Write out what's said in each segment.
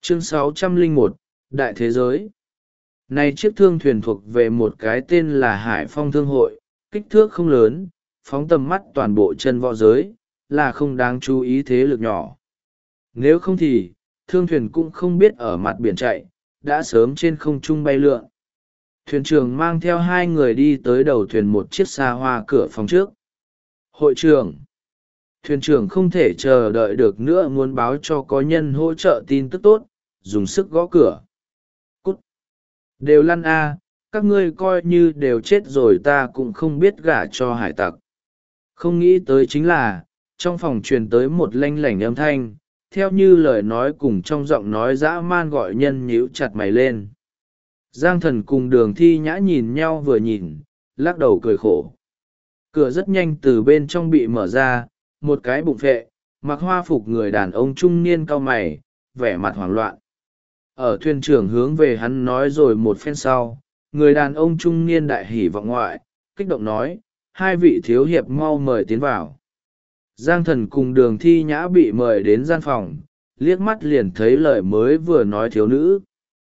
Chương 601, Đại Thế Giới. Này chiếc thương thuyền thuộc về một cái tên là Hải Phong Thương Hội, kích thước không lớn, phóng tầm mắt toàn bộ chân võ giới, là không đáng chú ý thế lực nhỏ. Nếu không thì, thương thuyền cũng không biết ở mặt biển chạy, đã sớm trên không trung bay lượn. Thuyền trưởng mang theo hai người đi tới đầu thuyền một chiếc xa hoa cửa phòng trước. Hội trưởng. Thuyền trưởng không thể chờ đợi được nữa, muốn báo cho có nhân hỗ trợ tin tức tốt, dùng sức gõ cửa. Cút. Đều lăn a, các ngươi coi như đều chết rồi, ta cũng không biết gả cho hải tặc. Không nghĩ tới chính là, trong phòng truyền tới một lanh lảnh âm thanh, theo như lời nói cùng trong giọng nói dã man gọi nhân nhíu chặt mày lên. Giang Thần cùng Đường Thi Nhã nhìn nhau vừa nhìn, lắc đầu cười khổ. Cửa rất nhanh từ bên trong bị mở ra, một cái bụng phệ, mặc hoa phục người đàn ông trung niên cau mày, vẻ mặt hoảng loạn. Ở thuyền trưởng hướng về hắn nói rồi một phen sau, người đàn ông trung niên đại hỉ vọng ngoại, kích động nói, hai vị thiếu hiệp mau mời tiến vào. Giang Thần cùng Đường Thi Nhã bị mời đến gian phòng, liếc mắt liền thấy lời mới vừa nói thiếu nữ.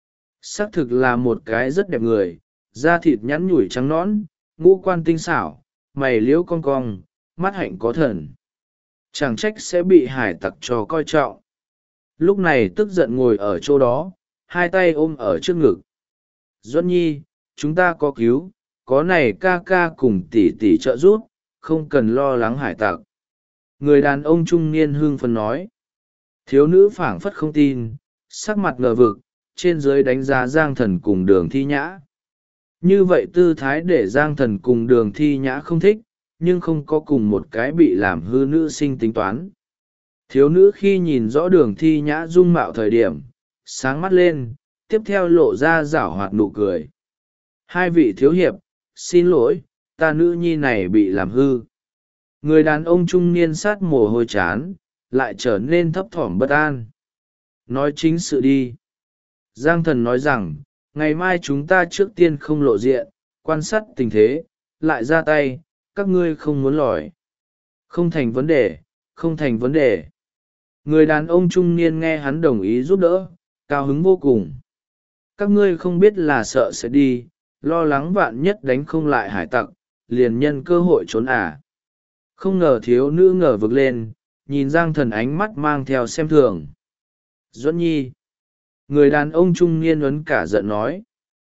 Xác thực là một cái rất đẹp người, da thịt nhẵn nhủi trắng nõn, ngũ quan tinh xảo, mày liễu cong cong, mắt hạnh có thần. Chẳng trách sẽ bị hải tặc cho coi trọng. Lúc này tức giận ngồi ở chỗ đó, hai tay ôm ở trước ngực. Duẫn nhi, chúng ta có cứu, có này ca ca cùng tỷ tỷ trợ giúp, không cần lo lắng hải tặc. Người đàn ông trung niên hưng phấn nói. Thiếu nữ phảng phất không tin, sắc mặt ngờ vực, trên dưới đánh giá Giang Thần cùng Đường Thi Nhã. Như vậy tư thái để Giang Thần cùng Đường Thi Nhã không thích, nhưng không có cùng một cái bị làm hư nữ sinh tính toán. Thiếu nữ khi nhìn rõ Đường Thi Nhã dung mạo thời điểm, sáng mắt lên, tiếp theo lộ ra giảo hoạt nụ cười. Hai vị thiếu hiệp, xin lỗi, ta nữ nhi này bị làm hư. Người đàn ông trung niên sát mồ hôi chán, lại trở nên thấp thỏm bất an. Nói chính sự đi. Giang Thần nói rằng, ngày mai chúng ta trước tiên không lộ diện, quan sát tình thế, lại ra tay, các ngươi không muốn lòi. Không thành vấn đề, không thành vấn đề. Người đàn ông trung niên nghe hắn đồng ý giúp đỡ, cao hứng vô cùng. Các ngươi không biết là sợ sẽ đi, lo lắng vạn nhất đánh không lại hải tặc, liền nhân cơ hội trốn à. Không ngờ thiếu nữ ngờ vực lên, nhìn Giang Thần ánh mắt mang theo xem thường. Duẫn nhi. Người đàn ông trung niên ấn cả giận nói.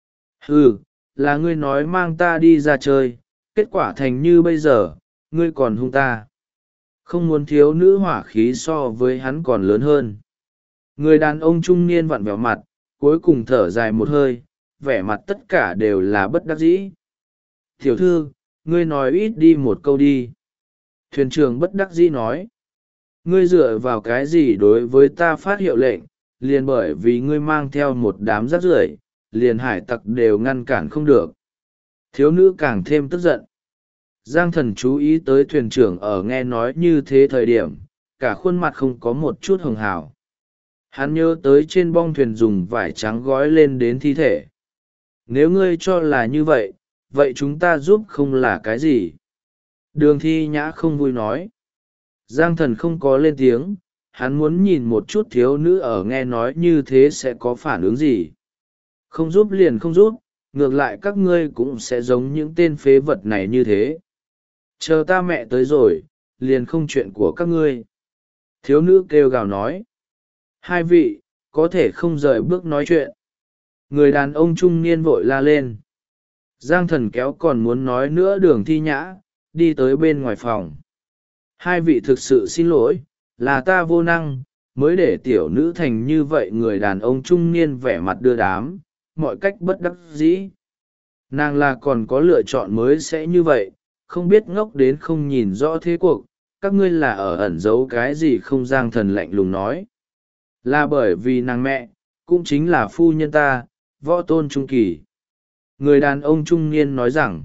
Ừ, là ngươi nói mang ta đi ra chơi, kết quả thành như bây giờ, ngươi còn hung ta. Không muốn thiếu nữ hỏa khí so với hắn còn lớn hơn. Người đàn ông trung niên vặn vẹo mặt, cuối cùng thở dài một hơi, vẻ mặt tất cả đều là bất đắc dĩ. Tiểu thư, ngươi nói ít đi một câu đi. Thuyền trưởng bất đắc dĩ nói. Ngươi dựa vào cái gì đối với ta phát hiệu lệnh, liền bởi vì ngươi mang theo một đám rác rưởi, liền hải tặc đều ngăn cản không được. Thiếu nữ càng thêm tức giận. Giang Thần chú ý tới thuyền trưởng ở nghe nói như thế thời điểm, cả khuôn mặt không có một chút hồng hào. Hắn nhớ tới trên bong thuyền dùng vải trắng gói lên đến thi thể. Nếu ngươi cho là như vậy, vậy chúng ta giúp không là cái gì? Đường Thi Nhã không vui nói. Giang Thần không có lên tiếng, hắn muốn nhìn một chút thiếu nữ ở nghe nói như thế sẽ có phản ứng gì. Không giúp liền không giúp, ngược lại các ngươi cũng sẽ giống những tên phế vật này như thế. Chờ ta mẹ tới rồi, liền không chuyện của các ngươi. Thiếu nữ kêu gào nói. Hai vị, có thể không rời bước nói chuyện. Người đàn ông trung niên vội la lên. Giang Thần kéo còn muốn nói nữa Đường Thi Nhã, đi tới bên ngoài phòng. Hai vị thực sự xin lỗi, là ta vô năng, mới để tiểu nữ thành như vậy. Người đàn ông trung niên vẻ mặt đưa đám, mọi cách bất đắc dĩ. Nàng là còn có lựa chọn mới sẽ như vậy, không biết ngốc đến không nhìn rõ thế cuộc, các ngươi là ở ẩn giấu cái gì không? Giang Thần lạnh lùng nói. Là bởi vì nàng mẹ, cũng chính là phu nhân ta, Võ Tôn Trung Kỳ. Người đàn ông trung niên nói rằng.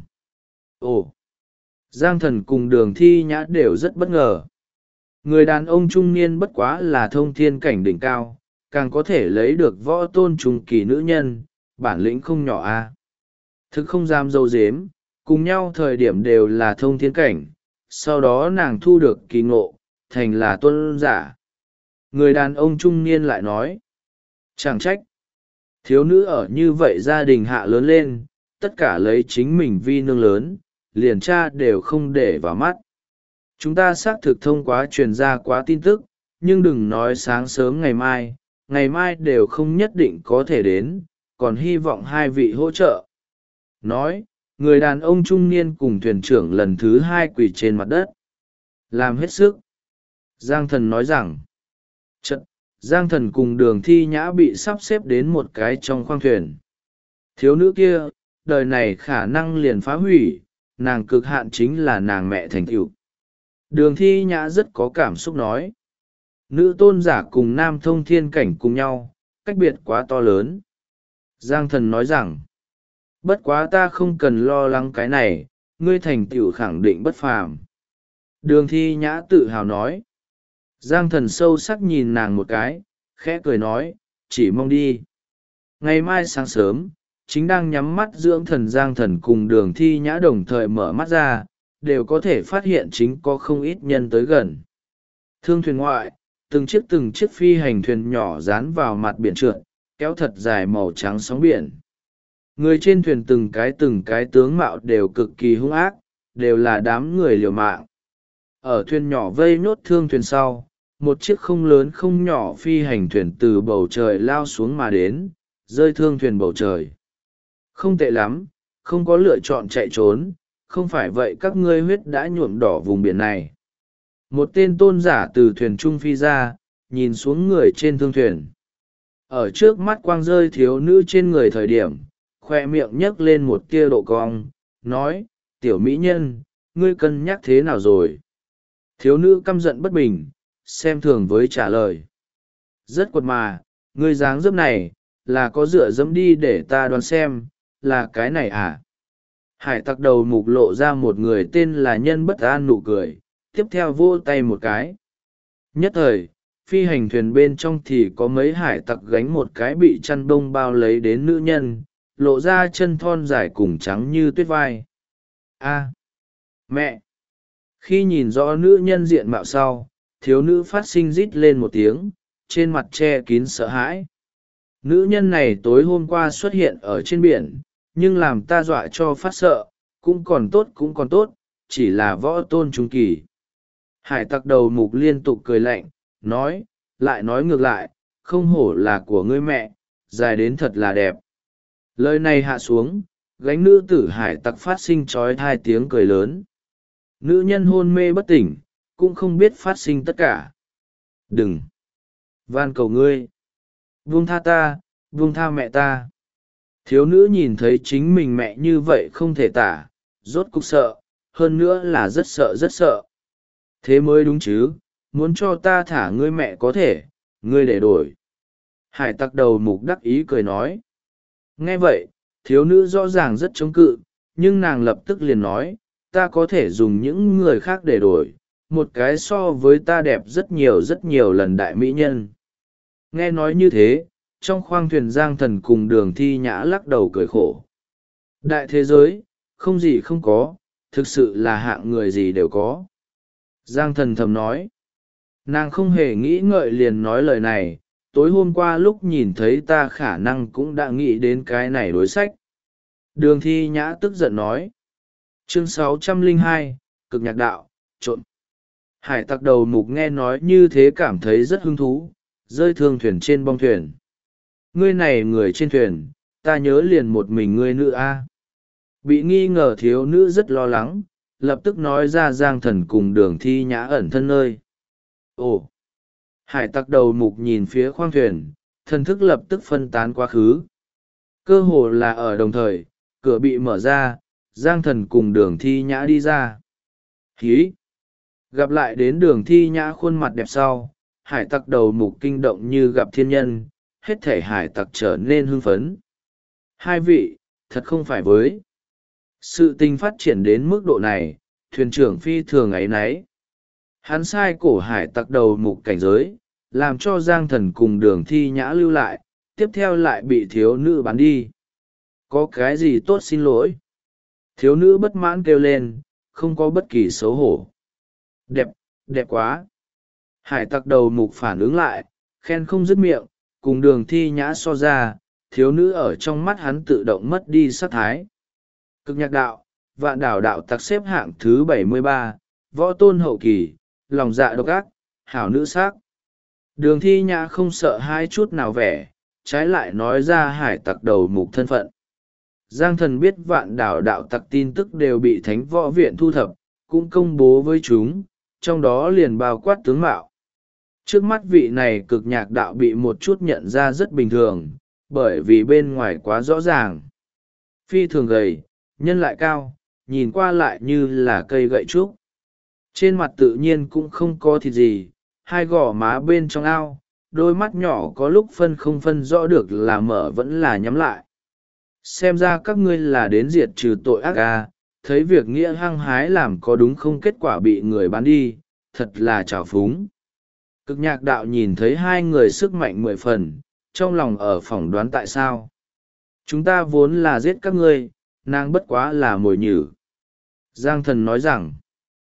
Ồ! Giang Thần cùng Đường Thi Nhã đều rất bất ngờ. Người đàn ông trung niên bất quá là thông thiên cảnh đỉnh cao, càng có thể lấy được Võ Tôn Trung Kỳ nữ nhân, bản lĩnh không nhỏ a. Thực không dám dâu dếm, cùng nhau thời điểm đều là thông thiên cảnh, sau đó nàng thu được kỳ ngộ, thành là tôn giả. Người đàn ông trung niên lại nói. Chẳng trách thiếu nữ ở như vậy gia đình hạ lớn lên, tất cả lấy chính mình vi nương lớn, liền cha đều không để vào mắt. Chúng ta xác thực thông qua truyền ra quá tin tức, nhưng đừng nói sáng sớm ngày mai đều không nhất định có thể đến, còn hy vọng hai vị hỗ trợ. Nói, người đàn ông trung niên cùng thuyền trưởng lần thứ hai quỳ trên mặt đất. Làm hết sức. Giang Thần nói rằng, Giang Thần cùng Đường Thi Nhã bị sắp xếp đến một cái trong khoang thuyền. Thiếu nữ kia, đời này khả năng liền phá hủy, nàng cực hạn chính là nàng mẹ thành tựu. Đường Thi Nhã rất có cảm xúc nói. Nữ tôn giả cùng nam thông thiên cảnh cùng nhau, cách biệt quá to lớn. Giang Thần nói rằng, bất quá ta không cần lo lắng cái này, ngươi thành tựu khẳng định bất phàm. Đường Thi Nhã tự hào nói. Giang Thần sâu sắc nhìn nàng một cái, khẽ cười nói, chỉ mong đi. Ngày mai sáng sớm, chính đang nhắm mắt dưỡng thần Giang Thần cùng Đường Thi Nhã đồng thời mở mắt ra, đều có thể phát hiện chính có không ít nhân tới gần. Thương thuyền ngoại, từng chiếc phi hành thuyền nhỏ dán vào mặt biển trượt, kéo thật dài màu trắng sóng biển. Người trên thuyền từng cái tướng mạo đều cực kỳ hung ác, đều là đám người liều mạng. Ở thuyền nhỏ vây nốt thương thuyền sau, một chiếc không lớn không nhỏ phi hành thuyền từ bầu trời lao xuống mà đến, rơi thương thuyền bầu trời. Không tệ lắm, không có lựa chọn chạy trốn, không phải vậy các ngươi huyết đã nhuộm đỏ vùng biển này. Một tên tôn giả từ thuyền trung phi ra, nhìn xuống người trên thương thuyền. Ở trước mắt quang rơi thiếu nữ trên người thời điểm, khoe miệng nhấc lên một tia độ cong, nói, tiểu mỹ nhân, ngươi cân nhắc thế nào rồi? Thiếu nữ căm giận bất bình, xem thường với trả lời. Rất quật mà, ngươi dáng dấp này, là có dựa dẫm đi để ta đoán xem, là cái này à? Hải tặc đầu mục lộ ra một người tên là Nhân Bất An nụ cười, tiếp theo vỗ tay một cái. Nhất thời, phi hành thuyền bên trong thì có mấy hải tặc gánh một cái bị chăn bông bao lấy đến nữ nhân, lộ ra chân thon dài cùng trắng như tuyết vai. A, mẹ! Khi nhìn rõ nữ nhân diện mạo sau, thiếu nữ phát sinh rít lên một tiếng, trên mặt che kín sợ hãi. Nữ nhân này tối hôm qua xuất hiện ở trên biển, nhưng làm ta dọa cho phát sợ, cũng còn tốt, chỉ là võ tôn trung kỳ. Hải tặc đầu mục liên tục cười lạnh, lại nói ngược lại, không hổ là của ngươi mẹ, dài đến thật là đẹp. Lời này hạ xuống, gánh nữ tử hải tặc phát sinh trói thai tiếng cười lớn. Nữ nhân hôn mê bất tỉnh, cũng không biết phát sinh tất cả. Đừng! Van cầu ngươi! Buông tha ta, buông tha mẹ ta! Thiếu nữ nhìn thấy chính mình mẹ như vậy không thể tả, rốt cục sợ, hơn nữa là rất sợ. Thế mới đúng chứ, muốn cho ta thả ngươi mẹ có thể, ngươi để đổi. Hải tặc đầu mục đắc ý cười nói. Nghe vậy, thiếu nữ rõ ràng rất chống cự, nhưng nàng lập tức liền nói, ta có thể dùng những người khác để đổi, một cái so với ta đẹp rất nhiều lần đại mỹ nhân. Nghe nói như thế, trong khoang thuyền Giang Thần cùng Đường Thi Nhã lắc đầu cười khổ. Đại thế giới, không gì không có, thực sự là hạng người gì đều có. Giang Thần thầm nói. Nàng không hề nghĩ ngợi liền nói lời này, tối hôm qua lúc nhìn thấy ta khả năng cũng đã nghĩ đến cái này đối sách. Đường Thi Nhã tức giận nói. Chương 602, Cực nhạc đạo, trộn. Hải tặc đầu mục nghe nói như thế cảm thấy rất hứng thú, rơi thương thuyền trên bong thuyền. Ngươi này người trên thuyền, ta nhớ liền một mình ngươi nữ a. Bị nghi ngờ thiếu nữ rất lo lắng, lập tức nói ra Giang Thần cùng Đường Thi Nhã ẩn thân nơi. Ồ! Hải tặc đầu mục nhìn phía khoang thuyền, thần thức lập tức phân tán quá khứ. Cơ hồ là ở đồng thời, cửa bị mở ra, Giang Thần cùng Đường Thi Nhã đi ra. Hí! Gặp lại đến Đường Thi Nhã khuôn mặt đẹp sau, hải tặc đầu mục kinh động như gặp thiên nhân, hết thể hải tặc trở nên hưng phấn. Hai vị, thật không phải với. Sự tình phát triển đến mức độ này, thuyền trưởng phi thường ấy nấy. Hắn sai cổ hải tặc đầu mục cảnh giới, làm cho Giang Thần cùng Đường Thi Nhã lưu lại, tiếp theo lại bị thiếu nữ bán đi. Có cái gì tốt xin lỗi? Thiếu nữ bất mãn kêu lên, không có bất kỳ xấu hổ. Đẹp, đẹp quá. Hải tặc đầu mục phản ứng lại, khen không dứt miệng, cùng Đường Thi Nhã so ra, thiếu nữ ở trong mắt hắn tự động mất đi sắc thái. Cực nhạc đạo, vạn đảo đạo tặc xếp hạng thứ 73, võ tôn hậu kỳ, lòng dạ độc ác, hảo nữ sắc. Đường Thi Nhã không sợ hai chút nào vẻ, trái lại nói ra hải tặc đầu mục thân phận. Giang Thần biết vạn đảo đạo tặc tin tức đều bị Thánh Võ Viện thu thập, cũng công bố với chúng, trong đó liền bao quát tướng mạo. Trước mắt vị này cực nhạc đạo bị một chút nhận ra rất bình thường, bởi vì bên ngoài quá rõ ràng. Phi thường gầy, nhân lại cao, nhìn qua lại như là cây gậy trúc. Trên mặt tự nhiên cũng không có thịt gì, hai gò má bên trong ao, đôi mắt nhỏ có lúc phân không phân rõ được là mở vẫn là nhắm lại. Xem ra các ngươi là đến diệt trừ tội ác à, thấy việc nghĩa hăng hái làm có đúng không, kết quả bị người bán đi, thật là trào phúng. Cực nhạc đạo nhìn thấy hai người sức mạnh 10 phần, trong lòng ở phỏng đoán tại sao. Chúng ta vốn là giết các ngươi, nàng bất quá là mồi nhử. Giang Thần nói rằng,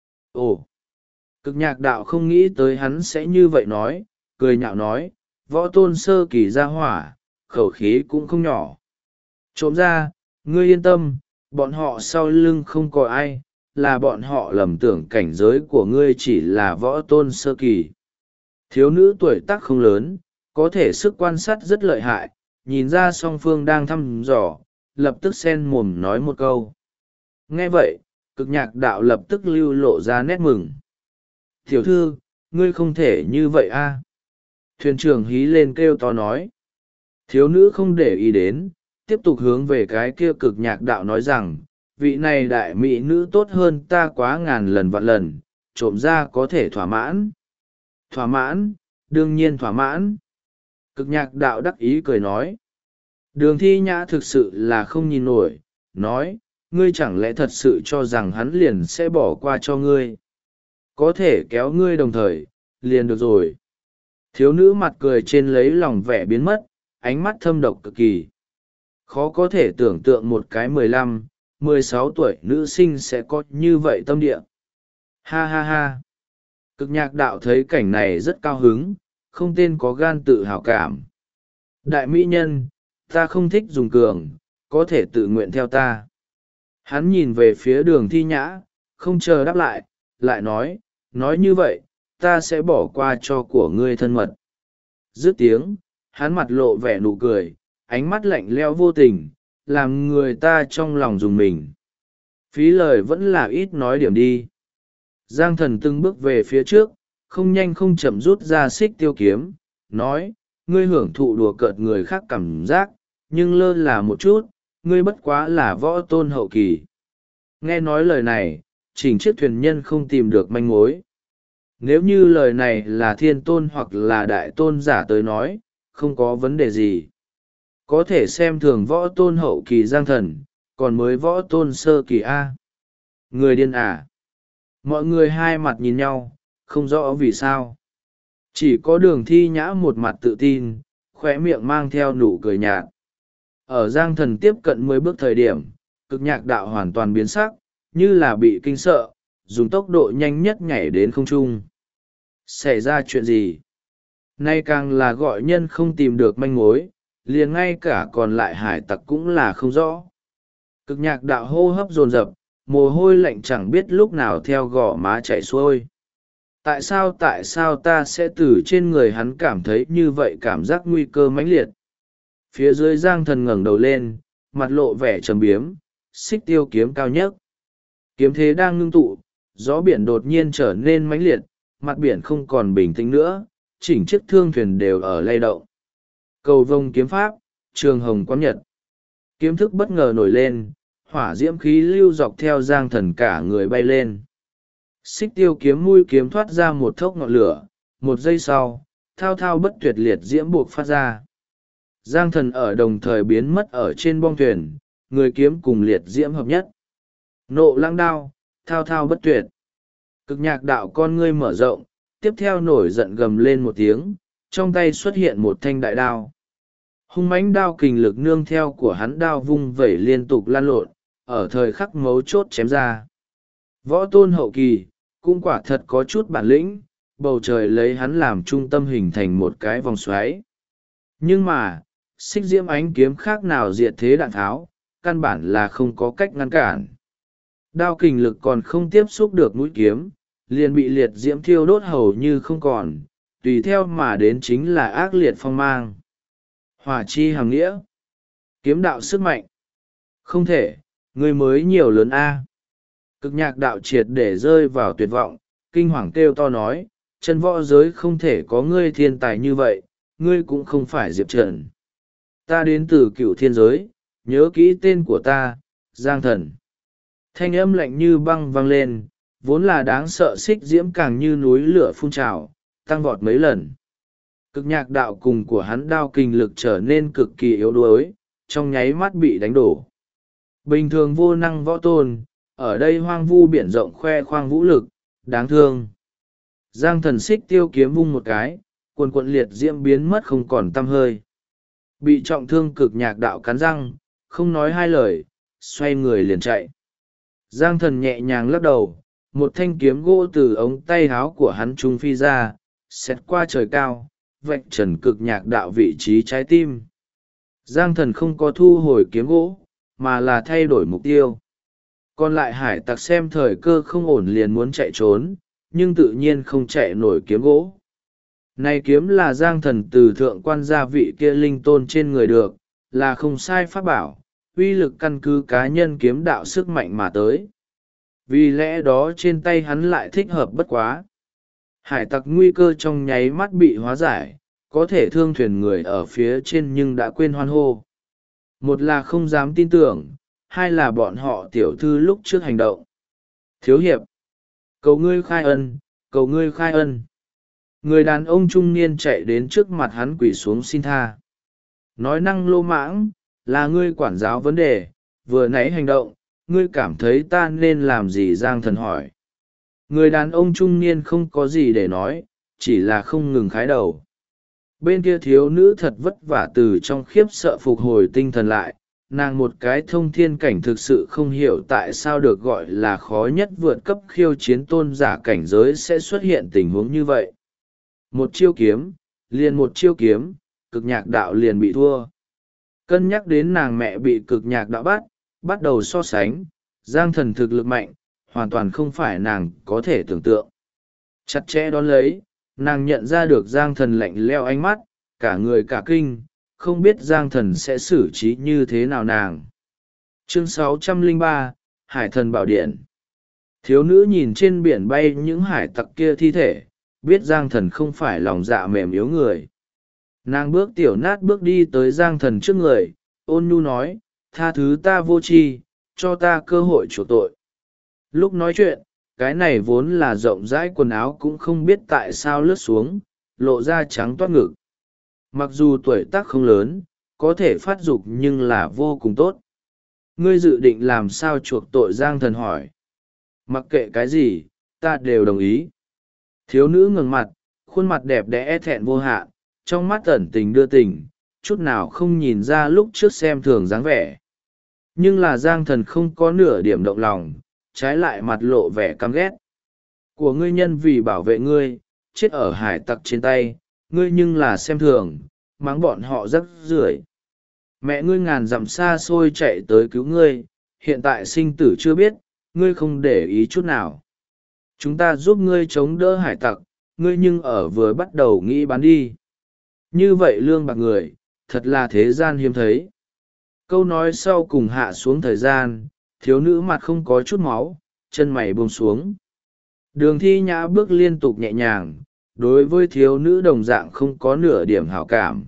ồ, cực nhạc đạo không nghĩ tới hắn sẽ như vậy nói, cười nhạo nói, võ tôn sơ kỳ ra hỏa, khẩu khí cũng không nhỏ. Trộm ra, ngươi yên tâm, bọn họ sau lưng không có ai, là bọn họ lầm tưởng cảnh giới của ngươi chỉ là võ tôn sơ kỳ. Thiếu nữ tuổi tác không lớn, có thể sức quan sát rất lợi hại, nhìn ra song phương đang thăm dò, lập tức xen mồm nói một câu. Nghe vậy, cực nhạc đạo lập tức lưu lộ ra nét mừng. Tiểu thư, ngươi không thể như vậy a. Thuyền trưởng hí lên kêu to nói. Thiếu nữ không để ý đến, tiếp tục hướng về cái kia cực nhạc đạo nói rằng, vị này đại mỹ nữ tốt hơn ta quá ngàn lần vạn lần, trộm ra có thể thỏa mãn. Thỏa mãn, đương nhiên thỏa mãn. Cực nhạc đạo đắc ý cười nói. Đường Thi Nhã thực sự là không nhìn nổi, nói, ngươi chẳng lẽ thật sự cho rằng hắn liền sẽ bỏ qua cho ngươi. Có thể kéo ngươi đồng thời, liền được rồi. Thiếu nữ mặt cười trên lấy lòng vẻ biến mất, ánh mắt thâm độc cực kỳ. Khó có thể tưởng tượng một cái 15, 16 tuổi nữ sinh sẽ có như vậy tâm địa. Ha ha ha. Cực nhạc đạo thấy cảnh này rất cao hứng, không tên có gan tự hào cảm. Đại mỹ nhân, ta không thích dùng cường, có thể tự nguyện theo ta. Hắn nhìn về phía Đường Thi Nhã, không chờ đáp lại, lại nói như vậy, ta sẽ bỏ qua cho của ngươi thân mật. Dứt tiếng, hắn mặt lộ vẻ nụ cười, ánh mắt lạnh lẽo vô tình, làm người ta trong lòng dùng mình. Phí lời vẫn là ít nói điểm đi. Giang Thần từng bước về phía trước, không nhanh không chậm rút ra xích tiêu kiếm, nói, ngươi hưởng thụ đùa cợt người khác cảm giác, nhưng lơ là một chút, ngươi bất quá là võ tôn hậu kỳ. Nghe nói lời này, chỉnh chiếc thuyền nhân không tìm được manh mối. Nếu như lời này là thiên tôn hoặc là đại tôn giả tới nói, không có vấn đề gì. Có thể xem thường võ tôn hậu kỳ Giang Thần, còn mới võ tôn sơ kỳ A. Người điên à. Mọi người hai mặt nhìn nhau, không rõ vì sao. Chỉ có Đường Thi Nhã một mặt tự tin, khóe miệng mang theo nụ cười nhạt. Ở Giang Thần tiếp cận 10 bước thời điểm, cực nhạc đạo hoàn toàn biến sắc, như là bị kinh sợ, dùng tốc độ nhanh nhất nhảy đến không trung. Xảy ra chuyện gì? Nay càng là gọi nhân không tìm được manh mối, liền ngay cả còn lại hải tặc cũng là không rõ. Cực nhạc đạo hô hấp dồn dập, mồ hôi lạnh chẳng biết lúc nào theo gò má chảy xuôi. Tại sao ta sẽ từ trên người hắn cảm thấy như vậy, cảm giác nguy cơ mãnh liệt? Phía dưới Giang Thần ngẩng đầu lên, mặt lộ vẻ trầm biếm, xích tiêu kiếm cao nhất. Kiếm thế đang ngưng tụ, gió biển đột nhiên trở nên mãnh liệt, mặt biển không còn bình tĩnh nữa, chỉnh chiếc thương thuyền đều ở lay động. Cầu vồng kiếm pháp, trường hồng quán nhật. Kiếm thức bất ngờ nổi lên, hỏa diễm khí lưu dọc theo Giang Thần cả người bay lên. Xích tiêu kiếm mũi kiếm thoát ra một thốc ngọn lửa, một giây sau, thao thao bất tuyệt liệt diễm buộc phát ra. Giang Thần ở đồng thời biến mất ở trên bong thuyền, người kiếm cùng liệt diễm hợp nhất. Nộ lãng đao, thao thao bất tuyệt. Cực nhạc đạo con ngươi mở rộng, tiếp theo nổi giận gầm lên một tiếng, trong tay xuất hiện một thanh đại đao. Hung mãnh đao kình lực nương theo của hắn đao vung vẩy liên tục lan lộn, ở thời khắc mấu chốt chém ra. Võ tôn hậu kỳ, cũng quả thật có chút bản lĩnh, bầu trời lấy hắn làm trung tâm hình thành một cái vòng xoáy. Nhưng mà xích diễm ánh kiếm khác nào diệt thế đạn tháo, căn bản là không có cách ngăn cản. Đao kình lực còn không tiếp xúc được mũi kiếm, liền bị liệt diễm thiêu đốt hầu như không còn, tùy theo mà đến chính là ác liệt phong mang. Hỏa chi hàm nghĩa, kiếm đạo sức mạnh. Không thể, người mới nhiều lớn a. Cực nhạc đạo triệt để rơi vào tuyệt vọng, kinh hoàng kêu to nói, chân võ giới không thể có ngươi thiên tài như vậy, ngươi cũng không phải Diệp Trần. Ta đến từ cựu thiên giới, nhớ kỹ tên của ta, Giang Thần. Thanh âm lạnh như băng vang lên, vốn là đáng sợ xích diễm càng như núi lửa phun trào, tăng vọt mấy lần. Cực nhạc đạo cùng của hắn đao kình lực trở nên cực kỳ yếu đuối, trong nháy mắt bị đánh đổ. Bình thường vô năng võ tôn, ở đây hoang vu biển rộng khoe khoang vũ lực, đáng thương. Giang Thần xích tiêu kiếm vung một cái, quần quận liệt diễm biến mất không còn tăm hơi. Bị trọng thương cực nhạc đạo cắn răng, không nói hai lời, xoay người liền chạy. Giang Thần nhẹ nhàng lắc đầu, một thanh kiếm gỗ từ ống tay háo của hắn trung phi ra, xẹt qua trời cao, vạch trần cực nhạc đạo vị trí trái tim. Giang Thần không có thu hồi kiếm gỗ, mà là thay đổi mục tiêu. Còn lại hải tặc xem thời cơ không ổn liền muốn chạy trốn, nhưng tự nhiên không chạy nổi kiếm gỗ. Này kiếm là Giang Thần từ thượng quan gia vị kia linh tôn trên người được, là không sai pháp bảo, uy lực căn cứ cá nhân kiếm đạo sức mạnh mà tới. Vì lẽ đó trên tay hắn lại thích hợp bất quá. Hải tặc nguy cơ trong nháy mắt bị hóa giải, có thể thương thuyền người ở phía trên nhưng đã quên hoan hô. Một là không dám tin tưởng, hai là bọn họ tiểu thư lúc trước hành động. Thiếu hiệp, cầu ngươi khai ân, cầu ngươi khai ân. Người đàn ông trung niên chạy đến trước mặt hắn quỳ xuống xin tha. Nói năng lô mãng, là ngươi quản giáo vấn đề, vừa nãy hành động, ngươi cảm thấy ta nên làm gì? Giang Thần hỏi. Người đàn ông trung niên không có gì để nói, chỉ là không ngừng khái đầu. Bên kia thiếu nữ thật vất vả từ trong khiếp sợ phục hồi tinh thần lại, nàng một cái thông thiên cảnh thực sự không hiểu tại sao được gọi là khó nhất vượt cấp khiêu chiến tôn giả cảnh giới sẽ xuất hiện tình huống như vậy. Một chiêu kiếm, liền một chiêu kiếm, cực nhạc đạo liền bị thua. Cân nhắc đến nàng mẹ bị cực nhạc đạo bắt đầu so sánh, Giang Thần thực lực mạnh, hoàn toàn không phải nàng có thể tưởng tượng. Chặt chẽ đón lấy, nàng nhận ra được Giang Thần lạnh leo ánh mắt, cả người cả kinh, không biết Giang Thần sẽ xử trí như thế nào nàng. Chương 603, Hải Thần Bảo Điện. Thiếu nữ nhìn trên biển bay những hải tặc kia thi thể, biết Giang Thần không phải lòng dạ mềm yếu người. Nàng bước tiểu nát bước đi tới Giang Thần trước người, ôn nhu nói, tha thứ ta vô tri, cho ta cơ hội chuộc tội. Lúc nói chuyện, cái này vốn là rộng rãi quần áo cũng không biết tại sao lướt xuống, lộ ra trắng toát ngực. Mặc dù tuổi tác không lớn, có thể phát dục nhưng là vô cùng tốt. Ngươi dự định làm sao chuộc tội? Giang Thần hỏi. Mặc kệ cái gì, ta đều đồng ý. Thiếu nữ ngẩng mặt, khuôn mặt đẹp đẽ thẹn vô hạn, trong mắt ẩn tình đưa tình, chút nào không nhìn ra lúc trước xem thường dáng vẻ. Nhưng là Giang Thần không có nửa điểm động lòng, trái lại mặt lộ vẻ căm ghét. Của ngươi nhân vì bảo vệ ngươi, chết ở hải tặc trên tay, ngươi nhưng là xem thường, mắng bọn họ rắc rưởi. Mẹ ngươi ngàn dặm xa xôi chạy tới cứu ngươi, hiện tại sinh tử chưa biết, ngươi không để ý chút nào. Chúng ta giúp ngươi chống đỡ hải tặc, ngươi nhưng ở vừa bắt đầu nghĩ bán đi. Như vậy lương bạc người, thật là thế gian hiếm thấy. Câu nói sau cùng hạ xuống thời gian, thiếu nữ mặt không có chút máu, chân mày buông xuống. Đường Thi Nhã bước liên tục nhẹ nhàng, đối với thiếu nữ đồng dạng không có nửa điểm hảo cảm.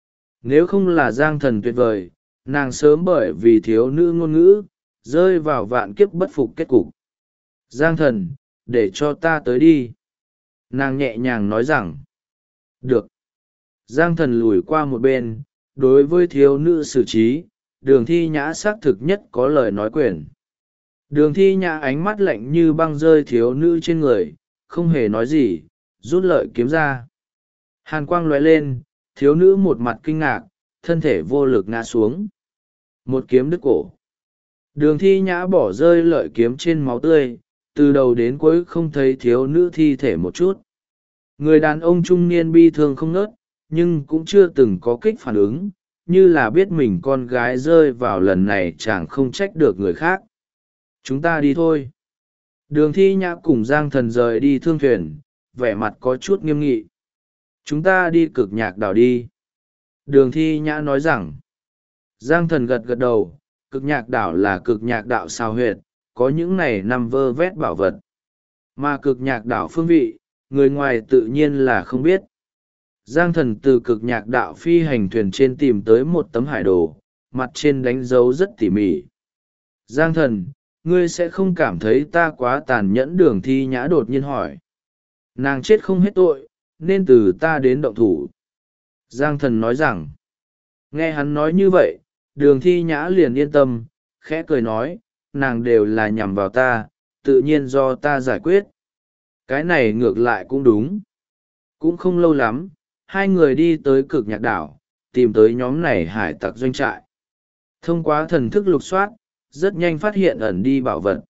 Nếu không là Giang Thần tuyệt vời, nàng sớm bởi vì thiếu nữ ngôn ngữ, rơi vào vạn kiếp bất phục kết cục. Giang Thần, để cho ta tới đi. Nàng nhẹ nhàng nói rằng. Được. Giang Thần lùi qua một bên, đối với thiếu nữ xử trí, Đường Thi Nhã xác thực nhất có lời nói quyền. Đường Thi Nhã ánh mắt lạnh như băng rơi thiếu nữ trên người, không hề nói gì, rút lợi kiếm ra. Hàn quang lóe lên, thiếu nữ một mặt kinh ngạc, thân thể vô lực ngã xuống. Một kiếm đứt cổ. Đường Thi Nhã bỏ rơi lợi kiếm trên máu tươi, từ đầu đến cuối không thấy thiếu nữ thi thể một chút. Người đàn ông trung niên bi thương không ngớt, nhưng cũng chưa từng có kích phản ứng, như là biết mình con gái rơi vào lần này chẳng không trách được người khác. Chúng ta đi thôi. Đường Thi Nhã cùng Giang Thần rời đi thương thuyền, vẻ mặt có chút nghiêm nghị. Chúng ta đi Cực Nhạc Đảo đi. Đường Thi Nhã nói rằng. Giang Thần gật gật đầu. Cực Nhạc Đảo là Cực Nhạc Đạo sao huyệt, có những này nằm vơ vét bảo vật. Mà Cực Nhạc Đảo phương vị, người ngoài tự nhiên là không biết. Giang Thần từ Cực Nhạc Đạo phi hành thuyền trên tìm tới một tấm hải đồ, mặt trên đánh dấu rất tỉ mỉ. Giang Thần, ngươi sẽ không cảm thấy ta quá tàn nhẫn? Đường Thi Nhã đột nhiên hỏi. Nàng chết không hết tội, nên từ ta đến động thủ. Giang Thần nói rằng. Nghe hắn nói như vậy, Đường Thi Nhã liền yên tâm, khẽ cười nói, nàng đều là nhằm vào ta, tự nhiên do ta giải quyết. Cái này ngược lại cũng đúng. Cũng không lâu lắm, hai người đi tới Cực Nhạc Đảo, tìm tới nhóm này hải tặc doanh trại. Thông qua thần thức lục soát, rất nhanh phát hiện ẩn đi bảo vật.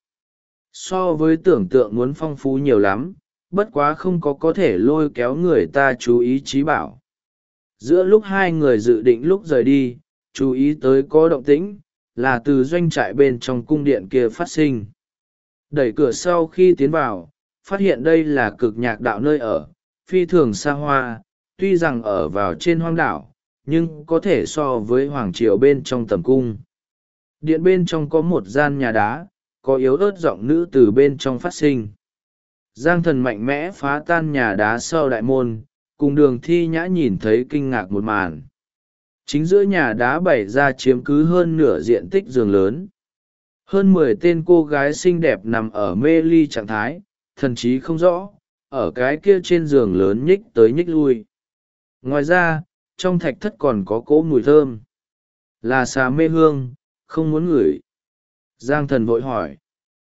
So với tưởng tượng muốn phong phú nhiều lắm, bất quá không có thể lôi kéo người ta chú ý trí bảo. Giữa lúc hai người dự định lúc rời đi, chú ý tới có động tĩnh, là từ doanh trại bên trong cung điện kia phát sinh. Đẩy cửa sau khi tiến vào, phát hiện đây là Cực Nhạc Đạo nơi ở, phi thường xa hoa, tuy rằng ở vào trên hoang đảo, nhưng có thể so với hoàng triều bên trong tầm cung. Điện bên trong có một gian nhà đá, có yếu ớt giọng nữ từ bên trong phát sinh. Giang Thần mạnh mẽ phá tan nhà đá sau đại môn, cùng Đường Thi Nhã nhìn thấy kinh ngạc một màn. Chính giữa nhà đá bày ra chiếm cứ hơn nửa diện tích giường lớn. Hơn 10 tên cô gái xinh đẹp nằm ở mê ly trạng thái, thần trí không rõ, ở cái kia trên giường lớn nhích tới nhích lui. Ngoài ra, trong thạch thất còn có cỗ mùi thơm. Là xà mê hương, không muốn ngửi. Giang Thần vội hỏi.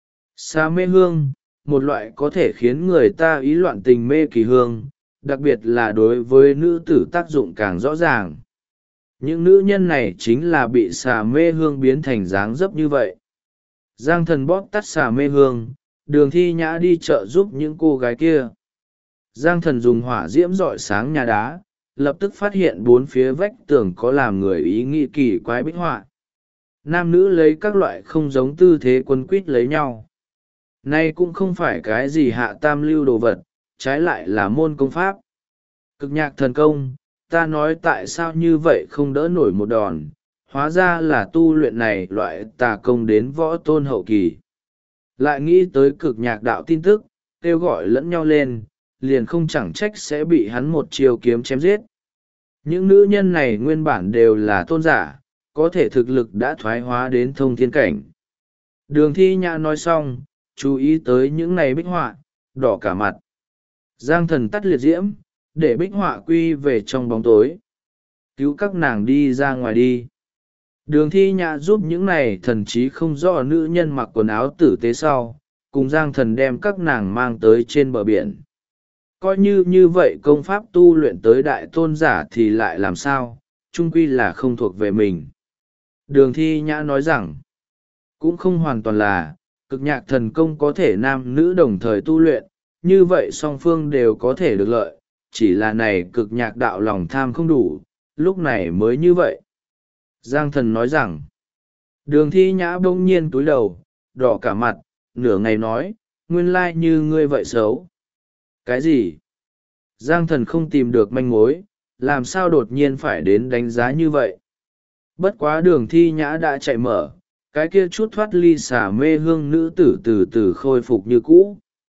Xà mê hương, một loại có thể khiến người ta ý loạn tình mê kỳ hương, đặc biệt là đối với nữ tử tác dụng càng rõ ràng. Những nữ nhân này chính là bị xà mê hương biến thành dáng dấp như vậy. Giang Thần bóp tắt xà mê hương, Đường Thi Nhã đi chợ giúp những cô gái kia. Giang Thần dùng hỏa diễm rọi sáng nhà đá, lập tức phát hiện bốn phía vách tường có làm người ý nghĩ kỳ quái bích họa. Nam nữ lấy các loại không giống tư thế quấn quýt lấy nhau. Nay cũng không phải cái gì hạ tam lưu đồ vật, trái lại là môn công pháp. Cực Nhạc thần công, ta nói tại sao như vậy không đỡ nổi một đòn, hóa ra là tu luyện này loại tà công đến võ tôn hậu kỳ. Lại nghĩ tới Cực Nhạc Đạo tin tức, kêu gọi lẫn nhau lên, liền không chẳng trách sẽ bị hắn một chiều kiếm chém giết. Những nữ nhân này nguyên bản đều là tôn giả, có thể thực lực đã thoái hóa đến thông thiên cảnh. Đường Thi Nhã nói xong, chú ý tới những này bích họa, đỏ cả mặt. Giang Thần tắt liệt diễm, để bích họa quy về trong bóng tối. Cứu các nàng đi ra ngoài đi. Đường Thi Nhã giúp những này thần trí không rõ nữ nhân mặc quần áo tử tế sau, cùng Giang Thần đem các nàng mang tới trên bờ biển. Coi như vậy công pháp tu luyện tới đại tôn giả thì lại làm sao, chung quy là không thuộc về mình. Đường Thi Nhã nói rằng, cũng không hoàn toàn là, Cực Nhạc thần công có thể nam nữ đồng thời tu luyện, như vậy song phương đều có thể được lợi, chỉ là này Cực Nhạc đạo lòng tham không đủ, lúc này mới như vậy. Giang Thần nói rằng, Đường Thi Nhã bỗng nhiên túi đầu, đỏ cả mặt, nửa ngày nói, nguyên lai như ngươi vậy xấu. Cái gì? Giang Thần không tìm được manh mối, làm sao đột nhiên phải đến đánh giá như vậy? Bất quá Đường Thi Nhã đã chạy mở, cái kia chút thoát ly xả mê hương nữ tử từ từ khôi phục như cũ.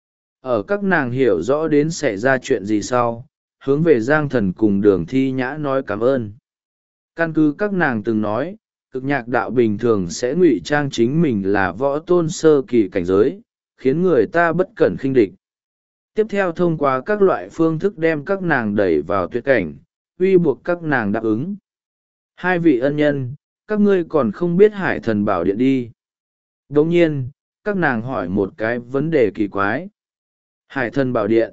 Ở các nàng hiểu rõ đến xảy ra chuyện gì sau, hướng về Giang Thần cùng Đường Thi Nhã nói cảm ơn. Căn cứ các nàng từng nói, Cực Nhạc đạo bình thường sẽ ngụy trang chính mình là võ tôn sơ kỳ cảnh giới, khiến người ta bất cẩn khinh địch. Tiếp theo thông qua các loại phương thức đem các nàng đẩy vào tuyệt cảnh, uy buộc các nàng đáp ứng. Hai vị ân nhân, các ngươi còn không biết Hải Thần Bảo Điện đi. Đồng nhiên, các nàng hỏi một cái vấn đề kỳ quái. Hải Thần Bảo Điện.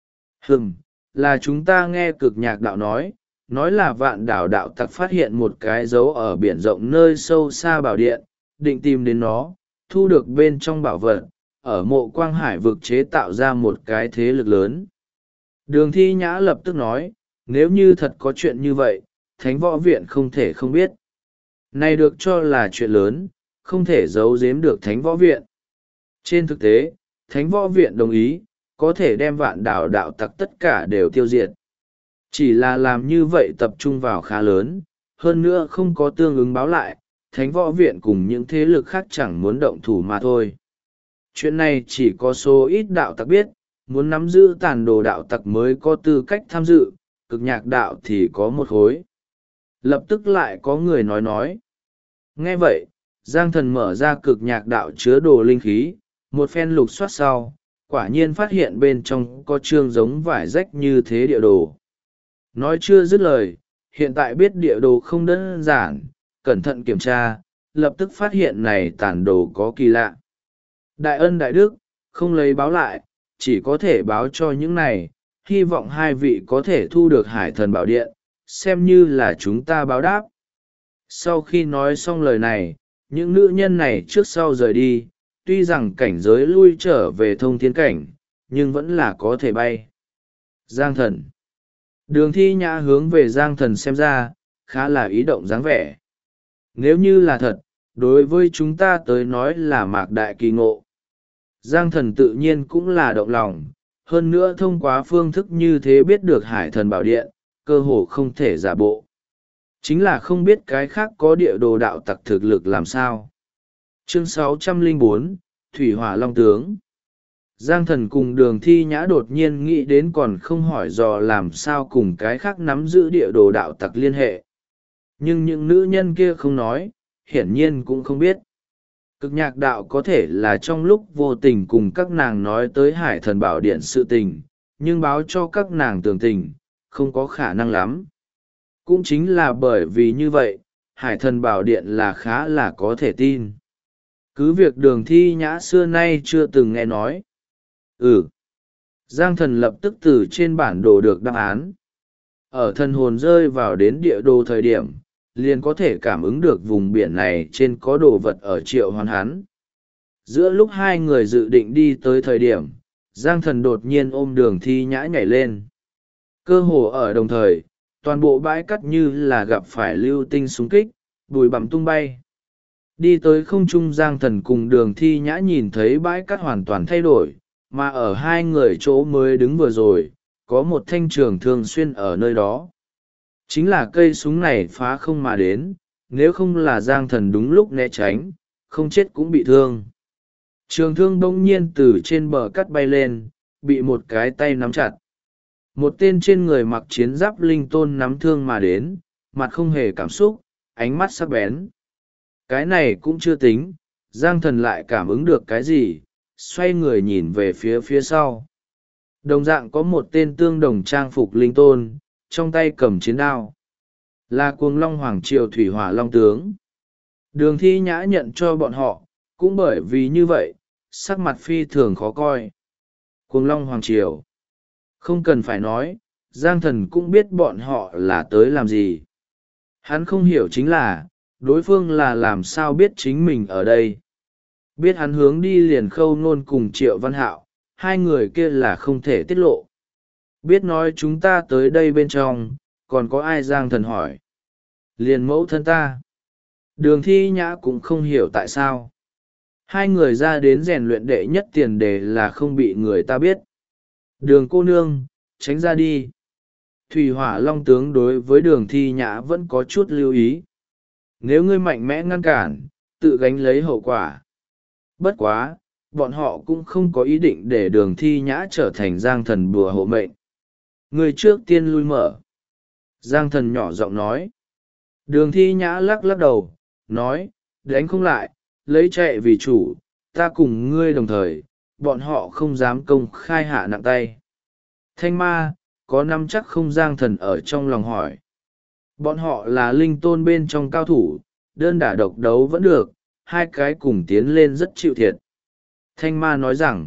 Là chúng ta nghe Cực Nhạc đạo nói là Vạn Đảo đạo tặc phát hiện một cái dấu ở biển rộng nơi sâu xa bảo điện, định tìm đến nó, thu được bên trong bảo vật, ở mộ Quang Hải vực chế tạo ra một cái thế lực lớn. Đường Thi Nhã lập tức nói, nếu như thật có chuyện như vậy thánh võ viện không thể không biết. Này được cho là chuyện lớn, không thể giấu giếm được thánh võ viện. Trên thực tế, thánh võ viện đồng ý, có thể đem vạn đảo đạo tặc tất cả đều tiêu diệt. Chỉ là làm như vậy tập trung vào khá lớn, hơn nữa không có tương ứng báo lại, thánh võ viện cùng những thế lực khác chẳng muốn động thủ mà thôi. Chuyện này chỉ có số ít đạo tặc biết, muốn nắm giữ tàn đồ đạo tặc mới có tư cách tham dự, cực nhạc đạo thì có một khối. Lập tức lại có người nói. Nghe vậy, Giang Thần mở ra cực nhạc đạo chứa đồ linh khí, một phen lục soát sau, quả nhiên phát hiện bên trong có chương giống vải rách như thế địa đồ. Nói chưa dứt lời, hiện tại biết địa đồ không đơn giản, cẩn thận kiểm tra, lập tức phát hiện này tản đồ có kỳ lạ. Đại ân đại đức, không lấy báo lại, chỉ có thể báo cho những này, hy vọng hai vị có thể thu được Hải Thần Bảo Điện, xem như là chúng ta báo đáp. Sau khi nói xong lời này, những nữ nhân này trước sau rời đi, tuy rằng cảnh giới lui trở về thông thiên cảnh, nhưng vẫn là có thể bay. Giang Thần. Đường Thi Nhã hướng về Giang Thần xem ra, khá là ý động dáng vẻ. Nếu như là thật, đối với chúng ta tới nói là mạc đại kỳ ngộ. Giang Thần tự nhiên cũng là động lòng, hơn nữa thông qua phương thức như thế biết được Hải Thần Bảo Điện, cơ hồ không thể giả bộ. Chính là không biết cái khác có địa đồ đạo tặc thực lực làm sao. Chương 604, Thủy Hỏa Long Tướng. Giang Thần cùng Đường Thi Nhã đột nhiên nghĩ đến còn không hỏi dò làm sao cùng cái khác nắm giữ địa đồ đạo tặc liên hệ. Nhưng những nữ nhân kia không nói, hiển nhiên cũng không biết. Cực nhạc đạo có thể là trong lúc vô tình cùng các nàng nói tới Hải Thần Bảo Điện sự tình, nhưng báo cho các nàng tường tình, không có khả năng lắm. Cũng chính là bởi vì như vậy, Hải Thần Bảo Điện là khá là có thể tin. Cứ việc Đường Thi Nhã xưa nay chưa từng nghe nói. Giang Thần lập tức từ trên bản đồ được đáp án. Ở thần hồn rơi vào đến địa đồ thời điểm, liền có thể cảm ứng được vùng biển này trên có đồ vật ở triệu hoán hắn. Giữa lúc hai người dự định đi tới thời điểm, Giang Thần đột nhiên ôm Đường Thi Nhã nhảy lên. Cơ hồ ở đồng thời, toàn bộ bãi cát như là gặp phải lưu tinh xung kích, bụi bặm tung bay. Đi tới không trung, Giang Thần cùng Đường Thi Nhã nhìn thấy bãi cát hoàn toàn thay đổi, mà ở hai người chỗ mới đứng vừa rồi, có một thanh trường thương xuyên ở nơi đó. Chính là cây súng này phá không mà đến, nếu không là Giang Thần đúng lúc né tránh, không chết cũng bị thương. Trường thương bỗng nhiên từ trên bờ cát bay lên, bị một cái tay nắm chặt. Một tên trên người mặc chiến giáp linh tôn nắm thương mà đến, mặt không hề cảm xúc, ánh mắt sắc bén. Cái này cũng chưa tính, Giang Thần lại cảm ứng được cái gì, xoay người nhìn về phía sau. Đồng dạng có một tên tương đồng trang phục linh tôn, trong tay cầm chiến đao. Là Cuồng Long Hoàng Triều Thủy Hỏa Long Tướng. Đường Thi Nhã nhận cho bọn họ, cũng bởi vì như vậy, sắc mặt phi thường khó coi. Cuồng Long Hoàng Triều. Không cần phải nói, Giang Thần cũng biết bọn họ là tới làm gì. Hắn không hiểu chính là, đối phương là làm sao biết chính mình ở đây. Biết hắn hướng đi liền Khâu Nôn cùng Triệu Văn Hạo, hai người kia là không thể tiết lộ. Biết nói chúng ta tới đây bên trong, còn có ai? Giang Thần hỏi. Liền mẫu thân ta. Đường Thi Nhã cũng không hiểu tại sao. Hai người ra đến rèn luyện đệ nhất tiền đề là không bị người ta biết. Đường cô nương, tránh ra đi. Thủy Hỏa Long Tướng đối với Đường Thi Nhã vẫn có chút lưu ý. Nếu ngươi mạnh mẽ ngăn cản, tự gánh lấy hậu quả. Bất quá, bọn họ cũng không có ý định để Đường Thi Nhã trở thành Giang Thần bùa hộ mệnh. Người trước tiên lui mở. Giang Thần nhỏ giọng nói. Đường Thi Nhã lắc lắc đầu, nói, đánh không lại, lấy chạy vì chủ, ta cùng ngươi đồng thời, bọn họ không dám công khai hạ nặng tay. Thanh Ma, có nắm chắc không? Giang Thần ở trong lòng hỏi. Bọn họ là linh tôn bên trong cao thủ, đơn đả độc đấu vẫn được, hai cái cùng tiến lên rất chịu thiệt. Thanh Ma nói rằng,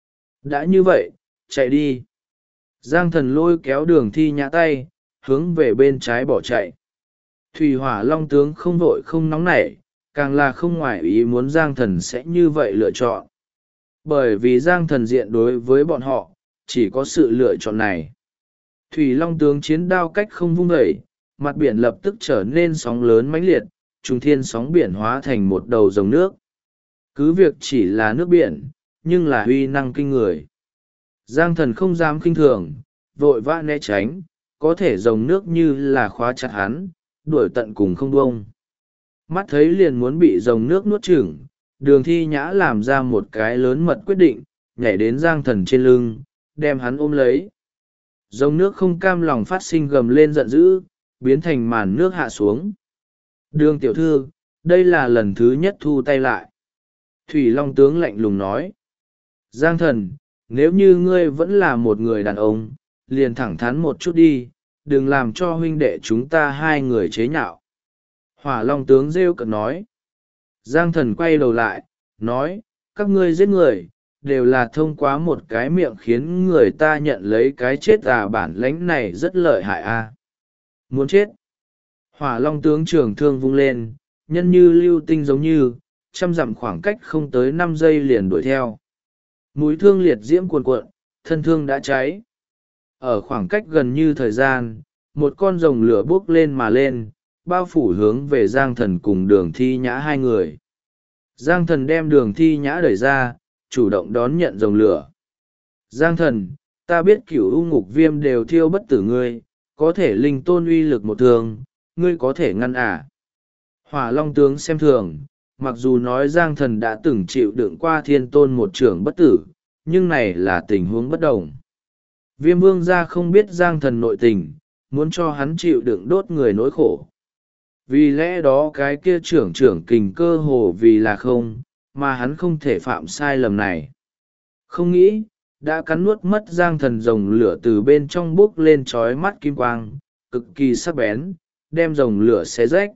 đã như vậy, chạy đi. Giang Thần lôi kéo Đường Thi Nhã tay, hướng về bên trái bỏ chạy. Thủy Hỏa Long Tướng không vội không nóng nảy, càng là không ngoài ý muốn Giang Thần sẽ như vậy lựa chọn. Bởi vì Giang Thần diện đối với bọn họ, chỉ có sự lựa chọn này. Thủy Long tướng chiến đao cách không vung vẩy, mặt biển lập tức trở nên sóng lớn mãnh liệt, trùng thiên sóng biển hóa thành một đầu dòng nước. Cứ việc chỉ là nước biển, nhưng là uy năng kinh người. Giang Thần không dám khinh thường, vội vã né tránh, có thể dòng nước như là khóa chặt hắn, đuổi tận cùng không buông. Mắt thấy liền muốn bị dòng nước nuốt chửng, Đường Thi Nhã làm ra một cái lớn mật quyết định, nhảy đến Giang Thần trên lưng, đem hắn ôm lấy. Dòng nước không cam lòng phát sinh gầm lên giận dữ, biến thành màn nước hạ xuống. Đường tiểu thư, đây là lần thứ nhất thu tay lại. Thủy Long tướng lạnh lùng nói. Giang Thần, nếu như ngươi vẫn là một người đàn ông, liền thẳng thắn một chút đi, đừng làm cho huynh đệ chúng ta hai người chế nhạo. Hỏa Long tướng rêu cợt nói. Giang Thần quay đầu lại, nói, các ngươi giết người, đều là thông qua một cái miệng khiến người ta nhận lấy cái chết bản lãnh này rất lợi hại Muốn chết. Hỏa Long tướng trường thương vung lên, nhân như lưu tinh giống như, trăm dặm khoảng cách không tới 5 giây liền đuổi theo. Mũi thương liệt diễm cuồn cuộn, thân thương đã cháy. Ở khoảng cách gần như thời gian, một con rồng lửa bốc lên mà lên, bao phủ hướng về Giang Thần cùng Đường Thi Nhã hai người. Giang Thần đem Đường Thi Nhã đẩy ra, chủ động đón nhận rồng lửa. Giang Thần, ta biết cửu u ngục viêm đều thiêu bất tử ngươi, có thể linh tôn uy lực một thường, ngươi có thể ngăn Hỏa Long tướng xem thường, mặc dù nói Giang Thần đã từng chịu đựng qua thiên tôn một trưởng bất tử, nhưng này là tình huống bất đồng. Viêm vương gia không biết Giang Thần nội tình, muốn cho hắn chịu đựng đốt người nỗi khổ. Vì lẽ đó cái kia trưởng kình cơ hồ vì là không, mà hắn không thể phạm sai lầm này. Không nghĩ, đã cắn nuốt mất Giang Thần rồng lửa từ bên trong bốc lên trói mắt kim quang, cực kỳ sắc bén, đem rồng lửa xé rách.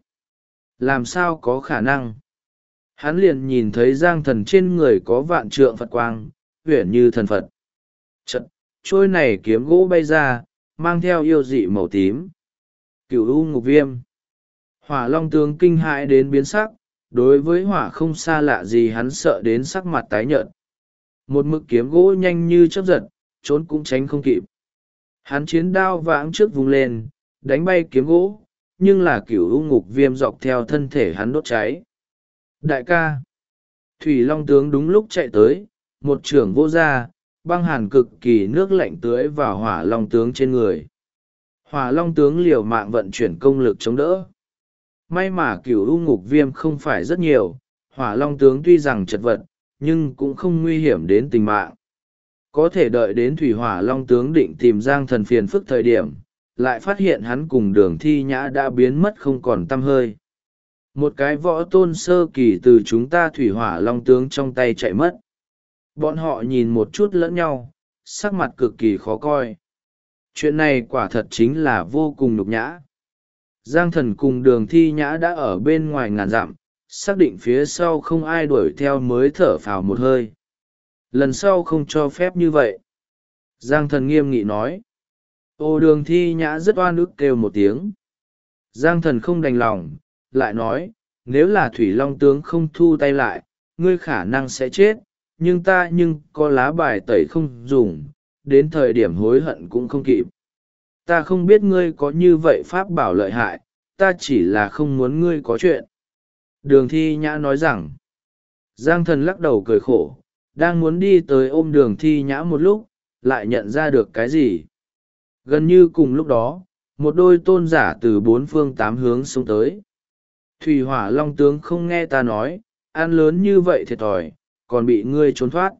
Làm sao có khả năng? Hắn liền nhìn thấy Giang Thần trên người có vạn trượng Phật quang, huyển như thần Phật. Chật, trôi này kiếm gỗ bay ra, mang theo yêu dị màu tím. Cửu u ngục viêm. Hỏa Long tướng kinh hãi đến biến sắc, đối với hỏa không xa lạ gì hắn sợ đến sắc mặt tái nhợt. Một mực kiếm gỗ nhanh như chớp giật, trốn cũng tránh không kịp. Hắn chiến đao vãng trước vùng lên, đánh bay kiếm gỗ, nhưng là cửu u ngục viêm dọc theo thân thể hắn đốt cháy. Đại ca. Thủy Long tướng đúng lúc chạy tới, một trưởng vô ra, băng hàn cực kỳ nước lạnh tưới vào Hỏa Long tướng trên người. Hỏa Long tướng liều mạng vận chuyển công lực chống đỡ. May mà cửu u ngục viêm không phải rất nhiều, Hỏa Long tướng tuy rằng chật vật, nhưng cũng không nguy hiểm đến tính mạng. Có thể đợi đến Thủy Hỏa Long tướng định tìm Giang Thần phiền phức thời điểm, lại phát hiện hắn cùng Đường Thi Nhã đã biến mất không còn tăm hơi. Một cái võ tôn sơ kỳ từ chúng ta Thủy Hỏa Long tướng trong tay chạy mất. Bọn họ nhìn một chút lẫn nhau, sắc mặt cực kỳ khó coi. Chuyện này quả thật chính là vô cùng nhục nhã. Giang Thần cùng Đường Thi Nhã đã ở bên ngoài ngàn dặm, xác định phía sau không ai đuổi theo mới thở phào một hơi. Lần sau không cho phép như vậy. Giang Thần nghiêm nghị nói. Ô Đường Thi Nhã rất oan ức kêu một tiếng. Giang Thần không đành lòng, lại nói, nếu là Thủy Long tướng không thu tay lại, ngươi khả năng sẽ chết, nhưng ta có lá bài tẩy không dùng, đến thời điểm hối hận cũng không kịp. Ta không biết ngươi có như vậy pháp bảo lợi hại, ta chỉ là không muốn ngươi có chuyện. Đường Thi Nhã nói rằng, Giang Thần lắc đầu cười khổ, đang muốn đi tới ôm Đường Thi Nhã một lúc, lại nhận ra được cái gì. Gần như cùng lúc đó, một đôi tôn giả từ bốn phương tám hướng xông tới. Thủy Hỏa Long tướng không nghe ta nói, ăn lớn như vậy thiệt thòi, còn bị ngươi trốn thoát.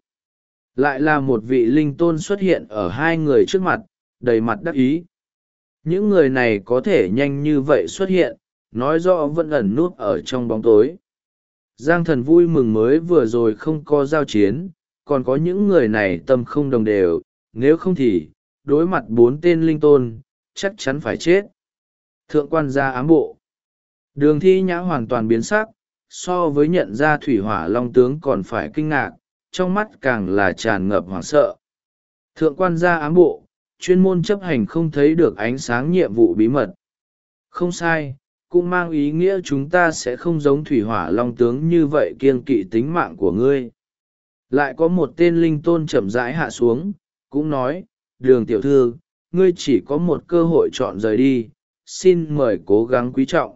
Lại là một vị linh tôn xuất hiện ở hai người trước mặt, đầy mặt đắc ý. Những người này có thể nhanh như vậy xuất hiện, nói rõ vẫn ẩn nút ở trong bóng tối. Giang Thần vui mừng mới vừa rồi không có giao chiến, còn có những người này tâm không đồng đều, nếu không thì, đối mặt 4 tên linh tôn, chắc chắn phải chết. Thượng quan gia ám bộ. Đường Thi Nhã hoàn toàn biến sắc, so với nhận ra Thủy Hỏa Long tướng còn phải kinh ngạc, trong mắt càng là tràn ngập hoảng sợ. Thượng quan gia ám bộ, chuyên môn chấp hành không thấy được ánh sáng nhiệm vụ bí mật. Không sai, cũng mang ý nghĩa chúng ta sẽ không giống Thủy Hỏa Long tướng như vậy kiêng kỵ tính mạng của ngươi. Lại có một tên linh tôn chậm rãi hạ xuống, cũng nói, Đường tiểu thư, ngươi chỉ có một cơ hội chọn rời đi, xin mời cố gắng quý trọng.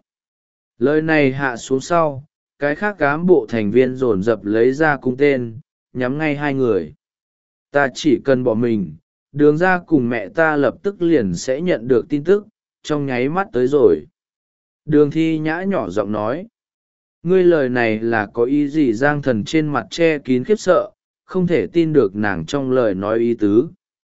Lời này hạ xuống sau, cái khác cám bộ thành viên dồn dập lấy ra cung tên, nhắm ngay hai người. Ta chỉ cần bỏ mình, đường ra cùng mẹ ta lập tức liền sẽ nhận được tin tức, trong nháy mắt tới rồi. Đường Thi Nhã nhỏ giọng nói. Ngươi lời này là có ý gì? Giang Thần trên mặt che kín khiếp sợ, không thể tin được nàng trong lời nói ý tứ.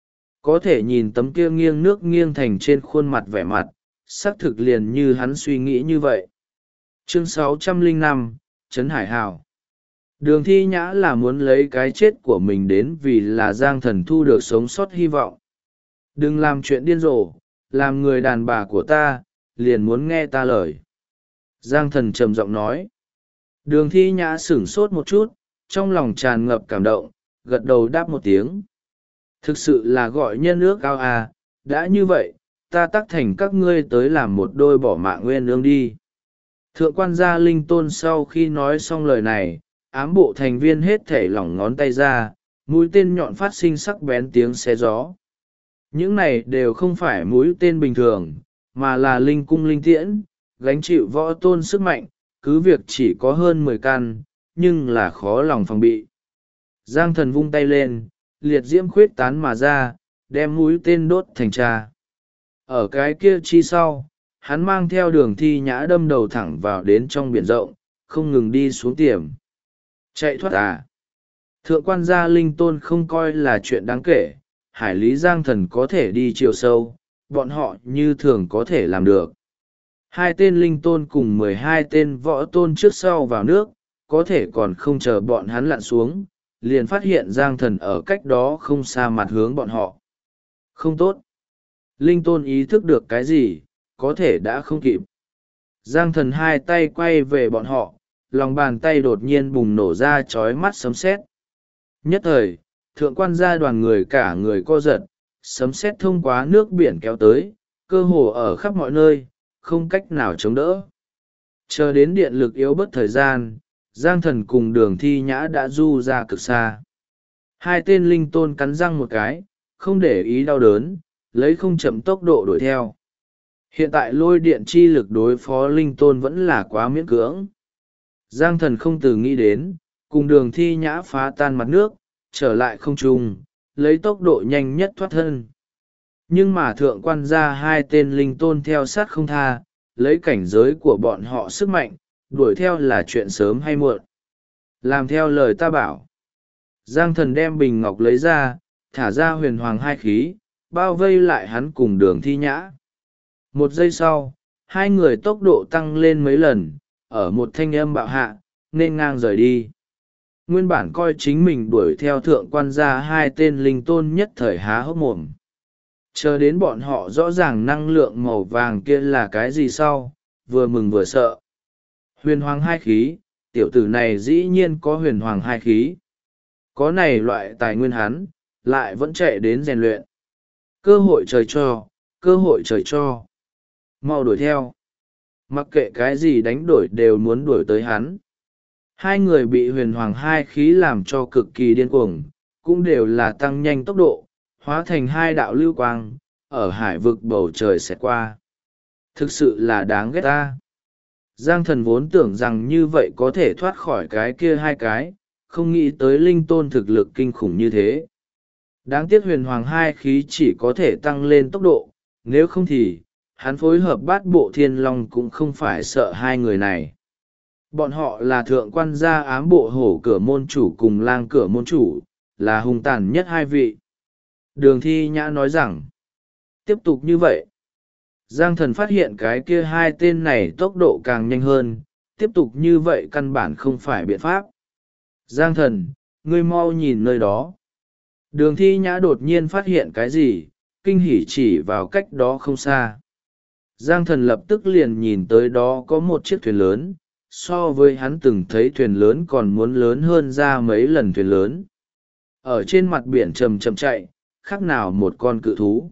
Có thể nhìn tấm kia nghiêng nước nghiêng thành trên khuôn mặt vẻ mặt, xác thực liền như hắn suy nghĩ như vậy. Chương 605, Trấn Hải Hào. Đường Thi Nhã là muốn lấy cái chết của mình đến vì là Giang Thần thu được sống sót hy vọng. Đừng làm chuyện điên rồ, làm người đàn bà của ta, liền muốn nghe ta lời. Giang Thần trầm giọng nói. Đường Thi Nhã sửng sốt một chút, trong lòng tràn ngập cảm động, gật đầu đáp một tiếng. Thực sự là gọi nhân ước ao à, đã như vậy, ta tác thành các ngươi tới làm một đôi bỏ mạng nguyên ương đi. Thượng quan gia Linh Tôn sau khi nói xong lời này, ám bộ thành viên hết thể lỏng ngón tay ra, mũi tên nhọn phát sinh sắc bén tiếng xé gió. Những này đều không phải mũi tên bình thường, mà là linh cung linh tiễn, gánh chịu võ tôn sức mạnh, cứ việc chỉ có hơn 10 căn, nhưng là khó lòng phòng bị. Giang Thần vung tay lên, liệt diễm khuyết tán mà ra, đem mũi tên đốt thành tro. Ở cái kia chi sau, hắn mang theo Đường Thi Nhã đâm đầu thẳng vào đến trong biển rộng, không ngừng đi xuống tiềm. Chạy thoát à? Thượng quan gia Linh Tôn không coi là chuyện đáng kể, hải lý Giang Thần có thể đi chiều sâu, bọn họ như thường có thể làm được. Hai tên Linh Tôn cùng 12 tên võ tôn trước sau vào nước, có thể còn không chờ bọn hắn lặn xuống, liền phát hiện Giang Thần ở cách đó không xa mặt hướng bọn họ. Không tốt. Linh Tôn ý thức được cái gì, có thể đã không kịp. Giang Thần hai tay quay về bọn họ, lòng bàn tay đột nhiên bùng nổ ra chói mắt sấm sét. Nhất thời, thượng quan gia đoàn người cả người co giật, sấm sét thông qua nước biển kéo tới, cơ hồ ở khắp mọi nơi, không cách nào chống đỡ. Chờ đến điện lực yếu bớt thời gian, Giang Thần cùng Đường Thi Nhã đã du ra cực xa. Hai tên Linh Tôn cắn răng một cái, không để ý đau đớn, lấy không chậm tốc độ đuổi theo. Hiện tại lôi điện chi lực đối phó Linh Tôn vẫn là quá miễn cưỡng. Giang Thần không từ nghĩ đến, cùng Đường Thi Nhã phá tan mặt nước, trở lại không trung, lấy tốc độ nhanh nhất thoát thân. Nhưng mà thượng quan gia hai tên Linh Tôn theo sát không tha, lấy cảnh giới của bọn họ sức mạnh, đuổi theo là chuyện sớm hay muộn. Làm theo lời ta bảo. Giang Thần đem bình ngọc lấy ra, thả ra huyền hoàng hai khí, bao vây lại hắn cùng Đường Thi Nhã. Một giây sau, hai người tốc độ tăng lên mấy lần, ở một thanh âm bạo hạ, nên ngang rời đi. Nguyên bản coi chính mình đuổi theo thượng quan gia hai tên Linh Tôn nhất thời há hốc mồm. Chờ đến bọn họ rõ ràng năng lượng màu vàng kia là cái gì sau, vừa mừng vừa sợ. Huyền hoàng hai khí, tiểu tử này dĩ nhiên có huyền hoàng hai khí. Có này loại tài nguyên hắn, lại vẫn chạy đến rèn luyện. Cơ hội trời cho, cơ hội trời cho. Mau đuổi theo. Mặc kệ cái gì đánh đổi đều muốn đuổi tới hắn. Hai người bị huyền hoàng hai khí làm cho cực kỳ điên cuồng, cũng đều là tăng nhanh tốc độ, hóa thành hai đạo lưu quang, ở hải vực bầu trời xẹt qua. Thực sự là đáng ghét ta. Giang Thần vốn tưởng rằng như vậy có thể thoát khỏi cái kia hai cái, không nghĩ tới Linh Tôn thực lực kinh khủng như thế. Đáng tiếc huyền hoàng hai khí chỉ có thể tăng lên tốc độ, nếu không thì, hắn phối hợp bát bộ thiên long cũng không phải sợ hai người này. Bọn họ là thượng quan gia ám bộ hổ cửa môn chủ cùng lang cửa môn chủ, là hung tàn nhất hai vị. Đường Thi Nhã nói rằng, tiếp tục như vậy. Giang Thần phát hiện cái kia hai tên này tốc độ càng nhanh hơn, tiếp tục như vậy căn bản không phải biện pháp. Giang Thần, ngươi mau nhìn nơi đó. Đường Thi Nhã đột nhiên phát hiện cái gì, kinh hỉ chỉ vào cách đó không xa. Giang Thần lập tức liền nhìn tới đó có một chiếc thuyền lớn, so với hắn từng thấy thuyền lớn còn muốn lớn hơn ra mấy lần thuyền lớn. Ở trên mặt biển chầm chậm chạy, khác nào một con cự thú.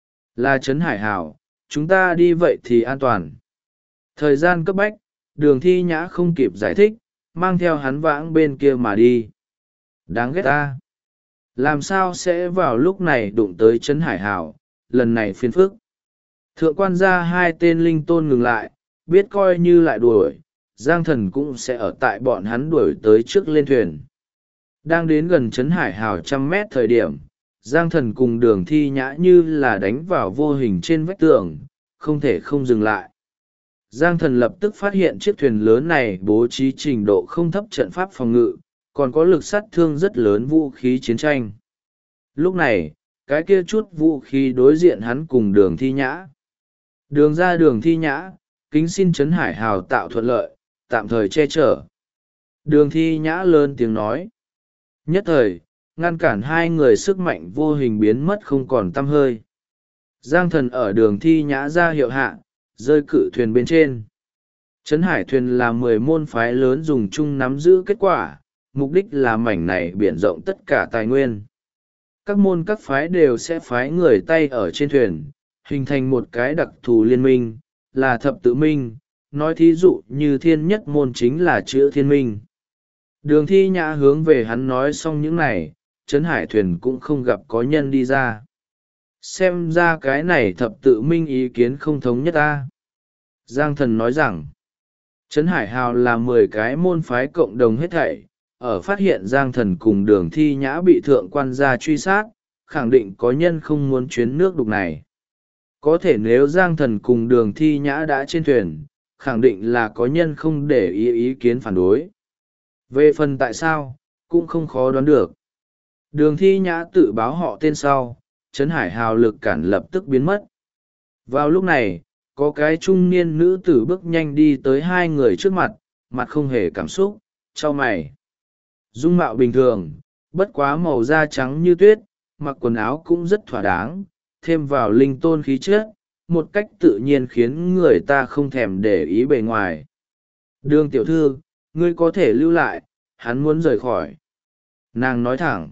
Là Trấn Hải Hào, chúng ta đi vậy thì an toàn. Thời gian cấp bách, Đường Thi Nhã không kịp giải thích, mang theo hắn vãng bên kia mà đi. Đáng ghét ta. Làm sao sẽ vào lúc này đụng tới Trấn Hải Hào, lần này phiền phức. Thượng quan gia hai tên linh tôn ngừng lại, biết coi như lại đuổi, Giang Thần cũng sẽ ở tại bọn hắn đuổi tới trước lên thuyền. Đang đến gần trấn Hải Hào 100 mét thời điểm, Giang Thần cùng Đường Thi Nhã như là đánh vào vô hình trên vách tường, không thể không dừng lại. Giang Thần lập tức phát hiện chiếc thuyền lớn này bố trí trình độ không thấp trận pháp phòng ngự, còn có lực sát thương rất lớn vũ khí chiến tranh. Lúc này, cái kia chút vũ khí đối diện hắn cùng Đường Thi Nhã. Đường ra Đường Thi Nhã, kính xin trấn Hải Hào tạo thuận lợi, tạm thời che chở. Đường Thi Nhã lớn tiếng nói. Nhất thời, ngăn cản hai người sức mạnh vô hình biến mất không còn tăm hơi. Giang Thần ở Đường Thi Nhã ra hiệu hạ, rơi cự thuyền bên trên. Trấn Hải thuyền là 10 môn phái lớn dùng chung nắm giữ kết quả, mục đích là mảnh này biển rộng tất cả tài nguyên. Các môn các phái đều sẽ phái người tay ở trên thuyền, hình thành một cái đặc thù liên minh, là thập tự minh, nói thí dụ như thiên nhất môn chính là chữ thiên minh. Đường Thi Nhã hướng về hắn nói xong những này, Trấn Hải thuyền cũng không gặp có nhân đi ra. Xem ra cái này thập tự minh ý kiến không thống nhất ta. Giang Thần nói rằng, Trấn Hải Hào là 10 cái môn phái cộng đồng hết thảy, ở phát hiện Giang Thần cùng Đường Thi Nhã bị thượng quan gia truy sát, khẳng định có nhân không muốn chuyến nước đục này. Có thể nếu Giang Thần cùng Đường Thi Nhã đã trên thuyền, khẳng định là có nhân không để ý kiến phản đối. Về phần tại sao, cũng không khó đoán được. Đường Thi Nhã tự báo họ tên sau, Trấn Hải Hào lực cản lập tức biến mất. Vào lúc này, có cái trung niên nữ tử bước nhanh đi tới hai người trước mặt, mặt không hề cảm xúc, chau mày. Dung mạo bình thường, bất quá màu da trắng như tuyết, mặc quần áo cũng rất thỏa đáng, thêm vào linh tôn khí chất, một cách tự nhiên khiến người ta không thèm để ý bề ngoài. Đường tiểu thư, ngươi có thể lưu lại, hắn muốn rời khỏi. Nàng nói thẳng.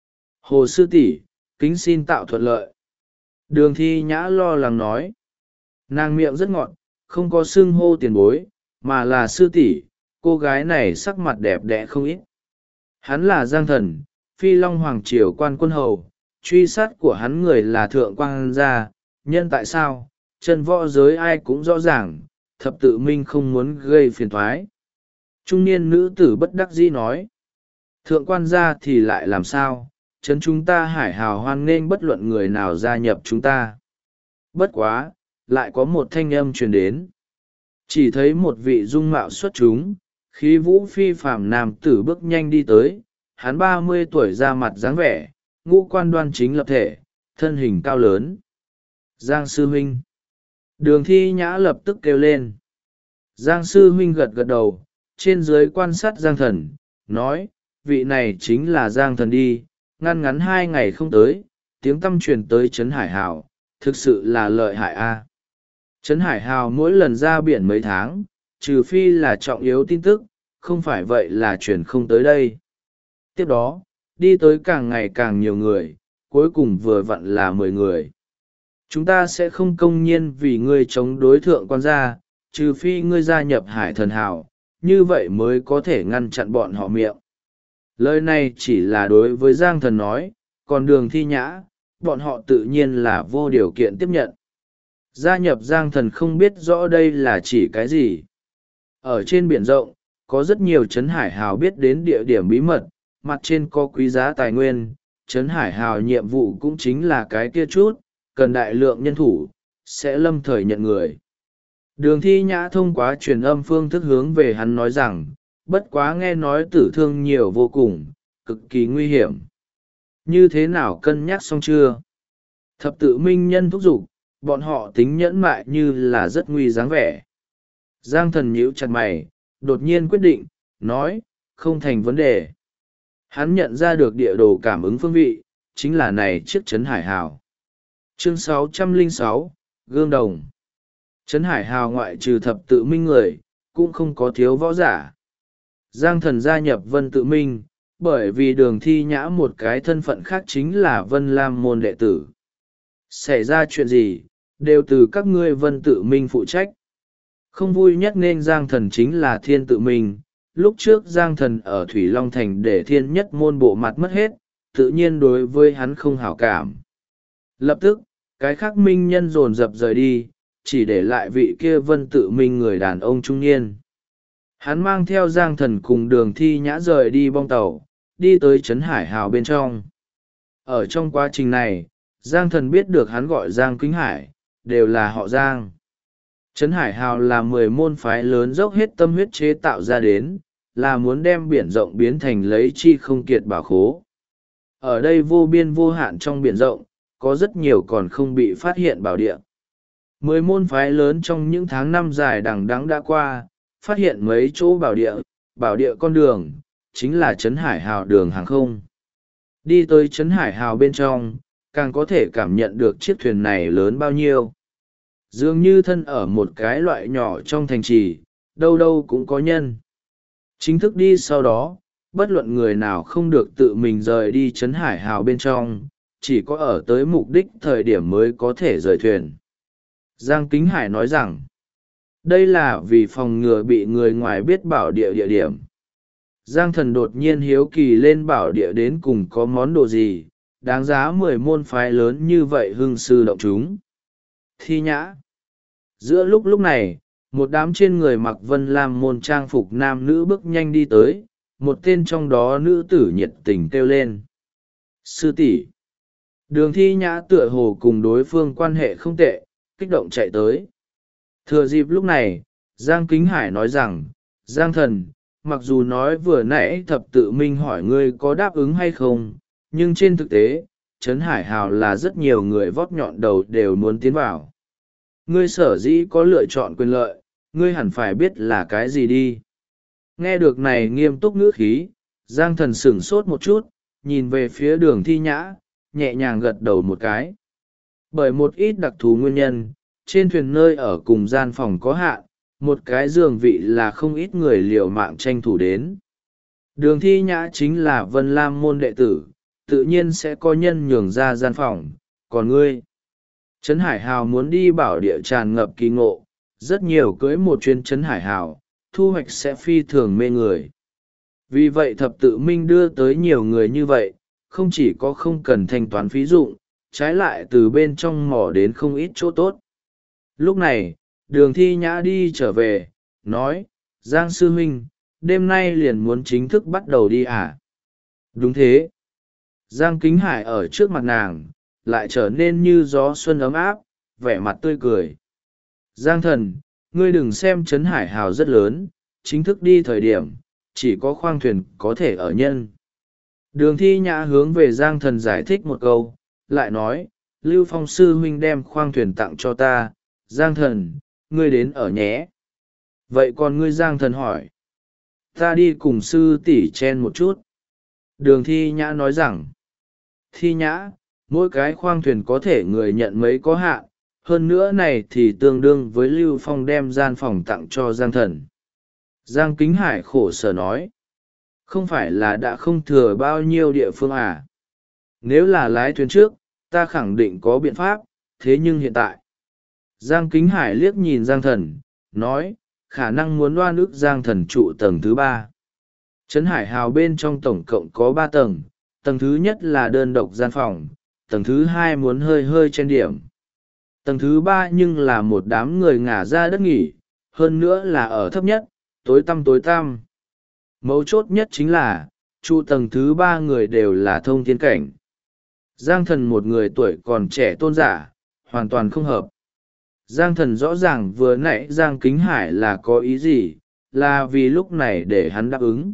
Hồ sư tỷ, kính xin tạo thuận lợi. Đường Thi Nhã lo lắng nói. Nàng miệng rất ngọt, không có xưng hô tiền bối, mà là sư tỷ. Cô gái này sắc mặt đẹp đẽ không ít. Hắn là Giang Thần, Phi Long Hoàng Triều quan quân hầu, truy sát của hắn người là thượng quan gia, nhân tại sao, chân võ giới ai cũng rõ ràng, thập tự minh không muốn gây phiền thoái. Trung niên nữ tử bất đắc dĩ nói. Thượng quan gia thì lại làm sao, chấn chúng ta Hải Hào hoan nghênh bất luận người nào gia nhập chúng ta. Bất quá, lại có một thanh âm truyền đến. Chỉ thấy một vị dung mạo xuất chúng, khí vũ phi phàm nam tử bước nhanh đi tới, hắn 30 tuổi ra mặt dáng vẻ, ngũ quan đoan chính lập thể, thân hình cao lớn. Giang sư huynh. Đường Thi Nhã lập tức kêu lên. Giang sư huynh gật gật đầu, trên dưới quan sát Giang Thần, nói, vị này chính là Giang Thần đi, ngăn ngắn 2 ngày không tới, tiếng tăm truyền tới Trấn Hải Hào, thực sự là lợi hại a. Trấn Hải Hào mỗi lần ra biển mấy tháng, trừ phi là trọng yếu tin tức, không phải vậy là truyền không tới đây. Tiếp đó, đi tới càng ngày càng nhiều người, cuối cùng vừa vặn là 10 người. Chúng ta sẽ không công nhiên vì ngươi chống đối thượng quan gia, trừ phi ngươi gia nhập Hải Thần Hào, như vậy mới có thể ngăn chặn bọn họ miệng. Lời này chỉ là đối với Giang Thần nói, còn Đường Thi Nhã, bọn họ tự nhiên là vô điều kiện tiếp nhận. Gia nhập Giang Thần không biết rõ đây là chỉ cái gì. Ở trên biển rộng, có rất nhiều Trấn Hải Hào biết đến địa điểm bí mật, mặt trên có quý giá tài nguyên, Trấn Hải Hào nhiệm vụ cũng chính là cái kia chút, cần đại lượng nhân thủ, sẽ lâm thời nhận người. Đường Thi Nhã thông qua truyền âm phương thức hướng về hắn nói rằng, bất quá nghe nói tử thương nhiều vô cùng, cực kỳ nguy hiểm. Như thế nào cân nhắc xong chưa? Thập tự minh nhân thúc giục, bọn họ tính nhẫn mại như là rất nguy dáng vẻ. Giang Thần nhíu chặt mày, đột nhiên quyết định, nói, không thành vấn đề. Hắn nhận ra được địa đồ cảm ứng phương vị, chính là này chiếc Trấn Hải Hào. Chương 606, Gương Đồng. Trấn Hải Hào ngoại trừ thập tự minh người, cũng không có thiếu võ giả. Giang Thần gia nhập Vân Tự Minh, bởi vì Đường Thi Nhã một cái thân phận khác chính là Vân Lam môn đệ tử. Xảy ra chuyện gì, đều từ các ngươi Vân Tự Minh phụ trách. Không vui nhất nên Giang Thần chính là Thiên Tự Minh. Lúc trước Giang Thần ở Thủy Long Thành để Thiên Nhất môn bộ mặt mất hết, tự nhiên đối với hắn không hảo cảm. Lập tức, cái khác minh nhân dồn dập rời đi, chỉ để lại vị kia Vân Tự Minh người đàn ông trung niên. Hắn mang theo Giang Thần cùng Đường Thi Nhã rời đi bong tàu, đi tới trấn Hải Hào bên trong. Ở trong quá trình này, Giang Thần biết được hắn gọi Giang Kính Hải, đều là họ Giang. Trấn Hải Hào là 10 môn phái lớn dốc hết tâm huyết chế tạo ra đến, là muốn đem biển rộng biến thành lấy chi không kiệt bảo khố. Ở đây vô biên vô hạn trong biển rộng, có rất nhiều còn không bị phát hiện bảo địa. 10 môn phái lớn trong những tháng năm dài đằng đẵng đã qua, phát hiện mấy chỗ bảo địa con đường, chính là Trấn Hải Hào đường hàng không. Đi tới Trấn Hải Hào bên trong, càng có thể cảm nhận được chiếc thuyền này lớn bao nhiêu. Dường như thân ở một cái loại nhỏ trong thành trì, đâu đâu cũng có nhân. Chính thức đi sau đó, bất luận người nào không được tự mình rời đi Trấn Hải Hào bên trong, chỉ có ở tới mục đích thời điểm mới có thể rời thuyền. Giang Kính Hải nói rằng, đây là vì phòng ngừa bị người ngoài biết bảo địa địa điểm. Giang Thần đột nhiên hiếu kỳ lên bảo địa đến cùng có món đồ gì, đáng giá 10 môn phái lớn như vậy hưng sư động chúng. Thi Nhã. Giữa lúc này, một đám trên người mặc Vân Lam môn trang phục nam nữ bước nhanh đi tới, một tên trong đó nữ tử nhiệt tình kêu lên. Sư tỷ. Đường Thi Nhã tựa hồ cùng đối phương quan hệ không tệ, kích động chạy tới. Thừa dịp lúc này, Giang Kính Hải nói rằng, Giang Thần, mặc dù nói vừa nãy Thập Tự Minh hỏi ngươi có đáp ứng hay không, nhưng trên thực tế, Trấn Hải Hào là rất nhiều người vót nhọn đầu đều muốn tiến vào. Ngươi sở dĩ có lựa chọn quyền lợi, ngươi hẳn phải biết là cái gì đi. Nghe được này nghiêm túc ngữ khí, Giang Thần sửng sốt một chút, nhìn về phía Đường Thi Nhã, nhẹ nhàng gật đầu một cái. Bởi một ít đặc thù nguyên nhân, trên thuyền nơi ở cùng gian phòng có hạn, một cái giường vị là không ít người liều mạng tranh thủ đến. Đường Thi Nhã chính là Vân Lam môn đệ tử, tự nhiên sẽ có nhân nhường ra gian phòng, còn ngươi. Trấn Hải Hào muốn đi bảo địa tràn ngập kỳ ngộ, rất nhiều cưới một chuyến Trấn Hải Hào, thu hoạch sẽ phi thường mê người. Vì vậy Thập Tự Minh đưa tới nhiều người như vậy, không chỉ có không cần thanh toán phí dụng, trái lại từ bên trong mỏ đến không ít chỗ tốt. Lúc này, Đường Thi Nhã đi trở về, nói, Giang Sư Huynh, đêm nay liền muốn chính thức bắt đầu đi à? Đúng thế. Giang Kính Hải ở trước mặt nàng, lại trở nên như gió xuân ấm áp, vẻ mặt tươi cười. Giang Thần, ngươi đừng xem Trấn Hải Hào rất lớn, chính thức đi thời điểm, chỉ có khoang thuyền có thể ở nhân. Đường Thi Nhã hướng về Giang Thần giải thích một câu, lại nói, Lưu Phong Sư Huynh đem khoang thuyền tặng cho ta, Giang Thần, ngươi đến ở nhé. Vậy còn ngươi Giang Thần hỏi, ta đi cùng sư tỷ chen một chút. Đường Thi Nhã nói rằng, Thi Nhã, mỗi cái khoang thuyền có thể người nhận mấy có hạn, hơn nữa này thì tương đương với Lưu Phong đem gian phòng tặng cho Giang Thần. Giang Kính Hải khổ sở nói, không phải là đã không thừa bao nhiêu địa phương à? Nếu là lái thuyền trước, ta khẳng định có biện pháp, thế nhưng hiện tại. Giang Kính Hải liếc nhìn Giang Thần, nói, khả năng muốn oan ức Giang Thần trụ tầng thứ 3. Trấn Hải Hào bên trong tổng cộng có 3 tầng, tầng thứ nhất là đơn độc gian phòng, tầng thứ 2 muốn hơi hơi trên điểm. Tầng thứ 3 nhưng là một đám người ngả ra đất nghỉ, hơn nữa là ở thấp nhất, tối tăm. Mấu chốt nhất chính là, trụ tầng thứ 3 người đều là thông thiên cảnh. Giang Thần một người tuổi còn trẻ tôn giả, hoàn toàn không hợp. Giang Thần rõ ràng vừa nãy Giang Kính Hải là có ý gì, là vì lúc này để hắn đáp ứng.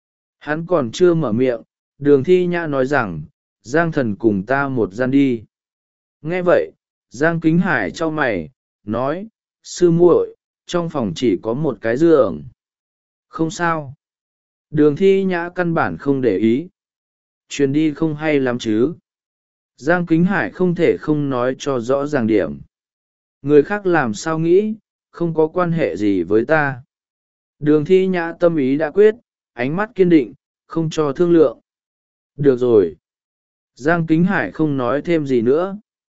Hắn còn chưa mở miệng, Đường Thi Nhã nói rằng, Giang Thần cùng ta một gian đi. Nghe vậy, Giang Kính Hải chau mày, nói, sư muội, trong phòng chỉ có một cái giường. Không sao. Đường Thi Nhã căn bản không để ý. Chuyến đi không hay lắm chứ. Giang Kính Hải không thể không nói cho rõ ràng điểm. Người khác làm sao nghĩ, không có quan hệ gì với ta. Đường Thi Nhã tâm ý đã quyết, ánh mắt kiên định, không cho thương lượng. Được rồi. Giang Kính Hải không nói thêm gì nữa.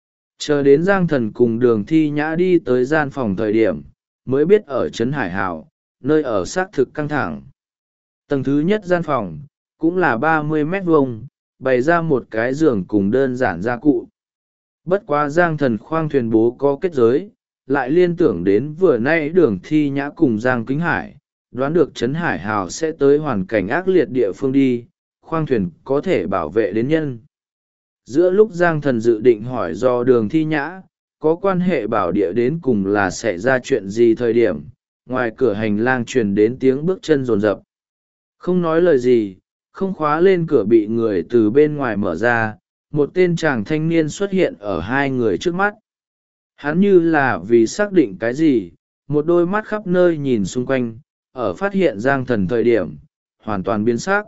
Chờ đến Giang Thần cùng Đường Thi Nhã đi tới gian phòng thời điểm, mới biết ở Trấn Hải Hào, nơi ở xác thực căng thẳng. Tầng thứ nhất gian phòng, cũng là 30 mét vuông, bày ra một cái giường cùng đơn giản gia cụ. Bất quá Giang Thần khoang thuyền bố có kết giới, lại liên tưởng đến vừa nay Đường Thi Nhã cùng Giang Kính Hải, đoán được Trấn Hải Hào sẽ tới hoàn cảnh ác liệt địa phương đi, khoang thuyền có thể bảo vệ đến nhân. Giữa lúc Giang Thần dự định hỏi do Đường Thi Nhã có quan hệ bảo địa đến cùng là xảy ra chuyện gì thời điểm, ngoài cửa hành lang truyền đến tiếng bước chân rồn rập. Không nói lời gì, không khóa lên cửa bị người từ bên ngoài mở ra, một tên chàng thanh niên xuất hiện ở hai người trước mắt. Hắn như là vì xác định cái gì, một đôi mắt khắp nơi nhìn xung quanh, ở phát hiện Giang Thần thời điểm hoàn toàn biến sắc.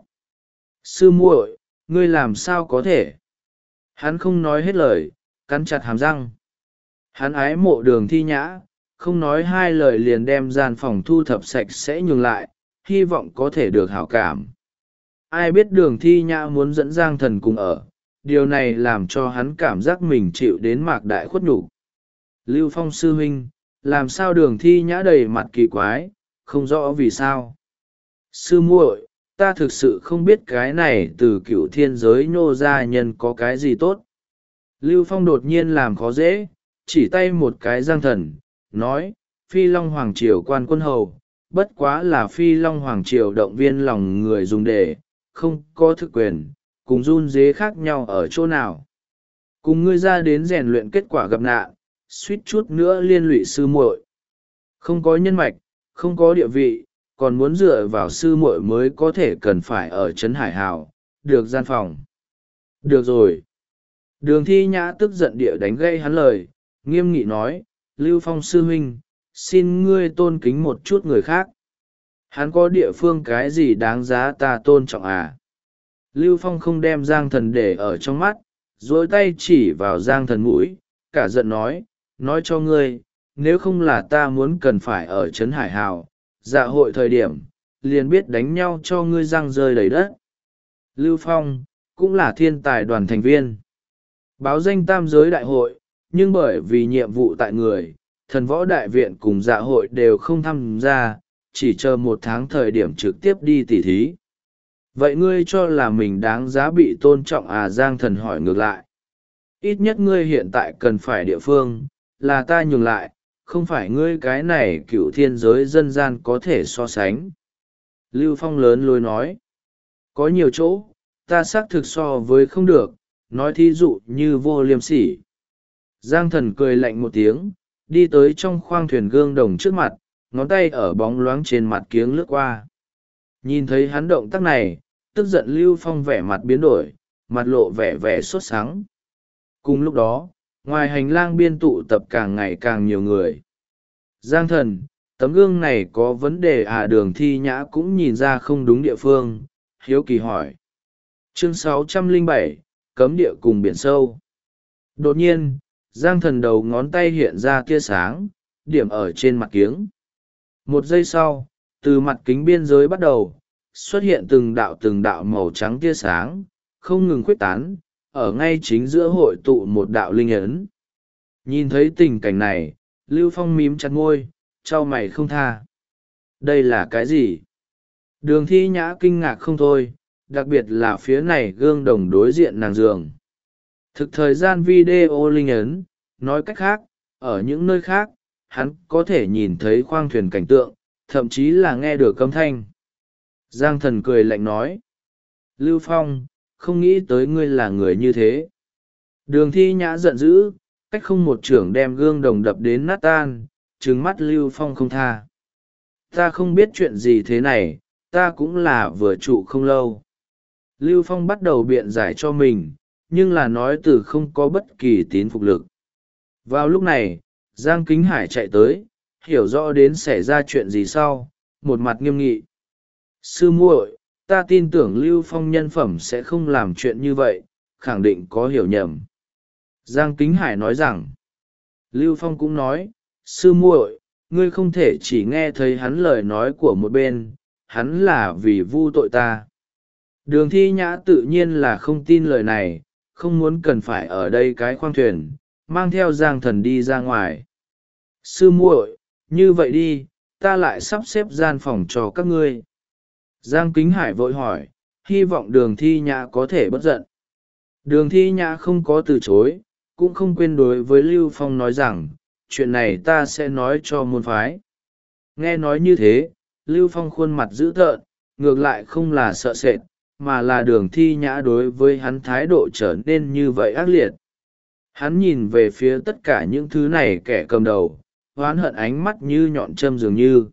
Sư muội, ngươi làm sao có thể? Hắn không nói hết lời, cắn chặt hàm răng. Hắn ái mộ Đường Thi Nhã, không nói hai lời liền đem gian phòng thu thập sạch sẽ nhường lại, hy vọng có thể được hảo cảm. Ai biết Đường Thi Nhã muốn dẫn Giang Thần cùng ở, điều này làm cho hắn cảm giác mình chịu đến mạc đại khuất nhục. Lưu Phong sư huynh, làm sao Đường Thi Nhã đầy mặt kỳ quái, không rõ vì sao. Sư muội, ta thực sự không biết cái này từ cựu thiên giới nô gia nhân có cái gì tốt. Lưu Phong đột nhiên làm khó dễ, chỉ tay một cái Giang Thần, nói, Phi Long Hoàng Triều quan quân hầu, bất quá là Phi Long Hoàng Triều động viên lòng người dùng để, không có thực quyền, cùng run dế khác nhau ở chỗ nào. Cùng ngươi ra đến rèn luyện kết quả gặp nạn, suýt chút nữa liên lụy sư muội. Không có nhân mạch, không có địa vị, còn muốn dựa vào sư muội mới có thể cần phải ở Trấn Hải Hào, được gian phòng. Được rồi. Đường Thi Nhã tức giận địa đánh gây hắn lời, nghiêm nghị nói, Lưu Phong sư huynh, xin ngươi tôn kính một chút người khác. Hắn có địa phương cái gì đáng giá ta tôn trọng à? Lưu Phong không đem Giang Thần để ở trong mắt, dối tay chỉ vào Giang Thần mũi, cả giận nói cho ngươi, nếu không là ta muốn cần phải ở Trấn Hải Hào, dạ hội thời điểm, liền biết đánh nhau cho ngươi răng rơi đầy đất. Lưu Phong, cũng là thiên tài đoàn thành viên. Báo danh tam giới đại hội, nhưng bởi vì nhiệm vụ tại người, thần võ đại viện cùng dạ hội đều không tham gia, chỉ chờ một tháng thời điểm trực tiếp đi tỉ thí. Vậy ngươi cho là mình đáng giá bị tôn trọng à? Giang Thần hỏi ngược lại. Ít nhất ngươi hiện tại cần phải địa phương, là ta nhường lại, không phải ngươi cái này cựu thiên giới dân gian có thể so sánh. Lưu Phong lớn lối nói. Có nhiều chỗ, ta xác thực so với không được, nói thí dụ như vô liêm sỉ. Giang Thần cười lạnh một tiếng, đi tới trong khoang thuyền gương đồng trước mặt, ngón tay ở bóng loáng trên mặt kiếng lướt qua. Nhìn thấy hắn động tác này, tức giận Lưu Phong vẻ mặt biến đổi, mặt lộ vẻ vẻ sốt sắng. Cùng lúc đó, ngoài hành lang biên tụ tập càng ngày càng nhiều người. Giang Thần, tấm gương này có vấn đề à? Đường Thi Nhã cũng nhìn ra không đúng địa phương, hiếu kỳ hỏi. Chương 607, Cấm địa cùng biển sâu. Đột nhiên, Giang Thần đầu ngón tay hiện ra tia sáng, điểm ở trên mặt kiếng. Một giây sau, từ mặt kính biên giới bắt đầu, xuất hiện từng đạo màu trắng tia sáng, không ngừng khuếch tán, ở ngay chính giữa hội tụ một đạo linh ấn. Nhìn thấy tình cảnh này, Lưu Phong mím chặt môi, trao mày không tha. Đây là cái gì? Đường Thi Nhã kinh ngạc không thôi, đặc biệt là phía này gương đồng đối diện nàng giường. Thực thời gian video linh ấn, nói cách khác, ở những nơi khác, hắn có thể nhìn thấy khoang thuyền cảnh tượng, thậm chí là nghe được âm thanh. Giang Thần cười lạnh nói. Lưu Phong, không nghĩ tới ngươi là người như thế. Đường Thi Nhã giận dữ, cách không một chưởng đem gương đồng đập đến nát tan, trừng mắt Lưu Phong không tha. Ta không biết chuyện gì thế này, ta cũng là vừa trụ không lâu. Lưu Phong bắt đầu biện giải cho mình, nhưng là nói từ không có bất kỳ tín phục lực. Vào lúc này, Giang Kính Hải chạy tới, hiểu rõ đến xảy ra chuyện gì sau, một mặt nghiêm nghị. Sư muội, ta tin tưởng Lưu Phong nhân phẩm sẽ không làm chuyện như vậy, khẳng định có hiểu nhầm. Giang Kính Hải nói rằng, Lưu Phong cũng nói, sư muội, ngươi không thể chỉ nghe thấy hắn lời nói của một bên, hắn là vì vu tội ta. Đường Thi Nhã tự nhiên là không tin lời này, không muốn cần phải ở đây cái khoang thuyền, mang theo Giang Thần đi ra ngoài. Sư muội, như vậy đi, ta lại sắp xếp gian phòng cho các ngươi. Giang Kính Hải vội hỏi, hy vọng Đường Thi Nhã có thể bất giận. Đường Thi Nhã không có từ chối, cũng không quên đối với Lưu Phong nói rằng, chuyện này ta sẽ nói cho môn phái. Nghe nói như thế, Lưu Phong khuôn mặt dữ tợn, ngược lại không là sợ sệt, mà là Đường Thi Nhã đối với hắn thái độ trở nên như vậy ác liệt. Hắn nhìn về phía tất cả những thứ này kẻ cầm đầu, oán hận ánh mắt như nhọn châm dường như.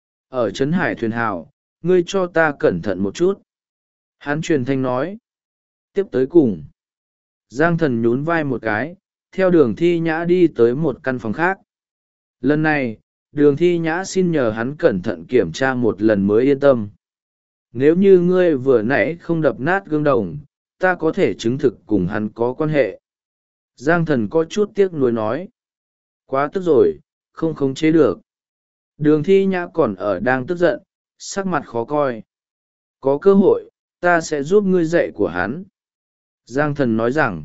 Ở Trấn Hải thuyền hào, ngươi cho ta cẩn thận một chút. Hắn truyền thanh nói. Tiếp tới cùng. Giang Thần nhún vai một cái, theo Đường Thi Nhã đi tới một căn phòng khác. Lần này, Đường Thi Nhã xin nhờ hắn cẩn thận kiểm tra một lần mới yên tâm. Nếu như ngươi vừa nãy không đập nát gương đồng, ta có thể chứng thực cùng hắn có quan hệ. Giang Thần có chút tiếc nuối nói. Quá tức rồi, không khống chế được. Đường Thi Nhã còn ở đang tức giận, sắc mặt khó coi. Có cơ hội, ta sẽ giúp ngươi dạy của hắn. Giang Thần nói rằng.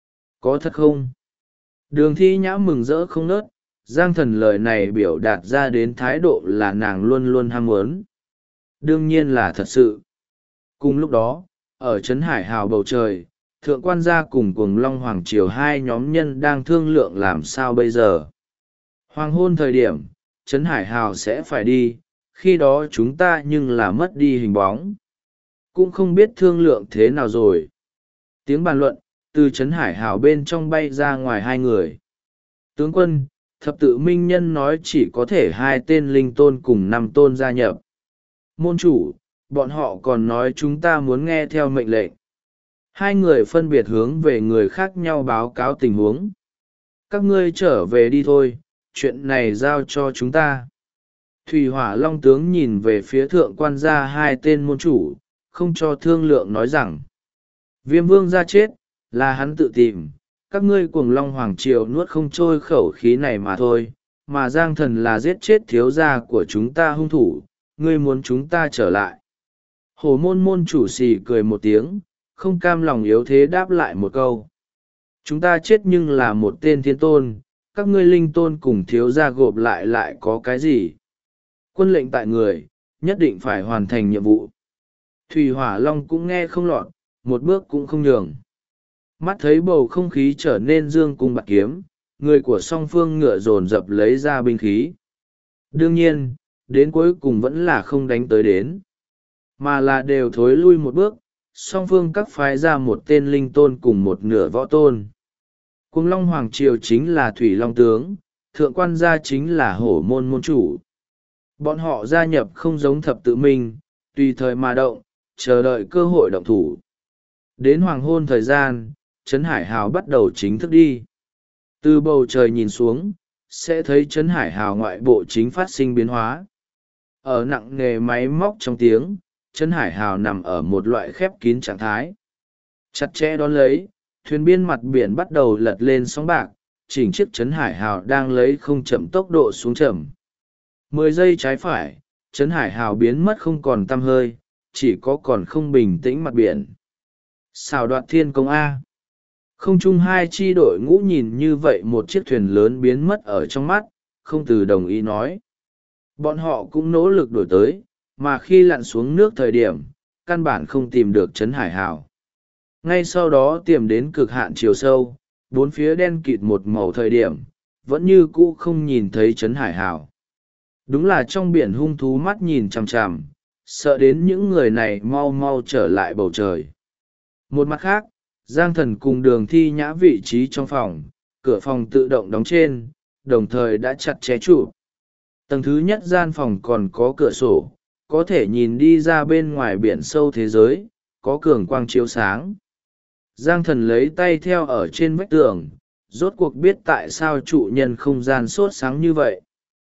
Có thật không? Đường Thi Nhã mừng rỡ không nớt. Giang Thần lời này biểu đạt ra đến thái độ là nàng luôn luôn ham muốn. Đương nhiên là thật sự. Cùng lúc đó, ở Trấn Hải Hào bầu trời, Thượng Quan gia cùng Cuồng Long Hoàng Triều hai nhóm nhân đang thương lượng làm sao bây giờ. Hoàng hôn thời điểm, Trấn Hải Hào sẽ phải đi, khi đó chúng ta nhưng là mất đi hình bóng. Cũng không biết thương lượng thế nào rồi. Tiếng bàn luận, từ Trấn Hải Hào bên trong bay ra ngoài hai người. Tướng quân, thập tự minh nhân nói chỉ có thể 2 tên linh tôn cùng 5 tôn gia nhập. Môn chủ, bọn họ còn nói chúng ta muốn nghe theo mệnh lệnh. Hai người phân biệt hướng về người khác nhau báo cáo tình huống. Các ngươi trở về đi thôi, chuyện này giao cho chúng ta. Thủy Hỏa Long tướng nhìn về phía Thượng Quan gia 2 tên môn chủ, không cho thương lượng nói rằng. Viêm vương ra chết, là hắn tự tìm, các ngươi Cuồng Long Hoàng Triều nuốt không trôi khẩu khí này mà thôi, mà Giang Thần là giết chết thiếu gia của chúng ta hung thủ, ngươi muốn chúng ta trở lại. Hổ môn môn chủ xì cười một tiếng, không cam lòng yếu thế đáp lại một câu. Chúng ta chết nhưng là một tên thiên tôn, các ngươi linh tôn cùng thiếu gia gộp lại có cái gì? Quân lệnh tại người, nhất định phải hoàn thành nhiệm vụ. Thủy Hỏa Long cũng nghe không lọt, một bước cũng không nhường. Mắt thấy bầu không khí trở nên dương cung bạt kiếm, người của song phương ngựa dồn dập lấy ra binh khí. Đương nhiên, đến cuối cùng vẫn là không đánh tới đến, mà là đều thối lui một bước, song phương các phái ra một tên linh tôn cùng một nửa võ tôn. Cuồng Long Hoàng Triều chính là Thủy Long tướng, Thượng Quan gia chính là Hổ môn môn chủ. Bọn họ gia nhập không giống thập tự minh, tùy thời mà động, chờ đợi cơ hội động thủ. Đến hoàng hôn thời gian, Trấn Hải Hào bắt đầu chính thức đi. Từ bầu trời nhìn xuống, sẽ thấy Trấn Hải Hào ngoại bộ chính phát sinh biến hóa. Ở nặng nề máy móc trong tiếng, Trấn Hải Hào nằm ở một loại khép kín trạng thái. Chặt chẽ đón lấy, thuyền biên mặt biển bắt đầu lật lên sóng bạc, chỉnh chiếc Trấn Hải Hào đang lấy không chậm tốc độ xuống chậm. 10 giây trái phải, Trấn Hải Hào biến mất không còn tăm hơi, chỉ có còn không bình tĩnh mặt biển. Xảo đoạt thiên công A. Không chung hai chi đội ngũ nhìn như vậy một chiếc thuyền lớn biến mất ở trong mắt, không từ đồng ý nói. Bọn họ cũng nỗ lực đổi tới, mà khi lặn xuống nước thời điểm, căn bản không tìm được Trấn Hải Hào. Ngay sau đó tìm đến cực hạn chiều sâu, bốn phía đen kịt một màu thời điểm, vẫn như cũ không nhìn thấy Trấn Hải Hào. Đúng là trong biển hung thú mắt nhìn chằm chằm, sợ đến những người này mau mau trở lại bầu trời. Một mặt khác, Giang Thần cùng Đường Thi Nhã vị trí trong phòng, cửa phòng tự động đóng trên, đồng thời đã chặt chẽ trụ. Tầng thứ nhất gian phòng còn có cửa sổ, có thể nhìn đi ra bên ngoài biển sâu thế giới, có cường quang chiếu sáng. Giang Thần lấy tay theo ở trên vách tường, rốt cuộc biết tại sao trụ nhân không gian sốt sáng như vậy.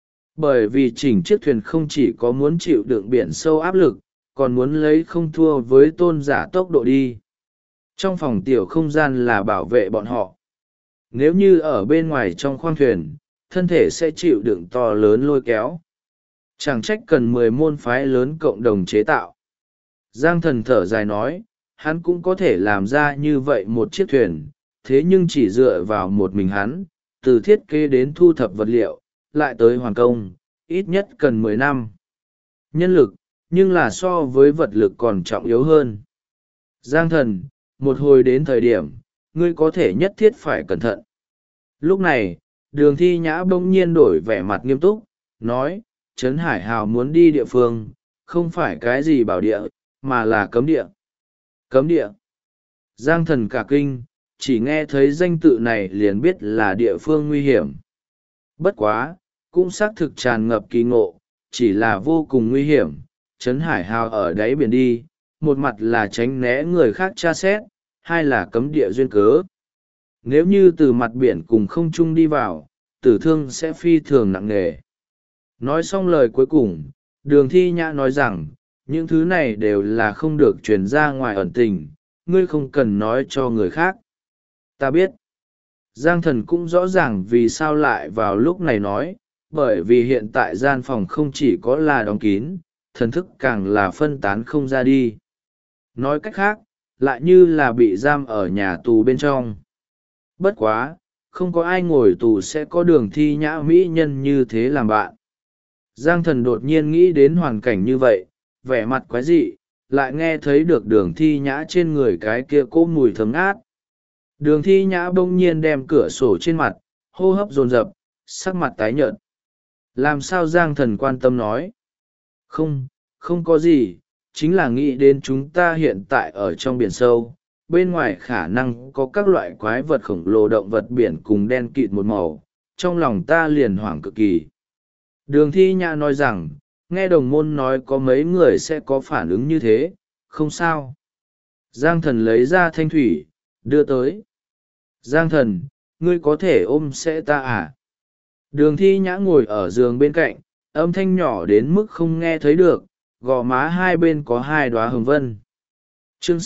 Bởi vì chỉnh chiếc thuyền không chỉ có muốn chịu đựng biển sâu áp lực, còn muốn lấy không thua với tôn giả tốc độ đi. Trong phòng tiểu không gian là bảo vệ bọn họ. Nếu như ở bên ngoài trong khoang thuyền, thân thể sẽ chịu đựng to lớn lôi kéo. Chẳng trách cần 10 môn phái lớn cộng đồng chế tạo. Giang Thần thở dài nói, hắn cũng có thể làm ra như vậy một chiếc thuyền, thế nhưng chỉ dựa vào một mình hắn, từ thiết kế đến thu thập vật liệu, lại tới hoàn công, ít nhất cần 10 năm. Nhân lực, nhưng là so với vật lực còn trọng yếu hơn. Giang Thần, một hồi đến thời điểm, ngươi có thể nhất thiết phải cẩn thận. Lúc này, Đường Thi Nhã bỗng nhiên đổi vẻ mặt nghiêm túc, nói, Trấn Hải Hào muốn đi địa phương, không phải cái gì bảo địa, mà là cấm địa. Cấm địa. Giang Thần cả kinh, chỉ nghe thấy danh tự này liền biết là địa phương nguy hiểm. Bất quá, cũng xác thực tràn ngập kỳ ngộ, chỉ là vô cùng nguy hiểm. Trấn Hải Hào ở đáy biển đi, một mặt là tránh né người khác tra xét, hai là cấm địa duyên cớ. Nếu như từ mặt biển cùng không trung đi vào, tử thương sẽ phi thường nặng nề. Nói xong lời cuối cùng, Đường Thi Nhã nói rằng, những thứ này đều là không được truyền ra ngoài ẩn tình, ngươi không cần nói cho người khác. Ta biết. Giang Thần cũng rõ ràng vì sao lại vào lúc này nói, bởi vì hiện tại gian phòng không chỉ có là đóng kín, thần thức càng là phân tán không ra đi. Nói cách khác, lại như là bị giam ở nhà tù bên trong. Bất quá, không có ai ngồi tù sẽ có Đường Thi Nhã mỹ nhân như thế làm bạn. Giang Thần đột nhiên nghĩ đến hoàn cảnh như vậy, vẻ mặt quái dị, lại nghe thấy được Đường Thi Nhã trên người cái kia cỗ mùi thấm ngát. Đường Thi Nhã bỗng nhiên đem cửa sổ trên mặt, hô hấp dồn dập, sắc mặt tái nhợt. Làm sao Giang Thần quan tâm nói? Không có gì, chính là nghĩ đến chúng ta hiện tại ở trong biển sâu, bên ngoài khả năng có các loại quái vật khổng lồ động vật biển cùng đen kịt một màu, trong lòng ta liền hoảng cực kỳ. Đường Thi Nhã nói rằng, nghe đồng môn nói có mấy người sẽ có phản ứng như thế, không sao. Giang Thần lấy ra thanh thủy, đưa tới. Giang Thần, ngươi có thể ôm sẽ ta à? Đường Thi Nhã ngồi ở giường bên cạnh, âm thanh nhỏ đến mức không nghe thấy được, gò má hai bên có hai đóa hồng vân. Chương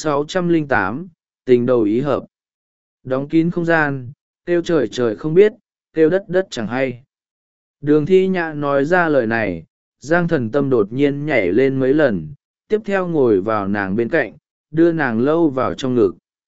608, tình đầu ý hợp. Đóng kín không gian, kêu trời trời không biết, kêu đất đất chẳng hay. Đường Thi Nhã nói ra lời này, Giang Thần tâm đột nhiên nhảy lên mấy lần, tiếp theo ngồi vào nàng bên cạnh, đưa nàng lâu vào trong ngực.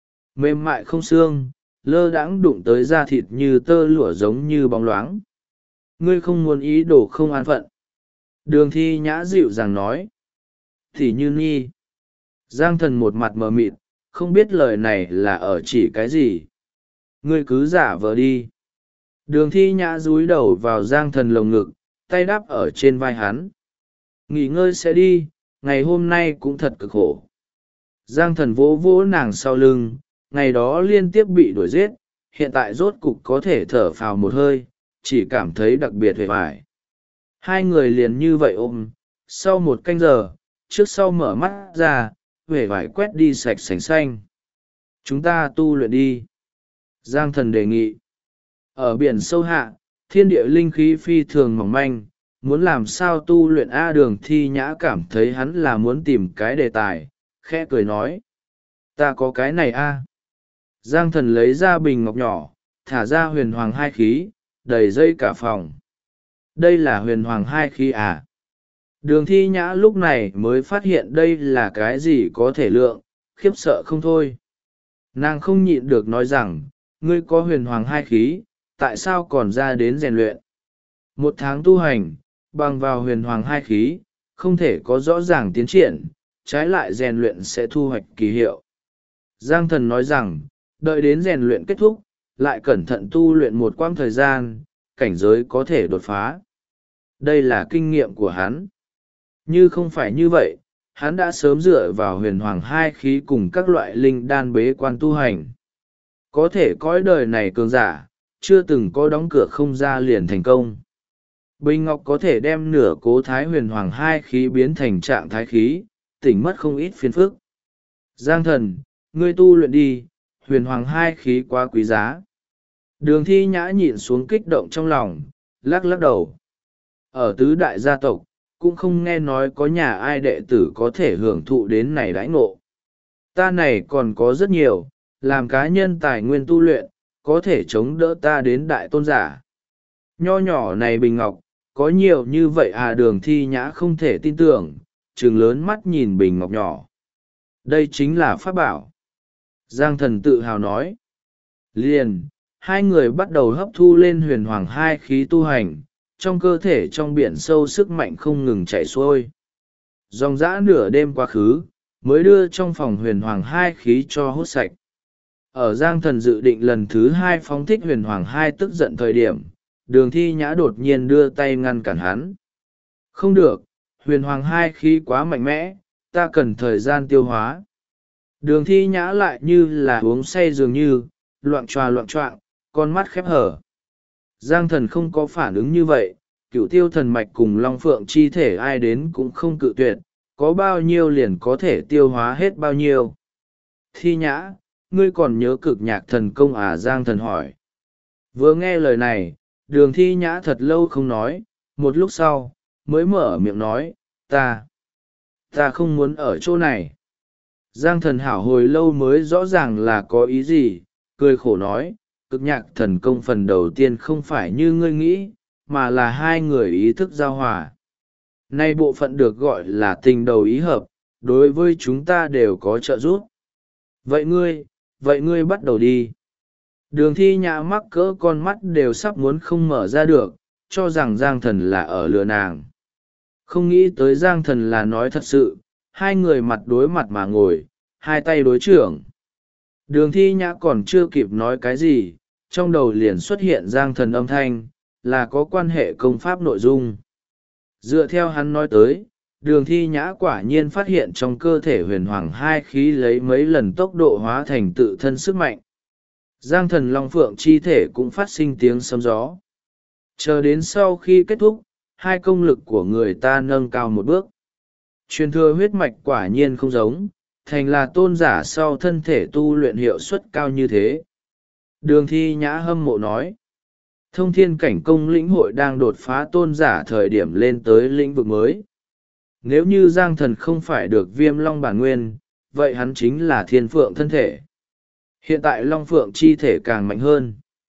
Mềm mại không xương, lơ đãng đụng tới da thịt như tơ lụa giống như bóng loáng. Ngươi không muốn ý đồ không an phận. Đường Thi Nhã dịu dàng nói. Thì như nhi. Giang Thần một mặt mờ mịt, không biết lời này là ở chỉ cái gì. Ngươi cứ giả vờ đi. Đường Thi Nhã dúi đầu vào Giang Thần lồng ngực, tay đắp ở trên vai hắn. Nghỉ ngơi sẽ đi, ngày hôm nay cũng thật cực khổ. Giang Thần vỗ vỗ nàng sau lưng, ngày đó liên tiếp bị đuổi giết, hiện tại rốt cục có thể thở phào một hơi, chỉ cảm thấy đặc biệt uể oải. Hai người liền như vậy ôm, sau một canh giờ, trước sau mở mắt ra, uể oải quét đi sạch sành xanh. Chúng ta tu luyện đi. Giang Thần đề nghị. Ở biển sâu hạ, thiên địa linh khí phi thường mỏng manh, muốn làm sao tu luyện A? Đường Thi Nhã cảm thấy hắn là muốn tìm cái đề tài, khẽ cười nói. Ta có cái này A. Giang Thần lấy ra bình ngọc nhỏ, thả ra huyền hoàng hai khí, đầy dây cả phòng. Đây là huyền hoàng hai khí à? Đường Thi Nhã lúc này mới phát hiện đây là cái gì có thể lượng, khiếp sợ không thôi. Nàng không nhịn được nói rằng, ngươi có huyền hoàng hai khí, tại sao còn ra đến rèn luyện? Một tháng tu hành, bằng vào huyền hoàng hai khí, không thể có rõ ràng tiến triển, trái lại rèn luyện sẽ thu hoạch kỳ hiệu. Giang Thần nói rằng, đợi đến rèn luyện kết thúc, lại cẩn thận tu luyện một quãng thời gian, cảnh giới có thể đột phá. Đây là kinh nghiệm của hắn. Như không phải như vậy, hắn đã sớm dựa vào huyền hoàng hai khí cùng các loại linh đan bế quan tu hành. Có thể cõi đời này cường giả, chưa từng có đóng cửa không ra liền thành công. Bình Ngọc có thể đem nửa cố thái huyền hoàng hai khí biến thành trạng thái khí, tỉnh mất không ít phiền phức. Giang Thần, ngươi tu luyện đi, huyền hoàng hai khí quá quý giá. Đường Thi Nhã nhịn xuống kích động trong lòng, lắc lắc đầu. Ở tứ đại gia tộc, cũng không nghe nói có nhà ai đệ tử có thể hưởng thụ đến này đãi ngộ. Ta này còn có rất nhiều, làm cá nhân tài nguyên tu luyện, có thể chống đỡ ta đến đại tôn giả. Nho nhỏ này bình ngọc, có nhiều như vậy à? Đường Thi Nhã không thể tin tưởng, trừng lớn mắt nhìn bình ngọc nhỏ. Đây chính là pháp bảo. Giang Thần tự hào nói. Liền, hai người bắt đầu hấp thu lên huyền hoàng hai khí tu hành, trong cơ thể trong biển sâu sức mạnh không ngừng chảy xuôi. Dòng dã nửa đêm quá khứ, mới đưa trong phòng huyền hoàng hai khí cho hút sạch. Ở Giang Thần dự định lần thứ hai phóng thích huyền hoàng hai tức giận thời điểm, Đường Thi Nhã đột nhiên đưa tay ngăn cản hắn. Không được, huyền hoàng hai khí quá mạnh mẽ, ta cần thời gian tiêu hóa. Đường Thi Nhã lại như là uống say dường như, loạng choạng, con mắt khép hở. Giang Thần không có phản ứng như vậy, Cửu Tiêu thần mạch cùng Long Phượng chi thể ai đến cũng không cự tuyệt, có bao nhiêu liền có thể tiêu hóa hết bao nhiêu. Thi Nhã, ngươi còn nhớ cực nhạc thần công à? Giang Thần hỏi. Vừa nghe lời này, Đường Thi Nhã thật lâu không nói, một lúc sau, mới mở miệng nói, ta không muốn ở chỗ này. Giang Thần hảo hồi lâu mới rõ ràng là có ý gì, cười khổ nói, cực nhạc thần công phần đầu tiên không phải như ngươi nghĩ, mà là hai người ý thức giao hòa. Nay bộ phận được gọi là tình đầu ý hợp, đối với chúng ta đều có trợ giúp. Vậy ngươi bắt đầu đi. Đường Thi Nhã mắc cỡ con mắt đều sắp muốn không mở ra được, cho rằng Giang Thần là ở lừa nàng. Không nghĩ tới Giang Thần là nói thật sự, hai người mặt đối mặt mà ngồi, hai tay đối trưởng. Đường Thi Nhã còn chưa kịp nói cái gì, trong đầu liền xuất hiện Giang Thần âm thanh, là có quan hệ công pháp nội dung. Dựa theo hắn nói tới, Đường Thi Nhã quả nhiên phát hiện trong cơ thể huyền hoàng hai khí lấy mấy lần tốc độ hóa thành tự thân sức mạnh. Giang Thần Long Phượng chi thể cũng phát sinh tiếng sấm gió. Chờ đến sau khi kết thúc, hai công lực của người ta nâng cao một bước. Truyền thừa huyết mạch quả nhiên không giống, thành là tôn giả sau thân thể tu luyện hiệu suất cao như thế. Đường Thi Nhã hâm mộ nói. Thông thiên cảnh công lĩnh hội đang đột phá tôn giả thời điểm lên tới lĩnh vực mới. Nếu như Giang Thần không phải được Viêm Long bản nguyên, vậy hắn chính là thiên phượng thân thể. Hiện tại Long Phượng chi thể càng mạnh hơn.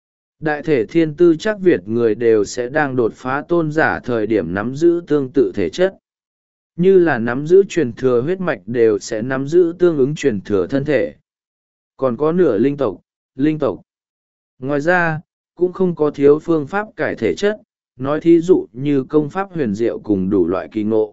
Đại thể thiên tư chắc Việt người đều sẽ đang đột phá tôn giả thời điểm nắm giữ tương tự thể chất. Như là nắm giữ truyền thừa huyết mạch đều sẽ nắm giữ tương ứng truyền thừa thân thể. Còn có nửa linh tộc. Ngoài ra, cũng không có thiếu phương pháp cải thể chất, nói thí dụ như công pháp huyền diệu cùng đủ loại kỳ ngộ.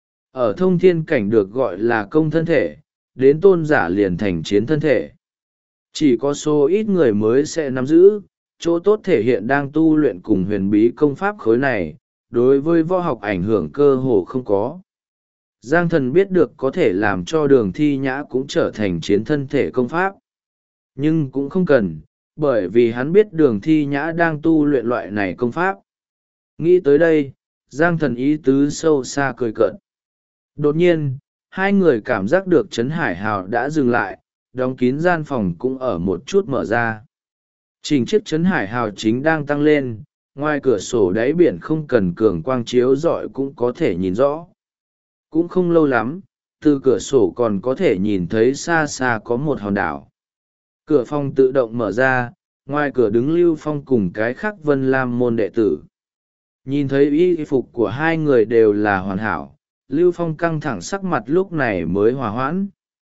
Ở thông thiên cảnh được gọi là công thân thể, đến tôn giả liền thành chiến thân thể. Chỉ có số ít người mới sẽ nắm giữ, chỗ tốt thể hiện đang tu luyện cùng huyền bí công pháp khối này, đối với võ học ảnh hưởng cơ hồ không có. Giang Thần biết được có thể làm cho Đường Thi Nhã cũng trở thành chiến thân thể công pháp. Nhưng cũng không cần, bởi vì hắn biết Đường Thi Nhã đang tu luyện loại này công pháp. Nghĩ tới đây, Giang Thần ý tứ sâu xa cười cợt. Đột nhiên, hai người cảm giác được Trấn Hải Hào đã dừng lại, đóng kín gian phòng cũng ở một chút mở ra. Trình chiếc Trấn Hải Hào chính đang tăng lên, ngoài cửa sổ đáy biển không cần cường quang chiếu rọi cũng có thể nhìn rõ. Cũng không lâu lắm, từ cửa sổ còn có thể nhìn thấy xa xa có một hòn đảo. Cửa phòng tự động mở ra, ngoài cửa đứng Lưu Phong cùng cái khác Vân Lam môn đệ tử. Nhìn thấy y phục của hai người đều là hoàn hảo, Lưu Phong căng thẳng sắc mặt lúc này mới hòa hoãn.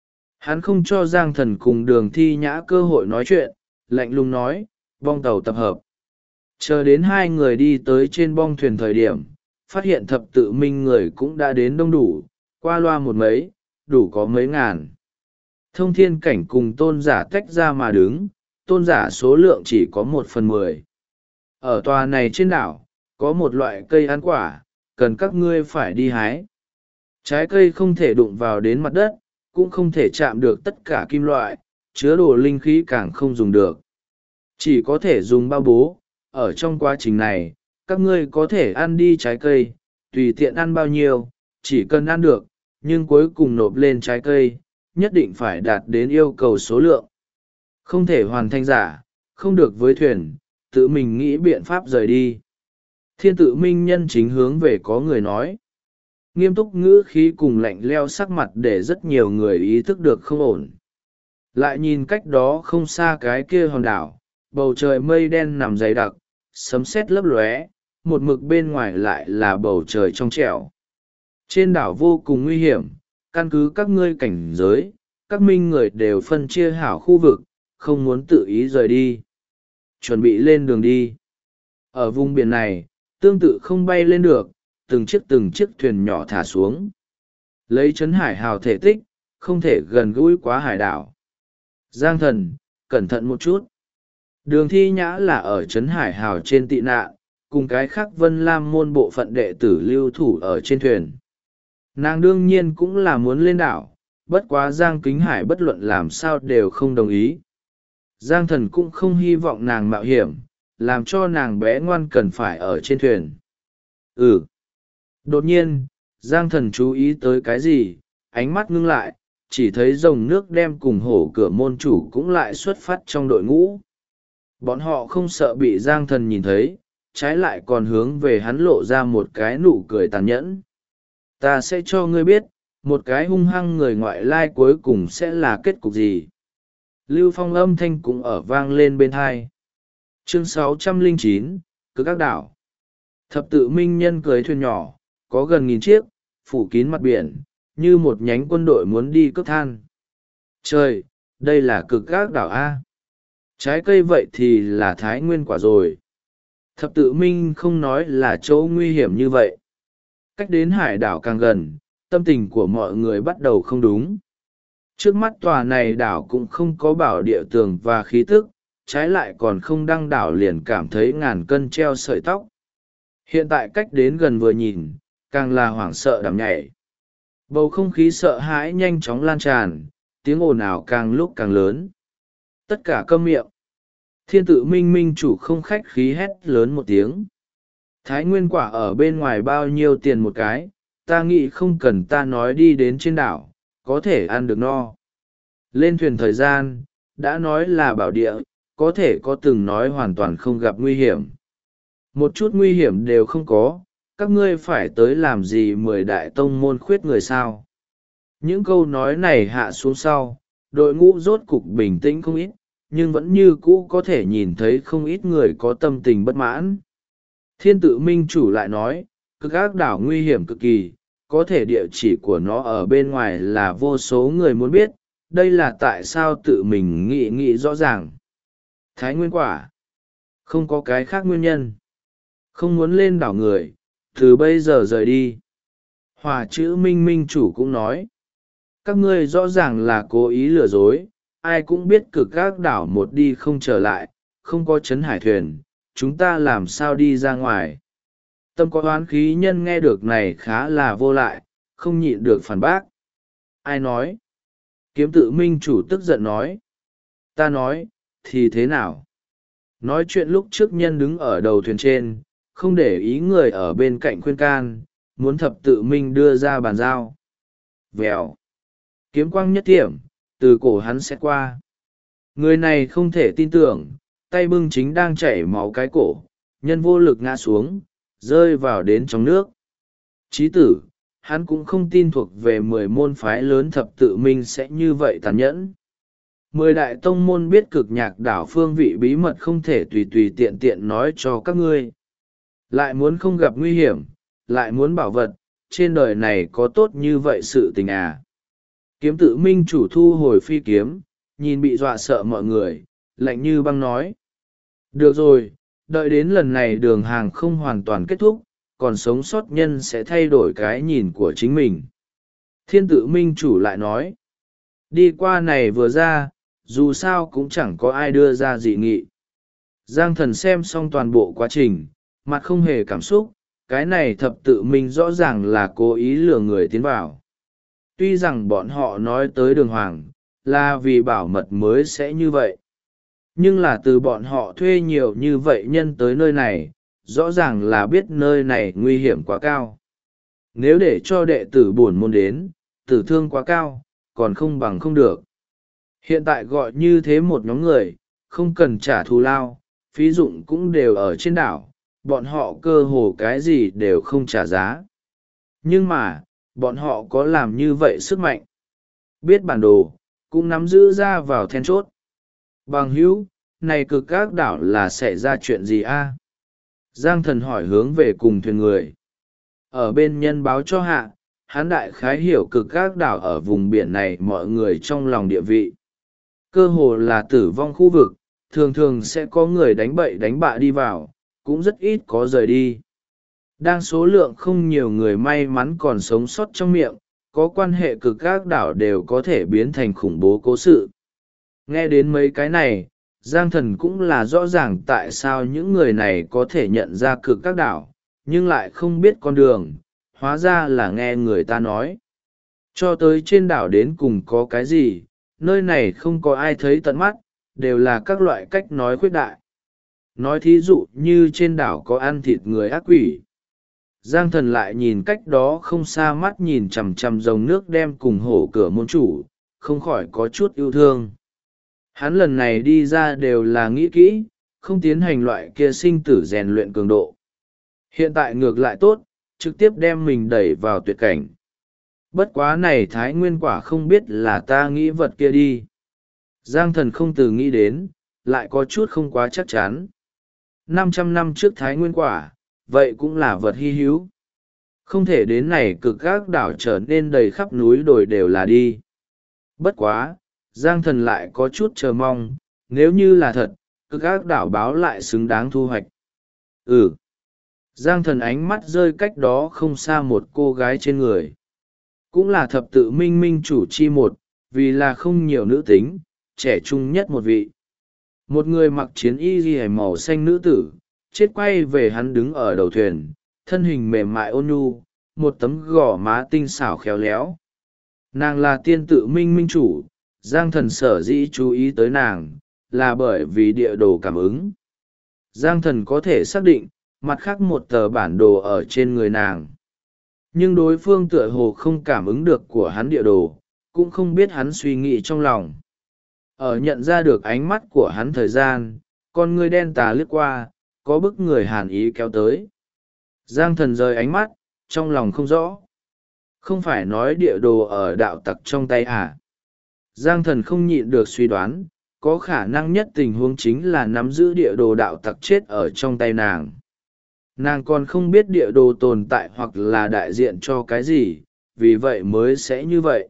Hắn không cho Giang Thần cùng Đường Thi Nhã cơ hội nói chuyện, lạnh lùng nói, bong tàu tập hợp. Chờ đến hai người đi tới trên bong thuyền thời điểm, phát hiện thập tự minh người cũng đã đến đông đủ, qua loa một mấy, đủ có mấy ngàn. Thông thiên cảnh cùng tôn giả tách ra mà đứng, tôn giả số lượng chỉ có 1/10. Ở tòa này trên đảo, có một loại cây ăn quả, cần các ngươi phải đi hái. Trái cây không thể đụng vào đến mặt đất, cũng không thể chạm được tất cả kim loại, chứa đồ linh khí càng không dùng được. Chỉ có thể dùng bao bố, ở trong quá trình này, các ngươi có thể ăn đi trái cây, tùy tiện ăn bao nhiêu, chỉ cần ăn được, nhưng cuối cùng nộp lên trái cây, nhất định phải đạt đến yêu cầu số lượng. Không thể hoàn thành giả, không được với thuyền, tự mình nghĩ biện pháp rời đi. Thiên tự minh nhân chính hướng về có người nói. Nghiêm túc ngữ khí cùng lạnh leo sắc mặt để rất nhiều người ý thức được không ổn. Lại nhìn cách đó không xa cái kia hòn đảo, bầu trời mây đen nằm dày đặc, sấm sét lấp lóe, một mực bên ngoài lại là bầu trời trong trẻo. Trên đảo vô cùng nguy hiểm, căn cứ các ngươi cảnh giới, các minh người đều phân chia hảo khu vực, không muốn tự ý rời đi. Chuẩn bị lên đường đi. Ở vùng biển này, tương tự không bay lên được, từng chiếc thuyền nhỏ thả xuống. Lấy Trấn Hải Hào thể tích, không thể gần gũi quá hải đảo. Giang Thần, cẩn thận một chút. Đường Thi Nhã là ở Trấn Hải Hào trên tị nạn, cùng cái khác Vân Lam môn bộ phận đệ tử lưu thủ ở trên thuyền. Nàng đương nhiên cũng là muốn lên đảo, bất quá Giang Kính Hải bất luận làm sao đều không đồng ý. Giang Thần cũng không hy vọng nàng mạo hiểm, làm cho nàng bé ngoan cần phải ở trên thuyền. Đột nhiên, Giang Thần chú ý tới cái gì, ánh mắt ngưng lại, chỉ thấy dòng nước đem cùng hổ cửa môn chủ cũng lại xuất phát trong đội ngũ. Bọn họ không sợ bị Giang Thần nhìn thấy, trái lại còn hướng về hắn lộ ra một cái nụ cười tàn nhẫn. Ta sẽ cho ngươi biết, một cái hung hăng người ngoại lai cuối cùng sẽ là kết cục gì. Lưu Phong âm thanh cũng ở vang lên bên tai. Chương 609, Cực Ác Đảo. Thập tự minh nhân cưới thuyền nhỏ, có gần 1000 chiếc, phủ kín mặt biển, như một nhánh quân đội muốn đi cướp than. Trời, đây là Cực Ác Đảo A. Trái cây vậy thì là thái nguyên quả rồi. Thập tự minh không nói là chỗ nguy hiểm như vậy. Cách đến hải đảo càng gần, tâm tình của mọi người bắt đầu không đúng. Trước mắt tòa này đảo cũng không có bảo địa tường và khí tức, trái lại còn không đăng đảo liền cảm thấy ngàn cân treo sợi tóc. Hiện tại cách đến gần vừa nhìn, càng là hoảng sợ đắm nhảy. Bầu không khí sợ hãi nhanh chóng lan tràn, tiếng ồn ào càng lúc càng lớn. Tất cả câm miệng. Thiên tự minh minh chủ không khách khí hét lớn một tiếng. Thái nguyên quả ở bên ngoài bao nhiêu tiền một cái, ta nghĩ không cần ta nói đi đến trên đảo, có thể ăn được no. Lên thuyền thời gian, đã nói là bảo địa, có thể có từng nói hoàn toàn không gặp nguy hiểm. Một chút nguy hiểm đều không có, các ngươi phải tới làm gì 10 đại tông môn khuyết người sao. Những câu nói này hạ xuống sau, đội ngũ rốt cục bình tĩnh không ít, nhưng vẫn như cũ có thể nhìn thấy không ít người có tâm tình bất mãn. Thiên tự minh chủ lại nói, Cực Ác Đảo nguy hiểm cực kỳ, có thể địa chỉ của nó ở bên ngoài là vô số người muốn biết, đây là tại sao tự mình nghĩ rõ ràng. Thái nguyên quả, không có cái khác nguyên nhân. Không muốn lên đảo người, từ bây giờ rời đi. Hòa chữ minh minh chủ cũng nói, các ngươi rõ ràng là cố ý lừa dối, ai cũng biết Cực Ác Đảo một đi không trở lại, không có Trấn Hải thuyền, chúng ta làm sao đi ra ngoài. Tâm có oán khí nhân nghe được này khá là vô lại, không nhịn được phản bác. Ai nói? Kiếm tự minh chủ tức giận nói. Ta nói, thì thế nào? Nói chuyện lúc trước nhân đứng ở đầu thuyền trên, không để ý người ở bên cạnh khuyên can, muốn thập tự minh đưa ra bàn giao. Vèo. Kiếm quang nhất tiệm, từ cổ hắn sẽ qua. Người này không thể tin tưởng, tay bưng chính đang chảy máu cái cổ, nhân vô lực ngã xuống, rơi vào đến trong nước. Chí tử, hắn cũng không tin thuộc về 10 môn phái lớn thập tự minh sẽ như vậy tàn nhẫn. 10 đại tông môn biết Cực Nhạc Đảo phương vị bí mật không thể tùy tùy tiện tiện nói cho các ngươi. Lại muốn không gặp nguy hiểm, lại muốn bảo vật, trên đời này có tốt như vậy sự tình à. Kiếm tự minh chủ thu hồi phi kiếm, nhìn bị dọa sợ mọi người, lạnh như băng nói. Được rồi, đợi đến lần này đường hàng không hoàn toàn kết thúc, còn sống sót nhân sẽ thay đổi cái nhìn của chính mình. Thiên tự minh chủ lại nói. Đi qua này vừa ra, dù sao cũng chẳng có ai đưa ra dị nghị. Giang Thần xem xong toàn bộ quá trình, mặt không hề cảm xúc, cái này thập tự minh rõ ràng là cố ý lừa người tiến vào. Tuy rằng bọn họ nói tới đường hoàng, là vì bảo mật mới sẽ như vậy. Nhưng là từ bọn họ thuê nhiều như vậy nhân tới nơi này, rõ ràng là biết nơi này nguy hiểm quá cao. Nếu để cho đệ tử bổn môn đến, tử thương quá cao, còn không bằng không được. Hiện tại gọi như thế một nhóm người, không cần trả thù lao, phí dụng cũng đều ở trên đảo, bọn họ cơ hồ cái gì đều không trả giá. Nhưng mà, bọn họ có làm như vậy sức mạnh. Biết bản đồ, cũng nắm giữ ra vào then chốt. Bằng hữu, này Cực Ác Đảo là xảy ra chuyện gì a? Giang Thần hỏi hướng về cùng thuyền người. Ở bên nhân báo cho hạ, hắn đại khái hiểu Cực Ác Đảo ở vùng biển này mọi người trong lòng địa vị. Cơ hồ là tử vong khu vực, thường thường sẽ có người đánh bậy đánh bạ đi vào, cũng rất ít có rời đi. Đang số lượng không nhiều người may mắn còn sống sót trong miệng, có quan hệ Cực Ác Đảo đều có thể biến thành khủng bố cố sự. Nghe đến mấy cái này, Giang Thần cũng là rõ ràng tại sao những người này có thể nhận ra cực các đảo, nhưng lại không biết con đường, hóa ra là nghe người ta nói. Cho tới trên đảo đến cùng có cái gì, nơi này không có ai thấy tận mắt, đều là các loại cách nói khuyết đại. Nói thí dụ như trên đảo có ăn thịt người ác quỷ. Giang Thần lại nhìn cách đó không xa, mắt nhìn chằm chằm dòng nước đem cùng hổ cửa môn chủ, không khỏi có chút yêu thương. Hắn lần này đi ra đều là nghĩ kỹ, không tiến hành loại kia sinh tử rèn luyện cường độ. Hiện tại ngược lại tốt, trực tiếp đem mình đẩy vào tuyệt cảnh. Bất quá này thái nguyên quả không biết là ta nghĩ vật kia đi. Giang Thần không từ nghĩ đến, lại có chút không quá chắc chắn. 500 năm trước thái nguyên quả, vậy cũng là vật hy hữu. Không thể đến này cực các đảo trở nên đầy khắp núi đồi đều là đi. Bất quá, Giang Thần lại có chút chờ mong, nếu như là thật, cực các đảo báo lại xứng đáng thu hoạch. Giang Thần ánh mắt rơi cách đó không xa một cô gái trên người. Cũng là thập tự minh minh chủ chi một, vì là không nhiều nữ tính, trẻ trung nhất một vị. Một người mặc chiến y ghi màu xanh nữ tử, chết quay về hắn đứng ở đầu thuyền, thân hình mềm mại ôn nhu, một tấm gò má tinh xảo khéo léo. Nàng là tiên tự minh minh chủ, Giang Thần sở dĩ chú ý tới nàng, là bởi vì địa đồ cảm ứng. Giang Thần có thể xác định, mặt khác một tờ bản đồ ở trên người nàng. Nhưng đối phương tựa hồ không cảm ứng được của hắn địa đồ, cũng không biết hắn suy nghĩ trong lòng. Ở nhận ra được ánh mắt của hắn thời gian, con người đen tà lướt qua, có bức người hàn ý kéo tới. Giang Thần rời ánh mắt, trong lòng không rõ. Không phải nói địa đồ ở đạo tặc trong tay à? Giang Thần không nhịn được suy đoán, có khả năng nhất tình huống chính là nắm giữ địa đồ đạo tặc chết ở trong tay nàng. Nàng còn không biết địa đồ tồn tại hoặc là đại diện cho cái gì, vì vậy mới sẽ như vậy.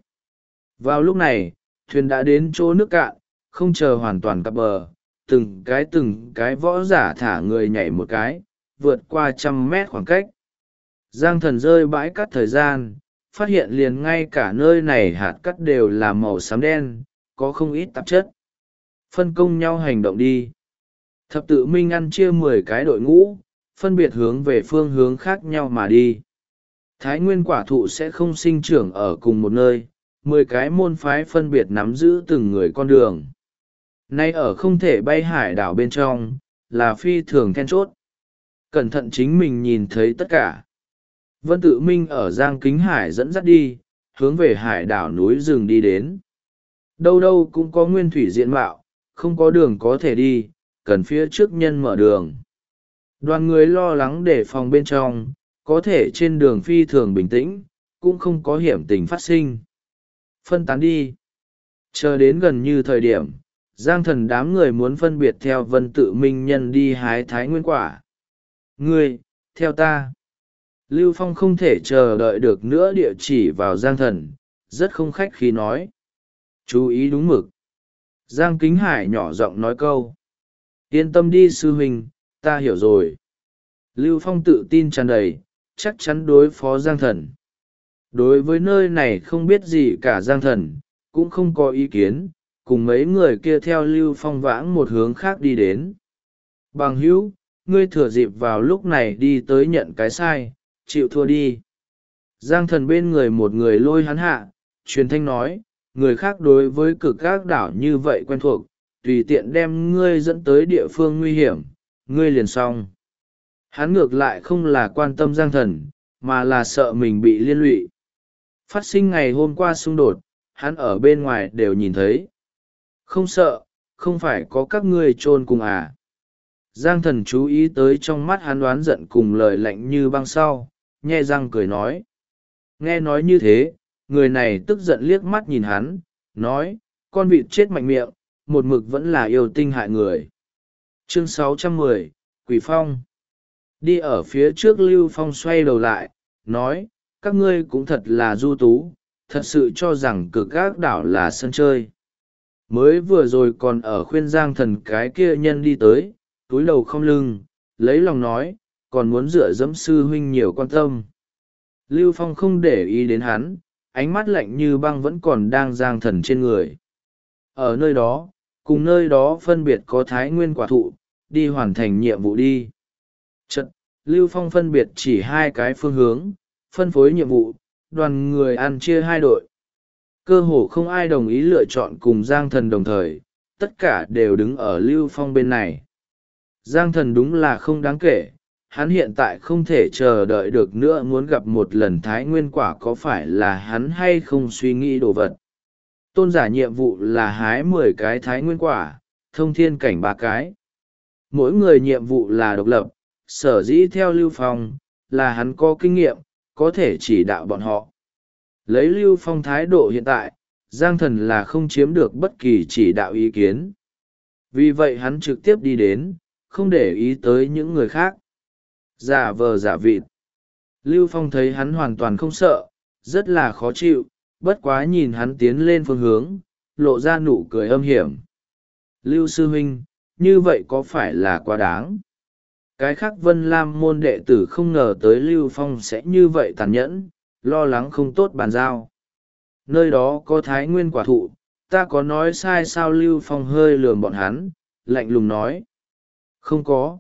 Vào lúc này, thuyền đã đến chỗ nước cạn, không chờ hoàn toàn cập bờ, từng cái võ giả thả người nhảy một cái, vượt qua 100 mét khoảng cách. Giang Thần rơi bãi cát thời gian, phát hiện liền ngay cả nơi này hạt cát đều là màu xám đen, có không ít tạp chất. Phân công nhau hành động đi. Thập tự minh ăn chia 10 cái đội ngũ, phân biệt hướng về phương hướng khác nhau mà đi. Thái nguyên quả thụ sẽ không sinh trưởng ở cùng một nơi, 10 cái môn phái phân biệt nắm giữ từng người con đường. Nay ở không thể bay hải đảo bên trong, là phi thường then chốt. Cẩn thận chính mình nhìn thấy tất cả. Vân Tự Minh ở Giang Kính Hải dẫn dắt đi, hướng về hải đảo núi rừng đi đến. Đâu đâu cũng có nguyên thủy diện mạo, không có đường có thể đi, cần phía trước nhân mở đường. Đoàn người lo lắng để phòng bên trong, có thể trên đường phi thường bình tĩnh, cũng không có hiểm tình phát sinh. Phân tán đi. Chờ đến gần như thời điểm, Giang Thần đám người muốn phân biệt theo Vân Tự Minh nhân đi hái thái nguyên quả. Ngươi, theo ta. Lưu Phong không thể chờ đợi được nữa địa chỉ vào Giang Thần, rất không khách khí nói. Chú ý đúng mực. Giang Kính Hải nhỏ giọng nói câu. Yên tâm đi sư huynh, ta hiểu rồi. Lưu Phong tự tin tràn đầy, chắc chắn đối phó Giang Thần. Đối với nơi này không biết gì cả Giang Thần, cũng không có ý kiến, cùng mấy người kia theo Lưu Phong vãng một hướng khác đi đến. Bằng hữu, ngươi thừa dịp vào lúc này đi tới nhận cái sai, chịu thua đi. Giang Thần bên người một người lôi hắn hạ, truyền thanh nói, người khác đối với cực các đảo như vậy quen thuộc, tùy tiện đem ngươi dẫn tới địa phương nguy hiểm, ngươi liền xong. Hắn ngược lại không là quan tâm Giang Thần, mà là sợ mình bị liên lụy. Phát sinh ngày hôm qua xung đột, hắn ở bên ngoài đều nhìn thấy. Không sợ, không phải có các ngươi chôn cùng à. Giang Thần chú ý tới trong mắt hắn đoán giận cùng lời lạnh như băng sau, nhe răng cười nói. Nghe nói như thế, người này tức giận liếc mắt nhìn hắn, nói, con vịt chết mạnh miệng, một mực vẫn là yêu tinh hại người. Chương 610, Quỷ Phong. Đi ở phía trước Lưu Phong xoay đầu lại, nói, các ngươi cũng thật là du tú, thật sự cho rằng cực gác đảo là sân chơi. Mới vừa rồi còn ở khuyên Giang Thần cái kia nhân đi tới, túi đầu không lưng, lấy lòng nói, còn muốn dựa dẫm sư huynh nhiều quan tâm. Lưu Phong không để ý đến hắn, ánh mắt lạnh như băng vẫn còn đang Giang Thần trên người. Ở nơi đó, cùng nơi đó phân biệt có thái nguyên quả thụ, đi hoàn thành nhiệm vụ đi. Chật, Lưu Phong phân biệt chỉ hai cái phương hướng, phân phối nhiệm vụ, đoàn người ăn chia hai đội. Cơ hồ không ai đồng ý lựa chọn cùng Giang Thần đồng thời, tất cả đều đứng ở Lưu Phong bên này. Giang Thần đúng là không đáng kể, hắn hiện tại không thể chờ đợi được nữa, muốn gặp một lần thái nguyên quả có phải là hắn hay không suy nghĩ đồ vật. Tôn giả nhiệm vụ là hái 10 cái thái nguyên quả, thông thiên cảnh 3 cái. Mỗi người nhiệm vụ là độc lập, sở dĩ theo Lưu Phong, là hắn có kinh nghiệm, có thể chỉ đạo bọn họ. Lấy Lưu Phong thái độ hiện tại, Giang Thần là không chiếm được bất kỳ chỉ đạo ý kiến. Vì vậy hắn trực tiếp đi đến, không để ý tới những người khác. Giả vờ giả vịt. Lưu Phong thấy hắn hoàn toàn không sợ, rất là khó chịu, bất quá nhìn hắn tiến lên phương hướng, lộ ra nụ cười âm hiểm. Lưu sư huynh, như vậy có phải là quá đáng? Cái khác Vân Lam môn đệ tử không ngờ tới Lưu Phong sẽ như vậy tàn nhẫn, lo lắng không tốt bàn giao. Nơi đó có thái nguyên quả thụ, ta có nói sai sao? Lưu Phong hơi lườm bọn hắn, lạnh lùng nói. Không có.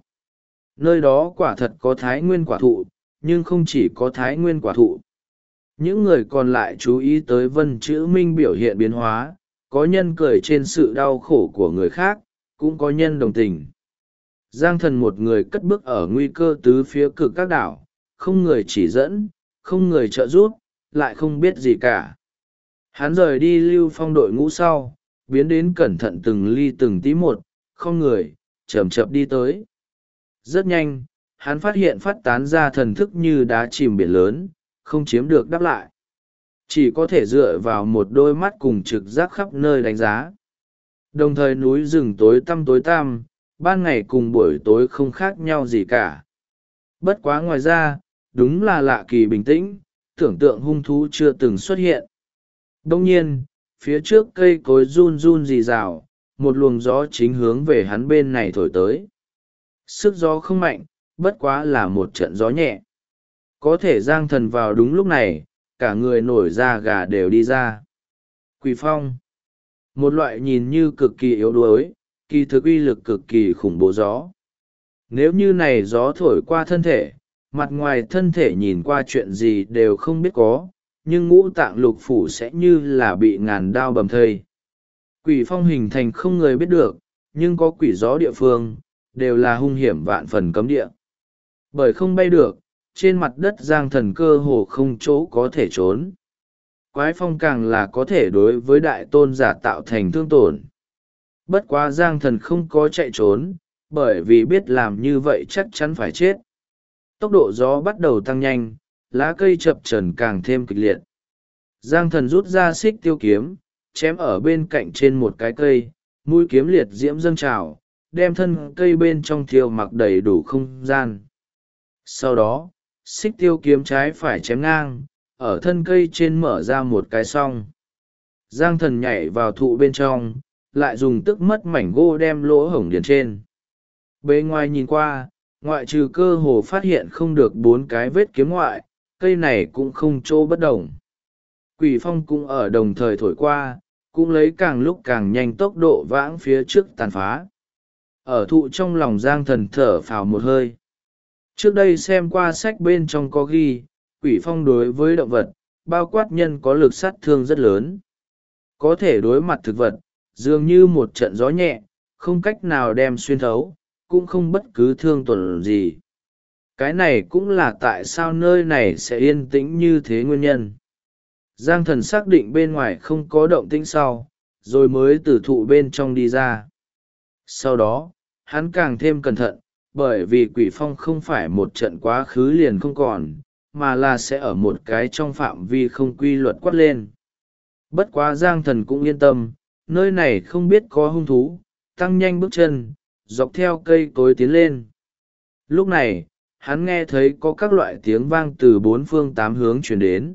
Nơi đó quả thật có thái nguyên quả thụ, nhưng không chỉ có thái nguyên quả thụ. Những người còn lại chú ý tới Vân Chữ Minh biểu hiện biến hóa, có nhân cười trên sự đau khổ của người khác, cũng có nhân đồng tình. Giang Thần một người cất bước ở nguy cơ tứ phía cực các đảo, không người chỉ dẫn, không người trợ giúp, lại không biết gì cả. Hắn rời đi Lưu Phong đội ngũ sau, biến đến cẩn thận từng ly từng tí một, không người, chậm chậm đi tới. Rất nhanh, hắn phát hiện phát tán ra thần thức như đá chìm biển lớn, không chiếm được đáp lại. Chỉ có thể dựa vào một đôi mắt cùng trực giác khắp nơi đánh giá. Đồng thời núi rừng tối tăm, ban ngày cùng buổi tối không khác nhau gì cả. Bất quá ngoài ra, đúng là lạ kỳ bình tĩnh, tưởng tượng hung thú chưa từng xuất hiện. Đông nhiên, phía trước cây cối run run rì rào, một luồng gió chính hướng về hắn bên này thổi tới. Sức gió không mạnh, bất quá là một trận gió nhẹ. Có thể Giang Thần vào đúng lúc này, cả người nổi da gà đều đi ra. Quỷ phong. Một loại nhìn như cực kỳ yếu đuối, kỳ thực uy lực cực kỳ khủng bố gió. Nếu như này gió thổi qua thân thể, mặt ngoài thân thể nhìn qua chuyện gì đều không biết có, nhưng ngũ tạng lục phủ sẽ như là bị ngàn đao bầm thây. Quỷ phong hình thành không người biết được, nhưng có quỷ gió địa phương, đều là hung hiểm vạn phần cấm địa. Bởi không bay được, trên mặt đất Giang Thần cơ hồ không chỗ có thể trốn. Quái phong càng là có thể đối với đại tôn giả tạo thành thương tổn. Bất quá Giang Thần không có chạy trốn, bởi vì biết làm như vậy chắc chắn phải chết. Tốc độ gió bắt đầu tăng nhanh, lá cây chập chờn càng thêm kịch liệt. Giang Thần rút ra xích tiêu kiếm, chém ở bên cạnh trên một cái cây, mũi kiếm liệt diễm dâng trào, đem thân cây bên trong thiêu mặc đầy đủ không gian. Sau đó, xích tiêu kiếm trái phải chém ngang, ở thân cây trên mở ra một cái song. Giang Thần nhảy vào thụ bên trong, lại dùng tức mất mảnh gỗ đem lỗ hổng điền trên. Bề ngoài nhìn qua, ngoại trừ cơ hồ phát hiện không được 4 cái vết kiếm ngoại, cây này cũng không chỗ bất đồng. Quỷ phong cũng ở đồng thời thổi qua, cũng lấy càng lúc càng nhanh tốc độ vãng phía trước tàn phá. Ở thụ trong lòng Giang Thần thở phào một hơi. Trước đây xem qua sách bên trong có ghi, quỷ phong đối với động vật, bao quát nhân có lực sát thương rất lớn. Có thể đối mặt thực vật, dường như một trận gió nhẹ, không cách nào đem xuyên thấu, cũng không bất cứ thương tổn gì. Cái này cũng là tại sao nơi này sẽ yên tĩnh như thế nguyên nhân. Giang Thần xác định bên ngoài không có động tĩnh sau, rồi mới từ thụ bên trong đi ra. Sau đó, hắn càng thêm cẩn thận, bởi vì quỷ phong không phải một trận quá khứ liền không còn, mà là sẽ ở một cái trong phạm vi không quy luật quát lên. Bất quá Giang Thần cũng yên tâm, nơi này không biết có hung thú, tăng nhanh bước chân, dọc theo cây cối tiến lên. Lúc này, hắn nghe thấy có các loại tiếng vang từ 4 phương 8 hướng truyền đến.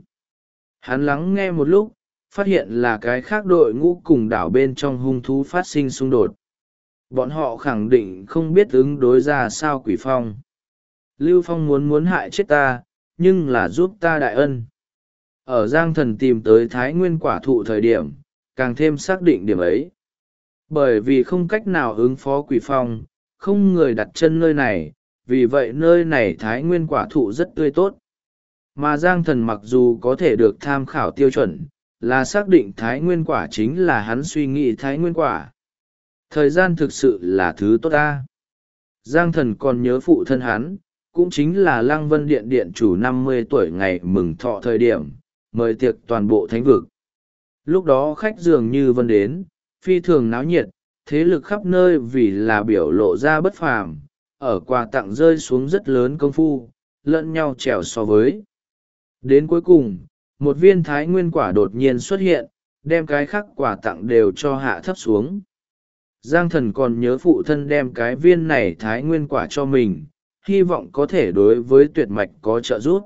Hắn lắng nghe một lúc, phát hiện là cái khác đội ngũ cùng đảo bên trong hung thú phát sinh xung đột. Bọn họ khẳng định không biết ứng đối ra sao quỷ phong. Lưu Phong muốn hại chết ta, nhưng là giúp ta đại ân. Ở Giang Thần tìm tới Thái Nguyên quả thụ thời điểm, càng thêm xác định điểm ấy. Bởi vì không cách nào ứng phó quỷ phong, không người đặt chân nơi này, vì vậy nơi này thái nguyên quả thụ rất tươi tốt. Mà Giang Thần mặc dù có thể được tham khảo tiêu chuẩn, là xác định thái nguyên quả chính là hắn suy nghĩ thái nguyên quả. Thời gian thực sự là thứ tốt ta. Giang Thần còn nhớ phụ thân hắn, cũng chính là Lăng Vân Điện điện chủ 50 tuổi ngày mừng thọ thời điểm, mời tiệc toàn bộ thánh vực. Lúc đó khách dường như vân đến, phi thường náo nhiệt, thế lực khắp nơi vì là biểu lộ ra bất phàm, ở quà tặng rơi xuống rất lớn công phu, lẫn nhau trèo so với. Đến cuối cùng, một viên thái nguyên quả đột nhiên xuất hiện, đem cái khác quà tặng đều cho hạ thấp xuống. Giang Thần còn nhớ phụ thân đem cái viên này thái nguyên quả cho mình, hy vọng có thể đối với tuyệt mạch có trợ giúp.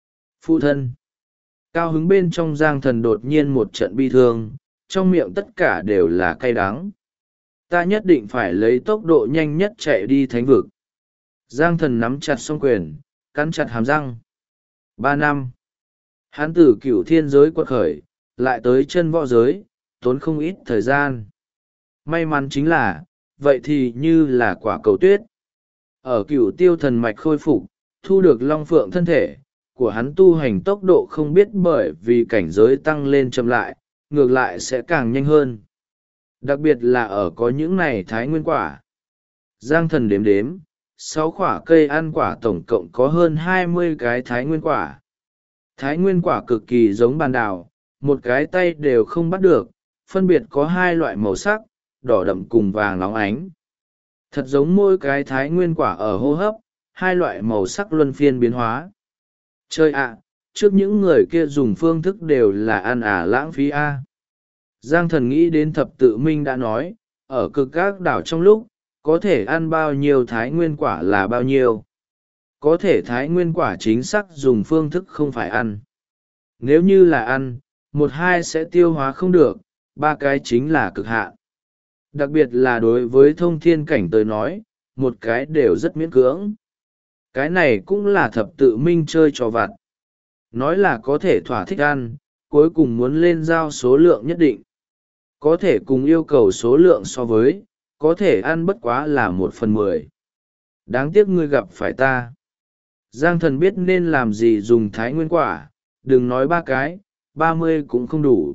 Phụ thân. Cao hứng bên trong Giang Thần đột nhiên một trận bi thương, trong miệng tất cả đều là cay đắng. Ta nhất định phải lấy tốc độ nhanh nhất chạy đi thánh vực. Giang Thần nắm chặt song quyền, cắn chặt hàm răng. 3 năm. Hắn từ cửu thiên giới quật khởi, lại tới chân võ giới, tốn không ít thời gian. May mắn chính là, vậy thì như là quả cầu tuyết. Ở cửu tiêu thần mạch khôi phục, thu được long phượng thân thể, của hắn tu hành tốc độ không biết bởi vì cảnh giới tăng lên chậm lại, ngược lại sẽ càng nhanh hơn. Đặc biệt là ở có những này thái nguyên quả. Giang Thần đếm đếm, 6 quả cây ăn quả tổng cộng có hơn 20 cái thái nguyên quả. Thái nguyên quả cực kỳ giống bàn đào, một cái tay đều không bắt được, phân biệt có 2 loại màu sắc, đỏ đậm cùng vàng óng ánh. Thật giống mỗi cái thái nguyên quả ở hô hấp, 2 loại màu sắc luân phiên biến hóa. Chơi ạ, trước những người kia dùng phương thức đều là ăn lãng phí Giang Thần nghĩ đến thập tự minh đã nói, ở cực các đảo trong lúc, có thể ăn bao nhiêu thái nguyên quả là bao nhiêu. Có thể thái nguyên quả chính xác dùng phương thức không phải ăn. Nếu như là ăn, 1-2 sẽ tiêu hóa không được, 3 cái chính là cực hạn. Đặc biệt là đối với thông thiên cảnh tới nói, một cái đều rất miễn cưỡng. Cái này cũng là thập tự minh chơi trò vặt. Nói là có thể thỏa thích ăn, cuối cùng muốn lên giao số lượng nhất định. Có thể cùng yêu cầu số lượng so với, có thể ăn bất quá là 1/10. Đáng tiếc ngươi gặp phải ta. Giang Thần biết nên làm gì dùng thái nguyên quả, đừng nói 3 cái, 30 cũng không đủ.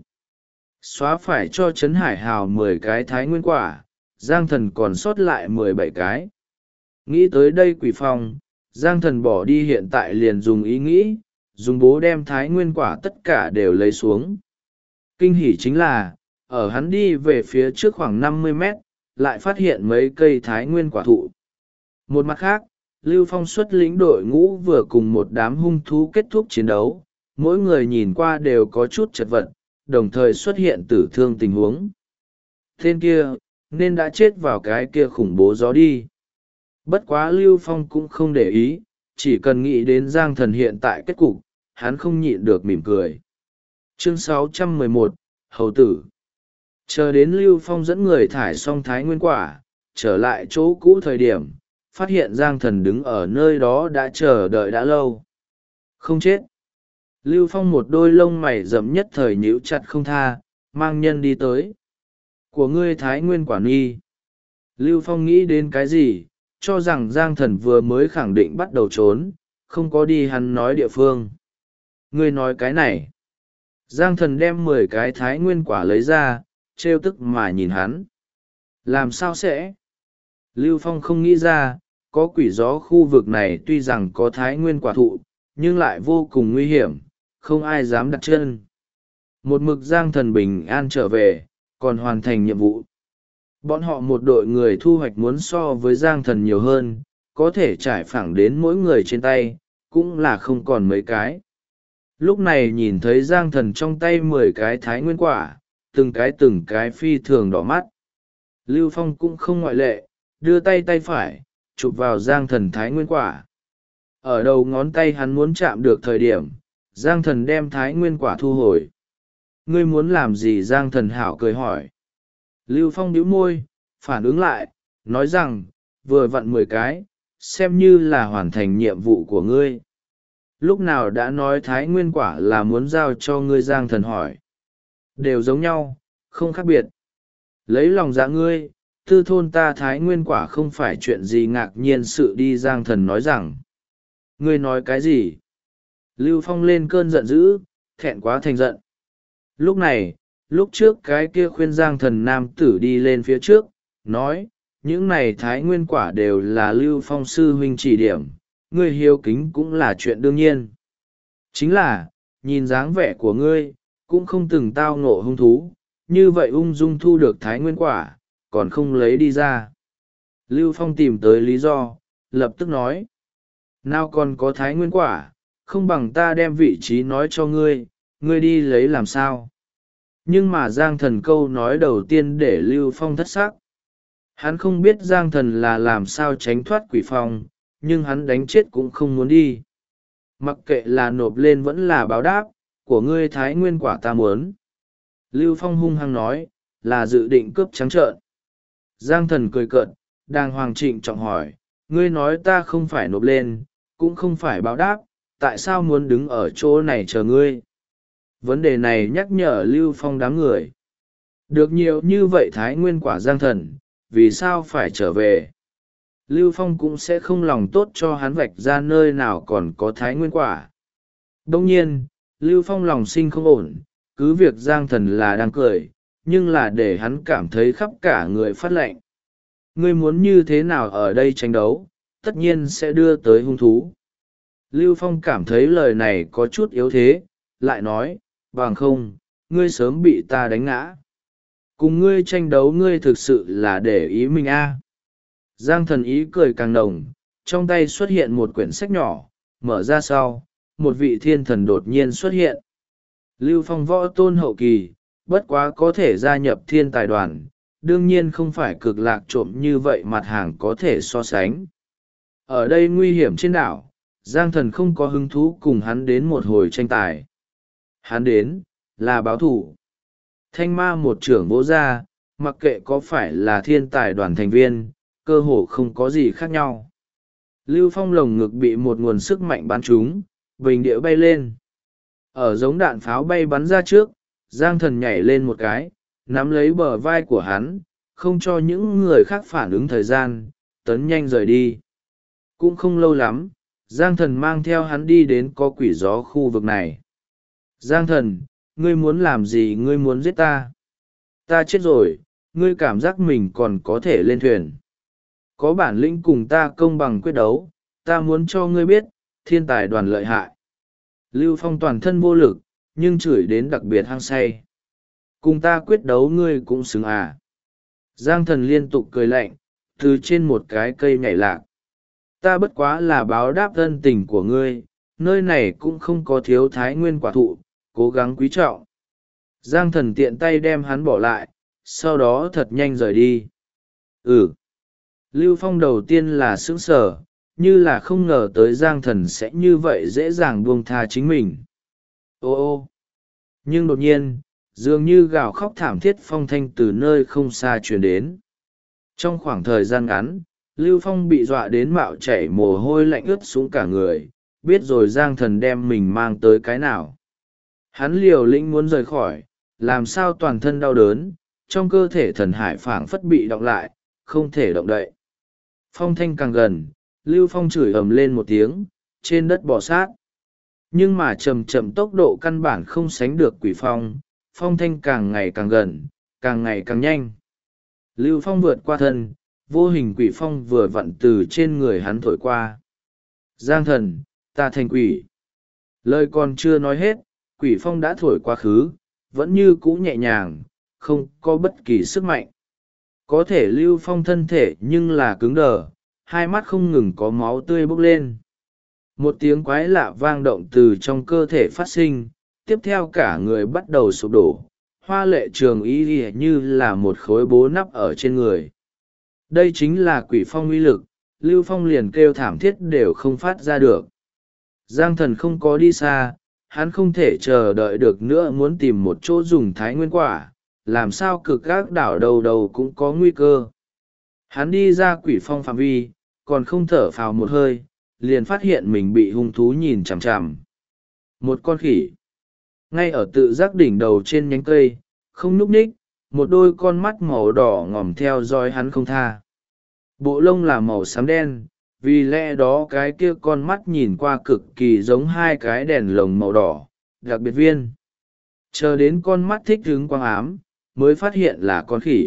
Xóa phải cho Trấn Hải Hào 10 cái thái nguyên quả, Giang Thần còn sót lại 17 cái. Nghĩ tới đây quỷ phong, Giang Thần bỏ đi hiện tại liền dùng ý nghĩ, dùng bố đem thái nguyên quả tất cả đều lấy xuống. Kinh hỉ chính là, ở hắn đi về phía trước khoảng 50 mét, lại phát hiện mấy cây thái nguyên quả thụ. Một mặt khác, Lưu Phong xuất lĩnh đội ngũ vừa cùng một đám hung thú kết thúc chiến đấu, mỗi người nhìn qua đều có chút chật vật, đồng thời xuất hiện tử thương tình huống. Tên kia, nên đã chết vào cái kia khủng bố gió đi. Bất quá Lưu Phong cũng không để ý, chỉ cần nghĩ đến Giang Thần hiện tại kết cục, hắn không nhịn được mỉm cười. Chương 611, Hầu Tử. Chờ đến Lưu Phong dẫn người thải xong thái nguyên quả, trở lại chỗ cũ thời điểm, phát hiện Giang Thần đứng ở nơi đó đã chờ đợi đã lâu. Không chết. Lưu Phong một đôi lông mày rậm nhất thời nhíu chặt không tha, mang nhân đi tới. Của ngươi thái nguyên quả nghi. Lưu Phong nghĩ đến cái gì, cho rằng Giang Thần vừa mới khẳng định bắt đầu trốn, không có đi hắn nói địa phương. Ngươi nói cái này. Giang Thần đem 10 cái thái nguyên quả lấy ra, trêu tức mà nhìn hắn. Làm sao sẽ? Lưu Phong không nghĩ ra, có quỷ gió khu vực này tuy rằng có thái nguyên quả thụ, nhưng lại vô cùng nguy hiểm, không ai dám đặt chân. Một mực Giang Thần bình an trở về, còn hoàn thành nhiệm vụ. Bọn họ một đội người thu hoạch muốn so với Giang Thần nhiều hơn, có thể trải phẳng đến mỗi người trên tay, cũng là không còn mấy cái. Lúc này nhìn thấy Giang Thần trong tay 10 cái thái nguyên quả, từng cái phi thường đỏ mắt. Lưu Phong cũng không ngoại lệ, đưa tay phải, chụp vào Giang Thần thái nguyên quả. Ở đầu ngón tay hắn muốn chạm được thời điểm, Giang Thần đem thái nguyên quả thu hồi. Ngươi muốn làm gì? Giang Thần hảo cười hỏi. Lưu Phong nhíu môi, phản ứng lại, nói rằng, vừa vặn 10 cái, xem như là hoàn thành nhiệm vụ của ngươi. Lúc nào đã nói thái nguyên quả là muốn giao cho ngươi? Giang Thần hỏi. Đều giống nhau, không khác biệt. Lấy lòng dạ ngươi, tư thôn ta thái nguyên quả không phải chuyện gì ngạc nhiên sự đi. Giang Thần nói rằng, ngươi nói cái gì? Lưu Phong lên cơn giận dữ, thẹn quá thành giận. Lúc này, lúc trước cái kia khuyên Giang Thần nam tử đi lên phía trước, nói, những này thái nguyên quả đều là Lưu Phong sư huynh chỉ điểm, ngươi hiếu kính cũng là chuyện đương nhiên. Chính là, nhìn dáng vẻ của ngươi, cũng không từng tao ngộ hung thú, như vậy ung dung thu được thái nguyên quả, còn không lấy đi ra. Lưu Phong tìm tới lý do, lập tức nói, nào còn có thái nguyên quả, không bằng ta đem vị trí nói cho ngươi, ngươi đi lấy làm sao. Nhưng mà Giang Thần câu nói đầu tiên để Lưu Phong thất sắc. Hắn không biết Giang Thần là làm sao tránh thoát quỷ phong, nhưng hắn đánh chết cũng không muốn đi. Mặc kệ là nộp lên vẫn là báo đáp, của ngươi thái nguyên quả ta muốn. Lưu Phong hung hăng nói, là dự định cướp trắng trợn. Giang Thần cười cợt, đàng hoàng trịnh trọng hỏi, ngươi nói ta không phải nộp lên, cũng không phải báo đáp, tại sao muốn đứng ở chỗ này chờ ngươi? Vấn đề này nhắc nhở Lưu Phong đám người. Được nhiều như vậy thái nguyên quả Giang Thần, vì sao phải trở về? Lưu Phong cũng sẽ không lòng tốt cho hắn vạch ra nơi nào còn có thái nguyên quả. Đông nhiên, Lưu Phong lòng sinh không ổn, cứ việc Giang Thần là đang cười, nhưng là để hắn cảm thấy khắp cả người phát lạnh. Ngươi muốn như thế nào ở đây tranh đấu, tất nhiên sẽ đưa tới hung thú. Lưu Phong cảm thấy lời này có chút yếu thế, lại nói, bằng không, ngươi sớm bị ta đánh ngã. Cùng ngươi tranh đấu ngươi thực sự là để ý mình a. Giang Thần ý cười càng nồng, trong tay xuất hiện một quyển sách nhỏ, mở ra sau, một vị thiên thần đột nhiên xuất hiện. Lưu Phong võ tôn hậu kỳ, bất quá có thể gia nhập thiên tài đoàn, đương nhiên không phải cực lạc trộm như vậy mặt hàng có thể so sánh. Ở đây nguy hiểm trên đảo, Giang Thần không có hứng thú cùng hắn đến một hồi tranh tài. Hắn đến, là báo thủ. Thanh ma một trưởng vỗ ra, mặc kệ có phải là thiên tài đoàn thành viên, cơ hồ không có gì khác nhau. Lưu Phong lồng ngực bị một nguồn sức mạnh bắn trúng, bình địa bay lên. Ở giống đạn pháo bay bắn ra trước, Giang Thần nhảy lên một cái, nắm lấy bờ vai của hắn, không cho những người khác phản ứng thời gian, tấn nhanh rời đi. Cũng không lâu lắm, Giang Thần mang theo hắn đi đến có quỷ gió khu vực này. Giang Thần, ngươi muốn làm gì? Ngươi muốn giết ta? Ta chết rồi, ngươi cảm giác mình còn có thể lên thuyền. Có bản lĩnh cùng ta công bằng quyết đấu, ta muốn cho ngươi biết, thiên tài đoàn lợi hại. Lưu Phong toàn thân vô lực, nhưng chửi đến đặc biệt hăng say. Cùng ta quyết đấu ngươi cũng xứng à. Giang Thần liên tục cười lạnh, từ trên một cái cây nhảy lạc. Ta bất quá là báo đáp ân tình của ngươi, nơi này cũng không có thiếu thái nguyên quả thụ, cố gắng quý trọng. Giang Thần tiện tay đem hắn bỏ lại, sau đó thật nhanh rời đi. Lưu Phong đầu tiên là sững sờ, như là không ngờ tới Giang Thần sẽ như vậy dễ dàng buông tha chính mình. Ô! Nhưng đột nhiên, dường như gào khóc thảm thiết phong thanh từ nơi không xa truyền đến. Trong khoảng thời gian ngắn, Lưu Phong bị dọa đến mạo chảy mồ hôi lạnh ướt xuống cả người, biết rồi Giang Thần đem mình mang tới cái nào. Hắn liều lĩnh muốn rời khỏi, làm sao toàn thân đau đớn, trong cơ thể thần hải phảng phất bị đọng lại, không thể động đậy. Phong thanh càng gần, Lưu Phong chửi ầm lên một tiếng, trên đất bò sát. Nhưng mà chậm chậm tốc độ căn bản không sánh được quỷ phong, phong thanh càng ngày càng gần, càng ngày càng nhanh. Lưu Phong vượt qua thân, vô hình quỷ phong vừa vặn từ trên người hắn thổi qua. Giang Thần, ta thành quỷ. Lời còn chưa nói hết, quỷ phong đã thổi quá khứ, vẫn như cũ nhẹ nhàng, không có bất kỳ sức mạnh. Có thể Lưu Phong thân thể nhưng là cứng đờ, hai mắt không ngừng có máu tươi bốc lên. Một tiếng quái lạ vang động từ trong cơ thể phát sinh, tiếp theo cả người bắt đầu sụp đổ, hoa lệ trường y như là một khối bố nắp ở trên người. Đây chính là quỷ phong uy lực, Lưu Phong liền kêu thảm thiết đều không phát ra được. Giang Thần không có đi xa, hắn không thể chờ đợi được nữa, muốn tìm một chỗ dùng thái nguyên quả, làm sao cực gác đảo đầu đầu cũng có nguy cơ. Hắn đi ra quỷ phong phạm vi, còn không thở phào một hơi, liền phát hiện mình bị hung thú nhìn chằm chằm. Một con khỉ, ngay ở tự giác đỉnh đầu trên nhánh cây, không nhúc nhích, một đôi con mắt màu đỏ ngòm theo dõi hắn không tha. Bộ lông là màu xám đen, vì lẽ đó cái kia con mắt nhìn qua cực kỳ giống hai cái đèn lồng màu đỏ đặc biệt viên. Chờ đến con mắt thích ứng quang ám mới phát hiện là con khỉ.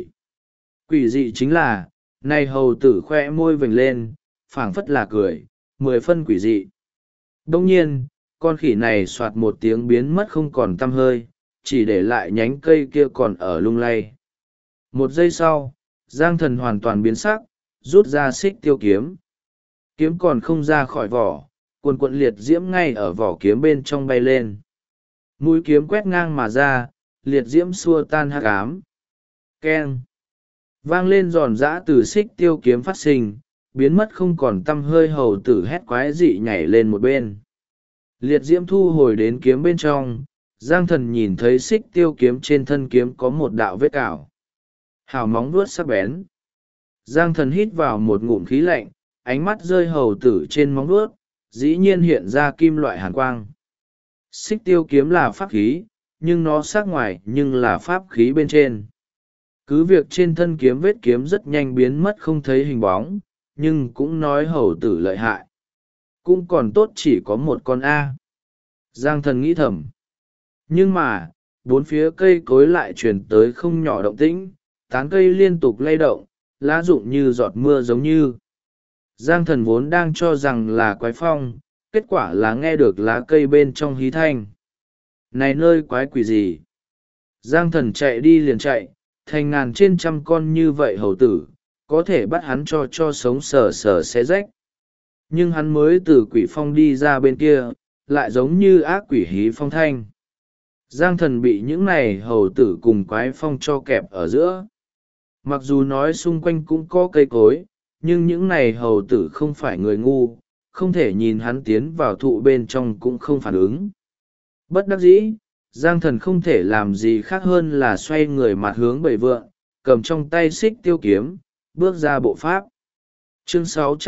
Quỷ dị chính là này hầu tử khoe môi vểnh lên, phảng phất là cười, 10 phân quỷ dị. Đông nhiên con khỉ này soạt một tiếng biến mất không còn tăm hơi, chỉ để lại nhánh cây kia còn ở lung lay. Một giây sau, Giang Thần hoàn toàn biến sắc, rút ra xích tiêu kiếm. Kiếm còn không ra khỏi vỏ, cuồn cuộn liệt diễm ngay ở vỏ kiếm bên trong bay lên. Mũi kiếm quét ngang mà ra, liệt diễm xua tan hắc ám. Keng! Vang lên giòn giã từ xích tiêu kiếm phát sinh, biến mất không còn tăm hơi, hầu tử hét quái dị nhảy lên một bên. Liệt diễm thu hồi đến kiếm bên trong, Giang Thần nhìn thấy xích tiêu kiếm trên thân kiếm có một đạo vết cào. Hào móng vuốt sắc bén. Giang Thần hít vào một ngụm khí lạnh, ánh mắt rơi hầu tử trên móng vuốt, dĩ nhiên hiện ra kim loại hàn quang. Xích tiêu kiếm là pháp khí, nhưng nó sắc ngoài nhưng là pháp khí bên trên. Cứ việc trên thân kiếm vết kiếm rất nhanh biến mất không thấy hình bóng, nhưng cũng nói hầu tử lợi hại. Cũng còn tốt chỉ có một con A. Giang Thần nghĩ thầm. Nhưng mà, bốn phía cây cối lại truyền tới không nhỏ động tĩnh, tán cây liên tục lay động, lá rụng như giọt mưa giống như. Giang Thần vốn đang cho rằng là quái phong, kết quả là nghe được lá cây bên trong hí thanh. Này nơi quái quỷ gì? Giang Thần chạy đi liền chạy, thành ngàn trên trăm con như vậy hầu tử, có thể bắt hắn cho sống sờ sờ xé rách. Nhưng hắn mới từ quỷ phong đi ra bên kia, lại giống như ác quỷ hí phong thanh. Giang Thần bị những này hầu tử cùng quái phong cho kẹp ở giữa. Mặc dù nói xung quanh cũng có cây cối, nhưng những này hầu tử không phải người ngu, không thể nhìn hắn tiến vào thụ bên trong cũng không phản ứng. Bất đắc dĩ, Giang Thần không thể làm gì khác hơn là xoay người mặt hướng bầy vượn, cầm trong tay xích tiêu kiếm, bước ra bộ pháp. Chương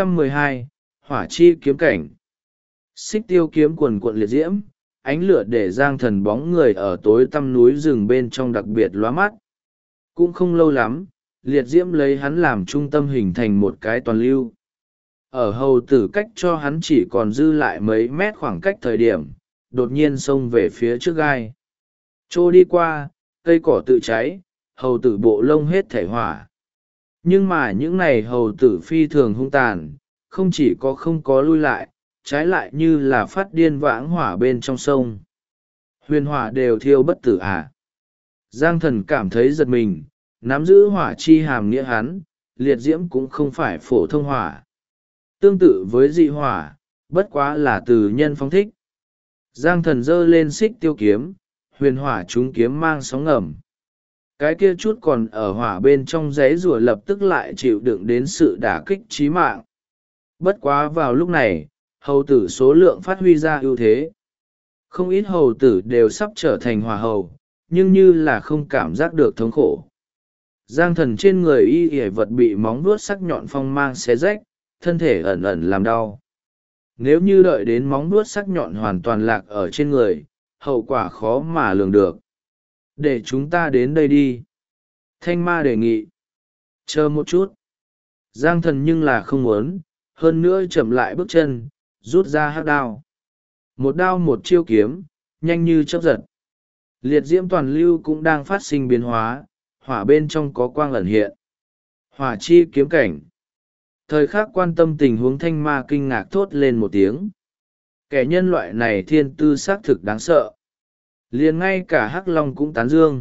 612, Hỏa chi kiếm cảnh. Xích tiêu kiếm quần cuộn liệt diễm, ánh lửa để Giang Thần bóng người ở tối tăm núi rừng bên trong đặc biệt lóa mắt. Cũng không lâu lắm, liệt diễm lấy hắn làm trung tâm hình thành một cái toàn lưu. Ở hầu tử cách cho hắn chỉ còn dư lại mấy mét khoảng cách thời điểm, đột nhiên xông về phía trước gai. Trô đi qua, cây cỏ tự cháy, hầu tử bộ lông hết thể hỏa. Nhưng mà những này hầu tử phi thường hung tàn, không chỉ có không có lui lại, trái lại như là phát điên vãng hỏa bên trong sông. Huyền hỏa đều thiêu bất tử à. Giang Thần cảm thấy giật mình, nắm giữ hỏa chi hàm nghĩa hắn, liệt diễm cũng không phải phổ thông hỏa. Tương tự với dị hỏa, bất quá là từ nhân phóng thích. Giang Thần giơ lên xích tiêu kiếm, huyền hỏa chúng kiếm mang sóng ngầm. Cái kia chút còn ở hỏa bên trong giấy rùa lập tức lại chịu đựng đến sự đả kích chí mạng. Bất quá vào lúc này, hầu tử số lượng phát huy ra ưu thế. Không ít hầu tử đều sắp trở thành hỏa hầu, nhưng như là không cảm giác được thống khổ. Giang Thần trên người y y vật bị móng vuốt sắc nhọn phong mang xé rách, thân thể ẩn ẩn làm đau. Nếu như đợi đến móng vuốt sắc nhọn hoàn toàn lạc ở trên người, hậu quả khó mà lường được. Để chúng ta đến đây đi. Thanh ma đề nghị. Chờ một chút. Giang Thần nhưng là không muốn, hơn nữa chậm lại bước chân, rút ra hắc đao. Một đao một chiêu kiếm, nhanh như chớp giật. Liệt diễm toàn lưu cũng đang phát sinh biến hóa, hỏa bên trong có quang ẩn hiện. Hỏa chi kiếm cảnh. Thời khắc quan tâm tình huống thanh ma kinh ngạc thốt lên một tiếng. Kẻ nhân loại này thiên tư xác thực đáng sợ. Liền ngay cả hắc long cũng tán dương.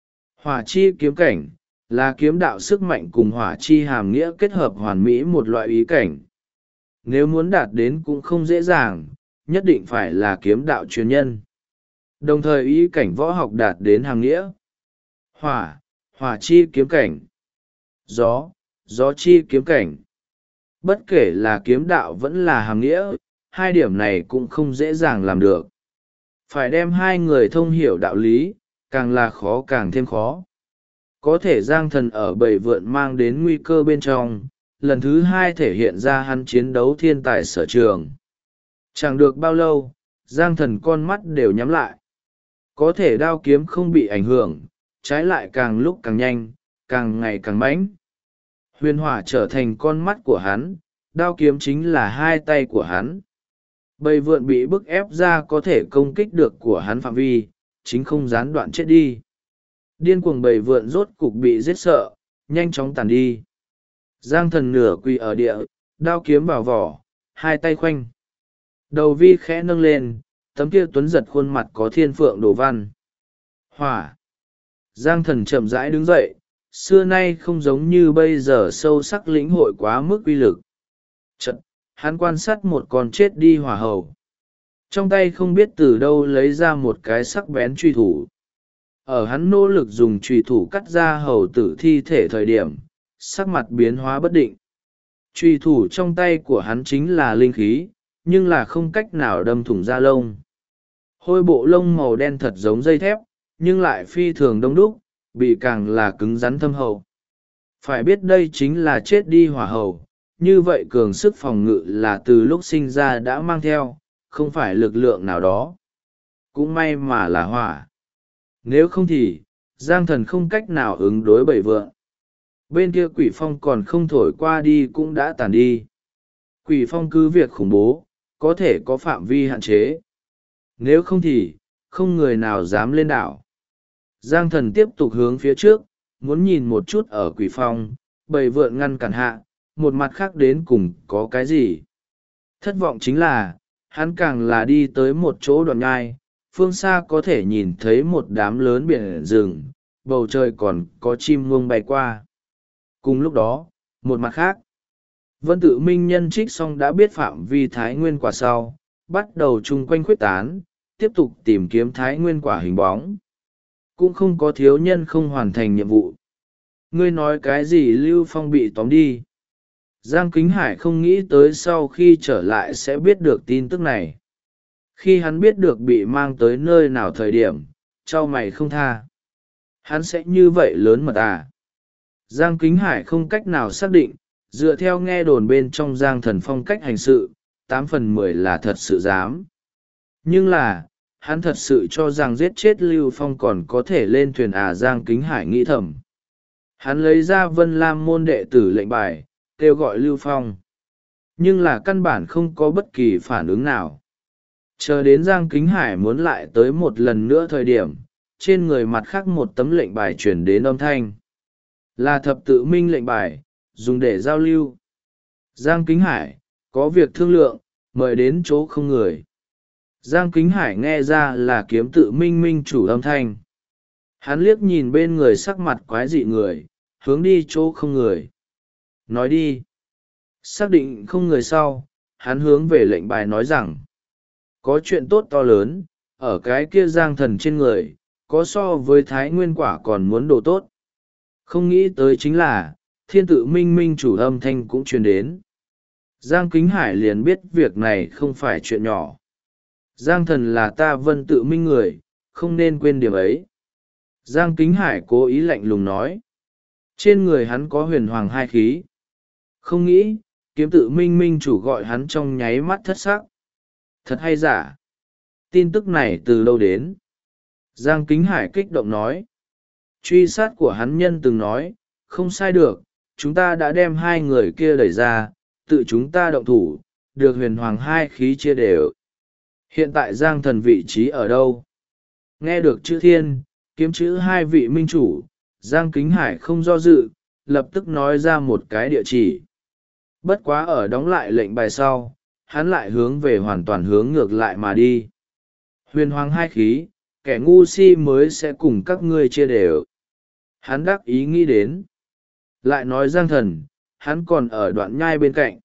Hỏa chi kiếm cảnh, là kiếm đạo sức mạnh cùng hỏa chi hàm nghĩa kết hợp hoàn mỹ một loại ý cảnh. Nếu muốn đạt đến cũng không dễ dàng, nhất định phải là kiếm đạo truyền nhân. Đồng thời ý cảnh võ học đạt đến hàm nghĩa. Hỏa chi kiếm cảnh. Gió chi kiếm cảnh. Bất kể là kiếm đạo vẫn là hàm nghĩa, hai điểm này cũng không dễ dàng làm được. Phải đem hai người thông hiểu đạo lý, càng là khó càng thêm khó. Có thể Giang Thần ở bầy vượn mang đến nguy cơ bên trong, lần thứ hai thể hiện ra hắn chiến đấu thiên tài sở trường. Chẳng được bao lâu, Giang Thần con mắt đều nhắm lại. Có thể đao kiếm không bị ảnh hưởng, trái lại càng lúc càng nhanh, càng ngày càng mãnh. Huyền hỏa trở thành con mắt của hắn, đao kiếm chính là hai tay của hắn. Bầy vượn bị bức ép ra có thể công kích được của hắn phạm vi, chính không gián đoạn chết đi. Điên cuồng bầy vượn rốt cục bị giết sợ, nhanh chóng tàn đi. Giang Thần nửa quỳ ở địa, đao kiếm vào vỏ, hai tay khoanh. Đầu vi khẽ nâng lên, tấm kia tuấn giật khuôn mặt có thiên phượng đồ văn. Hỏa! Giang Thần chậm rãi đứng dậy, xưa nay không giống như bây giờ sâu sắc lĩnh hội quá mức uy lực. Chật, hắn quan sát một con chết đi hỏa hầu. Trong tay không biết từ đâu lấy ra một cái sắc bén truy thủ. Ở hắn nỗ lực dùng truy thủ cắt ra hầu tử thi thể thời điểm, sắc mặt biến hóa bất định. Truy thủ trong tay của hắn chính là linh khí, nhưng là không cách nào đâm thủng da lông. Hôi bộ lông màu đen thật giống dây thép, nhưng lại phi thường đông đúc, bị càng là cứng rắn thâm hậu. Phải biết đây chính là chết đi hỏa hầu, như vậy cường sức phòng ngự là từ lúc sinh ra đã mang theo, không phải lực lượng nào đó. Cũng may mà là hỏa. Nếu không thì, Giang Thần không cách nào ứng đối bầy vượn. Bên kia quỷ phong còn không thổi qua đi cũng đã tàn đi. Quỷ phong cứ việc khủng bố, có thể có phạm vi hạn chế. Nếu không thì, không người nào dám lên đảo. Giang Thần tiếp tục hướng phía trước, muốn nhìn một chút ở quỷ phong, bầy vượn ngăn cản hạ, một mặt khác đến cùng có cái gì. Thất vọng chính là, hắn càng là đi tới một chỗ đoạn nhai, phương xa có thể nhìn thấy một đám lớn biển rừng, bầu trời còn có chim muông bay qua. Cùng lúc đó, một mặt khác, Vân Tự Minh nhân trích xong đã biết phạm vi thái nguyên quả sau, bắt đầu chung quanh khuyết tán, tiếp tục tìm kiếm thái nguyên quả hình bóng. Cũng không có thiếu nhân không hoàn thành nhiệm vụ. Ngươi nói cái gì Lưu Phong bị tóm đi? Giang Kính Hải không nghĩ tới sau khi trở lại sẽ biết được tin tức này. Khi hắn biết được bị mang tới nơi nào thời điểm, trao mày không tha. Hắn sẽ như vậy lớn mật à? Giang Kính Hải không cách nào xác định, dựa theo nghe đồn bên trong Giang Thần phong cách hành sự, 8/10 là thật sự dám. Nhưng là, hắn thật sự cho rằng giết chết Lưu Phong còn có thể lên thuyền à? Giang Kính Hải nghĩ thầm. Hắn lấy ra Vân Lam môn đệ tử lệnh bài, kêu gọi Lưu Phong. Nhưng là căn bản không có bất kỳ phản ứng nào. Chờ đến Giang Kính Hải muốn lại tới một lần nữa thời điểm, trên người mặt khác một tấm lệnh bài chuyển đến âm thanh. Là thập tự minh lệnh bài, dùng để giao lưu. Giang Kính Hải, có việc thương lượng, mời đến chỗ không người. Giang Kính Hải nghe ra là kiếm tự minh minh chủ âm thanh. Hắn liếc nhìn bên người sắc mặt quái dị người, hướng đi chỗ không người. Nói đi. Xác định không người sau, hắn hướng về lệnh bài nói rằng, có chuyện tốt to lớn, ở cái kia Giang Thần trên người, có so với thái nguyên quả còn muốn đồ tốt. Không nghĩ tới chính là, thiên tự minh minh chủ âm thanh cũng truyền đến. Giang Kính Hải liền biết việc này không phải chuyện nhỏ. Giang Thần là ta Vân Tự Minh người, không nên quên điểm ấy. Giang Kính Hải cố ý lạnh lùng nói. Trên người hắn có huyền hoàng hai khí. Không nghĩ, kiếm tự minh minh chủ gọi hắn trong nháy mắt thất sắc. Thật hay giả? Tin tức này từ lâu đến? Giang Kính Hải kích động nói. Truy sát của hắn nhân từng nói, không sai được, chúng ta đã đem hai người kia đẩy ra, tự chúng ta động thủ, được huyền hoàng hai khí chia đều. Hiện tại Giang Thần vị trí ở đâu? Nghe được chữ thiên, kiếm chữ hai vị minh chủ, Giang Kính Hải không do dự, lập tức nói ra một cái địa chỉ. Bất quá ở đóng lại lệnh bài sau, hắn lại hướng về hoàn toàn hướng ngược lại mà đi. Huyền hoàng hai khí, kẻ ngu si mới sẽ cùng các ngươi chia đều. Hắn đắc ý nghĩ đến. Lại nói Giang Thần, hắn còn ở đoạn nhai bên cạnh.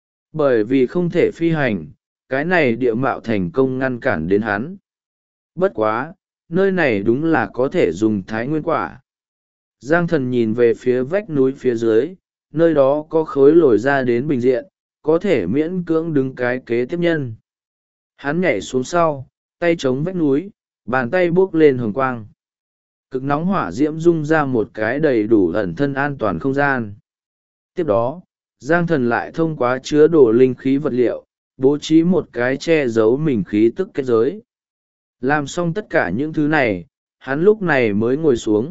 Bởi vì không thể phi hành, cái này địa mạo thành công ngăn cản đến hắn. Bất quá, nơi này đúng là có thể dùng thái nguyên quả. Giang Thần nhìn về phía vách núi phía dưới, nơi đó có khối lồi ra đến bình diện, có thể miễn cưỡng đứng cái kế tiếp nhân. Hắn nhảy xuống sau, tay chống vách núi, bàn tay buốc lên hồng quang. Cực nóng hỏa diễm rung ra một cái đầy đủ ẩn thân an toàn không gian. Tiếp đó, Giang Thần lại thông qua chứa đồ linh khí vật liệu, bố trí một cái che giấu mình khí tức kết giới. Làm xong tất cả những thứ này, hắn lúc này mới ngồi xuống,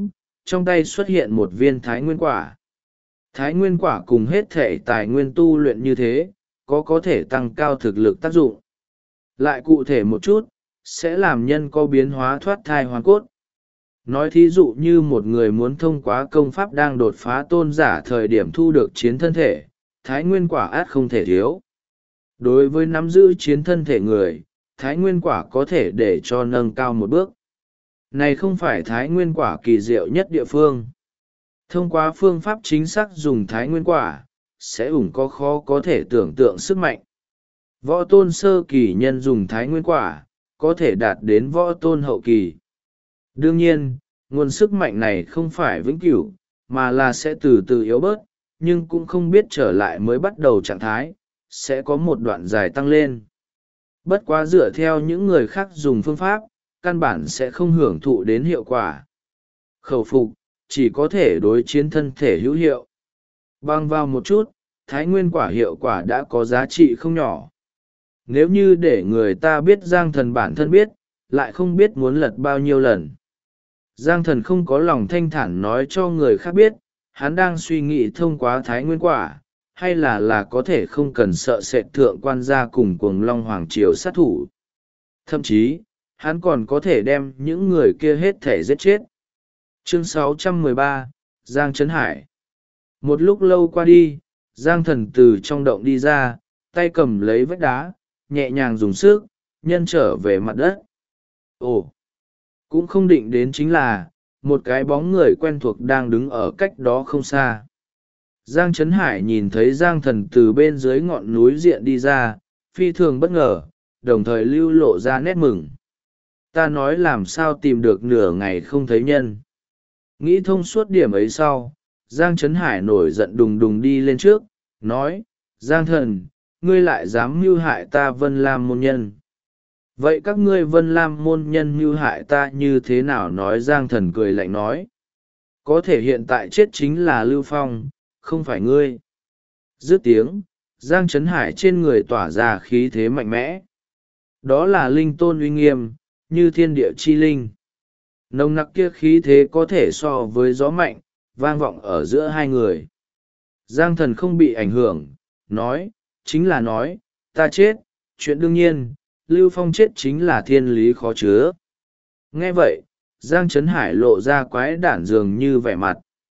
trong tay xuất hiện một viên thái nguyên quả. Thái nguyên quả cùng hết thể tài nguyên tu luyện như thế, có thể tăng cao thực lực tác dụng. Lại cụ thể một chút, sẽ làm nhân có biến hóa thoát thai hoàn cốt. Nói thí dụ như một người muốn thông qua công pháp đang đột phá tôn giả thời điểm thu được chiến thân thể, thái nguyên quả ắt không thể thiếu. Đối với nắm giữ chiến thân thể người, thái nguyên quả có thể để cho nâng cao một bước. Này không phải thái nguyên quả kỳ diệu nhất địa phương. Thông qua phương pháp chính xác dùng thái nguyên quả, sẽ có khó có thể tưởng tượng sức mạnh. Võ tôn sơ kỳ nhân dùng thái nguyên quả, có thể đạt đến võ tôn hậu kỳ. Đương nhiên, nguồn sức mạnh này không phải vĩnh cửu, mà là sẽ từ từ yếu bớt, nhưng cũng không biết trở lại mới bắt đầu trạng thái, sẽ có một đoạn dài tăng lên. Bất quá dựa theo những người khác dùng phương pháp, căn bản sẽ không hưởng thụ đến hiệu quả. Khẩu phục, chỉ có thể đối chiến thân thể hữu hiệu. Bằng vào một chút, thái nguyên quả hiệu quả đã có giá trị không nhỏ. Nếu như để người ta biết Giang Thần bản thân biết, lại không biết muốn lật bao nhiêu lần. Giang Thần không có lòng thanh thản nói cho người khác biết, hắn đang suy nghĩ thông qua thái nguyên quả, hay là có thể không cần sợ sệt thượng quan gia cùng cuồng long hoàng triều sát thủ. Thậm chí, hắn còn có thể đem những người kia hết thể giết chết. Chương 613, Giang Trấn Hải. Một lúc lâu qua đi, Giang Thần từ trong động đi ra, tay cầm lấy vách đá, nhẹ nhàng dùng sức, nhân trở về mặt đất. Ồ! Cũng không định đến chính là, một cái bóng người quen thuộc đang đứng ở cách đó không xa. Giang Trấn Hải nhìn thấy Giang Thần từ bên dưới ngọn núi diện đi ra, phi thường bất ngờ, đồng thời lưu lộ ra nét mừng. Ta nói làm sao tìm được nửa ngày không thấy nhân. Nghĩ thông suốt điểm ấy sau, Giang Trấn Hải nổi giận đùng đùng đi lên trước, nói, Giang Thần, ngươi lại dám mưu hại ta Vân Lam môn nhân. Vậy các ngươi Vân Lam môn nhân mưu hại ta như thế nào? Nói Giang Thần cười lạnh nói. Có thể hiện tại chết chính là Lưu Phong, không phải ngươi. Dứt tiếng, Giang Trấn Hải trên người tỏa ra khí thế mạnh mẽ. Đó là linh tôn uy nghiêm, như thiên địa chi linh. Nồng nặc kia khí thế có thể so với gió mạnh, vang vọng ở giữa hai người. Giang Thần không bị ảnh hưởng, nói, chính là nói, ta chết, chuyện đương nhiên, Lưu Phong chết chính là thiên lý khó chứa. Nghe vậy, Giang Trấn Hải lộ ra quái đản dường như vẻ mặt.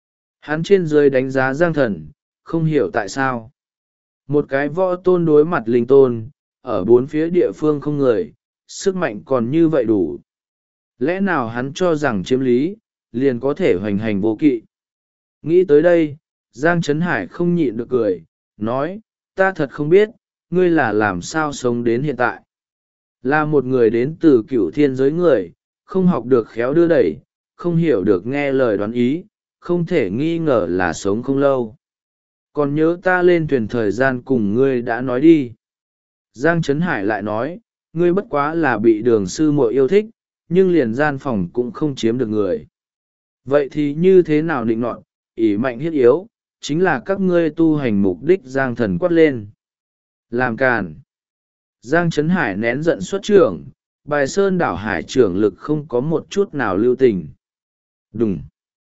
Hắn trên dưới đánh giá Giang Thần, không hiểu tại sao. Một cái võ tôn đối mặt linh tôn, ở bốn phía địa phương không người, sức mạnh còn như vậy đủ. Lẽ nào hắn cho rằng chiếm lý, liền có thể hoành hành vô kỵ. Nghĩ tới đây, Giang Trấn Hải không nhịn được cười, nói, ta thật không biết, ngươi là làm sao sống đến hiện tại. Là một người đến từ cửu thiên giới người, không học được khéo đưa đẩy, không hiểu được nghe lời đoán ý, không thể nghi ngờ là sống không lâu. Còn nhớ ta lên thuyền thời gian cùng ngươi đã nói đi. Giang Trấn Hải lại nói, ngươi bất quá là bị đường sư muội yêu thích, nhưng liền gian phòng cũng không chiếm được người. Vậy thì như thế nào định nọt, ỷ mạnh hiết yếu, chính là các ngươi tu hành mục đích. Giang Thần quát lên. Làm càn. Giang Trấn Hải nén giận xuất trưởng, bài sơn đảo hải trưởng lực không có một chút nào lưu tình. Đùng.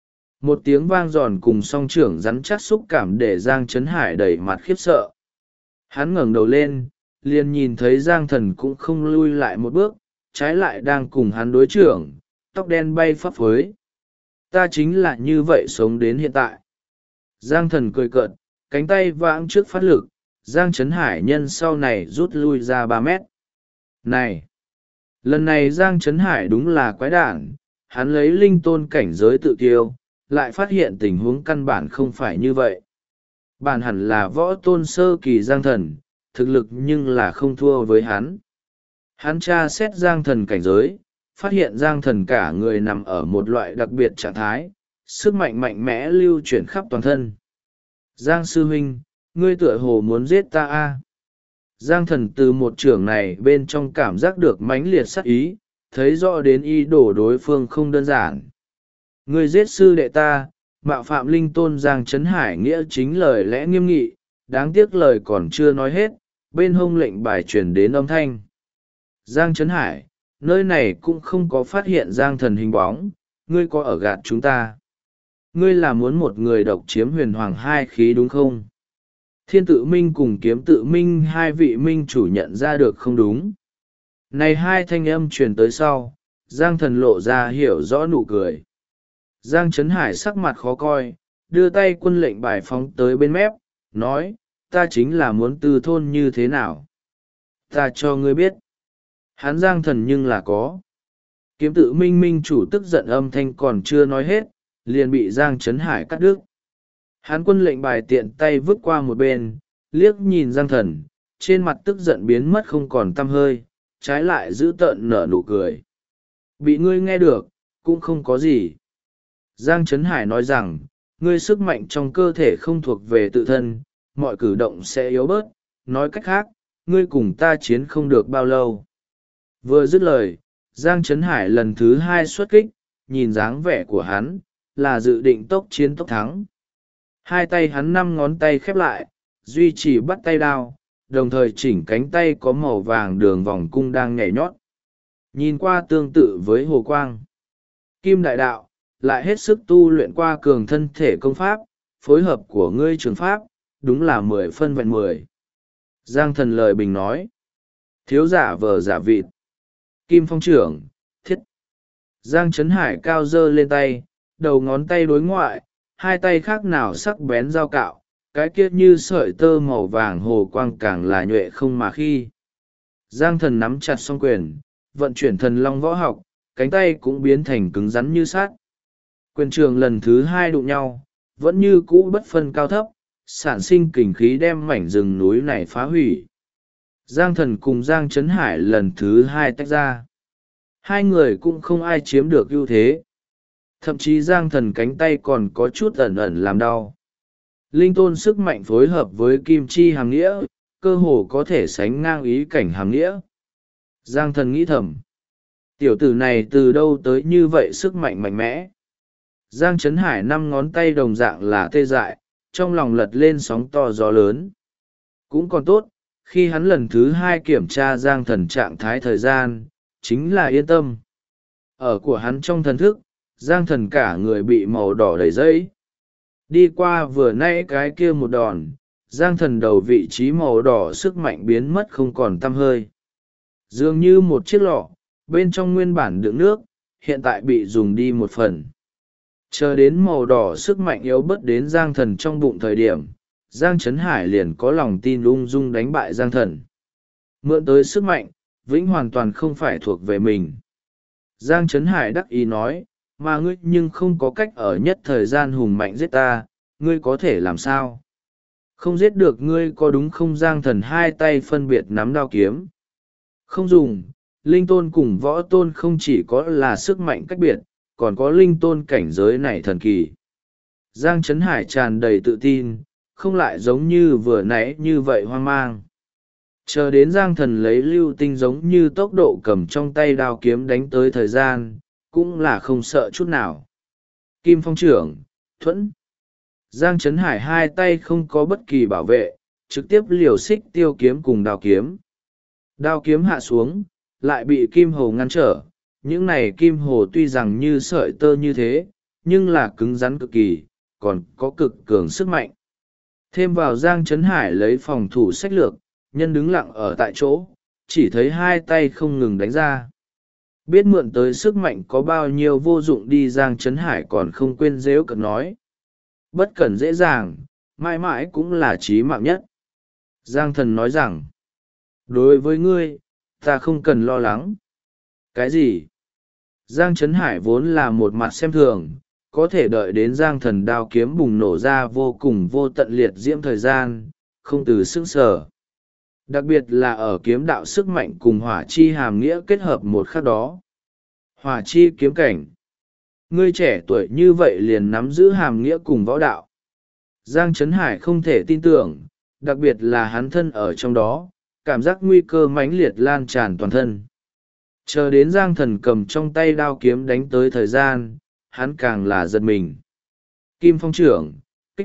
Một tiếng vang giòn cùng song trưởng rắn chắc xúc cảm để Giang Trấn Hải đầy mặt khiếp sợ. Hắn ngẩng đầu lên, liền nhìn thấy Giang Thần cũng không lui lại một bước, trái lại đang cùng hắn đối trưởng, tóc đen bay phấp phới. Ta chính là như vậy sống đến hiện tại. Giang Thần cười cợt, cánh tay vãng trước phát lực, Giang Trấn Hải nhân sau này rút lui ra 3 mét. Này! Lần này Giang Trấn Hải đúng là quái đản, hắn lấy linh tôn cảnh giới tự tiêu, lại phát hiện tình huống căn bản không phải như vậy. Bản hẳn là võ tôn sơ kỳ Giang Thần, thực lực nhưng là không thua với hắn. Hắn tra xét Giang Thần cảnh giới, phát hiện Giang Thần cả người nằm ở một loại đặc biệt trạng thái, sức mạnh mạnh mẽ lưu chuyển khắp toàn thân. Giang sư huynh, ngươi tựa hồ muốn giết ta a? Giang Thần từ một trưởng này bên trong cảm giác được mãnh liệt sát ý, thấy rõ đến ý đồ đối phương không đơn giản. Ngươi giết sư đệ ta, mạo phạm linh tôn. Giang Trấn Hải nghĩa chính lời lẽ nghiêm nghị, đáng tiếc lời còn chưa nói hết, bên hông lệnh bài truyền đến âm thanh. Giang Trấn Hải, nơi này cũng không có phát hiện Giang Thần hình bóng, ngươi có ở gạt chúng ta. Ngươi là muốn một người độc chiếm huyền hoàng hai khí đúng không? Thiên tự minh cùng kiếm tự minh hai vị minh chủ nhận ra được không đúng. Này hai thanh âm truyền tới sau, Giang Thần lộ ra hiểu rõ nụ cười. Giang Trấn Hải sắc mặt khó coi, đưa tay quân lệnh bài phóng tới bên mép, nói, ta chính là muốn từ thôn như thế nào. Ta cho ngươi biết. Hắn Giang Thần nhưng là có. Kiếm tự minh minh chủ tức giận âm thanh còn chưa nói hết, liền bị Giang Trấn Hải cắt đứt. Hắn quân lệnh bài tiện tay vứt qua một bên, liếc nhìn Giang Thần, trên mặt tức giận biến mất không còn tăm hơi, trái lại giữ tợn nở nụ cười. Bị ngươi nghe được, cũng không có gì. Giang Trấn Hải nói rằng, ngươi sức mạnh trong cơ thể không thuộc về tự thân, mọi cử động sẽ yếu bớt, nói cách khác, ngươi cùng ta chiến không được bao lâu. Vừa dứt lời, Giang Trấn Hải lần thứ hai xuất kích, nhìn dáng vẻ của hắn, là dự định tốc chiến tốc thắng. Hai tay hắn 5 ngón tay khép lại, duy trì bắt tay đao, đồng thời chỉnh cánh tay có màu vàng đường vòng cung đang nhảy nhót. Nhìn qua tương tự với hồ quang. Kim đại đạo, lại hết sức tu luyện qua cường thân thể công pháp, phối hợp của ngươi trường pháp, đúng là 10 phân vẹn 10. Giang Thần lời bình nói. Thiếu giả vờ giả vịt. Kim phong trưởng, thiết. Giang Trấn Hải cao dơ lên tay, đầu ngón tay đối ngoại, hai tay khác nào sắc bén dao cạo, cái kia như sợi tơ màu vàng hồ quang càng là nhuệ không mà khi. Giang Thần nắm chặt song quyền, vận chuyển thần long võ học, cánh tay cũng biến thành cứng rắn như sắt. Quyền trường lần thứ hai đụng nhau, vẫn như cũ bất phân cao thấp, sản sinh kình khí đem mảnh rừng núi này phá hủy. Giang Thần cùng Giang Trấn Hải lần thứ hai tách ra. Hai người cũng không ai chiếm được ưu thế. Thậm chí Giang Thần cánh tay còn có chút ẩn ẩn làm đau. Linh tôn sức mạnh phối hợp với kim chi hàm nghĩa, cơ hồ có thể sánh ngang ý cảnh hàm nghĩa. Giang Thần nghĩ thầm. Tiểu tử này từ đâu tới như vậy sức mạnh mạnh mẽ. Giang Trấn Hải 5 ngón tay đồng dạng là tê dại, trong lòng lật lên sóng to gió lớn. Cũng còn tốt, khi hắn lần thứ hai kiểm tra Giang Thần trạng thái thời gian, chính là yên tâm. Ở của hắn trong thần thức, Giang Thần cả người bị màu đỏ đầy dẫy. Đi qua vừa nãy cái kia một đòn, Giang Thần đầu vị trí màu đỏ sức mạnh biến mất không còn tăm hơi. Dường như một chiếc lọ, bên trong nguyên bản đựng nước, hiện tại bị dùng đi một phần. Chờ đến màu đỏ sức mạnh yếu bớt đến Giang Thần trong bụng thời điểm, Giang Trấn Hải liền có lòng tin ung dung đánh bại Giang Thần. Mượn tới sức mạnh, vĩnh hoàn toàn không phải thuộc về mình. Giang Trấn Hải đắc ý nói, mà ngươi nhưng không có cách ở nhất thời gian hùng mạnh giết ta, ngươi có thể làm sao? Không giết được ngươi có đúng không? Giang Thần hai tay phân biệt nắm đao kiếm. Không dùng, linh tôn cùng võ tôn không chỉ có là sức mạnh cách biệt, còn có linh tôn cảnh giới này thần kỳ. Giang Trấn Hải tràn đầy tự tin, không lại giống như vừa nãy như vậy hoang mang. Chờ đến Giang Thần lấy lưu tinh giống như tốc độ cầm trong tay đao kiếm đánh tới thời gian, cũng là không sợ chút nào. Kim phong trưởng, thuẫn. Giang Trấn Hải hai tay không có bất kỳ bảo vệ, trực tiếp liều xích tiêu kiếm cùng đao kiếm. Đao kiếm hạ xuống, lại bị kim hồ ngăn trở. Những này kim hồ tuy rằng như sợi tơ như thế, nhưng là cứng rắn cực kỳ, còn có cực cường sức mạnh. Thêm vào Giang Trấn Hải lấy phòng thủ sách lược, nhân đứng lặng ở tại chỗ, chỉ thấy hai tay không ngừng đánh ra. Biết mượn tới sức mạnh có bao nhiêu vô dụng đi, Giang Trấn Hải còn không quên rêu cợt nói. Bất cẩn dễ dàng, mãi mãi cũng là chí mạng nhất. Giang Thần nói rằng, đối với ngươi, ta không cần lo lắng. Cái gì? Giang Trấn Hải vốn là một mặt xem thường, có thể đợi đến Giang Thần đao kiếm bùng nổ ra vô cùng vô tận liệt diễm thời gian, không từ sững sờ. Đặc biệt là ở kiếm đạo sức mạnh cùng hỏa chi hàm nghĩa kết hợp một khắc đó. Hỏa chi kiếm cảnh. Ngươi trẻ tuổi như vậy liền nắm giữ hàm nghĩa cùng võ đạo. Giang Trấn Hải không thể tin tưởng, đặc biệt là hắn thân ở trong đó, cảm giác nguy cơ mãnh liệt lan tràn toàn thân. Chờ đến Giang Thần cầm trong tay đao kiếm đánh tới thời gian, hắn càng là giật mình. Kim phong trưởng, kích.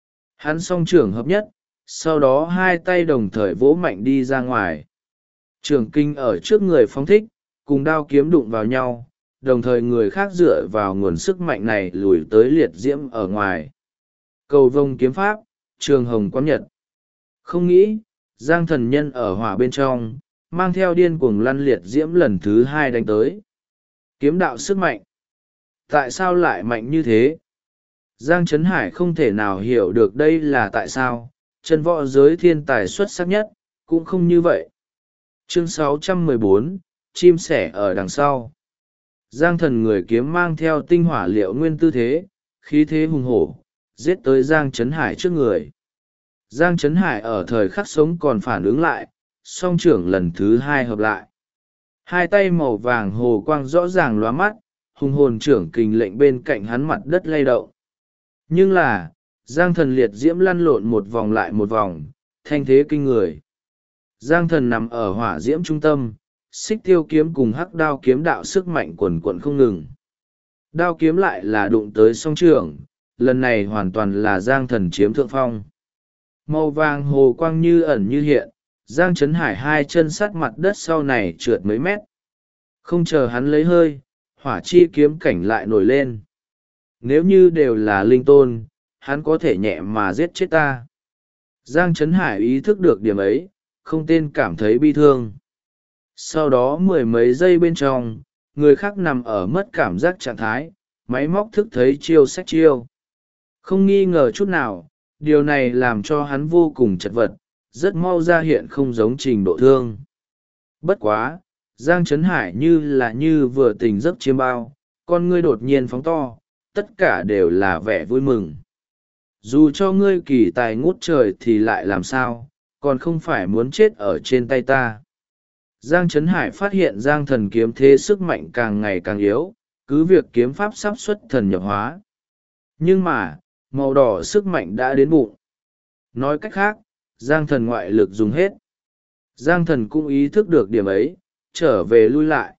Hắn song trưởng hợp nhất, sau đó hai tay đồng thời vỗ mạnh đi ra ngoài. Trường kinh ở trước người phóng thích, cùng đao kiếm đụng vào nhau, đồng thời người khác dựa vào nguồn sức mạnh này lùi tới liệt diễm ở ngoài. Cầu vồng kiếm pháp, trường hồng quán nhật. Không nghĩ, Giang Thần Nhân ở hỏa bên trong, mang theo điên cuồng lăn liệt diễm lần thứ hai đánh tới. Kiếm đạo sức mạnh. Tại sao lại mạnh như thế? Giang Trấn Hải không thể nào hiểu được đây là tại sao, chân võ giới thiên tài xuất sắc nhất, cũng không như vậy. Chương 614, chim sẻ ở đằng sau. Giang Thần người kiếm mang theo tinh hỏa liệu nguyên tư thế, khí thế hùng hổ, giết tới Giang Trấn Hải trước người. Giang Trấn Hải ở thời khắc sống còn phản ứng lại, song trưởng lần thứ hai hợp lại. Hai tay màu vàng hồ quang rõ ràng lóa mắt, hùng hồn trưởng kình lệnh bên cạnh hắn mặt đất lay động. Nhưng là, Giang Thần liệt diễm lăn lộn một vòng lại một vòng, thanh thế kinh người. Giang Thần nằm ở hỏa diễm trung tâm, xích tiêu kiếm cùng hắc đao kiếm đạo sức mạnh quần quận không ngừng. Đao kiếm lại là đụng tới song trưởng, lần này hoàn toàn là Giang Thần chiếm thượng phong. Màu vàng hồ quang như ẩn như hiện, Giang Trấn Hải hai chân sát mặt đất sau này trượt mấy mét. Không chờ hắn lấy hơi, hỏa chi kiếm cảnh lại nổi lên. Nếu như đều là linh tôn, hắn có thể nhẹ mà giết chết ta. Giang Trấn Hải ý thức được điểm ấy, không tên cảm thấy bi thương. Sau đó mười mấy giây bên trong, người khác nằm ở mất cảm giác trạng thái, máy móc thức thấy chiêu sách chiêu. Không nghi ngờ chút nào, điều này làm cho hắn vô cùng chật vật, rất mau ra hiện không giống trình độ thương. Bất quá, Giang Trấn Hải như vừa tỉnh giấc chiêm bao, con ngươi đột nhiên phóng to, tất cả đều là vẻ vui mừng. Dù cho ngươi kỳ tài ngút trời thì lại làm sao, còn không phải muốn chết ở trên tay ta. Giang Trấn Hải phát hiện Giang Thần kiếm thế sức mạnh càng ngày càng yếu, cứ việc kiếm pháp sắp xuất thần nhập hóa. Nhưng mà, màu đỏ sức mạnh đã đến bụng. Nói cách khác, Giang Thần ngoại lực dùng hết. Giang Thần cũng ý thức được điểm ấy, trở về lui lại.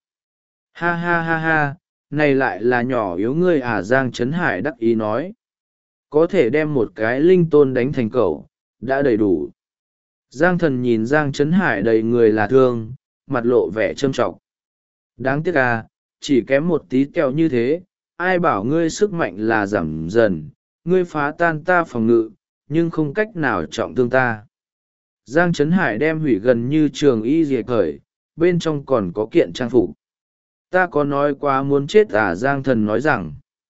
Ha ha ha ha, này lại là nhỏ yếu ngươi à, Giang Trấn Hải đắc ý nói. Có thể đem một cái linh tôn đánh thành cẩu, đã đầy đủ. Giang Thần nhìn Giang Trấn Hải đầy người là thương, mặt lộ vẻ trâm trọng. Đáng tiếc à, chỉ kém một tí kẹo như thế, ai bảo ngươi sức mạnh là giảm dần, ngươi phá tan ta phòng ngự, nhưng không cách nào trọng thương ta. Giang Trấn Hải đem hủy gần như trường y dìa cởi, bên trong còn có kiện trang phục. Ta có nói quá muốn chết à, Giang Thần nói rằng.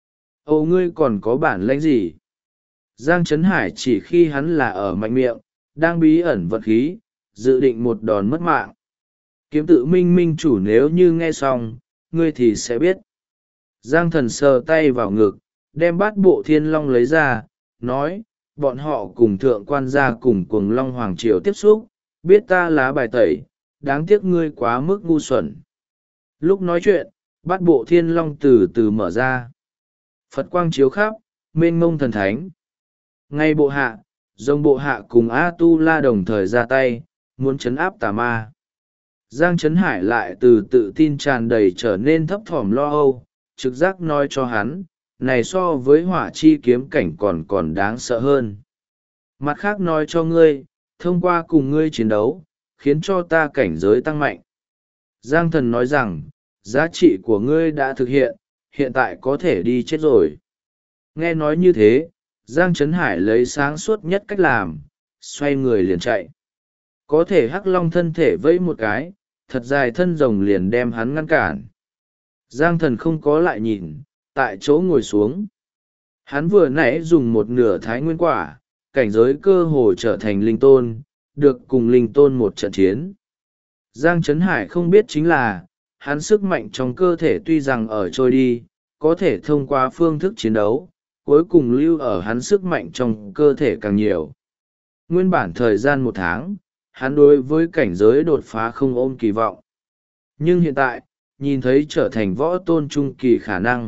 Ồ, ngươi còn có bản lĩnh gì? Giang Trấn Hải chỉ khi hắn là ở mạnh miệng, đang bí ẩn vật khí, dự định một đòn mất mạng. Kiếm tự minh minh chủ, nếu như nghe xong, ngươi thì sẽ biết. Giang Thần sờ tay vào ngực, đem bát bộ thiên long lấy ra, nói, bọn họ cùng thượng quan gia cùng cuồng long hoàng triều tiếp xúc, biết ta lá bài tẩy, đáng tiếc ngươi quá mức ngu xuẩn. Lúc nói chuyện, bát bộ thiên long từ từ mở ra. Phật quang chiếu khắp, mênh mông thần thánh. Ngay bộ hạ, dòng bộ hạ cùng A-tu-la đồng thời ra tay, muốn trấn áp tà ma. Giang Trấn Hải lại từ tự tin tràn đầy trở nên thấp thỏm lo âu, trực giác nói cho hắn, này so với hỏa chi kiếm cảnh còn đáng sợ hơn. Mặt khác nói cho ngươi, thông qua cùng ngươi chiến đấu, khiến cho ta cảnh giới tăng mạnh. Giang Thần nói rằng, giá trị của ngươi đã thực hiện, hiện tại có thể đi chết rồi. Nghe nói như thế, Giang Trấn Hải lấy sáng suốt nhất cách làm, xoay người liền chạy. Có thể hắc long thân thể vẫy một cái, thật dài thân rồng liền đem hắn ngăn cản. Giang Thần không có lại nhìn, tại chỗ ngồi xuống. Hắn vừa nãy dùng một nửa thái nguyên quả, cảnh giới cơ hồ trở thành linh tôn, được cùng linh tôn một trận chiến. Giang Trấn Hải không biết chính là, hắn sức mạnh trong cơ thể tuy rằng ở trôi đi, có thể thông qua phương thức chiến đấu, cuối cùng lưu ở hắn sức mạnh trong cơ thể càng nhiều. Nguyên bản thời gian 1 tháng, hắn đối với cảnh giới đột phá không ôm kỳ vọng. Nhưng hiện tại, nhìn thấy trở thành võ tôn trung kỳ khả năng.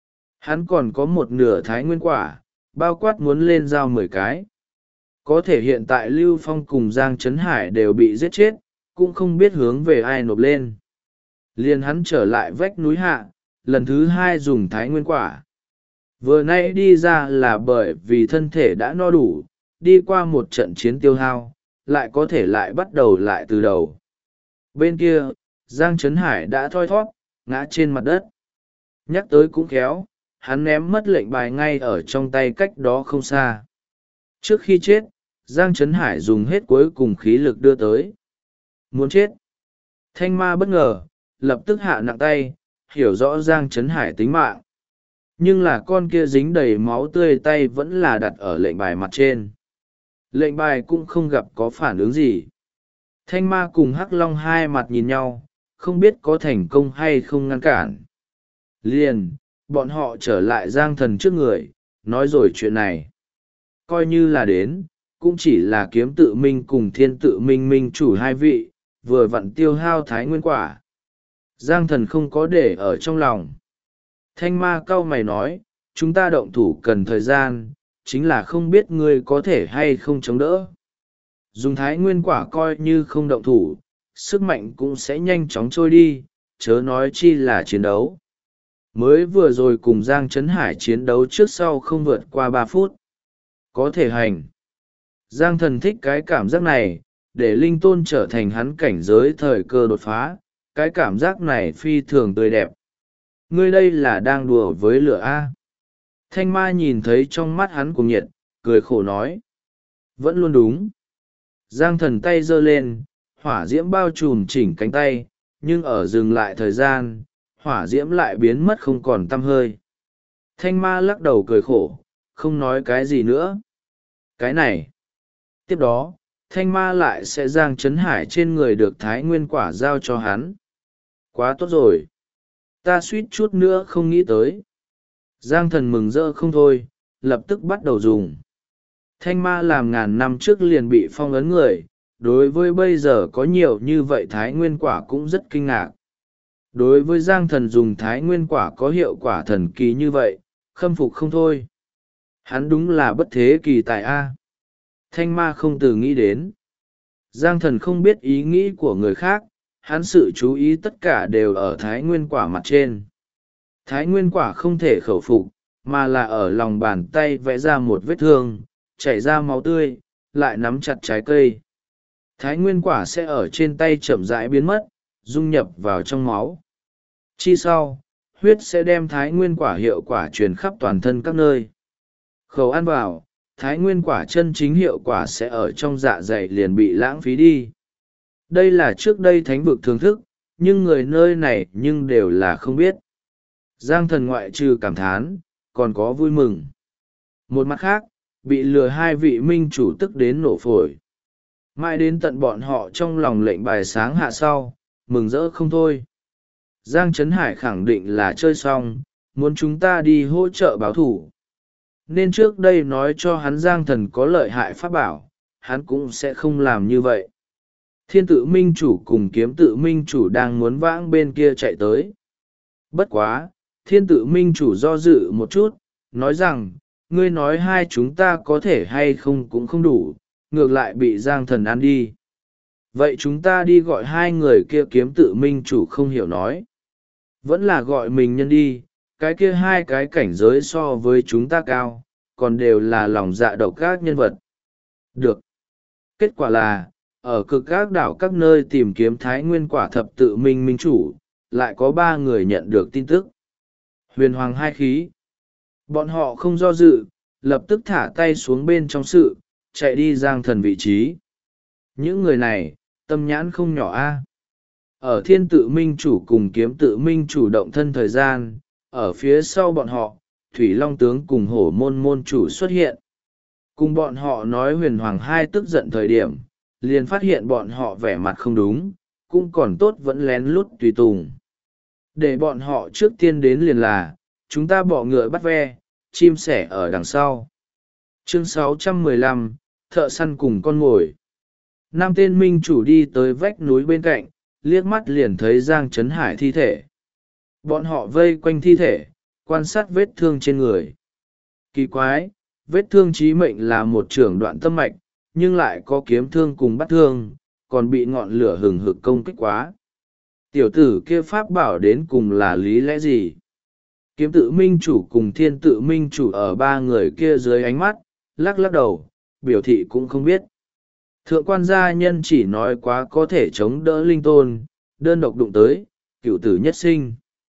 Hắn còn có một nửa thái nguyên quả, bao quát muốn lên giao 10 cái. Có thể hiện tại Lưu Phong cùng Giang Trấn Hải đều bị giết chết, cũng không biết hướng về ai nộp lên. Liền hắn trở lại vách núi hạ, lần thứ 2 dùng thái nguyên quả. Vừa nãy đi ra là bởi vì thân thể đã no đủ, đi qua một trận chiến tiêu hao, lại có thể lại bắt đầu lại từ đầu. Bên kia, Giang Trấn Hải đã thoi thóp, ngã trên mặt đất. Nhắc tới cũng khéo, hắn ném mất lệnh bài ngay ở trong tay cách đó không xa. Trước khi chết, Giang Trấn Hải dùng hết cuối cùng khí lực đưa tới. Muốn chết. Thanh ma bất ngờ, lập tức hạ nặng tay, hiểu rõ Giang Trấn Hải tính mạng. Nhưng là con kia dính đầy máu tươi tay vẫn là đặt ở lệnh bài mặt trên. Lệnh bài cũng không gặp có phản ứng gì. Thanh ma cùng Hắc Long hai mặt nhìn nhau, không biết có thành công hay không ngăn cản. Liền, bọn họ trở lại Giang Thần trước người, nói rồi chuyện này. Coi như là đến, cũng chỉ là kiếm tự minh cùng thiên tự minh minh chủ hai vị, vừa vặn tiêu hao thái nguyên quả. Giang Thần không có để ở trong lòng. Thanh ma cau mày nói, chúng ta động thủ cần thời gian, chính là không biết ngươi có thể hay không chống đỡ. Dùng thái nguyên quả coi như không động thủ, sức mạnh cũng sẽ nhanh chóng trôi đi, chớ nói chi là chiến đấu. Mới vừa rồi cùng Giang Trấn Hải chiến đấu trước sau không vượt qua 3 phút. Có thể hành. Giang Thần thích cái cảm giác này, để linh tôn trở thành hắn cảnh giới thời cơ đột phá, cái cảm giác này phi thường tươi đẹp. Ngươi đây là đang đùa với lửa A. Thanh ma nhìn thấy trong mắt hắn cuồng nhiệt, cười khổ nói. Vẫn luôn đúng. Giang Thần tay giơ lên, hỏa diễm bao trùm chỉnh cánh tay, nhưng ở dừng lại thời gian, hỏa diễm lại biến mất không còn tăm hơi. Thanh ma lắc đầu cười khổ, không nói cái gì nữa. Cái này. Tiếp đó, thanh ma lại sẽ Giang Trấn Hải trên người được thái nguyên quả giao cho hắn. Quá tốt rồi. Ta suýt chút nữa không nghĩ tới. Giang Thần mừng rỡ không thôi, lập tức bắt đầu dùng. Thanh ma làm ngàn năm trước liền bị phong ấn người, đối với bây giờ có nhiều như vậy thái nguyên quả cũng rất kinh ngạc. Đối với Giang Thần dùng thái nguyên quả có hiệu quả thần kỳ như vậy, khâm phục không thôi. Hắn đúng là bất thế kỳ tài A. Thanh ma không từ nghĩ đến. Giang Thần không biết ý nghĩ của người khác, hắn sự chú ý tất cả đều ở thái nguyên quả mặt trên. Thái nguyên quả không thể khẩu phục, mà là ở lòng bàn tay vẽ ra một vết thương, chảy ra máu tươi, lại nắm chặt trái cây. Thái nguyên quả sẽ ở trên tay chậm rãi biến mất, dung nhập vào trong máu. Chi sau, huyết sẽ đem thái nguyên quả hiệu quả truyền khắp toàn thân các nơi. Khẩu ăn vào, thái nguyên quả chân chính hiệu quả sẽ ở trong dạ dày liền bị lãng phí đi. Đây là trước đây thánh vực thưởng thức, nhưng người nơi này nhưng đều là không biết. Giang Thần ngoại trừ cảm thán, còn có vui mừng. Một mặt khác, bị lừa hai vị minh chủ tức đến nổ phổi. Mãi đến tận bọn họ trong lòng lệnh bài sáng hạ sau, mừng rỡ không thôi. Giang Trấn Hải khẳng định là chơi xong, muốn chúng ta đi hỗ trợ báo thủ. Nên trước đây nói cho hắn Giang Thần có lợi hại pháp bảo, hắn cũng sẽ không làm như vậy. Thiên tự minh chủ cùng kiếm tự minh chủ đang muốn vãng bên kia chạy tới. Bất quá, thiên tự minh chủ do dự một chút, nói rằng, ngươi nói hai chúng ta có thể hay không cũng không đủ, ngược lại bị Giang Thần ăn đi. Vậy chúng ta đi gọi hai người kia, kiếm tự minh chủ không hiểu nói. Vẫn là gọi mình nhân đi, cái kia hai cái cảnh giới so với chúng ta cao, còn đều là lòng dạ độc các nhân vật. Được. Kết quả là, ở cực các đảo các nơi tìm kiếm thái nguyên quả thập tự minh minh chủ, lại có 3 người nhận được tin tức. Huyền hoàng hai khí. Bọn họ không do dự, lập tức thả tay xuống bên trong sự, chạy đi Giang Thần vị trí. Những người này, tâm nhãn không nhỏ a. Ở thiên tự minh chủ cùng kiếm tự minh chủ động thân thời gian, ở phía sau bọn họ, Thủy Long tướng cùng hổ môn môn chủ xuất hiện. Cùng bọn họ nói huyền hoàng hai tức giận thời điểm, liền phát hiện bọn họ vẻ mặt không đúng, cũng còn tốt vẫn lén lút tùy tùng. Để bọn họ trước tiên đến liền là, chúng ta bỏ ngựa bắt ve, chim sẻ ở đằng sau. Chương 615, thợ săn cùng con mồi. 5 tên minh chủ đi tới vách núi bên cạnh, liếc mắt liền thấy Giang Trấn Hải thi thể. Bọn họ vây quanh thi thể, quan sát vết thương trên người. Kỳ quái, vết thương chí mệnh là một trưởng đoạn tâm mạch, nhưng lại có kiếm thương cùng bắt thương, còn bị ngọn lửa hừng hực công kích quá. Tiểu tử kia pháp bảo đến cùng là lý lẽ gì? Kiếm tự minh chủ cùng thiên tự minh chủ ở 3 người kia dưới ánh mắt, lắc lắc đầu, biểu thị cũng không biết. Thượng quan gia nhân chỉ nói quá có thể chống đỡ linh tôn, đơn độc đụng tới, cựu tử nhất sinh.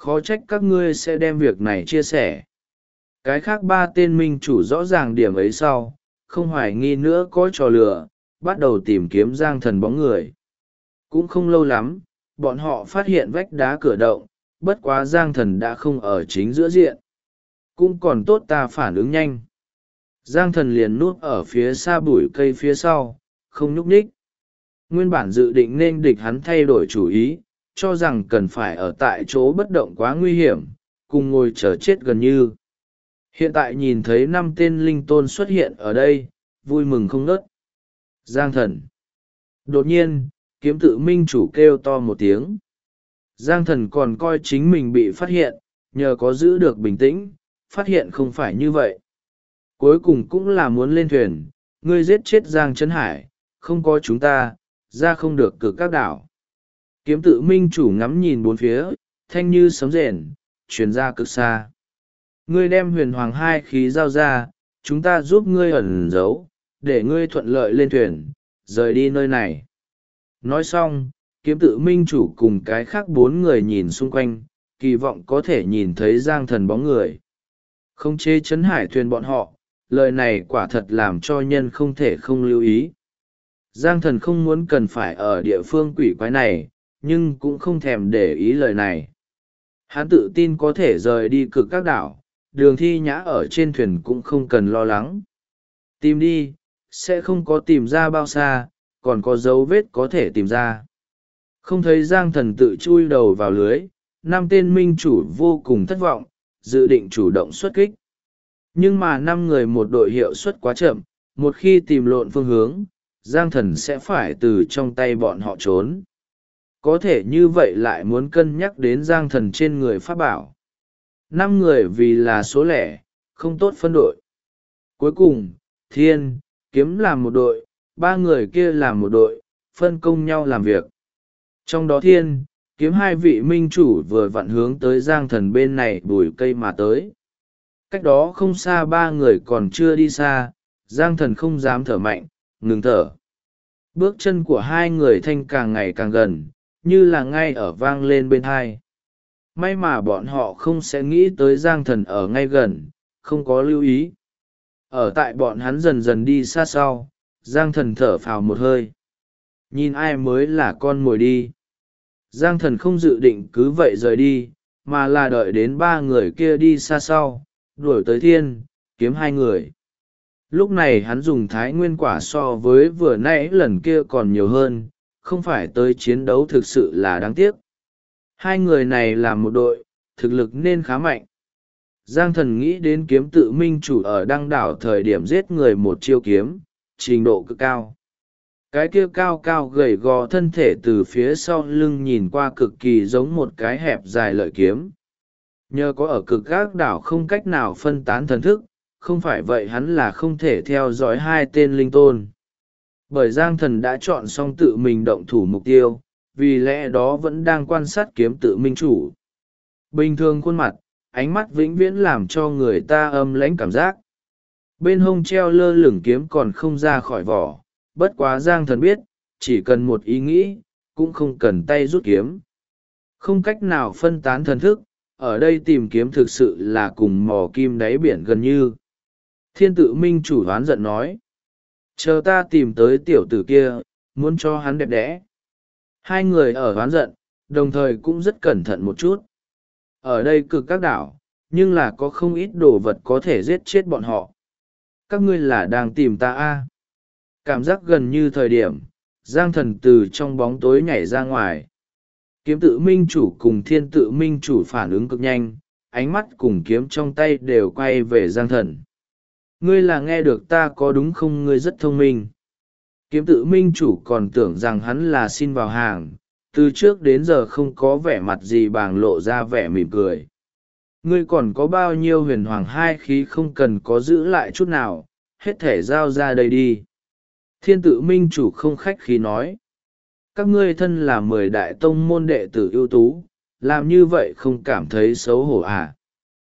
khó trách các ngươi sẽ đem việc này chia sẻ. Cái khác ba tên minh chủ rõ ràng điểm ấy sau, không hoài nghi nữa có trò lừa, bắt đầu tìm kiếm Giang Thần bóng người. Cũng không lâu lắm, bọn họ phát hiện vách đá cửa động, bất quá Giang Thần đã không ở chính giữa diện. Cũng còn tốt ta phản ứng nhanh. Giang Thần liền núp ở phía xa bụi cây phía sau, không nhúc nhích. Nguyên bản dự định nên địch hắn thay đổi chủ ý, cho rằng cần phải ở tại chỗ bất động quá nguy hiểm, cùng ngồi chờ chết gần như. Hiện tại nhìn thấy 5 tên linh tôn xuất hiện ở đây, vui mừng không ngớt. Giang Thần. Đột nhiên, kiếm tự minh chủ kêu to một tiếng. Giang Thần còn coi chính mình bị phát hiện, nhờ có giữ được bình tĩnh, phát hiện không phải như vậy. Cuối cùng cũng là muốn lên thuyền, ngươi giết chết Giang Trấn Hải, không có chúng ta, ra không được cực các đảo. Kiếm tự minh chủ ngắm nhìn bốn phía, thanh như sấm rền, truyền ra cực xa. Ngươi đem huyền hoàng hai khí giao ra, chúng ta giúp ngươi ẩn giấu, để ngươi thuận lợi lên thuyền, rời đi nơi này. Nói xong, kiếm tự minh chủ cùng cái khác 4 người nhìn xung quanh, kỳ vọng có thể nhìn thấy Giang Thần bóng người. Không chế Trấn Hải thuyền bọn họ, lời này quả thật làm cho nhân không thể không lưu ý. Giang Thần không muốn cần phải ở địa phương quỷ quái này, nhưng cũng không thèm để ý lời này. Hắn tự tin có thể rời đi cực các đảo, Đường Thi Nhã ở trên thuyền cũng không cần lo lắng. Tìm đi, sẽ không có tìm ra bao xa, còn có dấu vết có thể tìm ra. Không thấy Giang Thần tự chui đầu vào lưới, 5 tên minh chủ vô cùng thất vọng, dự định chủ động xuất kích. Nhưng mà 5 người một đội hiệu suất quá chậm, một khi tìm lộn phương hướng, Giang Thần sẽ phải từ trong tay bọn họ trốn. Có thể như vậy lại muốn cân nhắc đến Giang Thần trên người pháp bảo. 5 người vì là số lẻ, không tốt phân đội. Cuối cùng, Thiên, Kiếm làm một đội, 3 người kia làm một đội, phân công nhau làm việc. Trong đó Thiên, Kiếm 2 vị minh chủ vừa vặn hướng tới Giang Thần bên này bùi cây mà tới. Cách đó không xa 3 người còn chưa đi xa, Giang Thần không dám thở mạnh, ngừng thở. Bước chân của 2 người thanh càng ngày càng gần, như là ngay ở vang lên bên hai. May mà bọn họ không sẽ nghĩ tới Giang Thần ở ngay gần, không có lưu ý. Ở tại bọn hắn dần dần đi xa sau, Giang Thần thở phào một hơi. Nhìn ai mới là con mồi đi. Giang Thần không dự định cứ vậy rời đi, mà là đợi đến 3 người kia đi xa sau, đuổi tới Thiên, Kiếm 2 người. Lúc này hắn dùng thái nguyên quả so với vừa nãy lần kia còn nhiều hơn, không phải tới chiến đấu thực sự là đáng tiếc. 2 người này làm một đội, thực lực nên khá mạnh. Giang Thần nghĩ đến kiếm tự minh chủ ở đăng đảo thời điểm giết người một chiêu kiếm, trình độ cực cao. Cái kia cao cao gầy gò thân thể từ phía sau lưng nhìn qua cực kỳ giống một cái hẹp dài lợi kiếm. Nhờ có ở cực gác đảo không cách nào phân tán thần thức, không phải vậy hắn là không thể theo dõi 2 tên linh tôn. Bởi Giang Thần đã chọn xong tự mình động thủ mục tiêu, vì lẽ đó vẫn đang quan sát kiếm tự minh chủ. Bình thường khuôn mặt, ánh mắt vĩnh viễn làm cho người ta âm lãnh cảm giác. Bên hông treo lơ lửng kiếm còn không ra khỏi vỏ, bất quá Giang Thần biết, chỉ cần một ý nghĩ, cũng không cần tay rút kiếm. Không cách nào phân tán thần thức, ở đây tìm kiếm thực sự là cùng mò kim đáy biển gần như. Thiên tự minh chủ đoán giận nói. Chờ ta tìm tới tiểu tử kia, muốn cho hắn đẹp đẽ. 2 người ở đoán giận, đồng thời cũng rất cẩn thận một chút. Ở đây cực các đảo, nhưng là có không ít đồ vật có thể giết chết bọn họ. Các ngươi là đang tìm ta à? Cảm giác gần như thời điểm, Giang Thần từ trong bóng tối nhảy ra ngoài. Kiếm tự minh chủ cùng thiên tự minh chủ phản ứng cực nhanh, ánh mắt cùng kiếm trong tay đều quay về Giang Thần. Ngươi là nghe được ta có đúng không? Ngươi rất thông minh. Kiếm tự minh chủ còn tưởng rằng hắn là xin vào hàng, từ trước đến giờ không có vẻ mặt gì bàng lộ ra vẻ mỉm cười. Ngươi còn có bao nhiêu huyền hoàng hai khí không cần có giữ lại chút nào, hết thể giao ra đây đi. Thiên tự minh chủ không khách khí nói. Các ngươi thân là 10 đại tông môn đệ tử ưu tú, làm như vậy không cảm thấy xấu hổ à?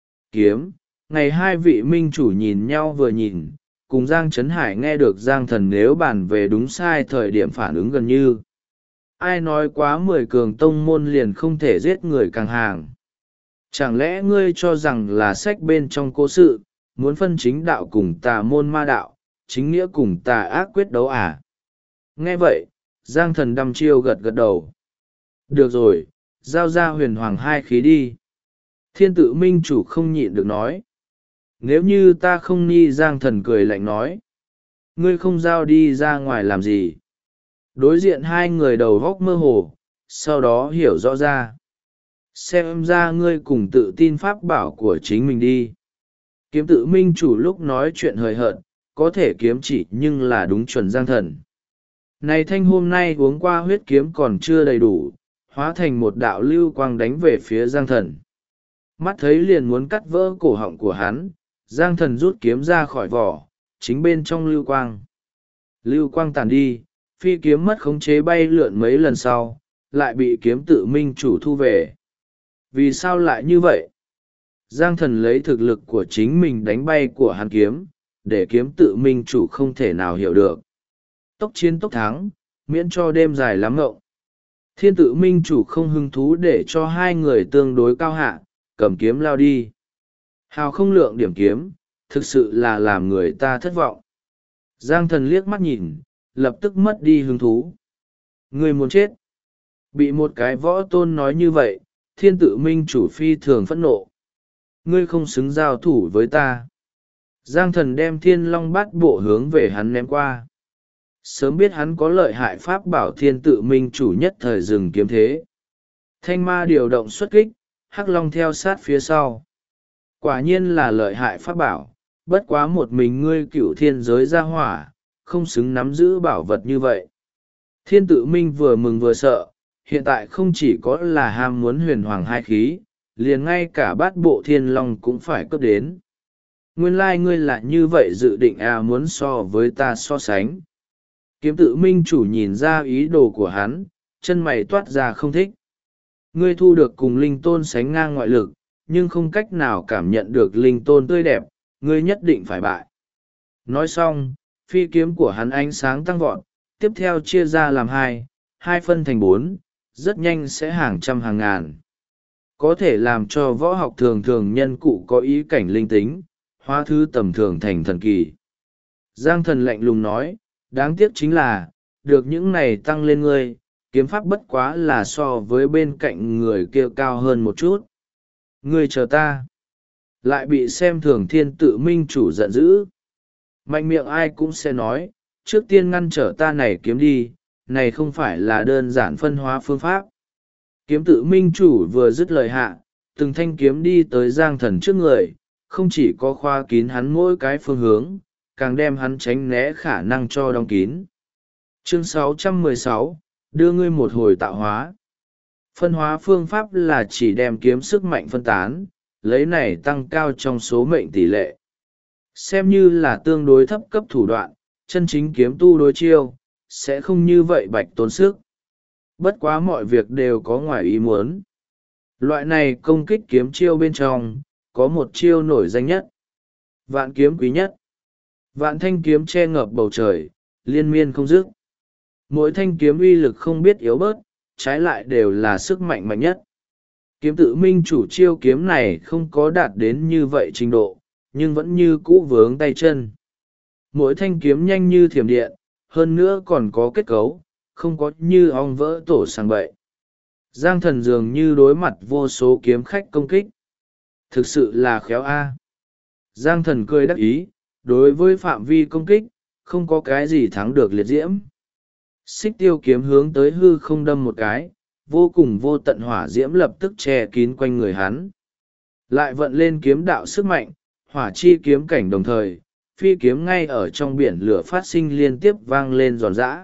Kiếm, ngày 2 vị minh chủ nhìn nhau vừa nhìn, cùng Giang Trấn Hải nghe được Giang Thần nếu bàn về đúng sai thời điểm phản ứng gần như. Ai nói quá 10 cường tông môn liền không thể giết người càng hàng. Chẳng lẽ ngươi cho rằng là sách bên trong cố sự, muốn phân chính đạo cùng tà môn ma đạo, chính nghĩa cùng tà ác quyết đấu à? Nghe vậy, Giang Thần đăm chiêu gật gật đầu. Được rồi, giao ra huyền hoàng hai khí đi. Thiên tự minh chủ không nhịn được nói. Nếu như ta không ni, Giang Thần cười lạnh nói. Ngươi không giao đi ra ngoài làm gì? Đối diện hai người đầu góc mơ hồ, sau đó hiểu rõ ra. Xem ra ngươi cùng tự tin pháp bảo của chính mình đi. Kiếm tự minh chủ lúc nói chuyện hời hợt, có thể kiếm chỉ nhưng là đúng chuẩn Giang Thần. Này thanh hôm nay uống qua huyết kiếm còn chưa đầy đủ, hóa thành một đạo lưu quang đánh về phía Giang Thần. Mắt thấy liền muốn cắt vỡ cổ họng của hắn, Giang Thần rút kiếm ra khỏi vỏ, chính bên trong lưu quang. Lưu quang tàn đi, phi kiếm mất khống chế bay lượn mấy lần sau, lại bị kiếm tự minh chủ thu về. Vì sao lại như vậy? Giang Thần lấy thực lực của chính mình đánh bay của hắn kiếm, để kiếm tự minh chủ không thể nào hiểu được. Tốc chiến tốc thắng, miễn cho đêm dài lắm ngộng. Thiên tự minh chủ không hứng thú để cho hai người tương đối cao hạ, cầm kiếm lao đi. Hào không lượng điểm kiếm, thực sự là làm người ta thất vọng. Giang Thần liếc mắt nhìn, lập tức mất đi hứng thú. Người muốn chết. Bị một cái võ tôn nói như vậy, thiên tự minh chủ phi thường phẫn nộ. Ngươi không xứng giao thủ với ta. Giang Thần đem thiên long bát bộ hướng về hắn ném qua. Sớm biết hắn có lợi hại pháp bảo, thiên tự minh chủ nhất thời dừng kiếm thế. Thanh ma điều động xuất kích, hắc long theo sát phía sau. Quả nhiên là lợi hại pháp bảo, bất quá một mình ngươi cựu thiên giới ra hỏa, không xứng nắm giữ bảo vật như vậy. Thiên tự minh vừa mừng vừa sợ, hiện tại không chỉ có là ham muốn huyền hoàng hai khí, liền ngay cả bát bộ thiên long cũng phải cướp đến. Nguyên lai ngươi là như vậy, dự định muốn so với ta so sánh. Kiếm tự minh chủ nhìn ra ý đồ của hắn, chân mày toát ra không thích. Ngươi thu được cùng linh tôn sánh ngang ngoại lực, nhưng không cách nào cảm nhận được linh tôn tươi đẹp, ngươi nhất định phải bại. Nói xong, phi kiếm của hắn ánh sáng tăng vọt, tiếp theo chia ra làm hai phân thành bốn, rất nhanh sẽ hàng trăm hàng ngàn. Có thể làm cho võ học thường thường nhân cụ có ý cảnh linh tính, hóa thứ tầm thường thành thần kỳ. Giang Thần lạnh lùng nói, đáng tiếc chính là, được những này tăng lên ngươi, kiếm pháp bất quá là so với bên cạnh người kia cao hơn một chút. Ngươi chờ ta. Lại bị xem thường thiên tự minh chủ giận dữ. Mạnh miệng ai cũng sẽ nói, trước tiên ngăn trở ta này kiếm đi, này không phải là đơn giản phân hóa phương pháp. Kiếm tự minh chủ vừa dứt lời hạ, từng thanh kiếm đi tới Giang Thần trước người, không chỉ có khoa kín hắn mỗi cái phương hướng, càng đem hắn tránh né khả năng cho đóng kín. Chương 616, đưa ngươi một hồi tạo hóa. Phân hóa phương pháp là chỉ đem kiếm sức mạnh phân tán, lấy này tăng cao trong số mệnh tỷ lệ. Xem như là tương đối thấp cấp thủ đoạn, chân chính kiếm tu đối chiêu, sẽ không như vậy bạch tốn sức. Bất quá mọi việc đều có ngoài ý muốn. Loại này công kích kiếm chiêu bên trong, có một chiêu nổi danh nhất. Vạn kiếm quý nhất. Vạn thanh kiếm che ngập bầu trời, liên miên không dứt. Mỗi thanh kiếm uy lực không biết yếu bớt, trái lại đều là sức mạnh mạnh nhất. Kiếm tự minh chủ chiêu kiếm này không có đạt đến như vậy trình độ, nhưng vẫn như cũ vướng tay chân. Mỗi thanh kiếm nhanh như thiểm điện, hơn nữa còn có kết cấu, không có như ong vỡ tổ sang bậy. Giang Thần dường như đối mặt vô số kiếm khách công kích. Thực sự là khéo a. Giang Thần cười đắc ý, đối với phạm vi công kích, không có cái gì thắng được liệt diễm. Xích tiêu kiếm hướng tới hư không đâm một cái, vô cùng vô tận hỏa diễm lập tức che kín quanh người hắn. Lại vận lên kiếm đạo sức mạnh, hỏa chi kiếm cảnh đồng thời, phi kiếm ngay ở trong biển lửa phát sinh liên tiếp vang lên giòn giã.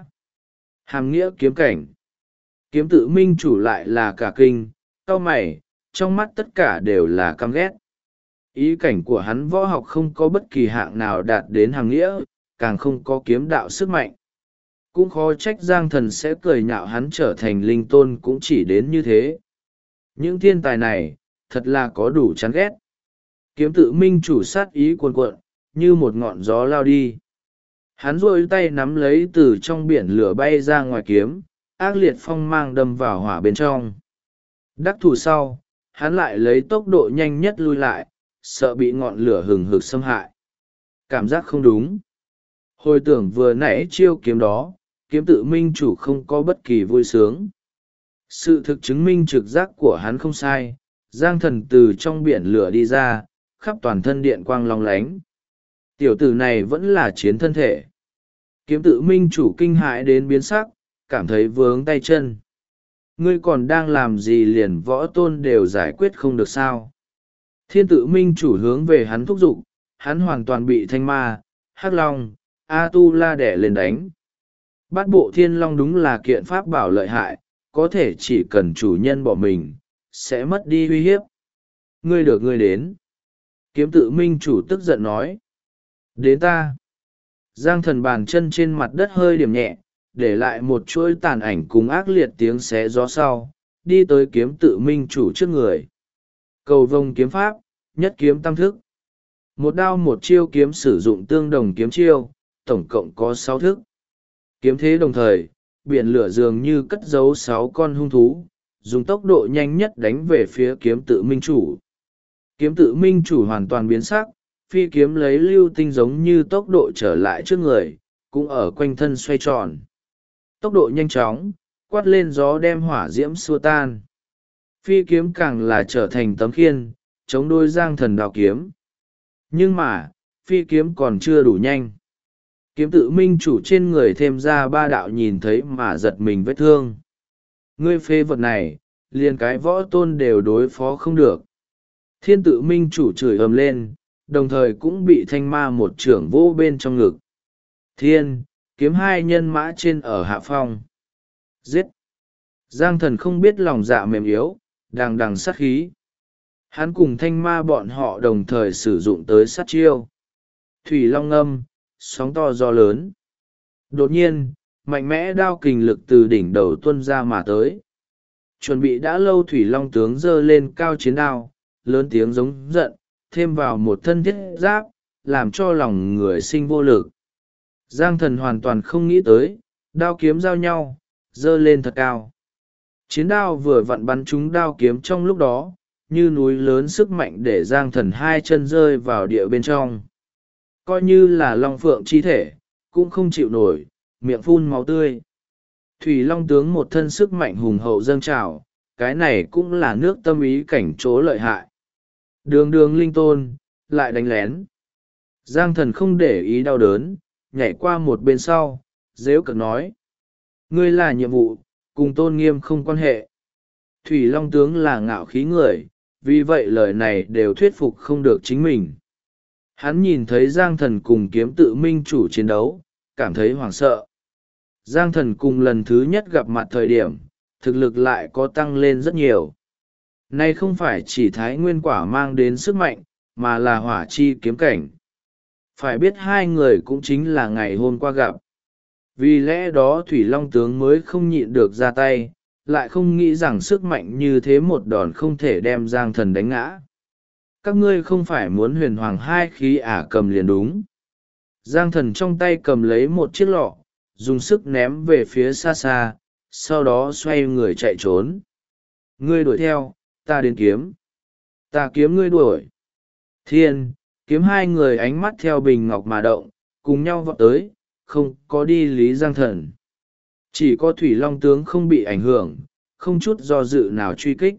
Hàm nghĩa kiếm cảnh. Kiếm tự minh chủ lại là cả kinh, cau mày, trong mắt tất cả đều là căm ghét. Ý cảnh của hắn võ học không có bất kỳ hạng nào đạt đến hàm nghĩa, càng không có kiếm đạo sức mạnh. Cũng khó trách Giang Thần sẽ cười nhạo hắn trở thành linh tôn cũng chỉ đến như thế. Những thiên tài này, thật là có đủ chán ghét. Kiếm tự minh chủ sát ý cuồn cuộn, như một ngọn gió lao đi. Hắn rôi tay nắm lấy từ trong biển lửa bay ra ngoài kiếm, ác liệt phong mang đâm vào hỏa bên trong. Đắc thủ sau, hắn lại lấy tốc độ nhanh nhất lui lại, sợ bị ngọn lửa hừng hực xâm hại. Cảm giác không đúng. Hồi tưởng vừa nãy chiêu kiếm đó, kiếm tự minh chủ không có bất kỳ vui sướng. Sự thực chứng minh trực giác của hắn không sai, Giang Thần từ trong biển lửa đi ra, khắp toàn thân điện quang long lánh. Tiểu tử này vẫn là chiến thân thể. Kiếm tự minh chủ kinh hãi đến biến sắc, cảm thấy vướng tay chân. Ngươi còn đang làm gì, liền võ tôn đều giải quyết không được sao? Thiên tự minh chủ hướng về hắn thúc giục, hắn hoàn toàn bị thanh ma, hắc long, a tu la đẻ lên đánh. Bát bộ thiên long đúng là kiện pháp bảo lợi hại, có thể chỉ cần chủ nhân bỏ mình, sẽ mất đi uy hiếp. Ngươi được ngươi đến. Kiếm tự minh chủ tức giận nói. Đến ta. Giang Thần bàn chân trên mặt đất hơi điểm nhẹ, để lại một chuỗi tàn ảnh cùng ác liệt tiếng xé gió sau, đi tới kiếm tự minh chủ trước người. Cầu vồng kiếm pháp, nhất kiếm tam thức. Một đao một chiêu kiếm sử dụng tương đồng kiếm chiêu, tổng cộng có 6 thức. Kiếm thế đồng thời, biển lửa dường như cất giấu 6 con hung thú, dùng tốc độ nhanh nhất đánh về phía kiếm tự minh chủ. Kiếm tự minh chủ hoàn toàn biến sắc, phi kiếm lấy lưu tinh giống như tốc độ trở lại trước người, cũng ở quanh thân xoay tròn. Tốc độ nhanh chóng, quát lên gió đem hỏa diễm xua tan. Phi kiếm càng là trở thành tấm khiên, chống đôi Giang Thần đao kiếm. Nhưng mà, phi kiếm còn chưa đủ nhanh. Kiếm tự minh chủ trên người thêm ra 3 đạo nhìn thấy mà giật mình vết thương. Ngươi phê vật này, liền cái võ tôn đều đối phó không được. Thiên tự minh chủ chửi ầm lên, đồng thời cũng bị thanh ma một chưởng vô bên trong ngực. Thiên, kiếm 2 nhân mã trên ở hạ phong. Giết! Giang Thần không biết lòng dạ mềm yếu, đằng đằng sát khí. Hắn cùng thanh ma bọn họ đồng thời sử dụng tới sát chiêu. Thủy long ngâm, sóng to gió lớn. Đột nhiên, mạnh mẽ đao kình lực từ đỉnh đầu tuôn ra mà tới. Chuẩn bị đã lâu thủy long tướng giơ lên cao chiến đao, lớn tiếng giống giận, thêm vào một thân thiết giáp, làm cho lòng người sinh vô lực. Giang Thần hoàn toàn không nghĩ tới, đao kiếm giao nhau, giơ lên thật cao. Chiến đao vừa vặn bắn trúng đao kiếm trong lúc đó, như núi lớn sức mạnh để Giang Thần 2 chân rơi vào địa bên trong. Coi như là long phượng chi thể, cũng không chịu nổi, miệng phun máu tươi. Thủy long tướng một thân sức mạnh hùng hậu dâng trào, cái này cũng là nước tâm ý cảnh chỗ lợi hại. Đường đường linh tôn, lại đánh lén. Giang Thần không để ý đau đớn, nhảy qua một bên sau, dễu cợt nói. Ngươi là nhiệm vụ, cùng tôn nghiêm không quan hệ. Thủy long tướng là ngạo khí người, vì vậy lời này đều thuyết phục không được chính mình. Hắn nhìn thấy Giang Thần cùng kiếm tự minh chủ chiến đấu, cảm thấy hoảng sợ. Giang Thần cùng lần thứ nhất gặp mặt thời điểm, thực lực lại có tăng lên rất nhiều. Nay không phải chỉ thái nguyên quả mang đến sức mạnh, mà là hỏa chi kiếm cảnh. Phải biết 2 người cũng chính là ngày hôm qua gặp. Vì lẽ đó Thủy Long tướng mới không nhịn được ra tay, lại không nghĩ rằng sức mạnh như thế một đòn không thể đem Giang Thần đánh ngã. Các ngươi không phải muốn huyền hoàng 2 khí cầm liền đúng. Giang Thần trong tay cầm lấy một chiếc lọ, dùng sức ném về phía xa xa, sau đó xoay người chạy trốn. Ngươi đuổi theo, ta đến kiếm. Ta kiếm ngươi đuổi. Thiên, kiếm 2 người ánh mắt theo bình ngọc mà động, cùng nhau vọt tới, không có đi lý Giang Thần. Chỉ có Thủy Long tướng không bị ảnh hưởng, không chút do dự nào truy kích.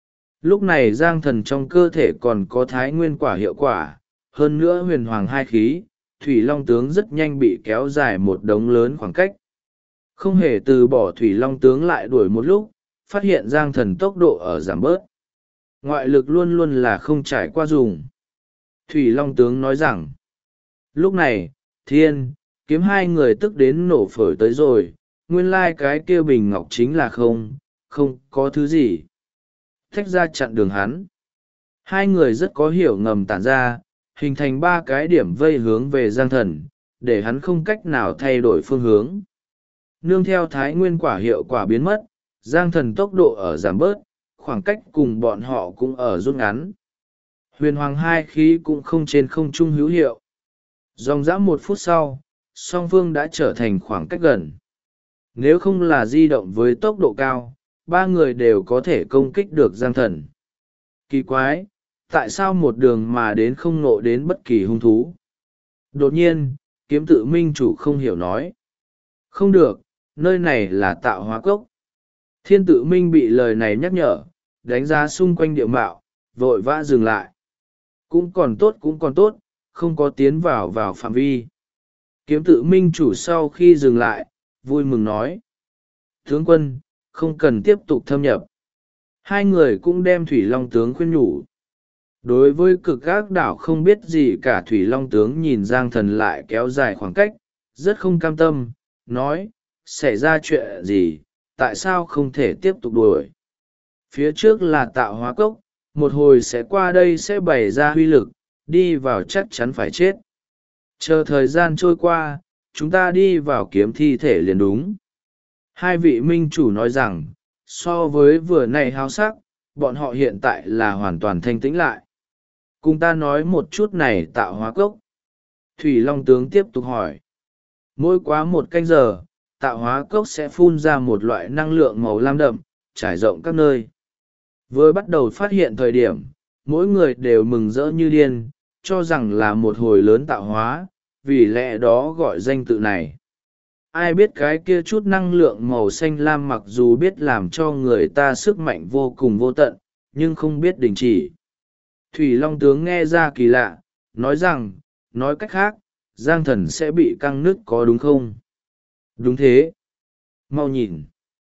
Lúc này Giang Thần trong cơ thể còn có thái nguyên quả hiệu quả, hơn nữa huyền hoàng 2 khí, Thủy Long tướng rất nhanh bị kéo dài một đống lớn khoảng cách. Không hề từ bỏ Thủy Long tướng lại đuổi một lúc, phát hiện Giang Thần tốc độ ở giảm bớt. Ngoại lực luôn luôn là không trải qua dùng. Thủy Long tướng nói rằng, lúc này, Thiên, kiếm 2 người tức đến nổ phổi tới rồi, nguyên lai cái kia bình ngọc chính là không có thứ gì. Thách ra chặn đường hắn. 2 người rất có hiểu ngầm tản ra, hình thành 3 cái điểm vây hướng về Giang Thần, để hắn không cách nào thay đổi phương hướng. Nương theo thái nguyên quả hiệu quả biến mất, Giang Thần tốc độ ở giảm bớt, khoảng cách cùng bọn họ cũng ở rút ngắn. Huyền hoàng 2 khí cũng không trên không trung hữu hiệu. Dòng dã 1 phút sau, song phương đã trở thành khoảng cách gần. Nếu không là di động với tốc độ cao, 3 người đều có thể công kích được Giang Thần. Kỳ quái, tại sao một đường mà đến không nộ đến bất kỳ hung thú? Đột nhiên, kiếm tự minh chủ không hiểu nói. Không được, nơi này là tạo hóa cốc. Thiên tự minh bị lời này nhắc nhở, đánh giá xung quanh địa mạo, vội vã dừng lại. Cũng còn tốt, không có tiến vào phạm vi. Kiếm tự minh chủ sau khi dừng lại, vui mừng nói. Tướng quân, không cần tiếp tục thâm nhập. Hai người cũng đem Thủy Long tướng khuyên nhủ. Đối với cực ác đảo không biết gì cả, Thủy Long tướng nhìn Giang Thần lại kéo dài khoảng cách, rất không cam tâm, nói, xảy ra chuyện gì, tại sao không thể tiếp tục đuổi. Phía trước là tạo hóa cốc, một hồi sẽ qua đây sẽ bày ra huy lực, đi vào chắc chắn phải chết. Chờ thời gian trôi qua, chúng ta đi vào kiếm thi thể liền đúng. Hai vị minh chủ nói rằng, so với vừa này háo sắc, bọn họ hiện tại là hoàn toàn thanh tĩnh lại. Cùng ta nói một chút này tạo hóa cốc. Thủy Long tướng tiếp tục hỏi. Mỗi quá một canh giờ, tạo hóa cốc sẽ phun ra một loại năng lượng màu lam đậm, trải rộng các nơi. Vừa bắt đầu phát hiện thời điểm, mỗi người đều mừng rỡ như điên, cho rằng là một hồi lớn tạo hóa, vì lẽ đó gọi danh tự này. Ai biết cái kia chút năng lượng màu xanh lam mặc dù biết làm cho người ta sức mạnh vô cùng vô tận, nhưng không biết đình chỉ. Thủy Long tướng nghe ra kỳ lạ, nói rằng, nói cách khác, Giang Thần sẽ bị căng nứt có đúng không? Đúng thế. Mau nhìn.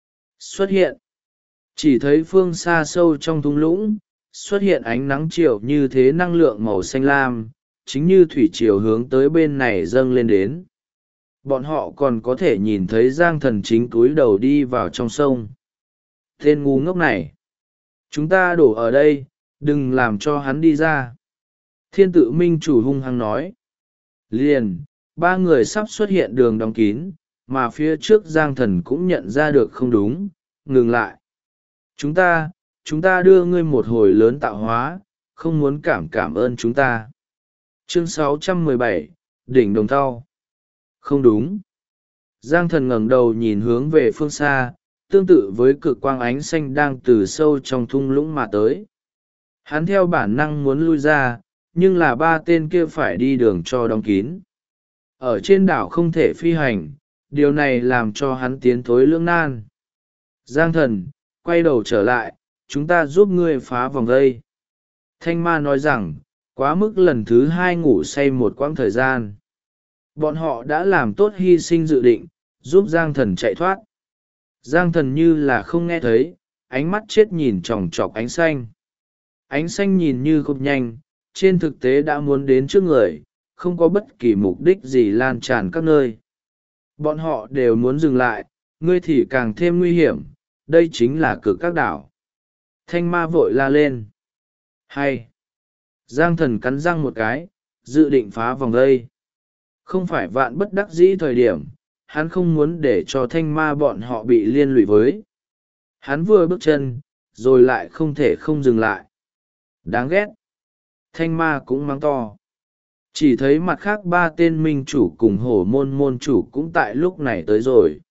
Xuất hiện. Chỉ thấy phương xa sâu trong thung lũng, xuất hiện ánh nắng chiều như thế năng lượng màu xanh lam, chính như thủy triều hướng tới bên này dâng lên đến. Bọn họ còn có thể nhìn thấy Giang Thần chính cúi đầu đi vào trong sông. Tên ngu ngốc này. Chúng ta đổ ở đây, đừng làm cho hắn đi ra. Thiên tự minh chủ hung hăng nói. Liền, ba người sắp xuất hiện đường đóng kín, mà phía trước Giang Thần cũng nhận ra được không đúng, ngừng lại. Chúng ta đưa ngươi một hồi lớn tạo hóa, không muốn cảm ơn chúng ta. Chương 617, Đỉnh Đồng Thau. Không đúng. Giang Thần ngẩng đầu nhìn hướng về phương xa, tương tự với cực quang ánh xanh đang từ sâu trong thung lũng mà tới. Hắn theo bản năng muốn lui ra, nhưng là ba tên kia phải đi đường cho đóng kín. Ở trên đảo không thể phi hành, điều này làm cho hắn tiến thối lưỡng nan. Giang Thần, quay đầu trở lại, chúng ta giúp ngươi phá vòng vây. Thanh ma nói rằng, quá mức lần thứ hai ngủ say một quãng thời gian. Bọn họ đã làm tốt hy sinh dự định, giúp Giang Thần chạy thoát. Giang Thần như là không nghe thấy, ánh mắt chết nhìn chòng chọc ánh xanh. Ánh xanh nhìn như không nhanh, trên thực tế đã muốn đến trước người, không có bất kỳ mục đích gì lan tràn các nơi. Bọn họ đều muốn dừng lại, ngươi thì càng thêm nguy hiểm, đây chính là cực các đảo. Thanh ma vội la lên. Hay! Giang Thần cắn răng một cái, dự định phá vòng vây. Không phải vạn bất đắc dĩ thời điểm, hắn không muốn để cho thanh ma bọn họ bị liên lụy với. Hắn vừa bước chân, rồi lại không thể không dừng lại. Đáng ghét! Thanh ma cũng mắng to. Chỉ thấy mặt khác ba tên minh chủ cùng hổ môn môn chủ cũng tại lúc này tới rồi.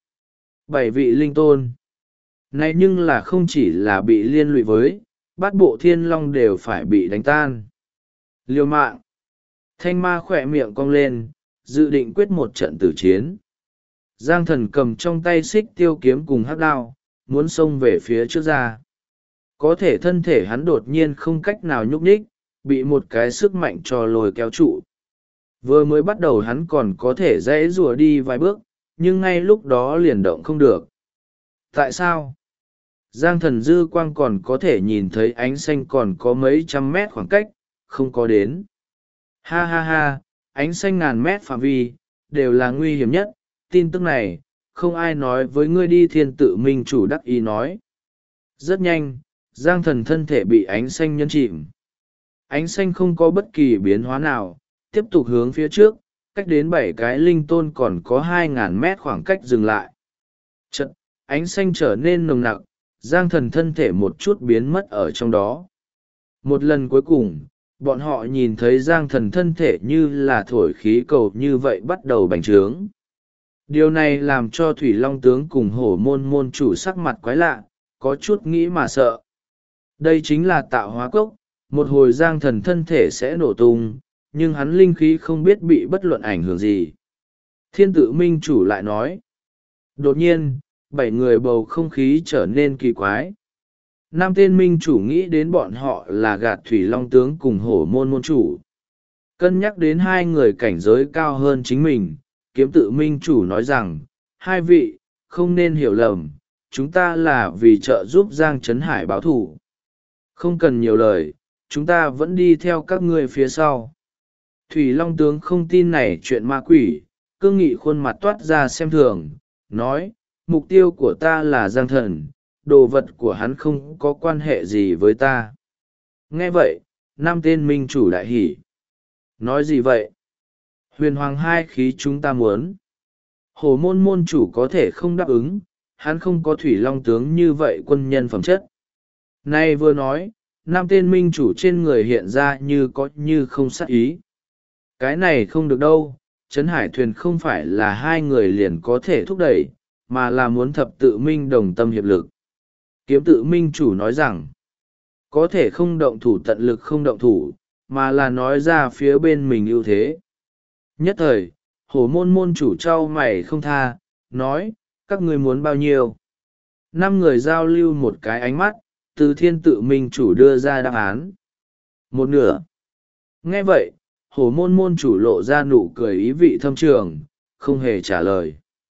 7 vị linh tôn. Này nhưng là không chỉ là bị liên lụy với, bát bộ thiên long đều phải bị đánh tan. Liều mạng. Thanh ma khỏe miệng cong lên, dự định quyết một trận tử chiến. Giang Thần cầm trong tay xích tiêu kiếm cùng hắc đao, muốn xông về phía trước ra. Có thể thân thể hắn đột nhiên không cách nào nhúc nhích, bị một cái sức mạnh cho lôi kéo trụ. Vừa mới bắt đầu hắn còn có thể dãy rùa đi vài bước, nhưng ngay lúc đó liền động không được. Tại sao? Giang Thần dư quang còn có thể nhìn thấy ánh xanh còn có mấy trăm mét khoảng cách, không có đến. Ha ha ha, ánh xanh ngàn mét phạm vi, đều là nguy hiểm nhất, tin tức này, không ai nói với ngươi đi. Thiên tự minh chủ đắc ý nói. Rất nhanh, Giang Thần thân thể bị ánh xanh nhấn chìm. Ánh xanh không có bất kỳ biến hóa nào, tiếp tục hướng phía trước, cách đến 7 cái linh tôn còn có 2.000 mét khoảng cách dừng lại. Chợt, ánh xanh trở nên nồng nặc, Giang Thần thân thể một chút biến mất ở trong đó. Một lần cuối cùng, bọn họ nhìn thấy Giang Thần thân thể như là thổi khí cầu như vậy bắt đầu bành trướng. Điều này làm cho Thủy Long tướng cùng hổ môn môn chủ sắc mặt quái lạ, có chút nghĩ mà sợ. Đây chính là tạo hóa cốc, một hồi Giang Thần thân thể sẽ nổ tung, nhưng hắn linh khí không biết bị bất luận ảnh hưởng gì. Thiên tự minh chủ lại nói. Đột nhiên, 7 người bầu không khí trở nên kỳ quái. 5 tên minh chủ nghĩ đến bọn họ là Gạt Thủy Long tướng cùng Hổ Môn môn chủ. Cân nhắc đến 2 người cảnh giới cao hơn chính mình, Kiếm tự minh chủ nói rằng, 2 vị, không nên hiểu lầm, chúng ta là vì trợ giúp Giang Trấn Hải báo thù. Không cần nhiều lời, chúng ta vẫn đi theo các ngươi phía sau. Thủy Long tướng không tin này chuyện ma quỷ, cương nghị khuôn mặt toát ra xem thường, nói, mục tiêu của ta là Giang Thần, đồ vật của hắn không có quan hệ gì với ta. Nghe vậy, 5 tên minh chủ đại hỉ. Nói gì vậy? Huyền Hoàng hai khí chúng ta muốn. Hổ Môn môn chủ có thể không đáp ứng, hắn không có Thủy Long tướng như vậy quân nhân phẩm chất. Nay vừa nói, 5 tên minh chủ trên người hiện ra như có như không sát ý. Cái này không được đâu, Trấn Hải thuyền không phải là 2 người liền có thể thúc đẩy, mà là muốn thập tự minh đồng tâm hiệp lực. Kiếm tự minh chủ nói rằng, có thể không động thủ tận lực không động thủ, mà là nói ra phía bên mình ưu thế. Nhất thời, Hổ Môn môn chủ trao mày không tha, nói, các ngươi muốn bao nhiêu? 5 người giao lưu một cái ánh mắt, từ thiên tự minh chủ đưa ra đáp án. 1/2. Nghe vậy, Hổ Môn môn chủ lộ ra nụ cười ý vị thâm trường, không hề trả lời.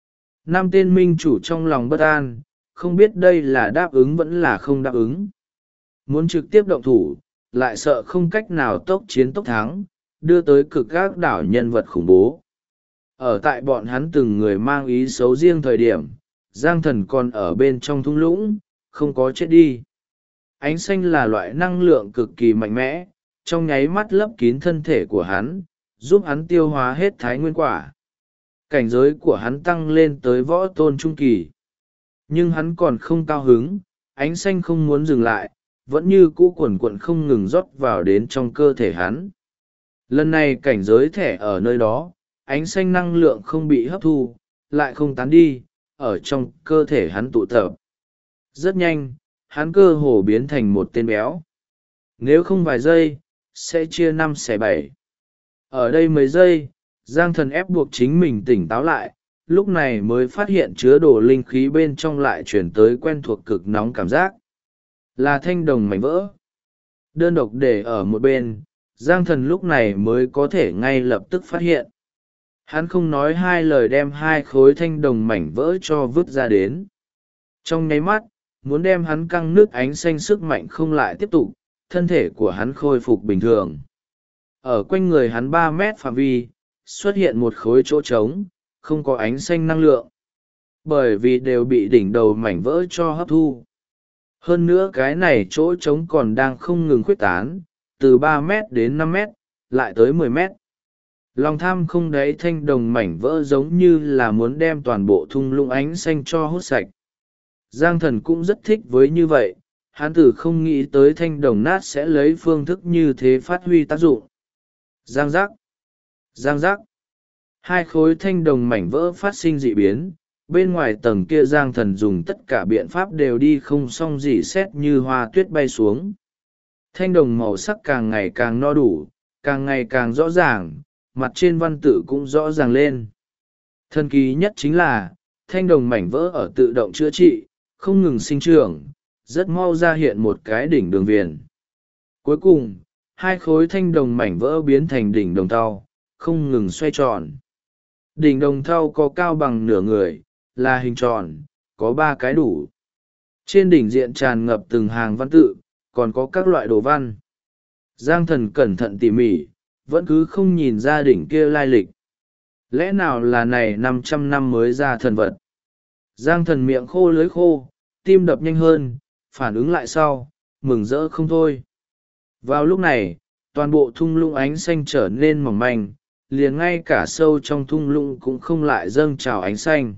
5 tên minh chủ trong lòng bất an, không biết đây là đáp ứng vẫn là không đáp ứng. Muốn trực tiếp động thủ, lại sợ không cách nào tốc chiến tốc thắng, đưa tới cực ác đảo nhân vật khủng bố. Ở tại bọn hắn từng người mang ý xấu riêng thời điểm, Giang Thần còn ở bên trong thung lũng, không có chết đi. Ánh xanh là loại năng lượng cực kỳ mạnh mẽ, trong nháy mắt lấp kín thân thể của hắn, giúp hắn tiêu hóa hết thái nguyên quả. Cảnh giới của hắn tăng lên tới võ tôn trung kỳ. Nhưng hắn còn không cao hứng, ánh xanh không muốn dừng lại, vẫn như cũ quần quận không ngừng rót vào đến trong cơ thể hắn. Lần này cảnh giới thẻ ở nơi đó, ánh xanh năng lượng không bị hấp thu, lại không tán đi, ở trong cơ thể hắn tụ tập. Rất nhanh, hắn cơ hồ biến thành một tên béo. Nếu không vài giây, sẽ chia 5 xẻ 7. Ở đây mấy giây, Giang Thần ép buộc chính mình tỉnh táo lại, lúc này mới phát hiện chứa đồ linh khí bên trong lại chuyển tới quen thuộc cực nóng cảm giác. Là thanh đồng mảnh vỡ. Đơn độc để ở một bên, Giang Thần lúc này mới có thể ngay lập tức phát hiện. Hắn không nói 2 lời đem 2 khối thanh đồng mảnh vỡ cho vứt ra đến. Trong nháy mắt, muốn đem hắn căng nước ánh xanh sức mạnh không lại tiếp tục, thân thể của hắn khôi phục bình thường. Ở quanh người hắn 3 mét phạm vi, xuất hiện một khối chỗ trống, không có ánh xanh năng lượng. Bởi vì đều bị đỉnh đầu mảnh vỡ cho hấp thu. Hơn nữa cái này chỗ trống còn đang không ngừng khuếch tán, từ 3 mét đến 5 mét, lại tới 10 mét. Lòng tham không đáy thanh đồng mảnh vỡ giống như là muốn đem toàn bộ thung lũng ánh xanh cho hút sạch. Giang Thần cũng rất thích với như vậy, hắn tử không nghĩ tới thanh đồng nát sẽ lấy phương thức như thế phát huy tác dụng. Giang giác, giang giác. 2 khối thanh đồng mảnh vỡ phát sinh dị biến, bên ngoài tầng kia Giang Thần dùng tất cả biện pháp đều đi không xong gì xét như hoa tuyết bay xuống. Thanh đồng màu sắc càng ngày càng no đủ, càng ngày càng rõ ràng, mặt trên văn tự cũng rõ ràng lên. Thần kỳ nhất chính là, thanh đồng mảnh vỡ ở tự động chữa trị, không ngừng sinh trưởng, rất mau ra hiện một cái đỉnh đường viền. Cuối cùng, 2 khối thanh đồng mảnh vỡ biến thành đỉnh đồng thau, không ngừng xoay tròn. Đỉnh đồng thau có cao bằng nửa người, là hình tròn, có 3 cái đủ. Trên đỉnh diện tràn ngập từng hàng văn tự, còn có các loại đồ văn. Giang Thần cẩn thận tỉ mỉ, vẫn cứ không nhìn ra đỉnh kia lai lịch. Lẽ nào là này 500 năm mới ra thần vật? Giang Thần miệng khô lưỡi khô, tim đập nhanh hơn, phản ứng lại sau, mừng rỡ không thôi. Vào lúc này, toàn bộ thung lũng ánh xanh trở nên mỏng manh, liền ngay cả sâu trong thung lũng cũng không lại dâng trào ánh xanh.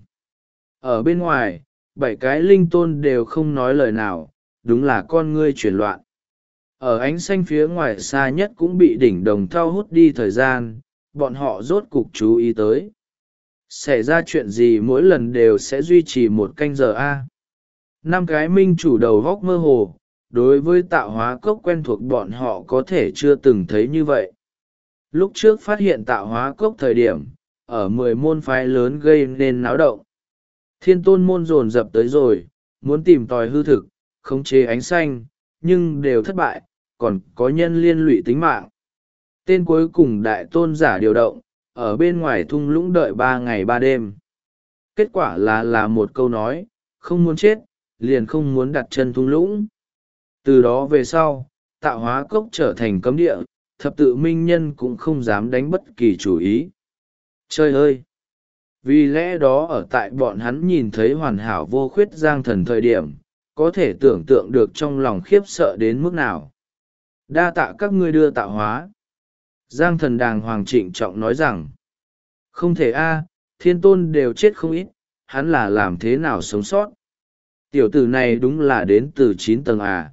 Ở bên ngoài, 7 cái linh tôn đều không nói lời nào, đúng là con ngươi chuyển loạn. Ở ánh xanh phía ngoài xa nhất cũng bị đỉnh đồng thau hút đi thời gian, bọn họ rốt cục chú ý tới. Xảy ra chuyện gì mỗi lần đều sẽ duy trì 1 canh giờ a. 5 cái minh chủ đầu góc mơ hồ, đối với tạo hóa cốc quen thuộc bọn họ có thể chưa từng thấy như vậy. Lúc trước phát hiện tạo hóa cốc thời điểm, ở 10 môn phái lớn gây nên náo động. Thiên tôn môn dồn dập tới rồi, muốn tìm tòi hư thực, khống chế ánh xanh, nhưng đều thất bại, còn có nhân liên lụy tính mạng. Tên cuối cùng đại tôn giả điều động, ở bên ngoài thung lũng đợi 3 ngày 3 đêm. Kết quả là một câu nói, không muốn chết, liền không muốn đặt chân thung lũng. Từ đó về sau, tạo hóa cốc trở thành cấm địa, thập tự minh nhân cũng không dám đánh bất kỳ chủ ý. Trời ơi! Vì lẽ đó ở tại bọn hắn nhìn thấy hoàn hảo vô khuyết Giang Thần thời điểm, có thể tưởng tượng được trong lòng khiếp sợ đến mức nào. Đa tạ các ngươi đưa tạo hóa. Giang Thần đàng hoàng trịnh trọng nói rằng, không thể a, thiên tôn đều chết không ít, hắn là làm thế nào sống sót. Tiểu tử này đúng là đến từ 9 tầng à.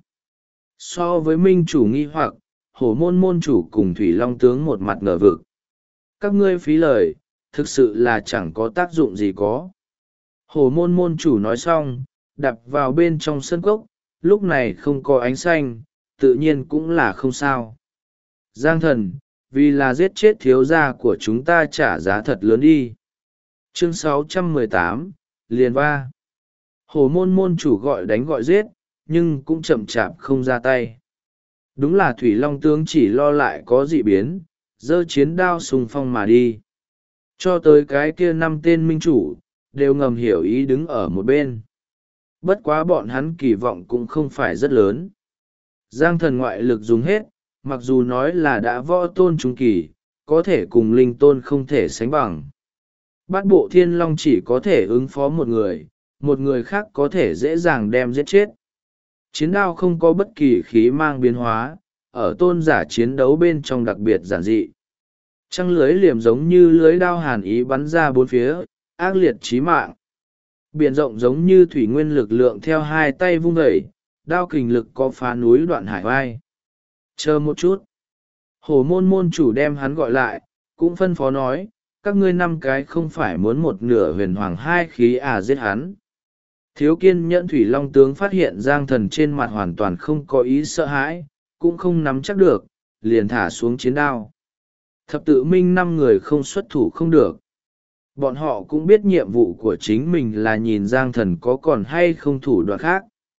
So với minh chủ nghi hoặc, hổ môn môn chủ cùng thủy long tướng một mặt ngờ vực. Các ngươi phí lời, thực sự là chẳng có tác dụng gì có. Hổ môn môn chủ nói xong, đập vào bên trong sân cốc, lúc này không có ánh xanh, tự nhiên cũng là không sao. Giang Thần, vì là giết chết thiếu gia của chúng ta trả giá thật lớn đi. Chương 618, liền va. Hổ môn môn chủ gọi đánh gọi giết, nhưng cũng chậm chạp không ra tay. Đúng là Thủy Long tướng chỉ lo lại có dị biến, giơ chiến đao xung phong mà đi. Cho tới cái kia 5 tên minh chủ, đều ngầm hiểu ý đứng ở một bên. Bất quá bọn hắn kỳ vọng cũng không phải rất lớn. Giang Thần ngoại lực dùng hết, mặc dù nói là đã võ tôn trung kỳ, có thể cùng linh tôn không thể sánh bằng. Bát bộ thiên long chỉ có thể ứng phó một người khác có thể dễ dàng đem giết chết. Chiến đao không có bất kỳ khí mang biến hóa, ở tôn giả chiến đấu bên trong đặc biệt giản dị. Trăng lưới liềm giống như lưới đao hàn ý bắn ra bốn phía, ác liệt chí mạng. Biển rộng giống như thủy nguyên lực lượng theo hai tay vung vẩy, đao kình lực có phá núi đoạn hải vai. Chờ một chút. Hổ môn môn chủ đem hắn gọi lại, cũng phân phó nói, các ngươi 5 cái không phải muốn một nửa huyền hoàng 2 khí à giết hắn. Thiếu kiên nhẫn Thủy Long tướng phát hiện Giang Thần trên mặt hoàn toàn không có ý sợ hãi, cũng không nắm chắc được, liền thả xuống chiến đao. Thập tự minh 5 người không xuất thủ không được. Bọn họ cũng biết nhiệm vụ của chính mình là nhìn Giang Thần có còn hay không thủ đoạn khác.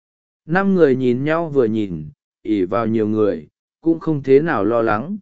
5 người nhìn nhau vừa nhìn, ỷ vào nhiều người, cũng không thế nào lo lắng.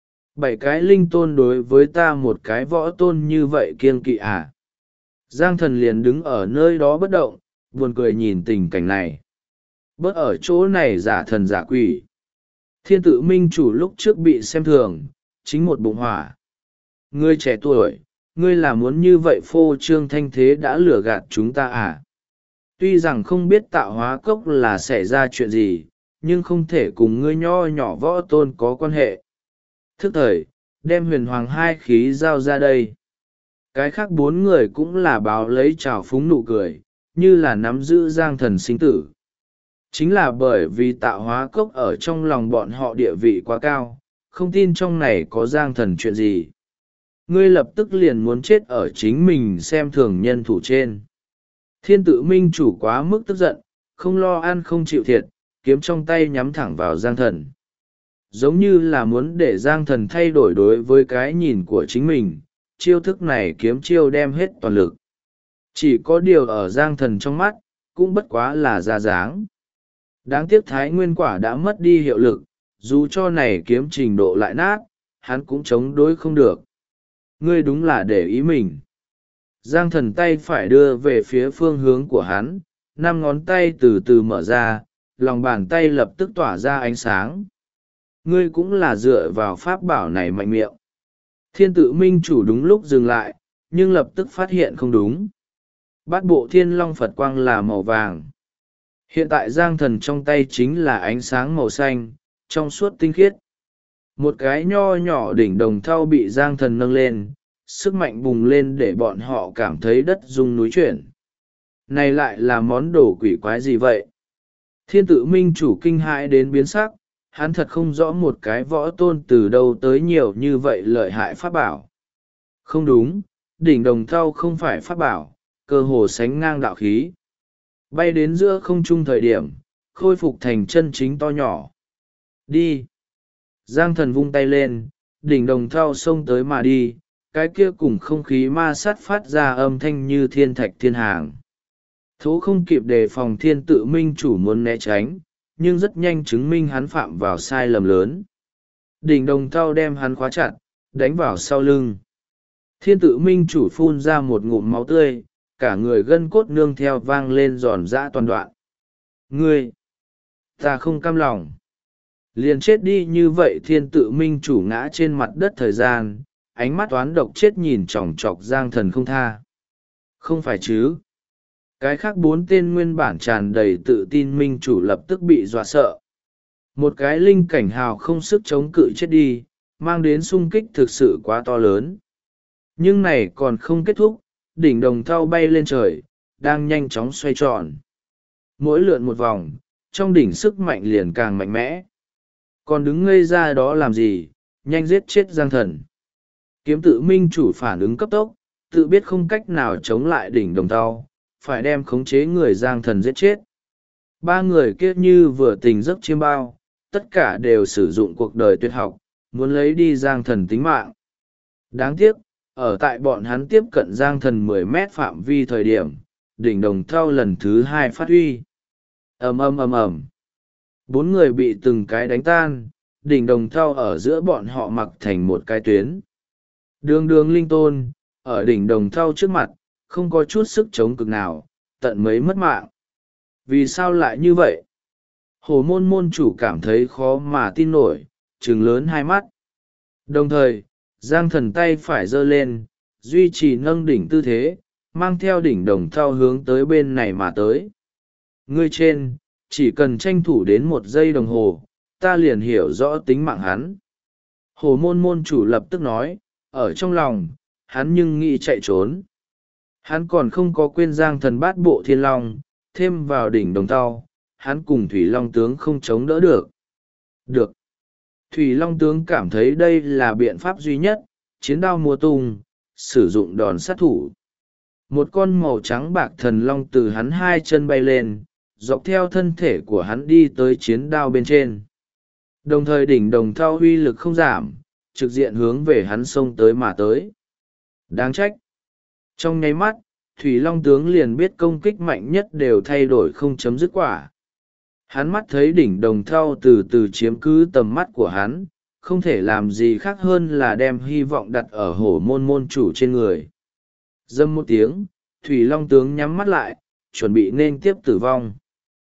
7 cái linh tôn đối với ta một cái võ tôn như vậy kiêng kỵ à. Giang Thần liền đứng ở nơi đó bất động, buồn cười nhìn tình cảnh này. Bớt ở chỗ này giả thần giả quỷ. Thiên tự minh chủ lúc trước bị xem thường, chính một bụng hỏa. Ngươi trẻ tuổi, ngươi là muốn như vậy phô trương thanh thế đã lừa gạt chúng ta à? Tuy rằng không biết tạo hóa cốc là xảy ra chuyện gì, nhưng không thể cùng ngươi nho nhỏ võ tôn có quan hệ. Thức thời, đem huyền hoàng 2 khí giao ra đây. Cái khác 4 người cũng là báo lấy trào phúng nụ cười, như là nắm giữ Giang Thần sinh tử. Chính là bởi vì tạo hóa cốc ở trong lòng bọn họ địa vị quá cao, không tin trong này có Giang Thần chuyện gì. Ngươi lập tức liền muốn chết ở chính mình xem thường nhân thủ trên. Thiên tự minh chủ quá mức tức giận, không lo ăn không chịu thiệt, kiếm trong tay nhắm thẳng vào Giang Thần. Giống như là muốn để Giang Thần thay đổi đối với cái nhìn của chính mình, chiêu thức này kiếm chiêu đem hết toàn lực. Chỉ có điều ở Giang Thần trong mắt, cũng bất quá là ra dáng. Đáng tiếc Thái Nguyên Quả đã mất đi hiệu lực, dù cho này kiếm trình độ lại nát, hắn cũng chống đối không được. Ngươi đúng là để ý mình. Giang Thần tay phải đưa về phía phương hướng của hắn, 5 ngón tay từ từ mở ra, lòng bàn tay lập tức tỏa ra ánh sáng. Ngươi cũng là dựa vào pháp bảo này mạnh miệng. Thiên tự minh chủ đúng lúc dừng lại, nhưng lập tức phát hiện không đúng. Bát bộ thiên long Phật quang là màu vàng. Hiện tại Giang Thần trong tay chính là ánh sáng màu xanh, trong suốt tinh khiết. Một cái nho nhỏ đỉnh đồng thau bị Giang Thần nâng lên, sức mạnh bùng lên để bọn họ cảm thấy đất rung núi chuyển. Này lại là món đồ quỷ quái gì vậy? Thiên tự minh chủ kinh hãi đến biến sắc, hắn thật không rõ một cái võ tôn từ đâu tới nhiều như vậy lợi hại pháp bảo. Không đúng, đỉnh đồng thau không phải pháp bảo, cơ hồ sánh ngang đạo khí. Bay đến giữa không trung thời điểm, khôi phục thành chân chính to nhỏ. Đi! Giang thần vung tay lên, đỉnh đồng thau xông tới mà đi, cái kia cùng không khí ma sát phát ra âm thanh như thiên thạch thiên hàng. Thố không kịp đề phòng thiên tự minh chủ muốn né tránh, nhưng rất nhanh chứng minh hắn phạm vào sai lầm lớn. Đỉnh đồng thau đem hắn khóa chặt, đánh vào sau lưng. Thiên tự minh chủ phun ra một ngụm máu tươi, cả người gân cốt nương theo vang lên giòn giã toàn đoạn. Ngươi! Ta không cam lòng. Liền chết đi như vậy. Thiên tự minh chủ ngã trên mặt đất thời gian, ánh mắt toán độc chết nhìn chòng chọc Giang thần không tha. Không phải chứ? Cái khác 4 tên nguyên bản tràn đầy tự tin minh chủ lập tức bị dọa sợ. Một cái linh cảnh hào không sức chống cự chết đi, mang đến sung kích thực sự quá to lớn. Nhưng này còn không kết thúc, đỉnh đồng thau bay lên trời, đang nhanh chóng xoay tròn. Mỗi lượn một vòng, trong đỉnh sức mạnh liền càng mạnh mẽ. Còn đứng ngây ra đó làm gì, nhanh giết chết Giang thần. Kiếm tự minh chủ phản ứng cấp tốc, tự biết không cách nào chống lại đỉnh đồng thau, phải đem khống chế người Giang thần giết chết. 3 người kia như vừa tỉnh giấc chiêm bao, tất cả đều sử dụng cuộc đời tuyệt học, muốn lấy đi Giang thần tính mạng. Đáng tiếc, ở tại bọn hắn tiếp cận Giang thần 10 mét phạm vi thời điểm, đỉnh đồng thau lần thứ 2 phát huy. Ầm ầm ầm ầm. 4 người bị từng cái đánh tan, đỉnh đồng thau ở giữa bọn họ mặc thành một cái tuyến. Đường đường linh tôn, ở đỉnh đồng thau trước mặt, không có chút sức chống cực nào, tận mấy mất mạng. Vì sao lại như vậy? Hồ môn môn chủ cảm thấy khó mà tin nổi, trừng lớn hai mắt. Đồng thời, Giang thần tay phải giơ lên, duy trì nâng đỉnh tư thế, mang theo đỉnh đồng thau hướng tới bên này mà tới. Ngươi trên, chỉ cần tranh thủ đến 1 giây đồng hồ, ta liền hiểu rõ tính mạng hắn. Hồ môn môn chủ lập tức nói, ở trong lòng, hắn nhưng nghĩ chạy trốn. Hắn còn không có quên Giang thần bát bộ thiên long, thêm vào đỉnh đồng thau, hắn cùng Thủy Long tướng không chống đỡ được. Được. Thủy Long tướng cảm thấy đây là biện pháp duy nhất, chiến đao múa tung, sử dụng đòn sát thủ. Một con màu trắng bạc thần long từ hắn 2 chân bay lên, dọc theo thân thể của hắn đi tới chiến đao bên trên. Đồng thời đỉnh đồng thau uy lực không giảm, trực diện hướng về hắn xông tới mà tới. Đáng trách. Trong nháy mắt, Thủy Long tướng liền biết công kích mạnh nhất đều thay đổi không chấm dứt quả. Hắn mắt thấy đỉnh đồng thau từ từ chiếm cứ tầm mắt của hắn, không thể làm gì khác hơn là đem hy vọng đặt ở hổ môn môn chủ trên người. Dâm một tiếng, Thủy Long tướng nhắm mắt lại, chuẩn bị nên tiếp tử vong.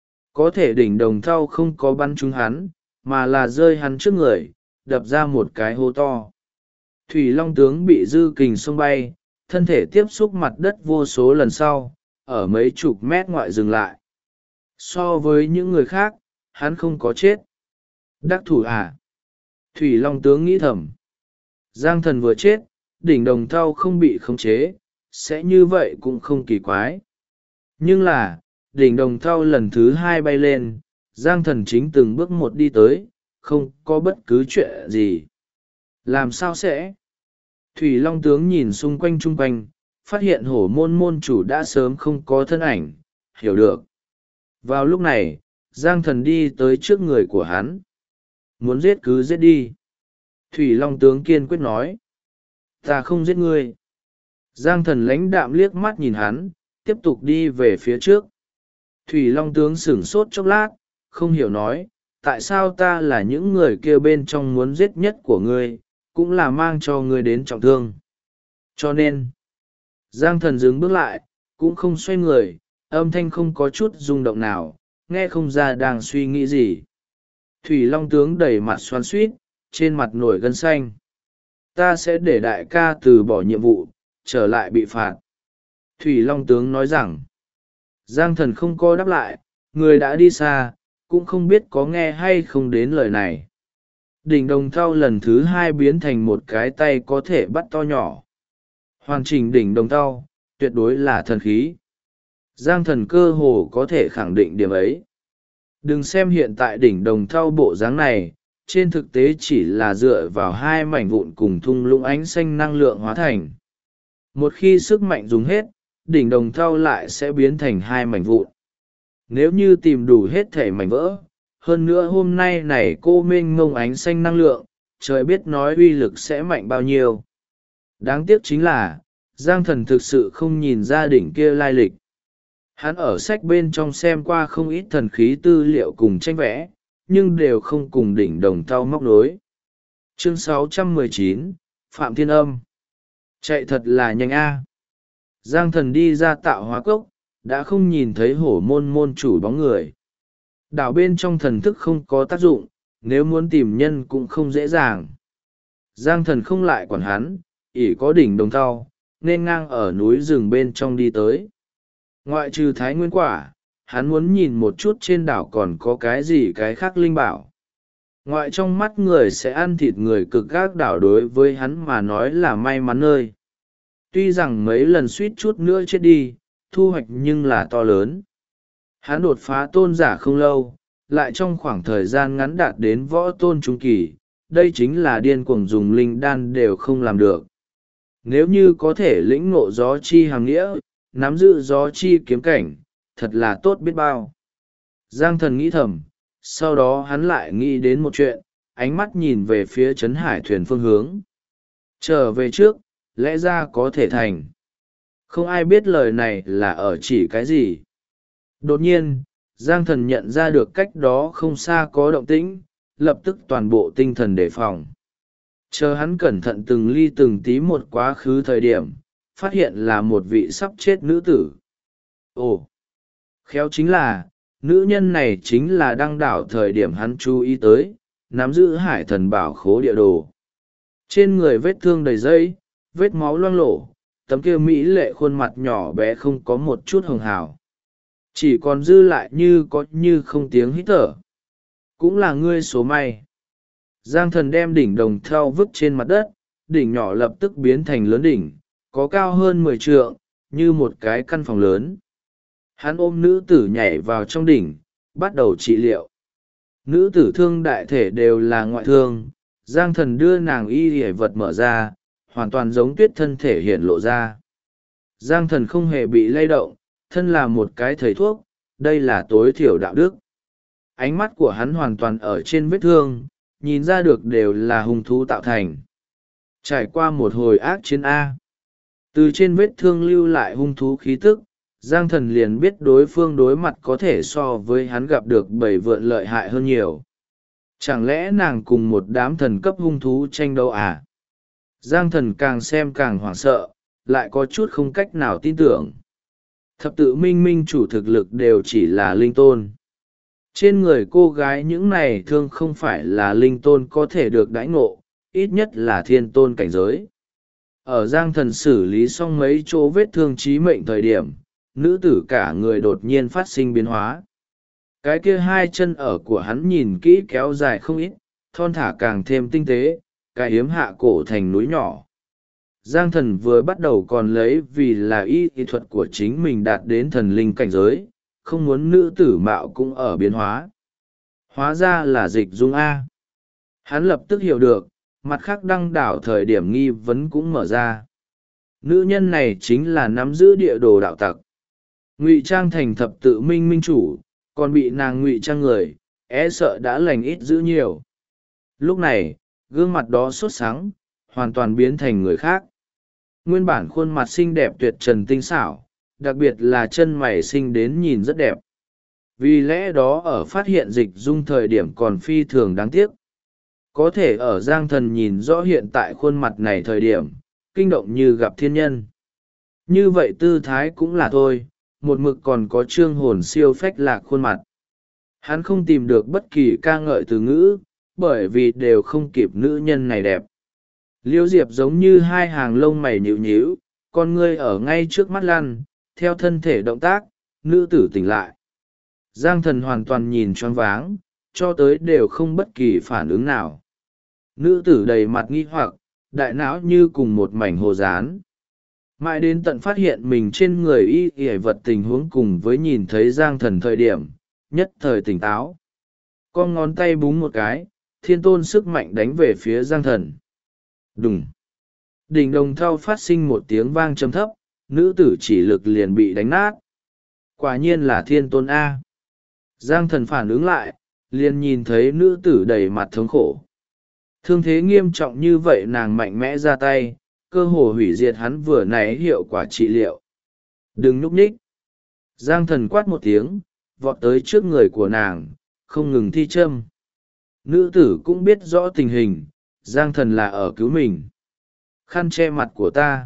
Có thể đỉnh đồng thau không có bắn trúng hắn, mà là rơi hắn trước người, đập ra một cái hố to. Thủy Long tướng bị dư kình xông bay, thân thể tiếp xúc mặt đất vô số lần sau, ở mấy chục mét ngoại dừng lại. So với những người khác, hắn không có chết. Đắc thủ à? Thủy Long tướng nghĩ thầm. Giang thần vừa chết, đỉnh đồng thau không bị khống chế, sẽ như vậy cũng không kỳ quái. Nhưng là, đỉnh đồng thau lần thứ 2 bay lên, Giang thần chính từng bước một đi tới, không có bất cứ chuyện gì. Làm sao sẽ? Thủy Long tướng nhìn xung quanh chung quanh, phát hiện hổ môn môn chủ đã sớm không có thân ảnh, hiểu được. Vào lúc này, Giang thần đi tới trước người của hắn. Muốn giết cứ giết đi. Thủy Long tướng kiên quyết nói. Ta không giết ngươi. Giang thần lãnh đạm liếc mắt nhìn hắn, tiếp tục đi về phía trước. Thủy Long tướng sửng sốt chốc lát, không hiểu nói, tại sao ta là những người kia bên trong muốn giết nhất của ngươi, cũng là mang cho ngươi đến trọng thương. Cho nên, Giang thần dừng bước lại, cũng không xoay người, âm thanh không có chút rung động nào, nghe không ra đang suy nghĩ gì. Thủy Long tướng đẩy mặt xoắn xuýt, trên mặt nổi gân xanh. Ta sẽ để đại ca từ bỏ nhiệm vụ, trở lại bị phạt. Thủy Long tướng nói rằng, Giang thần không có đáp lại, người đã đi xa, cũng không biết có nghe hay không đến lời này. Đỉnh đồng thau lần thứ 2 biến thành một cái tay có thể bắt to nhỏ. Hoàn chỉnh đỉnh đồng thau, tuyệt đối là thần khí. Giang thần cơ hồ có thể khẳng định điểm ấy. Đừng xem hiện tại đỉnh đồng thau bộ dáng này, trên thực tế chỉ là dựa vào 2 mảnh vụn cùng thung lũng ánh xanh năng lượng hóa thành. Một khi sức mạnh dùng hết, đỉnh đồng thau lại sẽ biến thành 2 mảnh vụn. Nếu như tìm đủ hết thể mảnh vỡ, hơn nữa hôm nay này cô mênh mông ánh xanh năng lượng, trời biết nói uy lực sẽ mạnh bao nhiêu. Đáng tiếc chính là, Giang Thần thực sự không nhìn ra đỉnh kia lai lịch. Hắn ở sách bên trong xem qua không ít thần khí tư liệu cùng tranh vẽ, nhưng đều không cùng đỉnh đồng thau móc nối. Chương 619, Phạm Thiên Âm. Chạy thật là nhanh a. Giang Thần đi ra tạo hóa cốc, đã không nhìn thấy hổ môn môn chủ bóng người. Đảo bên trong thần thức không có tác dụng, nếu muốn tìm nhân cũng không dễ dàng. Giang Thần không lại quản hắn, ỷ có đỉnh đồng thau, nên ngang ở núi rừng bên trong đi tới. Ngoại trừ thái nguyên quả, hắn muốn nhìn một chút trên đảo còn có cái gì cái khác linh bảo. Ngoại trong mắt người sẽ ăn thịt người cực gác đảo đối với hắn mà nói là may mắn nơi. Tuy rằng mấy lần suýt chút nữa chết đi, thu hoạch nhưng là to lớn. Hắn đột phá tôn giả không lâu, lại trong khoảng thời gian ngắn đạt đến võ tôn trung kỳ, đây chính là điên cuồng dùng linh đan đều không làm được. Nếu như có thể lĩnh ngộ gió chi hàng nghĩa, nắm giữ gió chi kiếm cảnh, thật là tốt biết bao. Giang Thần nghĩ thầm, sau đó hắn lại nghĩ đến một chuyện, ánh mắt nhìn về phía trấn hải thuyền phương hướng. Trở về trước, lẽ ra có thể thành. Không ai biết lời này là ở chỉ cái gì. Đột nhiên, Giang Thần nhận ra được cách đó không xa có động tĩnh, lập tức toàn bộ tinh thần đề phòng. Chờ hắn cẩn thận từng ly từng tí một quá khứ thời điểm, phát hiện là một vị sắp chết nữ tử. Ồ! Khéo chính là, nữ nhân này chính là đăng đảo thời điểm hắn chú ý tới, nắm giữ hải thần bảo khố địa đồ. Trên người vết thương đầy dây, vết máu loang lổ, tấm kia mỹ lệ khuôn mặt nhỏ bé không có một chút hồng hào. Chỉ còn dư lại như có như không tiếng hít thở. Cũng là ngươi số may. Giang Thần đem đỉnh đồng thau vứt trên mặt đất, đỉnh nhỏ lập tức biến thành lớn đỉnh, có cao hơn 10 trượng, như một cái căn phòng lớn. Hắn ôm nữ tử nhảy vào trong đỉnh, bắt đầu trị liệu. Nữ tử thương đại thể đều là ngoại thương, Giang Thần đưa nàng y hề vật mở ra, hoàn toàn giống tuyết thân thể hiện lộ ra. Giang Thần không hề bị lay động, thân là một cái thầy thuốc, đây là tối thiểu đạo đức. Ánh mắt của hắn hoàn toàn ở trên vết thương, nhìn ra được đều là hung thú tạo thành. Trải qua một hồi ác chiến A. Từ trên vết thương lưu lại hung thú khí tức, Giang Thần liền biết đối phương đối mặt có thể so với hắn gặp được bầy vượn lợi hại hơn nhiều. Chẳng lẽ nàng cùng một đám thần cấp hung thú tranh đấu à? Giang Thần càng xem càng hoảng sợ, lại có chút không cách nào tin tưởng. Thập tự minh minh chủ thực lực đều chỉ là linh tôn. Trên người cô gái những này thương không phải là linh tôn có thể được đãi ngộ, ít nhất là thiên tôn cảnh giới. Ở Giang Thần xử lý xong mấy chỗ vết thương chí mệnh thời điểm, nữ tử cả người đột nhiên phát sinh biến hóa. Cái kia hai chân ở của hắn nhìn kỹ kéo dài không ít, thon thả càng thêm tinh tế, cái yếm hạ cổ thành núi nhỏ. Giang Thần vừa bắt đầu còn lấy vì là y thuật của chính mình đạt đến thần linh cảnh giới, không muốn nữ tử mạo cũng ở biến hóa. Hóa ra là dịch dung A. Hắn lập tức hiểu được, mặt khác đăng đảo thời điểm nghi vấn cũng mở ra. Nữ nhân này chính là nắm giữ địa đồ đạo tặc. Ngụy trang thành thập tự minh minh chủ, còn bị nàng ngụy trang người, sợ đã lành ít dữ nhiều. Lúc này, gương mặt đó sốt sắng, hoàn toàn biến thành người khác. Nguyên bản khuôn mặt xinh đẹp tuyệt trần tinh xảo, đặc biệt là chân mày xinh đến nhìn rất đẹp. Vì lẽ đó ở phát hiện dịch dung thời điểm còn phi thường đáng tiếc. Có thể ở Giang Thần nhìn rõ hiện tại khuôn mặt này thời điểm, kinh động như gặp thiên nhân. Như vậy tư thái cũng là thôi, một mực còn có trương hồn siêu phách lạc khuôn mặt. Hắn không tìm được bất kỳ ca ngợi từ ngữ, bởi vì đều không kịp nữ nhân này đẹp. Liêu Diệp giống như hai hàng lông mày nhíu nhíu, con ngươi ở ngay trước mắt lăn, theo thân thể động tác, nữ tử tỉnh lại. Giang Thần hoàn toàn nhìn choáng váng, cho tới đều không bất kỳ phản ứng nào. Nữ tử đầy mặt nghi hoặc, đại não như cùng một mảnh hồ dán. Mãi đến tận phát hiện mình trên người y vật tình huống cùng với nhìn thấy Giang Thần thời điểm, nhất thời tỉnh táo. Con ngón tay búng một cái, thiên tôn sức mạnh đánh về phía Giang Thần. Đùng! Đỉnh đồng thau phát sinh một tiếng vang trầm thấp, nữ tử chỉ lực liền bị đánh nát. Quả nhiên là thiên tôn A. Giang thần phản ứng lại, liền nhìn thấy nữ tử đầy mặt thống khổ. Thương thế nghiêm trọng như vậy nàng mạnh mẽ ra tay, cơ hồ hủy diệt hắn vừa nãy hiệu quả trị liệu. Đừng núp nhích. Giang thần quát một tiếng, vọt tới trước người của nàng, không ngừng thi châm. Nữ tử cũng biết rõ tình hình, Giang thần là ở cứu mình. Khăn che mặt của ta.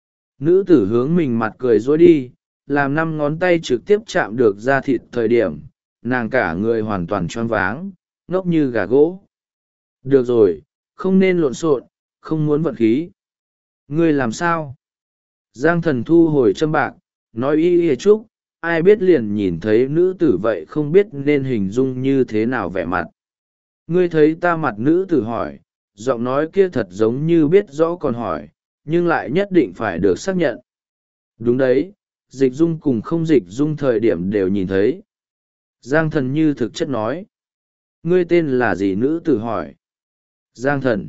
Nữ tử hướng mình mặt cười dối đi, làm 5 ngón tay trực tiếp chạm được da thịt thời điểm, nàng cả người hoàn toàn choáng váng, ngốc như gà gỗ. Được rồi, không nên lộn xộn, không muốn vận khí. Ngươi làm sao? Giang thần thu hồi châm bạc, nói y chúc, ai biết liền nhìn thấy nữ tử vậy không biết nên hình dung như thế nào vẻ mặt. Ngươi thấy ta mặt, nữ tử hỏi, giọng nói kia thật giống như biết rõ còn hỏi, nhưng lại nhất định phải được xác nhận. Đúng đấy, dịch dung cùng không dịch dung thời điểm đều nhìn thấy. Giang thần như thực chất nói. Ngươi tên là gì, nữ tử hỏi. Giang thần.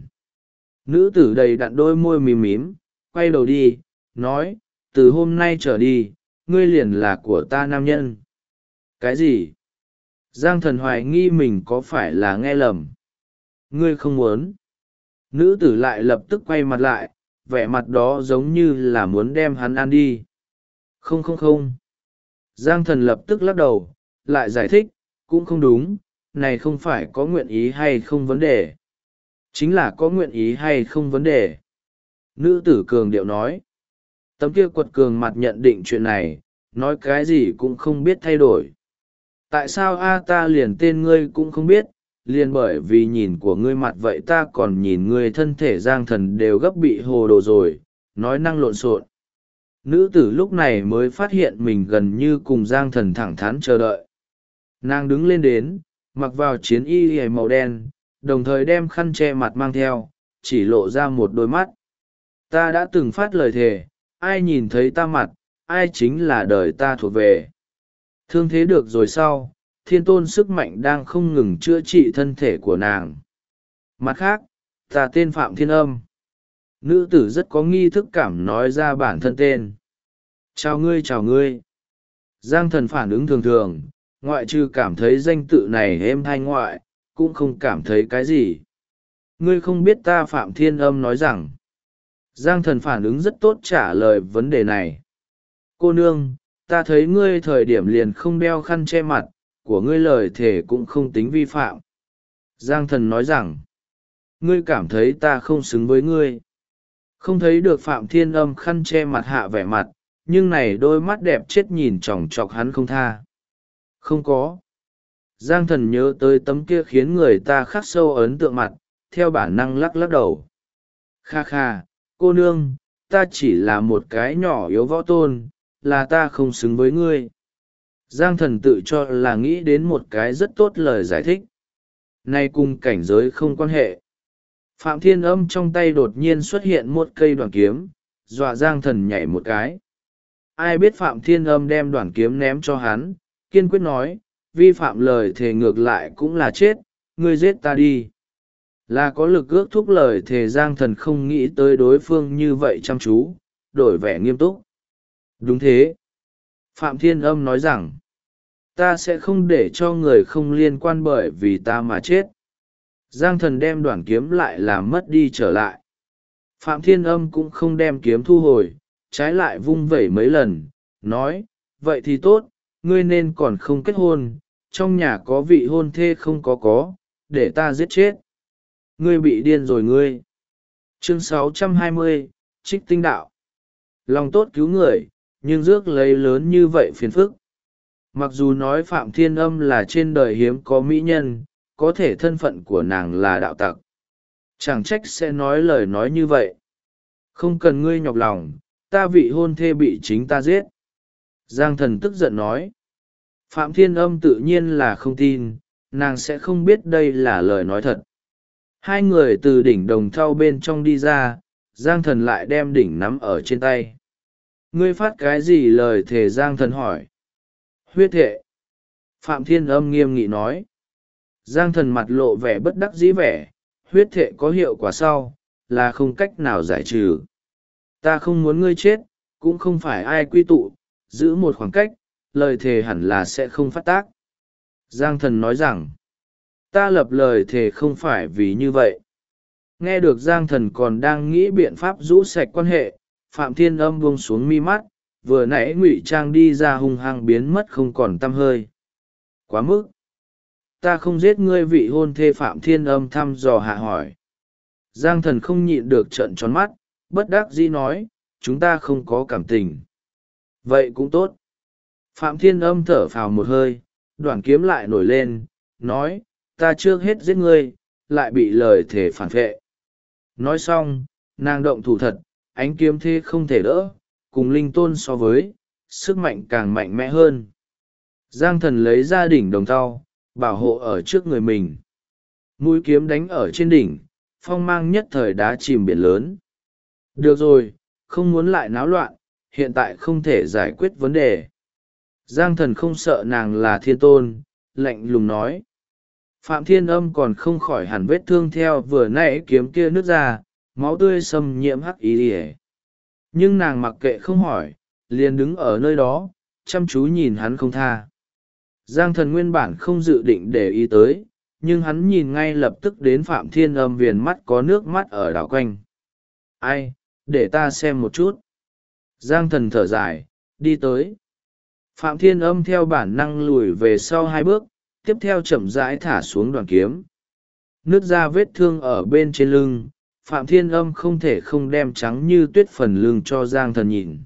Nữ tử đầy đặn đôi môi mím mím, quay đầu đi, nói, từ hôm nay trở đi, ngươi liền là của ta nam nhân. Cái gì? Giang thần hoài nghi mình có phải là nghe lầm. Ngươi không muốn. Nữ tử lại lập tức quay mặt lại, vẻ mặt đó giống như là muốn đem hắn ăn đi. Không không không. Giang thần lập tức lắc đầu, lại giải thích, cũng không đúng, này không phải có nguyện ý hay không vấn đề. Chính là có nguyện ý hay không vấn đề. Nữ tử cường điệu nói. Tấm kia quật cường mặt nhận định chuyện này, nói cái gì cũng không biết thay đổi. Tại sao ta liền tên ngươi cũng không biết, liền bởi vì nhìn của ngươi mặt vậy ta còn nhìn ngươi thân thể. Giang thần đều gấp bị hồ đồ rồi, nói năng lộn xộn. Nữ tử lúc này mới phát hiện mình gần như cùng Giang thần thẳng thắn chờ đợi. Nàng đứng lên đến, mặc vào chiến y hề màu đen, đồng thời đem khăn che mặt mang theo, chỉ lộ ra một đôi mắt. Ta đã từng phát lời thề, ai nhìn thấy ta mặt, ai chính là đời ta thuộc về. Thương thế được rồi sau, thiên tôn sức mạnh đang không ngừng chữa trị thân thể của nàng. Mặt khác, ta tên Phạm Thiên Âm. Nữ tử rất có nghi thức cảm nói ra bản thân tên. Chào ngươi, chào ngươi. Giang thần phản ứng thường thường, ngoại trừ cảm thấy danh tự này êm thai ngoại, cũng không cảm thấy cái gì. Ngươi không biết ta. Phạm Thiên Âm nói rằng. Giang thần phản ứng rất tốt trả lời vấn đề này. Cô nương, ta thấy ngươi thời điểm liền không đeo khăn che mặt, của ngươi lời thề cũng không tính vi phạm. Giang thần nói rằng, ngươi cảm thấy ta không xứng với ngươi. Không thấy được Phạm Thiên Âm khăn che mặt hạ vẻ mặt, nhưng này đôi mắt đẹp chết nhìn chòng chọc hắn không tha. Không có. Giang thần nhớ tới tấm kia khiến người ta khắc sâu ấn tượng mặt, theo bản năng lắc lắc đầu. Kha kha, cô nương, ta chỉ là một cái nhỏ yếu võ tôn, là ta không xứng với ngươi. Giang thần tự cho là nghĩ đến một cái rất tốt lời giải thích. Nay cùng cảnh giới không quan hệ. Phạm Thiên Âm trong tay đột nhiên xuất hiện một cây đoạn kiếm, dọa Giang thần nhảy một cái. Ai biết Phạm Thiên Âm đem đoạn kiếm ném cho hắn, kiên quyết nói, vi phạm lời thề ngược lại cũng là chết, ngươi giết ta đi. Là có lực ước thúc lời thề. Giang thần không nghĩ tới đối phương như vậy chăm chú, đổi vẻ nghiêm túc. Đúng thế. Phạm Thiên Âm nói rằng, ta sẽ không để cho người không liên quan bởi vì ta mà chết. Giang thần đem đoạn kiếm lại làm mất đi trở lại. Phạm Thiên Âm cũng không đem kiếm thu hồi, trái lại vung vẩy mấy lần, nói, vậy thì tốt, ngươi nên còn không kết hôn, trong nhà có vị hôn thê không có, để ta giết chết. Ngươi bị điên rồi ngươi. Chương 620, Trích tinh đạo. Lòng tốt cứu người, nhưng rước lấy lớn như vậy phiền phức. Mặc dù nói Phạm Thiên Âm là trên đời hiếm có mỹ nhân, có thể thân phận của nàng là đạo tặc. Chẳng trách sẽ nói lời nói như vậy. Không cần ngươi nhọc lòng, ta vị hôn thê bị chính ta giết. Giang thần tức giận nói. Phạm Thiên Âm tự nhiên là không tin, nàng sẽ không biết đây là lời nói thật. Hai người từ đỉnh đồng thau bên trong đi ra, Giang thần lại đem đỉnh nắm ở trên tay. Ngươi phát cái gì lời thề? Giang thần hỏi. Huyết thệ. Phạm Thiên Âm nghiêm nghị nói. Giang thần mặt lộ vẻ bất đắc dĩ vẻ, huyết thệ có hiệu quả sau, là không cách nào giải trừ. Ta không muốn ngươi chết, cũng không phải ai quy tụ, giữ một khoảng cách, lời thề hẳn là sẽ không phát tác. Giang Thần nói rằng, ta lập lời thề không phải vì như vậy. Nghe được Giang Thần còn đang nghĩ biện pháp rũ sạch quan hệ, Phạm Thiên Âm buông xuống mi mắt, vừa nãy ngụy trang đi ra hung hăng biến mất không còn tăm hơi. Quá mức! Ta không giết ngươi, vị hôn thê. Phạm Thiên Âm thăm dò hạ hỏi. Giang Thần không nhịn được trợn tròn mắt, bất đắc dĩ nói, chúng ta không có cảm tình. Vậy cũng tốt. Phạm Thiên Âm thở phào một hơi, đoạn kiếm lại nổi lên, nói, ta trước hết giết ngươi, lại bị lời thề phản vệ. Nói xong, nàng động thủ thật, ánh kiếm thế không thể đỡ, cùng linh tôn so với, sức mạnh càng mạnh mẽ hơn. Giang Thần lấy ra đỉnh đồng thau, bảo hộ ở trước người mình. Mũi kiếm đánh ở trên đỉnh, phong mang nhất thời đá chìm biển lớn. Được rồi, không muốn lại náo loạn, hiện tại không thể giải quyết vấn đề. Giang Thần không sợ nàng là thiên tôn, lạnh lùng nói. Phạm Thiên Âm còn không khỏi hẳn vết thương theo vừa nãy kiếm kia nứt ra, máu tươi xâm nhiễm hắc ý ỉa. Nhưng nàng mặc kệ không hỏi, liền đứng ở nơi đó, chăm chú nhìn hắn không tha. Giang Thần nguyên bản không dự định để ý tới, nhưng hắn nhìn ngay lập tức đến Phạm Thiên Âm, viền mắt có nước mắt ở đảo quanh. Ai, để ta xem một chút. Giang Thần thở dài, đi tới. Phạm Thiên Âm theo bản năng lùi về sau 2 bước, tiếp theo chậm rãi thả xuống đoàn kiếm. Nứt ra vết thương ở bên trên lưng, Phạm Thiên Âm không thể không đem trắng như tuyết phần lưng cho Giang Thần nhìn.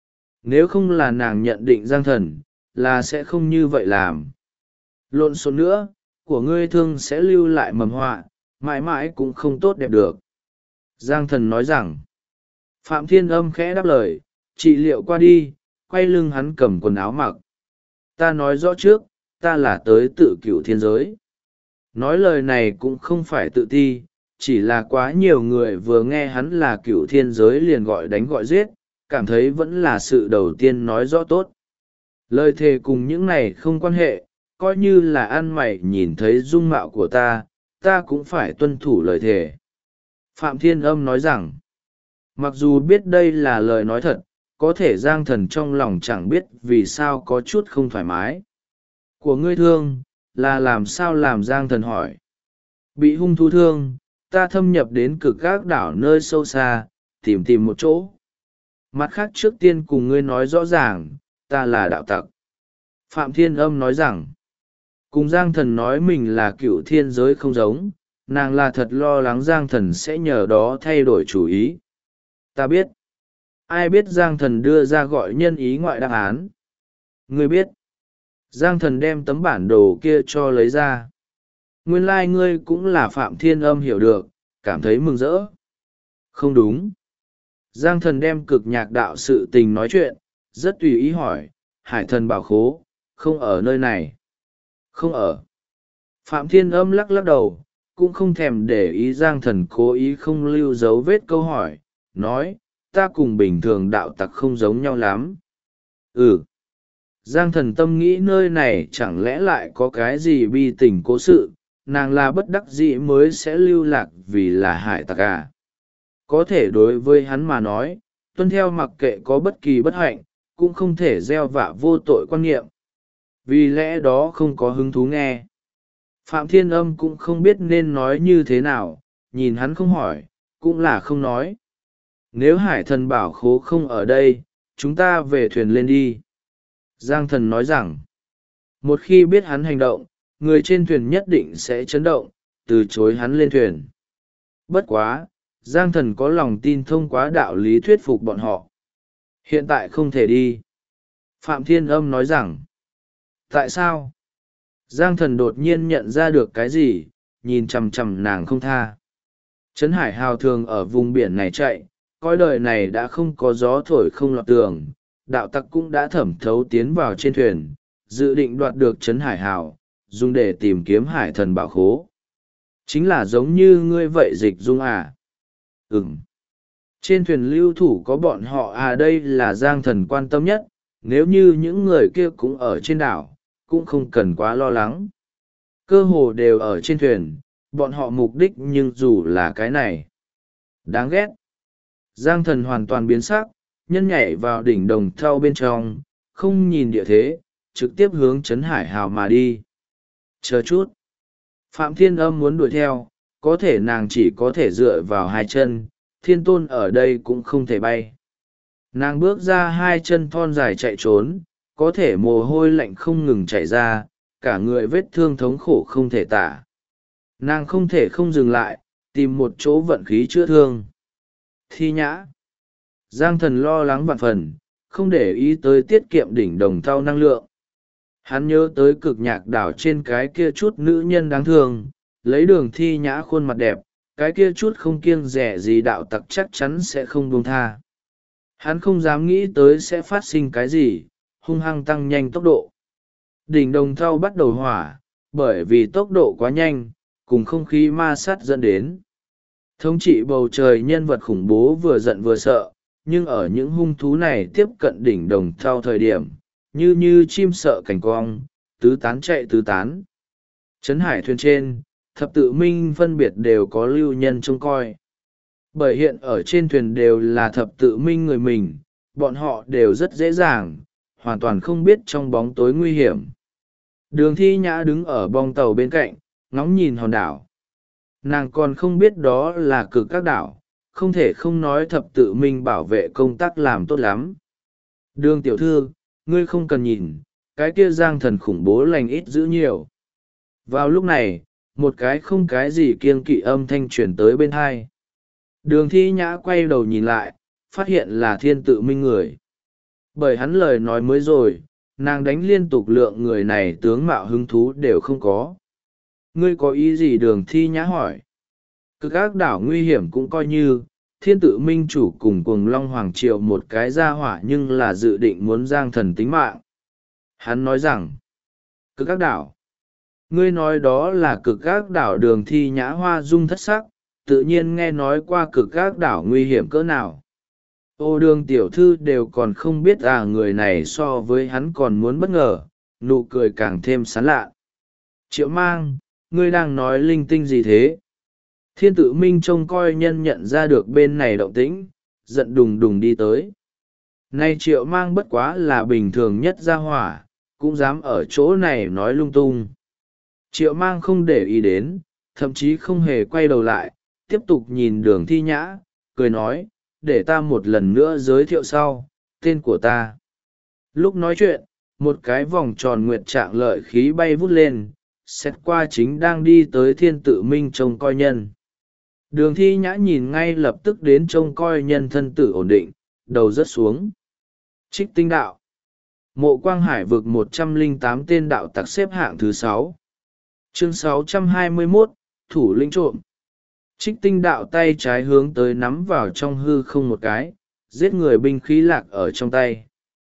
Nếu không là nàng nhận định Giang Thần, là sẽ không như vậy làm. Lộn xộn nữa, của ngươi thương sẽ lưu lại mầm họa, mãi mãi cũng không tốt đẹp được. Giang Thần nói rằng, Phạm Thiên Âm khẽ đáp lời, trị liệu qua đi, quay lưng hắn cầm quần áo mặc. Ta nói rõ trước, ta là tới tự cửu thiên giới. Nói lời này cũng không phải tự ti, chỉ là quá nhiều người vừa nghe hắn là cửu thiên giới liền gọi đánh gọi giết, cảm thấy vẫn là sự đầu tiên nói rõ tốt. Lời thề cùng những này không quan hệ, coi như là ăn mày nhìn thấy dung mạo của ta cũng phải tuân thủ lời thề. Phạm Thiên Âm nói rằng, mặc dù biết đây là lời nói thật, có thể Giang Thần trong lòng chẳng biết vì sao có chút không thoải mái. Của ngươi thương, là làm sao? Làm Giang Thần hỏi. Bị hung thú thương, ta thâm nhập đến cực các đảo nơi sâu xa, tìm một chỗ. Mặt khác trước tiên cùng ngươi nói rõ ràng, ta là đạo tặc. Phạm Thiên Âm nói rằng, cùng Giang Thần nói mình là cựu thiên giới không giống, nàng là thật lo lắng Giang Thần sẽ nhờ đó thay đổi chủ ý. Ta biết. Ai biết Giang Thần đưa ra gọi nhân ý ngoại đáp án? Ngươi biết. Giang Thần đem tấm bản đồ kia cho lấy ra. Nguyên lai ngươi cũng là Phạm Thiên Âm, hiểu được, cảm thấy mừng rỡ. Không đúng. Giang Thần đem cực nhạc đạo sự tình nói chuyện, rất tùy ý hỏi, Hải Thần bảo khố, không ở nơi này. Không ở. Phạm Thiên Âm lắc lắc đầu, cũng không thèm để ý Giang Thần cố ý không lưu dấu vết câu hỏi, nói, ta cùng bình thường đạo tặc không giống nhau lắm. Giang Thần tâm nghĩ nơi này chẳng lẽ lại có cái gì bi tình cố sự, nàng là bất đắc dĩ mới sẽ lưu lạc vì là hải tặc à. Có thể đối với hắn mà nói, tuân theo mặc kệ có bất kỳ bất hạnh, cũng không thể gieo vạ vô tội quan niệm. Vì lẽ đó không có hứng thú nghe. Phạm Thiên Âm cũng không biết nên nói như thế nào, nhìn hắn không hỏi, cũng là không nói. Nếu Hải Thần bảo khố không ở đây, chúng ta về thuyền lên đi. Giang Thần nói rằng, một khi biết hắn hành động, người trên thuyền nhất định sẽ chấn động, từ chối hắn lên thuyền. Bất quá, Giang Thần có lòng tin thông qua đạo lý thuyết phục bọn họ. Hiện tại không thể đi. Phạm Thiên Âm nói rằng, tại sao? Giang Thần đột nhiên nhận ra được cái gì, nhìn chằm chằm nàng không tha. Trấn Hải hào thường ở vùng biển này chạy, coi đời này đã không có gió thổi không lọt tường, đạo tặc cũng đã thẩm thấu tiến vào trên thuyền, dự định đoạt được Trấn Hải hào, dùng để tìm kiếm Hải Thần bảo khố. Chính là giống như ngươi vậy Dịch Dung à? Trên thuyền lưu thủ có bọn họ à? Đây là Giang Thần quan tâm nhất, nếu như những người kia cũng ở trên đảo, cũng không cần quá lo lắng. Cơ hồ đều ở trên thuyền, bọn họ mục đích nhưng dù là cái này. Đáng ghét. Giang Thần hoàn toàn biến sắc, nhân nhảy vào đỉnh đồng thau bên trong, không nhìn địa thế, trực tiếp hướng Trấn Hải hào mà đi. Chờ chút. Phạm Thiên Âm muốn đuổi theo, có thể nàng chỉ có thể dựa vào hai chân, thiên tôn ở đây cũng không thể bay. Nàng bước ra hai chân thon dài chạy trốn, có thể mồ hôi lạnh không ngừng chảy ra, cả người vết thương thống khổ không thể tả. Nàng không thể không dừng lại, tìm một chỗ vận khí chữa thương. Thi nhã. Giang Thần lo lắng vạn phần, không để ý tới tiết kiệm đỉnh đồng thau năng lượng. Hắn nhớ tới cực nhạc đảo trên cái kia chút nữ nhân đáng thương, lấy Đường Thi nhã khuôn mặt đẹp, cái kia chút không kiêng rẻ gì đạo tặc chắc chắn sẽ không buông tha. Hắn không dám nghĩ tới sẽ phát sinh cái gì, hung hăng tăng nhanh tốc độ. Đỉnh đồng thau bắt đầu hỏa, bởi vì tốc độ quá nhanh, cùng không khí ma sát dẫn đến. Thống trị bầu trời nhân vật khủng bố vừa giận vừa sợ, nhưng ở những hung thú này tiếp cận đỉnh đồng thau thời điểm, như chim sợ cảnh cong, tứ tán chạy tứ tán. Trấn hải thuyền trên, thập tự minh phân biệt đều có lưu nhân trông coi. Bởi hiện ở trên thuyền đều là thập tự minh người mình, bọn họ đều rất dễ dàng, hoàn toàn không biết trong bóng tối nguy hiểm. Đường Thi nhã đứng ở bong tàu bên cạnh, ngóng nhìn hòn đảo. Nàng còn không biết đó là Cực Các đảo, không thể không nói thập tự minh bảo vệ công tác làm tốt lắm. Đường tiểu thư, ngươi không cần nhìn, cái kia Giang Thần khủng bố lành ít dữ nhiều. Vào lúc này, một cái không cái gì kiêng kỵ âm thanh truyền tới bên hai. Đường Thi nhã quay đầu nhìn lại, phát hiện là Thiên Tự Minh người. Bởi hắn lời nói mới rồi, nàng đánh liên tục lượng người này tướng mạo hứng thú đều không có. Ngươi có ý gì? Đường Thi nhã hỏi. Cực Ác đảo nguy hiểm cũng coi như, Thiên Tự Minh chủ cùng Cuồng Long Hoàng Triều một cái ra hỏa, nhưng là dự định muốn Giang Thần tính mạng. Hắn nói rằng, Cực Ác đảo. Ngươi nói đó là Cực Ác đảo? Đường Thi nhã hoa dung thất sắc, tự nhiên nghe nói qua Cực Ác đảo nguy hiểm cỡ nào. Ô Đường tiểu thư đều còn không biết người này so với hắn còn muốn bất ngờ, nụ cười càng thêm sán lạ. Triệu Mang, ngươi đang nói linh tinh gì thế? Thiên Tự Minh trông coi nhân nhận ra được bên này động tĩnh, giận đùng đùng đi tới. Nay Triệu Mang bất quá là bình thường nhất ra hỏa, cũng dám ở chỗ này nói lung tung. Triệu Mang không để ý đến, thậm chí không hề quay đầu lại, tiếp tục nhìn Đường Thi nhã, cười nói, để ta một lần nữa giới thiệu sau, tên của ta. Lúc nói chuyện, một cái vòng tròn nguyệt trạng lợi khí bay vút lên, xét qua chính đang đi tới Thiên Tự Minh trông coi nhân. Đường Thi nhã nhìn ngay lập tức đến trông coi nhân thân tử ổn định, đầu rớt xuống. Trích Tinh đạo. Mộ Quang Hải vực 108 tên đạo tặc xếp hạng thứ 6. Chương 621, Thủ lĩnh trộm. Trích Tinh đạo tay trái hướng tới nắm vào trong hư không một cái, giết người binh khí lạc ở trong tay.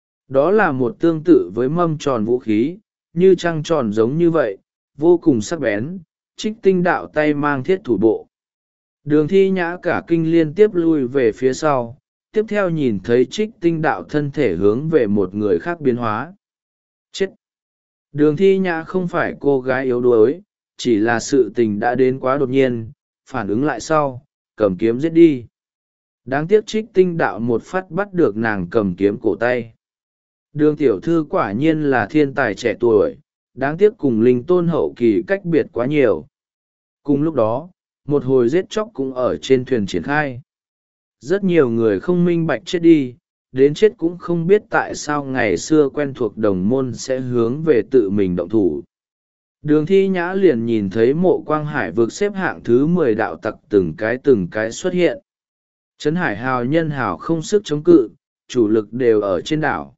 Đó là một tương tự với mâm tròn vũ khí, như trăng tròn giống như vậy, vô cùng sắc bén. Trích Tinh đạo tay mang thiết thủ bộ. Đường Thi nhã cả kinh liên tiếp lui về phía sau, tiếp theo nhìn thấy Trích Tinh đạo thân thể hướng về một người khác biến hóa. Chết! Đường Thi nhã không phải cô gái yếu đuối, chỉ là sự tình đã đến quá đột nhiên, phản ứng lại sau, cầm kiếm giết đi. Đáng tiếc Trích Tinh đạo một phát bắt được nàng cầm kiếm cổ tay. Đường tiểu thư quả nhiên là thiên tài trẻ tuổi, đáng tiếc cùng linh tôn hậu kỳ cách biệt quá nhiều. Cùng lúc đó, một hồi giết chóc cũng ở trên thuyền triển khai. Rất nhiều người không minh bạch chết đi, đến chết cũng không biết tại sao ngày xưa quen thuộc đồng môn sẽ hướng về tự mình động thủ. Đường Thi nhã liền nhìn thấy Mộ Quang Hải vực xếp hạng thứ 10 đạo tặc từng cái xuất hiện. Trấn Hải hào nhân hào không sức chống cự, chủ lực đều ở trên đảo.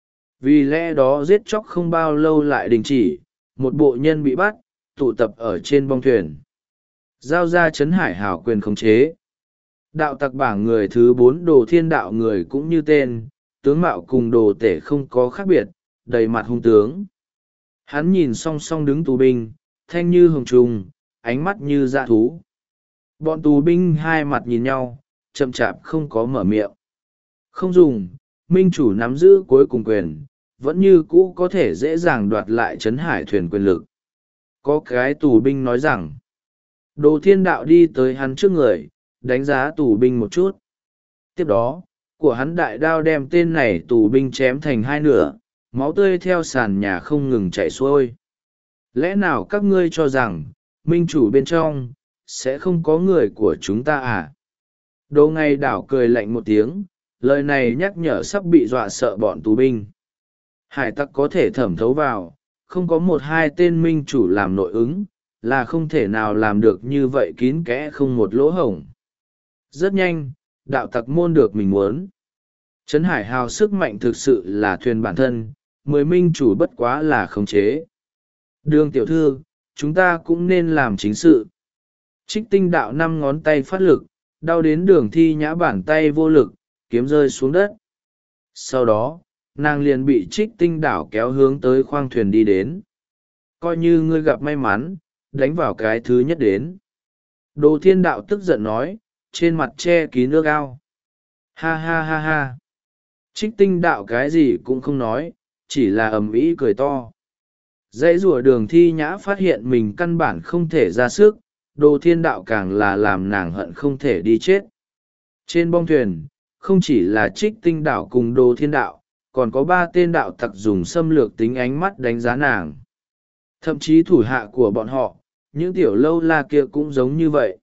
Vì lẽ đó giết chóc không bao lâu lại đình chỉ, một bộ nhân bị bắt, tụ tập ở trên bong thuyền. Giao ra Trấn Hải hào quyền khống chế. Đạo tặc bảng người thứ 4 Đồ Thiên đạo người cũng như tên, tướng mạo cùng Đồ Tể không có khác biệt, đầy mặt hung tướng. Hắn nhìn song song đứng tù binh, thanh như hồng trùng, ánh mắt như dã thú. Bọn tù binh hai mặt nhìn nhau, chậm chạp không có mở miệng. Không dùng, minh chủ nắm giữ cuối cùng quyền, vẫn như cũ có thể dễ dàng đoạt lại Trấn Hải thuyền quyền lực. Có cái tù binh nói rằng, Đồ Thiên đạo đi tới hắn trước người, đánh giá tù binh một chút. Tiếp đó, của hắn đại đao đem tên này tù binh chém thành hai nửa, máu tươi theo sàn nhà không ngừng chảy xuôi. Lẽ nào các ngươi cho rằng minh chủ bên trong sẽ không có người của chúng ta à? Đỗ Ngay Đảo cười lạnh một tiếng, lời này nhắc nhở sắp bị dọa sợ bọn tù binh. Hải tặc có thể thẩm thấu vào, không có một hai tên minh chủ làm nội ứng, là không thể nào làm được như vậy kín kẽ không một lỗ hổng. Rất nhanh, đạo tặc môn được mình muốn. Trấn Hải Hào sức mạnh thực sự là thuyền bản thân, 10 minh chủ bất quá là khống chế. Đường tiểu thư, chúng ta cũng nên làm chính sự. Trích Tinh đạo 5 ngón tay phát lực, đau đến Đường Thi Nhã bàn tay vô lực, kiếm rơi xuống đất. Sau đó, nàng liền bị Trích Tinh đạo kéo hướng tới khoang thuyền đi đến. Coi như ngươi gặp may mắn, đánh vào cái thứ nhất đến. Đồ Thiên đạo tức giận nói, trên mặt che kín nước ao. Ha ha ha ha. Trích Tinh đạo cái gì cũng không nói, chỉ là ầm ĩ cười to. Dãy rủa Đường Thi Nhã phát hiện mình căn bản không thể ra sức, Đồ Thiên đạo càng là làm nàng hận không thể đi chết. Trên bong thuyền, không chỉ là Trích Tinh đạo cùng Đồ Thiên đạo, còn có 3 tên đạo tặc dùng xâm lược tính ánh mắt đánh giá nàng. Thậm chí thủ hạ của bọn họ, những tiểu lâu la kia cũng giống như vậy.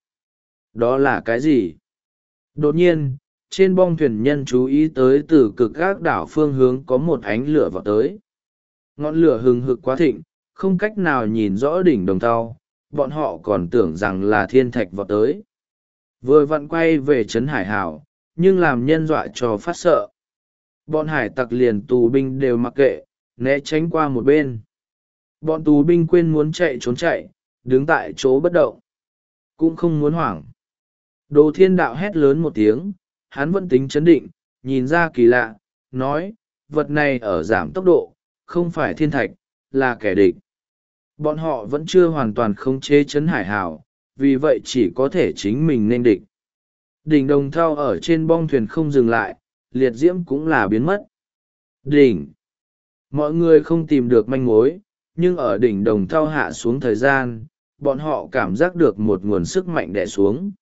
Đó là cái gì? Đột nhiên, trên bong thuyền nhân chú ý tới từ cực các đảo phương hướng có một ánh lửa vào tới. Ngọn lửa hừng hực quá thịnh, không cách nào nhìn rõ đỉnh đồng thau, bọn họ còn tưởng rằng là thiên thạch vào tới. Vừa vặn quay về trấn Hải Hảo, nhưng làm nhân dọa cho phát sợ. Bọn hải tặc liền tù binh đều mặc kệ, né tránh qua một bên. Bọn tù binh quên muốn chạy trốn chạy, đứng tại chỗ bất động. Cũng không muốn hoảng. Đồ Thiên đạo hét lớn một tiếng, hắn vẫn tính chấn định, nhìn ra kỳ lạ, nói, vật này ở giảm tốc độ, không phải thiên thạch, là kẻ địch. Bọn họ vẫn chưa hoàn toàn khống chế trấn Hải Hảo, vì vậy chỉ có thể chính mình nên địch. Đỉnh đồng thau ở trên bong thuyền không dừng lại, liệt diễm cũng là biến mất. Đỉnh! Mọi người không tìm được manh mối, nhưng ở đỉnh đồng thau hạ xuống thời gian, bọn họ cảm giác được một nguồn sức mạnh đè xuống.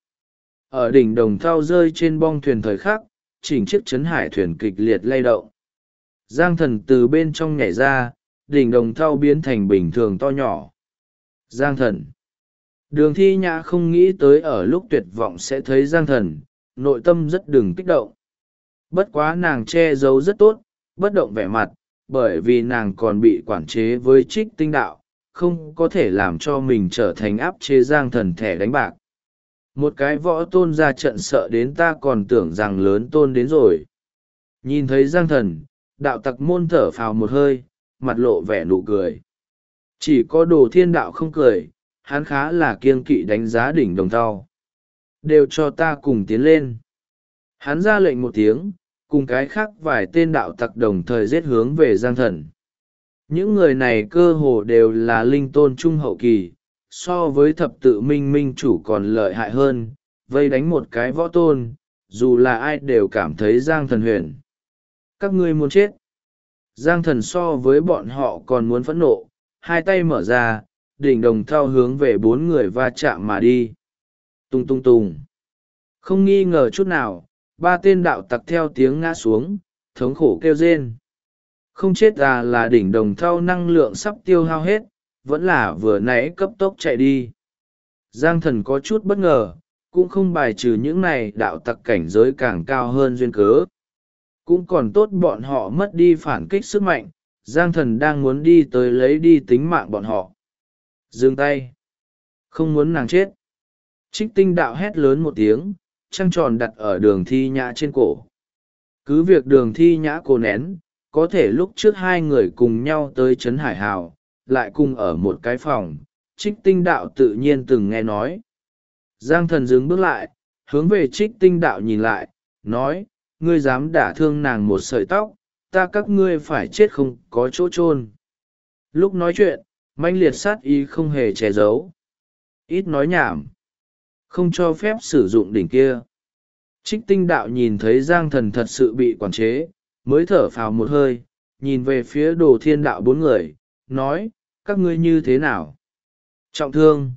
Ở đỉnh đồng thau rơi trên bong thuyền thời khắc, chỉnh chiếc trấn hải thuyền kịch liệt lay động. Giang Thần từ bên trong nhảy ra, đỉnh đồng thau biến thành bình thường to nhỏ. Giang Thần. Đường Thi Nhã không nghĩ tới ở lúc tuyệt vọng sẽ thấy Giang Thần, nội tâm rất đừng kích động. Bất quá nàng che giấu rất tốt, bất động vẻ mặt, bởi vì nàng còn bị quản chế với Trích Tinh đạo, không có thể làm cho mình trở thành áp chế Giang Thần thẻ đánh bạc. Một cái võ tôn ra trận sợ đến ta còn tưởng rằng lớn tôn đến rồi. Nhìn thấy Giang Thần, đạo tặc môn thở phào một hơi, mặt lộ vẻ nụ cười. Chỉ có Đồ Thiên đạo không cười, hắn khá là kiêng kỵ đánh giá đỉnh đồng thau. Đều cho ta cùng tiến lên. Hắn ra lệnh một tiếng, cùng cái khác vài tên đạo tặc đồng thời giết hướng về Giang Thần. Những người này cơ hồ đều là linh tôn trung hậu kỳ, so với thập tự minh minh chủ còn lợi hại hơn, vây đánh một cái võ tôn, dù là ai đều cảm thấy Giang Thần huyền. Các ngươi muốn chết. Giang Thần so với bọn họ còn muốn phẫn nộ, hai tay mở ra, đỉnh đồng thau hướng về 4 người va chạm mà đi. Tung tung tung. Không nghi ngờ chút nào, 3 tên đạo tặc theo tiếng ngã xuống, thống khổ kêu rên. Không chết là đỉnh đồng thau năng lượng sắp tiêu hao hết, vẫn là vừa nãy cấp tốc chạy đi. Giang Thần có chút bất ngờ, cũng không bài trừ những này đạo tặc cảnh giới càng cao hơn duyên cớ. Cũng còn tốt bọn họ mất đi phản kích sức mạnh, Giang Thần đang muốn đi tới lấy đi tính mạng bọn họ. Dừng tay. Không muốn nàng chết. Trích Tinh đạo hét lớn một tiếng, trăng tròn đặt ở Đường Thi Nhã trên cổ. Cứ việc Đường Thi Nhã cố nén, có thể lúc trước 2 người cùng nhau tới trấn Hải Hào, lại cùng ở một cái phòng, Trích Tinh đạo tự nhiên từng nghe nói. Giang Thần dừng bước lại, hướng về Trích Tinh đạo nhìn lại, nói, ngươi dám đả thương nàng một sợi tóc, ta các ngươi phải chết không có chỗ chôn. Lúc nói chuyện, manh liệt sát ý không hề che giấu. Ít nói nhảm. Không cho phép sử dụng đỉnh kia. Trích Tinh đạo nhìn thấy Giang Thần thật sự bị quản chế, mới thở phào một hơi, nhìn về phía Đồ Thiên đạo 4 người, nói, các ngươi như thế nào? Trọng thương.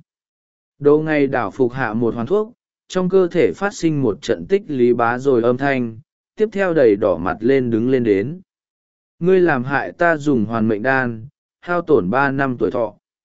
Đồ Ngay Đảo phục hạ một hoàn thuốc, trong cơ thể phát sinh một trận tích lý bá rồi âm thanh, tiếp theo đầy đỏ mặt lên đứng lên đến. Ngươi làm hại ta dùng hoàn mệnh đan, hao tổn 3 năm tuổi thọ.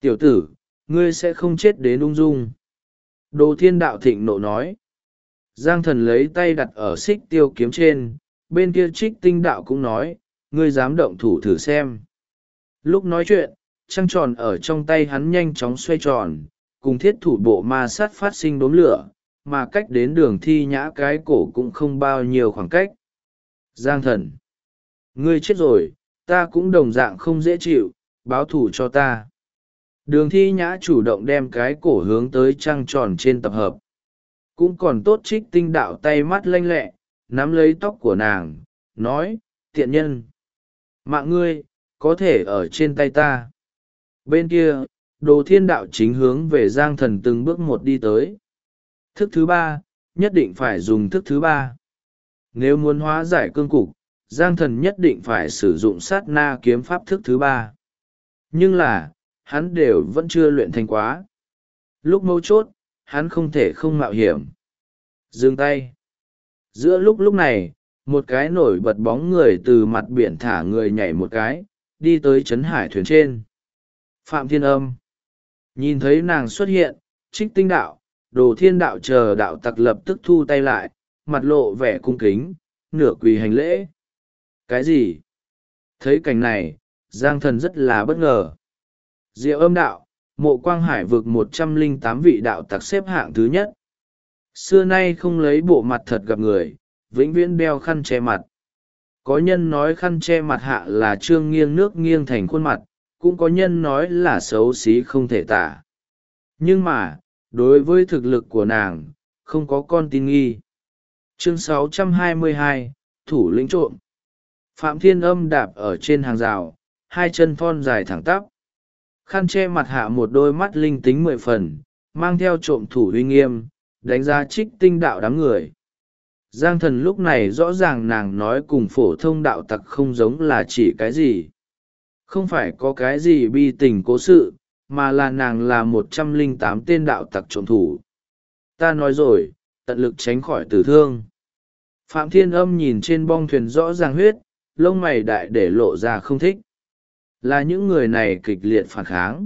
Tiểu tử, ngươi sẽ không chết đến ung dung. Đồ Thiên Đạo thịnh nộ nói. Giang Thần lấy tay đặt ở xích tiêu kiếm trên, bên kia Trích Tinh Đạo cũng nói, ngươi dám động thủ thử xem. Lúc nói chuyện, trăng tròn ở trong tay hắn nhanh chóng xoay tròn, cùng thiết thủ bộ ma sát phát sinh đốm lửa, mà cách đến Đường Thi Nhã cái cổ cũng không bao nhiêu khoảng cách. Giang Thần, ngươi chết rồi, ta cũng đồng dạng không dễ chịu, báo thù cho ta. Đường Thi Nhã chủ động đem cái cổ hướng tới trăng tròn trên tập hợp. Cũng còn tốt Trích Tinh Đạo tay mắt lanh lẹ, nắm lấy tóc của nàng, nói, tiện nhân. Mạng ngươi, có thể ở trên tay ta. Bên kia, Đồ Thiên Đạo chính hướng về Giang Thần từng bước một đi tới. Thức thứ ba, nhất định phải dùng thức thứ ba. Nếu muốn hóa giải cương cục, Giang Thần nhất định phải sử dụng sát na kiếm pháp thức thứ ba. Nhưng là, hắn đều vẫn chưa luyện thành quá. Lúc mấu chốt, hắn không thể không mạo hiểm. Dừng tay. Giữa lúc này, một cái nổi bật bóng người từ mặt biển thả người nhảy một cái, đi tới trấn hải thuyền trên. Phạm Thiên Âm. Nhìn thấy nàng xuất hiện, Trích Tinh Đạo, Đồ Thiên Đạo chờ đạo tặc lập tức thu tay lại, mặt lộ vẻ cung kính, nửa quỳ hành lễ. Cái gì? Thấy cảnh này, Giang Thần rất là bất ngờ. Diệu Âm Đạo, Mộ Quang Hải vực 108 vị đạo tặc xếp hạng thứ nhất. Xưa nay không lấy bộ mặt thật gặp người, vĩnh viễn đeo khăn che mặt. Có nhân nói khăn che mặt hạ là trương nghiêng nước nghiêng thành khuôn mặt, cũng có nhân nói là xấu xí không thể tả. Nhưng mà, đối với thực lực của nàng, không có con tin nghi. Chương 622, Thủ lĩnh trộm. Phạm Thiên Âm đạp ở trên hàng rào, hai chân thon dài thẳng tắp. Khăn che mặt hạ một đôi mắt linh tính 10 phần, mang theo trộm thủ uy nghiêm, đánh giá Trích Tinh Đạo đám người. Giang Thần lúc này rõ ràng nàng nói cùng phổ thông đạo tặc không giống là chỉ cái gì. Không phải có cái gì bi tình cố sự, mà là nàng là 108 tên đạo tặc trộm thủ. Ta nói rồi, tận lực tránh khỏi tử thương. Phạm Thiên Âm nhìn trên bong thuyền rõ ràng huyết, lông mày đại để lộ ra không thích. Là những người này kịch liệt phản kháng.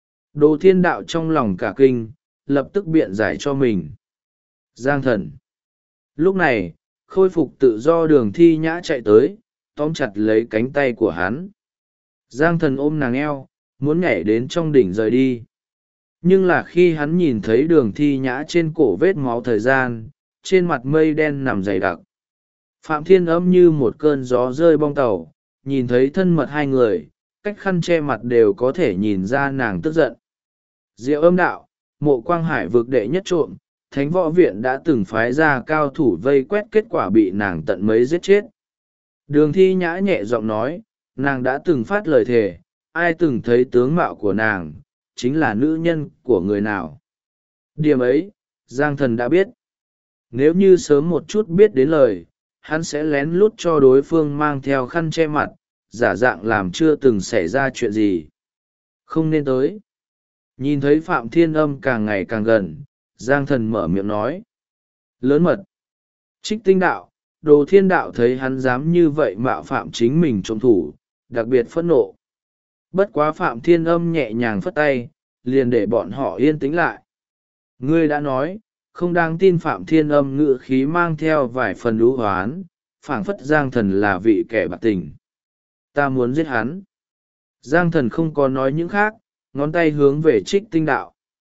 Đồ Thiên Đạo trong lòng cả kinh, lập tức biện giải cho mình. Giang Thần. Lúc này, khôi phục tự do Đường Thi Nhã chạy tới, tóm chặt lấy cánh tay của hắn. Giang Thần ôm nàng eo, muốn nhảy đến trong đỉnh rời đi. Nhưng là khi hắn nhìn thấy Đường Thi Nhã trên cổ vết máu thời gian, trên mặt mây đen nằm dày đặc. Phạm Thiên Âm như một cơn gió rơi bong tàu, nhìn thấy thân mật hai người, cách khăn che mặt đều có thể nhìn ra nàng tức giận. Diệu Âm Đạo, Mộ Quang Hải vực đệ nhất trộm, Thánh Võ Viện đã từng phái ra cao thủ vây quét, kết quả bị nàng tận mấy giết chết. Đường Thi Nhã nhẹ giọng nói, nàng đã từng phát lời thề, ai từng thấy tướng mạo của nàng, chính là nữ nhân của người nào. Điểm ấy, Giang Thần đã biết. Nếu như sớm một chút biết đến lời, hắn sẽ lén lút cho đối phương mang theo khăn che mặt, giả dạng làm chưa từng xảy ra chuyện gì. Không nên tới. Nhìn thấy Phạm Thiên Âm càng ngày càng gần, Giang Thần mở miệng nói. Lớn mật. Trích Tinh Đạo, Đồ Thiên Đạo thấy hắn dám như vậy mạo phạm chính mình trộm thủ, đặc biệt phẫn nộ. Bất quá Phạm Thiên Âm nhẹ nhàng phất tay, liền để bọn họ yên tĩnh lại. Ngươi đã nói, không đáng tin. Phạm Thiên Âm ngữ khí mang theo vài phần lũ hoán, phảng phất Giang Thần là vị kẻ bạc tình. Ta muốn giết hắn. Giang Thần không có nói những khác, ngón tay hướng về Trích Tinh Đạo.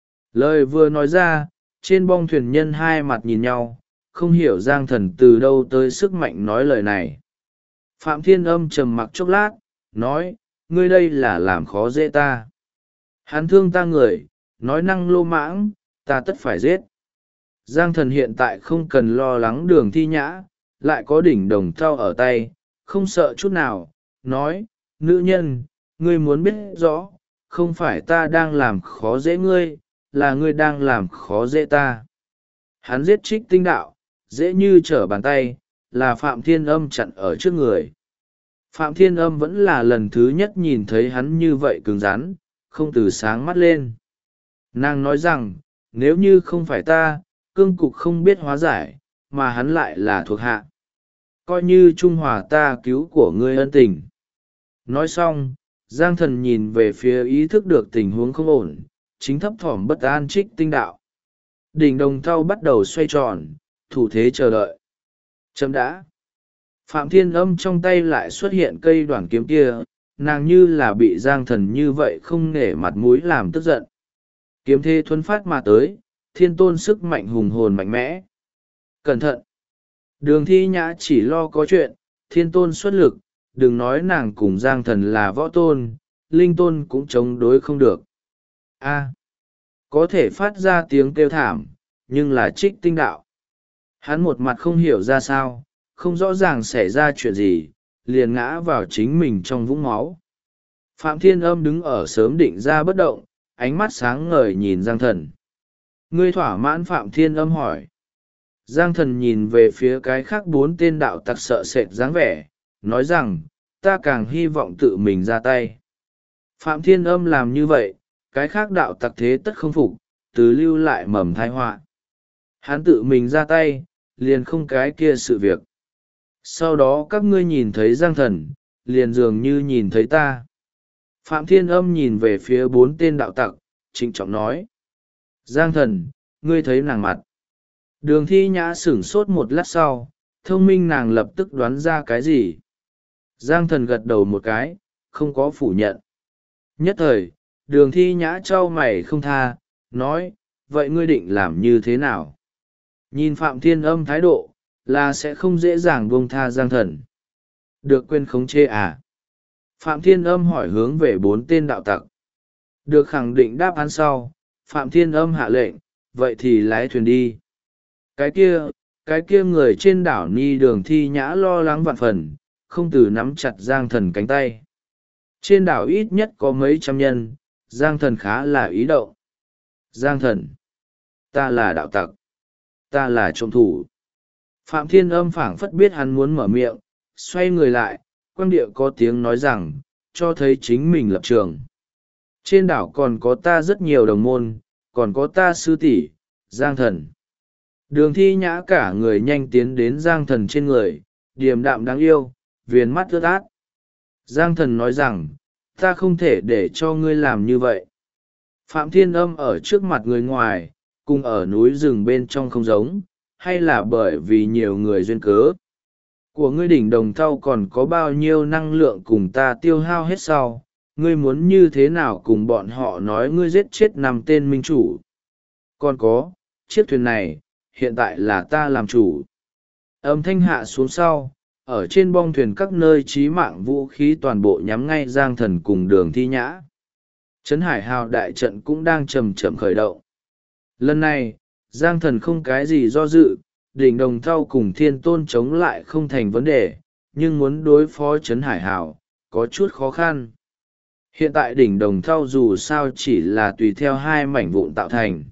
Lời vừa nói ra, trên bong thuyền nhân hai mặt nhìn nhau, không hiểu Giang Thần từ đâu tới sức mạnh nói lời này. Phạm Thiên Âm trầm mặc chốc lát, nói, ngươi đây là làm khó dễ ta. Hắn thương ta người, nói năng lô mãng, ta tất phải giết. Giang Thần hiện tại không cần lo lắng Đường Thi Nhã, lại có đỉnh đồng thau ở tay, không sợ chút nào, nói, nữ nhân, ngươi muốn biết rõ, không phải ta đang làm khó dễ ngươi, là ngươi đang làm khó dễ ta. Hắn giết Trích Tinh Đạo, dễ như trở bàn tay, là Phạm Thiên Âm chặn ở trước người. Phạm Thiên Âm vẫn là lần thứ nhất nhìn thấy hắn như vậy cứng rắn, không từ sáng mắt lên. Nàng nói rằng, nếu như không phải ta, cương cục không biết hóa giải, mà hắn lại là thuộc hạ. Coi như trung hòa ta cứu của ngươi ân tình. Nói xong, Giang Thần nhìn về phía ý thức được tình huống không ổn, chính thấp thỏm bất an trích tinh đạo. Đỉnh đồng thau bắt đầu xoay tròn, thủ thế chờ đợi. Chấm đã. Phạm Thiên Âm trong tay lại xuất hiện cây đoản kiếm kia, nàng như là bị Giang Thần như vậy không nể mặt mũi làm tức giận. Kiếm thế thuấn phát mà tới, thiên tôn sức mạnh hùng hồn mạnh mẽ. Cẩn thận! Đường Thi Nhã chỉ lo có chuyện, thiên tôn xuất lực, đừng nói nàng cùng Giang Thần là võ tôn, linh tôn cũng chống đối không được. A, có thể phát ra tiếng kêu thảm, nhưng là trích tinh đạo. Hắn một mặt không hiểu ra sao, không rõ ràng xảy ra chuyện gì, liền ngã vào chính mình trong vũng máu. Phạm Thiên Âm đứng ở sớm định ra bất động, ánh mắt sáng ngời nhìn Giang Thần. Ngươi thỏa mãn? Phạm Thiên Âm hỏi. Giang Thần nhìn về phía cái khác 4 tên đạo tặc sợ sệt dáng vẻ, nói rằng, ta càng hy vọng tự mình ra tay. Phạm Thiên Âm làm như vậy, cái khác đạo tặc thế tất không phục, từ lưu lại mầm tai họa. Hắn tự mình ra tay, liền không cái kia sự việc. Sau đó các ngươi nhìn thấy Giang Thần, liền dường như nhìn thấy ta. Phạm Thiên Âm nhìn về phía 4 tên đạo tặc, trịnh trọng nói. Giang Thần, ngươi thấy nàng mặt. Đường Thi Nhã sửng sốt một lát sau, thông minh nàng lập tức đoán ra cái gì. Giang Thần gật đầu một cái, không có phủ nhận. Nhất thời, Đường Thi Nhã trao mày không tha, nói, vậy ngươi định làm như thế nào? Nhìn Phạm Thiên Âm thái độ, là sẽ không dễ dàng buông tha Giang Thần. Được quên khống chế à? Phạm Thiên Âm hỏi hướng về 4 tên đạo tặc. Được khẳng định đáp án sau, Phạm Thiên Âm hạ lệnh, vậy thì lái thuyền đi. Cái kia người trên đảo Ni Đường Thi Nhã lo lắng vạn phần, không từ nắm chặt Giang Thần cánh tay. Trên đảo ít nhất có mấy trăm nhân, Giang Thần khá là ý động. Giang Thần, ta là đạo tặc, ta là trộm thủ. Phạm Thiên Âm phảng phất biết hắn muốn mở miệng, xoay người lại, quang địa có tiếng nói rằng, cho thấy chính mình lập trường. Trên đảo còn có ta rất nhiều đồng môn, còn có ta sư tỷ, Giang Thần. Đường Thi Nhã cả người nhanh tiến đến Giang Thần trên người, điềm đạm đáng yêu, viền mắt ướt át. Giang Thần nói rằng, ta không thể để cho ngươi làm như vậy. Phạm Thiên Âm ở trước mặt người ngoài, cùng ở núi rừng bên trong không giống, hay là bởi vì nhiều người duyên cớ. Của ngươi đỉnh đồng thau còn có bao nhiêu năng lượng cùng ta tiêu hao hết sau, ngươi muốn như thế nào cùng bọn họ nói ngươi giết chết 5 tên minh chủ. Còn có, chiếc thuyền này, hiện tại là ta làm chủ. Âm thanh hạ xuống sau, ở trên bong thuyền các nơi trí mạng vũ khí toàn bộ nhắm ngay Giang Thần cùng Đường Thi Nhã. Trấn Hải Hào đại trận cũng đang chậm chậm khởi động. Lần này, Giang Thần không cái gì do dự, đỉnh đồng thau cùng thiên tôn chống lại không thành vấn đề, nhưng muốn đối phó Trấn Hải Hào, có chút khó khăn. Hiện tại đỉnh đồng thau dù sao chỉ là tùy theo 2 mảnh vụn tạo thành.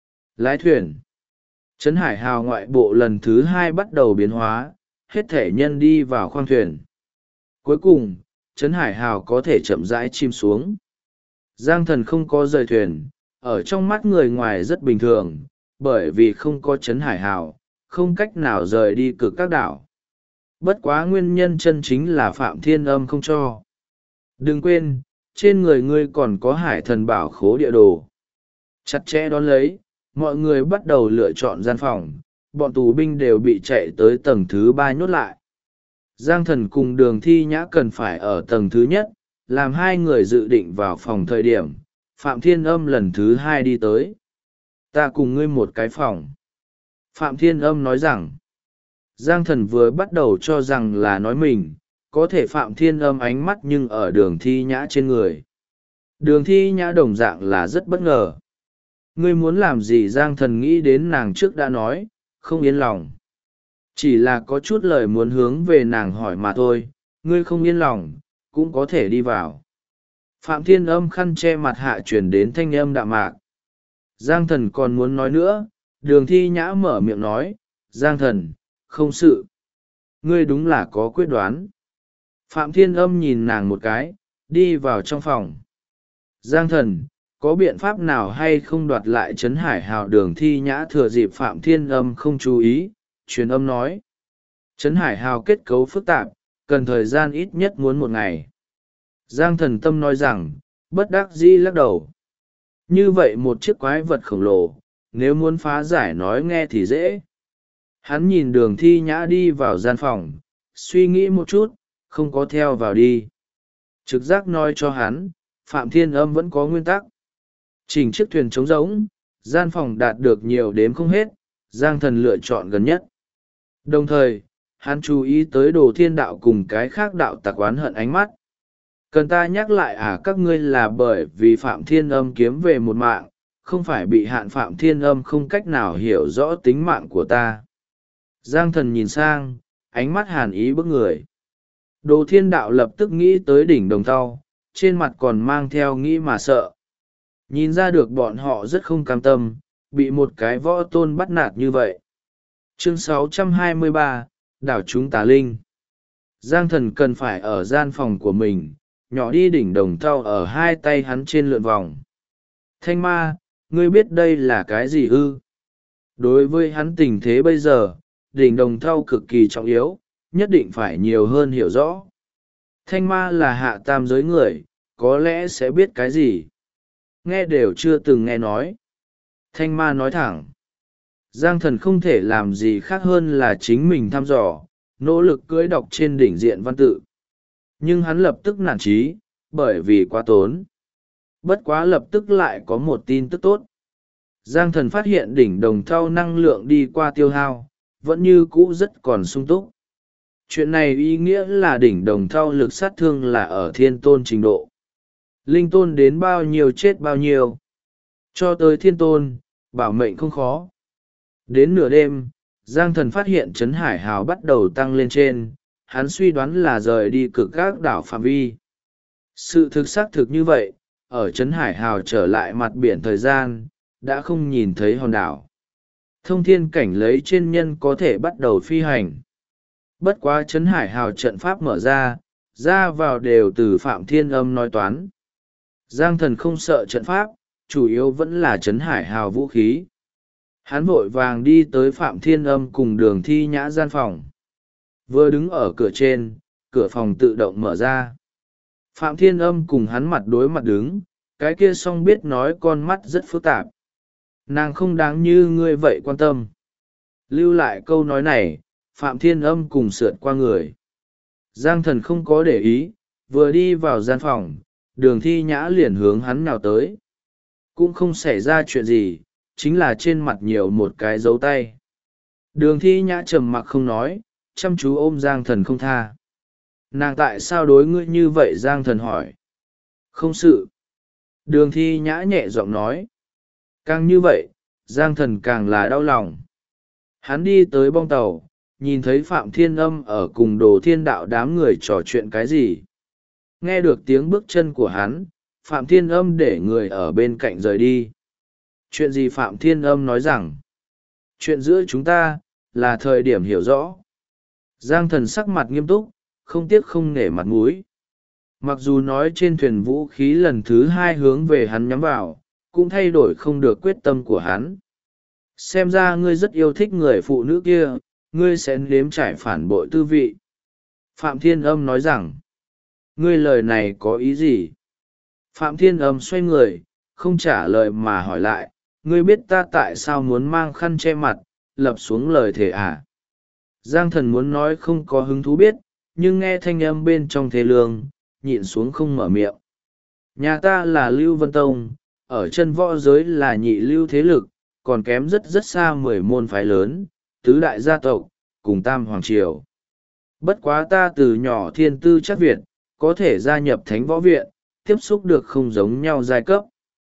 Lái thuyền. Trấn Hải Hào ngoại bộ lần thứ 2 bắt đầu biến hóa, hết thể nhân đi vào khoang thuyền. Cuối cùng, Trấn Hải Hào có thể chậm rãi chìm xuống. Giang Thần không có rời thuyền, ở trong mắt người ngoài rất bình thường, bởi vì không có Trấn Hải Hào, không cách nào rời đi cực các đảo. Bất quá nguyên nhân chân chính là Phạm Thiên Âm không cho. Đừng quên, trên người ngươi còn có Hải Thần bảo khố địa đồ. Chặt chẽ đón lấy, mọi người bắt đầu lựa chọn gian phòng, bọn tù binh đều bị chạy tới tầng thứ 3 nhốt lại. Giang Thần cùng Đường Thi Nhã cần phải ở tầng thứ nhất, làm 2 người dự định vào phòng thời điểm, Phạm Thiên Âm lần thứ 2 đi tới. Ta cùng ngươi một cái phòng. Phạm Thiên Âm nói rằng, Giang Thần vừa bắt đầu cho rằng là nói mình, có thể Phạm Thiên Âm ánh mắt nhưng ở Đường Thi Nhã trên người. Đường Thi Nhã đồng dạng là rất bất ngờ. Ngươi muốn làm gì? Giang Thần nghĩ đến nàng trước đã nói, không yên lòng. Chỉ là có chút lời muốn hướng về nàng hỏi mà thôi, ngươi không yên lòng, cũng có thể đi vào. Phạm Thiên Âm khăn che mặt hạ chuyển đến thanh âm đạm mạc. Giang Thần còn muốn nói nữa, Đường Thi Nhã mở miệng nói, Giang Thần, không sự. Ngươi đúng là có quyết đoán. Phạm Thiên Âm nhìn nàng một cái, đi vào trong phòng. Giang Thần, có biện pháp nào hay không đoạt lại Trấn Hải Hào? Đường Thi Nhã thừa dịp Phạm Thiên Âm không chú ý, truyền âm nói. Trấn Hải Hào kết cấu phức tạp, cần thời gian ít nhất muốn 1 ngày. Giang Thần Tâm nói rằng, bất đắc dĩ lắc đầu. Như vậy một chiếc quái vật khổng lồ, nếu muốn phá giải nói nghe thì dễ. Hắn nhìn Đường Thi Nhã đi vào gian phòng, suy nghĩ một chút, không có theo vào đi. Trực giác nói cho hắn, Phạm Thiên Âm vẫn có nguyên tắc. Chỉnh chiếc thuyền trống rỗng, gian phòng đạt được nhiều đếm không hết, Giang Thần lựa chọn gần nhất. Đồng thời, hắn chú ý tới Đồ Thiên Đạo cùng cái khác đạo tặc oán hận ánh mắt. Cần ta nhắc lại à, các ngươi là bởi vì Phạm Thiên Âm kiếm về một mạng, không phải bị hạn Phạm Thiên Âm không cách nào hiểu rõ tính mạng của ta. Giang Thần nhìn sang, ánh mắt hàn ý bức người. Đồ Thiên Đạo lập tức nghĩ tới đỉnh Đồng Thau, trên mặt còn mang theo nghĩ mà sợ. Nhìn ra được bọn họ rất không cam tâm, bị một cái võ tôn bắt nạt như vậy. Chương 623, Đảo chúng tà linh. Giang Thần cần phải ở gian phòng của mình, nhỏ đi đỉnh Đồng Thau ở hai tay hắn trên lượn vòng. Thanh ma, ngươi biết đây là cái gì ư? Đối với hắn tình thế bây giờ, đỉnh Đồng Thau cực kỳ trọng yếu, nhất định phải nhiều hơn hiểu rõ. Thanh ma là hạ tam giới người, có lẽ sẽ biết cái gì. Nghe đều chưa từng nghe nói. Thanh ma nói thẳng. Giang Thần không thể làm gì khác hơn là chính mình thăm dò, nỗ lực cưỡi đọc trên đỉnh diện văn tự. Nhưng hắn lập tức nản chí, bởi vì quá tốn. Bất quá lập tức lại có một tin tức tốt. Giang Thần phát hiện đỉnh Đồng Thau năng lượng đi qua tiêu hao, vẫn như cũ rất còn sung túc. Chuyện này ý nghĩa là đỉnh Đồng Thau lực sát thương là ở thiên tôn trình độ. Linh tôn đến bao nhiêu chết bao nhiêu. Cho tới thiên tôn, bảo mệnh không khó. Đến nửa đêm, Giang Thần phát hiện Trấn Hải Hào bắt đầu tăng lên trên, hắn suy đoán là rời đi cực các đảo phạm vi. Sự thực xác thực như vậy, ở Trấn Hải Hào trở lại mặt biển thời gian, đã không nhìn thấy hòn đảo. Thông thiên cảnh lấy trên nhân có thể bắt đầu phi hành. Bất quá Trấn Hải Hào trận pháp mở ra vào đều từ Phạm Thiên Âm nói toán. Giang Thần không sợ trận pháp, chủ yếu vẫn là Trấn Hải Hào vũ khí. Hắn vội vàng đi tới Phạm Thiên Âm cùng Đường Thi Nhã gian phòng. Vừa đứng ở cửa trên, cửa phòng tự động mở ra. Phạm Thiên Âm cùng hắn mặt đối mặt đứng, cái kia song biết nói con mắt rất phức tạp. Nàng không đáng như ngươi vậy quan tâm. Lưu lại câu nói này, Phạm Thiên Âm cùng sượt qua người. Giang Thần không có để ý, vừa đi vào gian phòng, Đường Thi Nhã liền hướng hắn nào tới. Cũng không xảy ra chuyện gì, chính là trên mặt nhiều một cái dấu tay. Đường Thi Nhã trầm mặc không nói, chăm chú ôm Giang Thần không tha. Nàng tại sao đối ngươi như vậy? Giang Thần hỏi. Không sự. Đường Thi Nhã nhẹ giọng nói. Càng như vậy, Giang Thần càng là đau lòng. Hắn đi tới bong tàu, nhìn thấy Phạm Thiên Âm ở cùng Đồ Thiên Đạo đám người trò chuyện cái gì. Nghe được tiếng bước chân của hắn, Phạm Thiên Âm để người ở bên cạnh rời đi. Chuyện gì? Phạm Thiên Âm nói rằng, chuyện giữa chúng ta, là thời điểm hiểu rõ. Giang Thần sắc mặt nghiêm túc, không tiếc không nể mặt mũi. Mặc dù nói trên thuyền vũ khí lần thứ hai hướng về hắn nhắm vào, cũng thay đổi không được quyết tâm của hắn. Xem ra ngươi rất yêu thích người phụ nữ kia, ngươi sẽ nếm trải phản bội tư vị. Phạm Thiên Âm nói rằng, ngươi lời này có ý gì? Phạm Thiên Âm xoay người, không trả lời mà hỏi lại, ngươi biết ta tại sao muốn mang khăn che mặt, lập xuống lời thề à? Giang Thần muốn nói không có hứng thú biết, nhưng nghe thanh âm bên trong thế lương, nhịn xuống không mở miệng. Nhà ta là Lưu Vân Tông, ở chân võ giới là nhị lưu thế lực, còn kém rất rất xa 10 môn phái lớn, tứ đại gia tộc, cùng tam hoàng triều. Bất quá ta từ nhỏ thiên tư chắc Việt, có thể gia nhập thánh võ viện, tiếp xúc được không giống nhau giai cấp.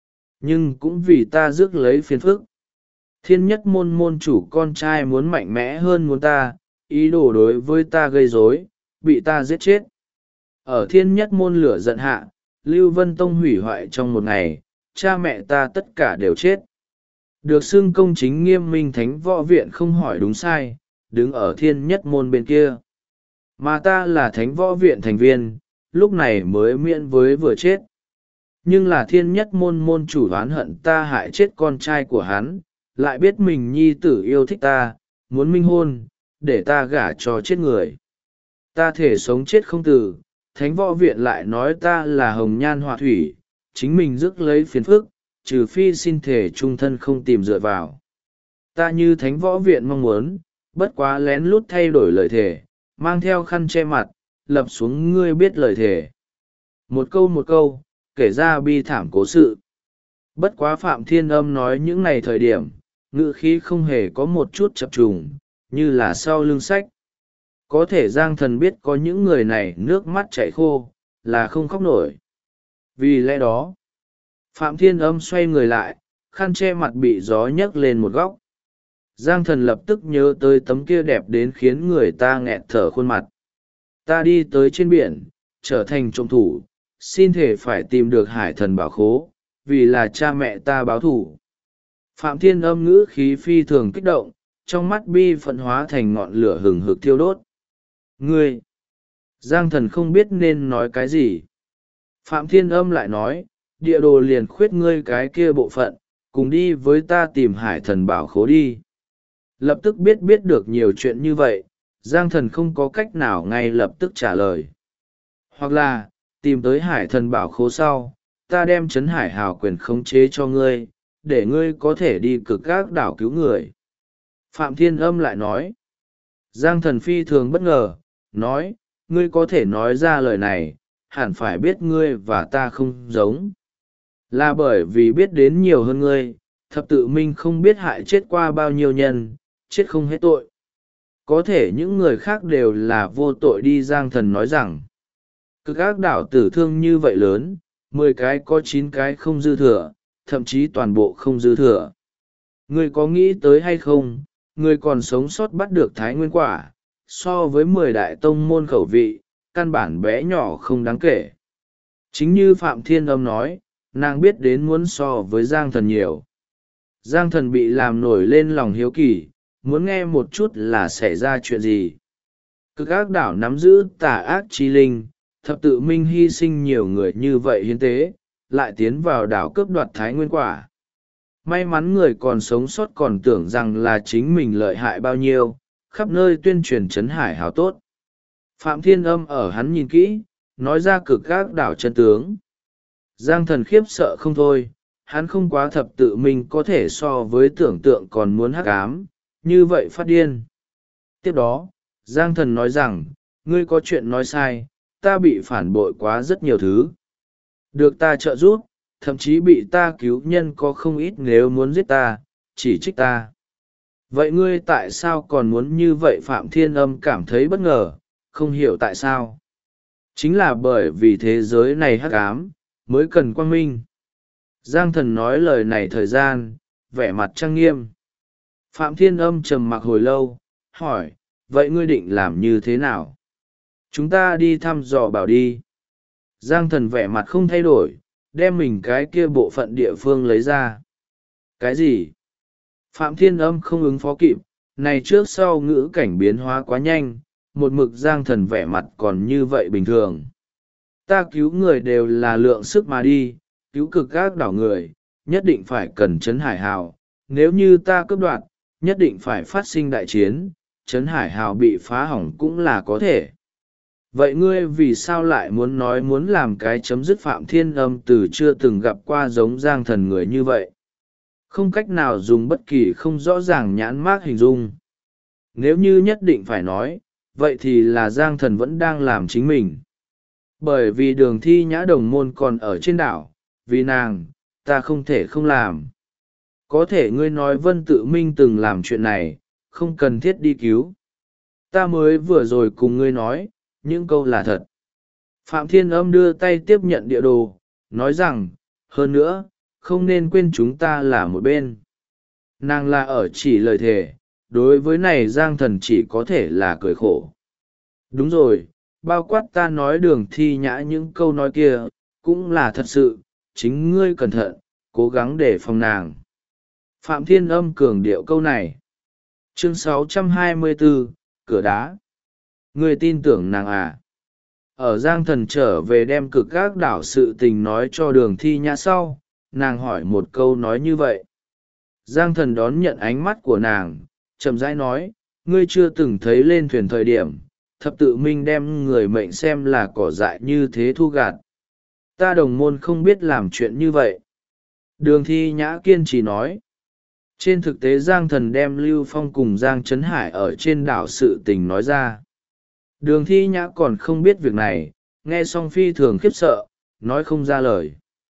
Nhưng cũng vì ta rước lấy phiền phức. Thiên nhất môn môn chủ con trai muốn mạnh mẽ hơn muốn ta, ý đồ đối với ta gây rối, bị ta giết chết. Ở thiên nhất môn lửa giận hạ, Lưu Vân Tông hủy hoại trong một ngày, cha mẹ ta tất cả đều chết. Được xưng công chính nghiêm minh thánh võ viện không hỏi đúng sai, đứng ở thiên nhất môn bên kia. Mà ta là thánh võ viện thành viên, lúc này mới miễn với vừa chết. Nhưng là thiên nhất môn môn chủ oán hận ta hại chết con trai của hắn, lại biết mình nhi tử yêu thích ta, muốn minh hôn, để ta gả cho chết người. Ta thể sống chết không từ, thánh võ viện lại nói ta là hồng nhan họa thủy, chính mình rước lấy phiền phức, trừ phi xin thể trung thân không tìm dựa vào. Ta như thánh võ viện mong muốn, bất quá lén lút thay đổi lời thề, mang theo khăn che mặt, lập xuống ngươi biết lời thề. Một câu, kể ra bi thảm cố sự. Bất quá Phạm Thiên Âm nói những ngày thời điểm, ngữ khí không hề có một chút chập trùng, như là sau lưng sách. Có thể Giang Thần biết có những người này nước mắt chảy khô, là không khóc nổi. Vì lẽ đó, Phạm Thiên Âm xoay người lại, khăn che mặt bị gió nhấc lên một góc. Giang Thần lập tức nhớ tới tấm kia đẹp đến khiến người ta nghẹt thở khuôn mặt. Ta đi tới trên biển, trở thành trộm thủ, xin thể phải tìm được hải thần bảo khố, vì là cha mẹ ta báo thù. Phạm Thiên Âm ngữ khí phi thường kích động, trong mắt bi phẫn hóa thành ngọn lửa hừng hực thiêu đốt. Ngươi! Giang Thần không biết nên nói cái gì. Phạm Thiên Âm lại nói, địa đồ liền khuyết ngươi cái kia bộ phận, cùng đi với ta tìm hải thần bảo khố đi. Lập tức biết được nhiều chuyện như vậy, Giang Thần không có cách nào ngay lập tức trả lời. Hoặc là, tìm tới hải thần bảo khố sau, ta đem trấn hải hào quyền khống chế cho ngươi, để ngươi có thể đi cực các đảo cứu người. Phạm Thiên Âm lại nói. Giang Thần phi thường bất ngờ, nói, ngươi có thể nói ra lời này, hẳn phải biết ngươi và ta không giống. Là bởi vì biết đến nhiều hơn ngươi, thập tự minh không biết hại chết qua bao nhiêu nhân, chết không hết tội. Có thể những người khác đều là vô tội đi. Giang Thần nói rằng, cực ác đảo tử thương như vậy lớn, 10 cái có 9 cái không dư thừa, thậm chí toàn bộ không dư thừa. Ngươi có nghĩ tới hay không, ngươi còn sống sót bắt được Thái Nguyên Quả, so với 10 đại tông môn khẩu vị, căn bản bé nhỏ không đáng kể. Chính như Phạm Thiên Âm nói, nàng biết đến muốn so với Giang Thần nhiều. Giang Thần bị làm nổi lên lòng hiếu kỳ, muốn nghe một chút là xảy ra chuyện gì. Cực ác đảo nắm giữ tà ác chi linh, thập tự minh hy sinh nhiều người như vậy hiến tế, lại tiến vào đảo cướp đoạt Thái Nguyên Quả. May mắn người còn sống sót còn tưởng rằng là chính mình lợi hại bao nhiêu, khắp nơi tuyên truyền trấn hải hào tốt. Phạm Thiên Âm ở hắn nhìn kỹ, nói ra cực ác đảo chân tướng. Giang Thần khiếp sợ không thôi, hắn không quá thập tự minh có thể so với tưởng tượng còn muốn hắc ám, như vậy phát điên. Tiếp đó, Giang Thần nói rằng, ngươi có chuyện nói sai, ta bị phản bội quá rất nhiều thứ. Được ta trợ giúp, thậm chí bị ta cứu nhân có không ít nếu muốn giết ta, chỉ trích ta. Vậy ngươi tại sao còn muốn như vậy? Phạm Thiên Âm cảm thấy bất ngờ, không hiểu tại sao. Chính là bởi vì thế giới này hắc ám, mới cần quang minh. Giang Thần nói lời này thời gian, vẻ mặt trang nghiêm. Phạm Thiên Âm trầm mặc hồi lâu, hỏi, vậy ngươi định làm như thế nào? Chúng ta đi thăm dò bảo đi. Giang Thần vẻ mặt không thay đổi, đem mình cái kia bộ phận địa phương lấy ra. Cái gì? Phạm Thiên Âm không ứng phó kịp, này trước sau ngữ cảnh biến hóa quá nhanh, một mực Giang Thần vẻ mặt còn như vậy bình thường. Ta cứu người đều là lượng sức mà đi, cứu cực các đảo người, nhất định phải cần trấn hải hào, nếu như ta cướp đoạt, nhất định phải phát sinh đại chiến, trấn hải hào bị phá hỏng cũng là có thể. Vậy ngươi vì sao lại muốn nói muốn làm cái chấm dứt? Phạm Thiên Âm từ chưa từng gặp qua giống Giang Thần người như vậy. Không cách nào dùng bất kỳ không rõ ràng nhãn mác hình dung. Nếu như nhất định phải nói, vậy thì là Giang Thần vẫn đang làm chính mình. Bởi vì Đường Thi Nhã đồng môn còn ở trên đảo, vì nàng, ta không thể không làm. Có thể ngươi nói Vân Tự Minh từng làm chuyện này, không cần thiết đi cứu. Ta mới vừa rồi cùng ngươi nói, những câu là thật. Phạm Thiên Âm đưa tay tiếp nhận địa đồ, nói rằng, hơn nữa, không nên quên chúng ta là một bên. Nàng là ở chỉ lời thề, đối với này Giang Thần chỉ có thể là cười khổ. Đúng rồi, bao quát ta nói Đường Thi Nhã những câu nói kia, cũng là thật sự, chính ngươi cẩn thận, cố gắng để phòng nàng. Phạm Thiên Âm cường điệu câu này. Chương 624, cửa đá. Ngươi tin tưởng nàng à? Ở Giang Thần trở về đem cực các đảo sự tình nói cho Đường Thi Nhã sau, nàng hỏi một câu nói như vậy. Giang Thần đón nhận ánh mắt của nàng, chậm rãi nói, ngươi chưa từng thấy lên thuyền thời điểm, thập tự minh đem người mệnh xem là cỏ dại như thế thu gạt. Ta đồng môn không biết làm chuyện như vậy. Đường Thi Nhã kiên trì nói. Trên thực tế Giang Thần đem Lưu Phong cùng Giang Trấn Hải ở trên đảo sự tình nói ra. Đường Thi Nhã còn không biết việc này, nghe xong phi thường khiếp sợ, nói không ra lời.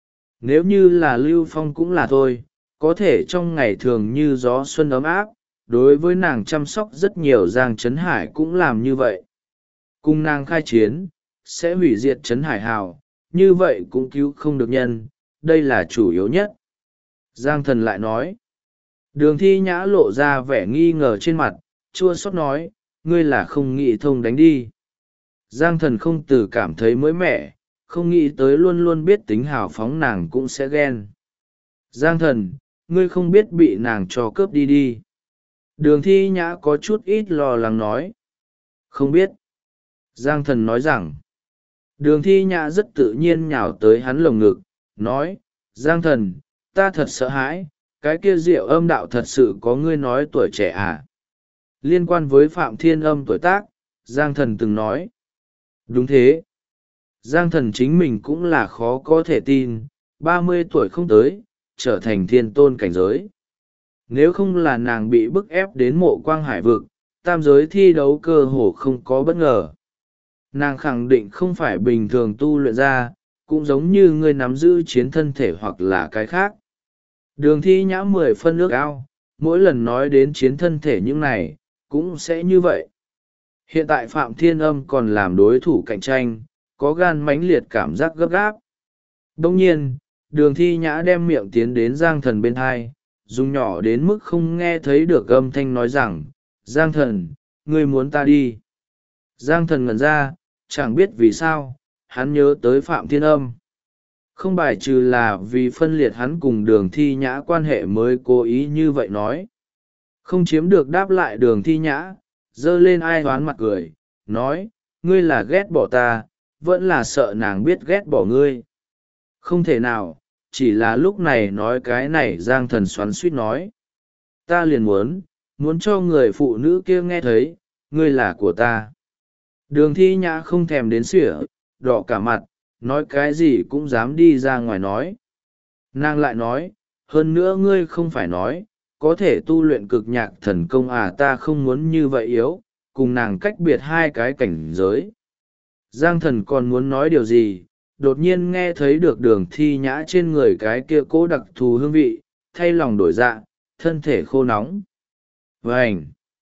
Nếu như là Lưu Phong cũng là thôi, có thể trong ngày thường như gió xuân ấm áp, đối với nàng chăm sóc rất nhiều. Giang Trấn Hải cũng làm như vậy. Cùng nàng khai chiến, sẽ hủy diệt Trấn Hải Hào, như vậy cũng cứu không được nhân, đây là chủ yếu nhất. Giang Thần lại nói. Đường Thi Nhã lộ ra vẻ nghi ngờ trên mặt, chua xót nói, ngươi là không nghĩ thông đánh đi. Giang Thần không từ cảm thấy mới mẻ, không nghĩ tới luôn luôn biết tính hào phóng nàng cũng sẽ ghen. Giang Thần, ngươi không biết bị nàng cho cướp đi đi. Đường Thi Nhã có chút ít lo lắng nói. Không biết. Giang Thần nói rằng. Đường Thi Nhã rất tự nhiên nhào tới hắn lồng ngực, nói, Giang Thần, ta thật sợ hãi, cái kia Diệu Âm đạo thật sự có ngươi nói tuổi trẻ à? Liên quan với Phạm Thiên Âm tuổi tác, Giang Thần từng nói. Đúng thế. Giang Thần chính mình cũng là khó có thể tin, 30 tuổi không tới, trở thành thiên tôn cảnh giới. Nếu không là nàng bị bức ép đến Mộ Quang Hải vực, tam giới thi đấu cơ hồ không có bất ngờ. Nàng khẳng định không phải bình thường tu luyện ra, cũng giống như ngươi nắm giữ chiến thân thể hoặc là cái khác. Đường Thi Nhã 10 phân ước ao, mỗi lần nói đến chiến thân thể những này, cũng sẽ như vậy. Hiện tại Phạm Thiên Âm còn làm đối thủ cạnh tranh, có gan mãnh liệt cảm giác gấp gáp. Đồng nhiên, Đường Thi Nhã đem miệng tiến đến Giang Thần bên hai, dùng nhỏ đến mức không nghe thấy được âm thanh nói rằng, Giang Thần, ngươi muốn ta đi. Giang Thần ngẩn ra, chẳng biết vì sao, hắn nhớ tới Phạm Thiên Âm. Không bài trừ là vì phân liệt hắn cùng Đường Thi Nhã quan hệ mới cố ý như vậy nói. Không chiếm được đáp lại Đường Thi Nhã, giơ lên ai hoán mặt cười, nói, ngươi là ghét bỏ ta, vẫn là sợ nàng biết ghét bỏ ngươi. Không thể nào, chỉ là lúc này nói cái này Giang Thần xoắn suýt nói. Ta liền muốn cho người phụ nữ kia nghe thấy, ngươi là của ta. Đường Thi Nhã không thèm đến sỉa, đỏ cả mặt, nói cái gì cũng dám đi ra ngoài nói. Nàng lại nói, hơn nữa ngươi không phải nói, có thể tu luyện cực nhạc thần công à, ta không muốn như vậy yếu, cùng nàng cách biệt hai cái cảnh giới. Giang Thần còn muốn nói điều gì, đột nhiên nghe thấy được Đường Thi Nhã trên người cái kia cố đặc thù hương vị, thay lòng đổi dạ, thân thể khô nóng. Vành!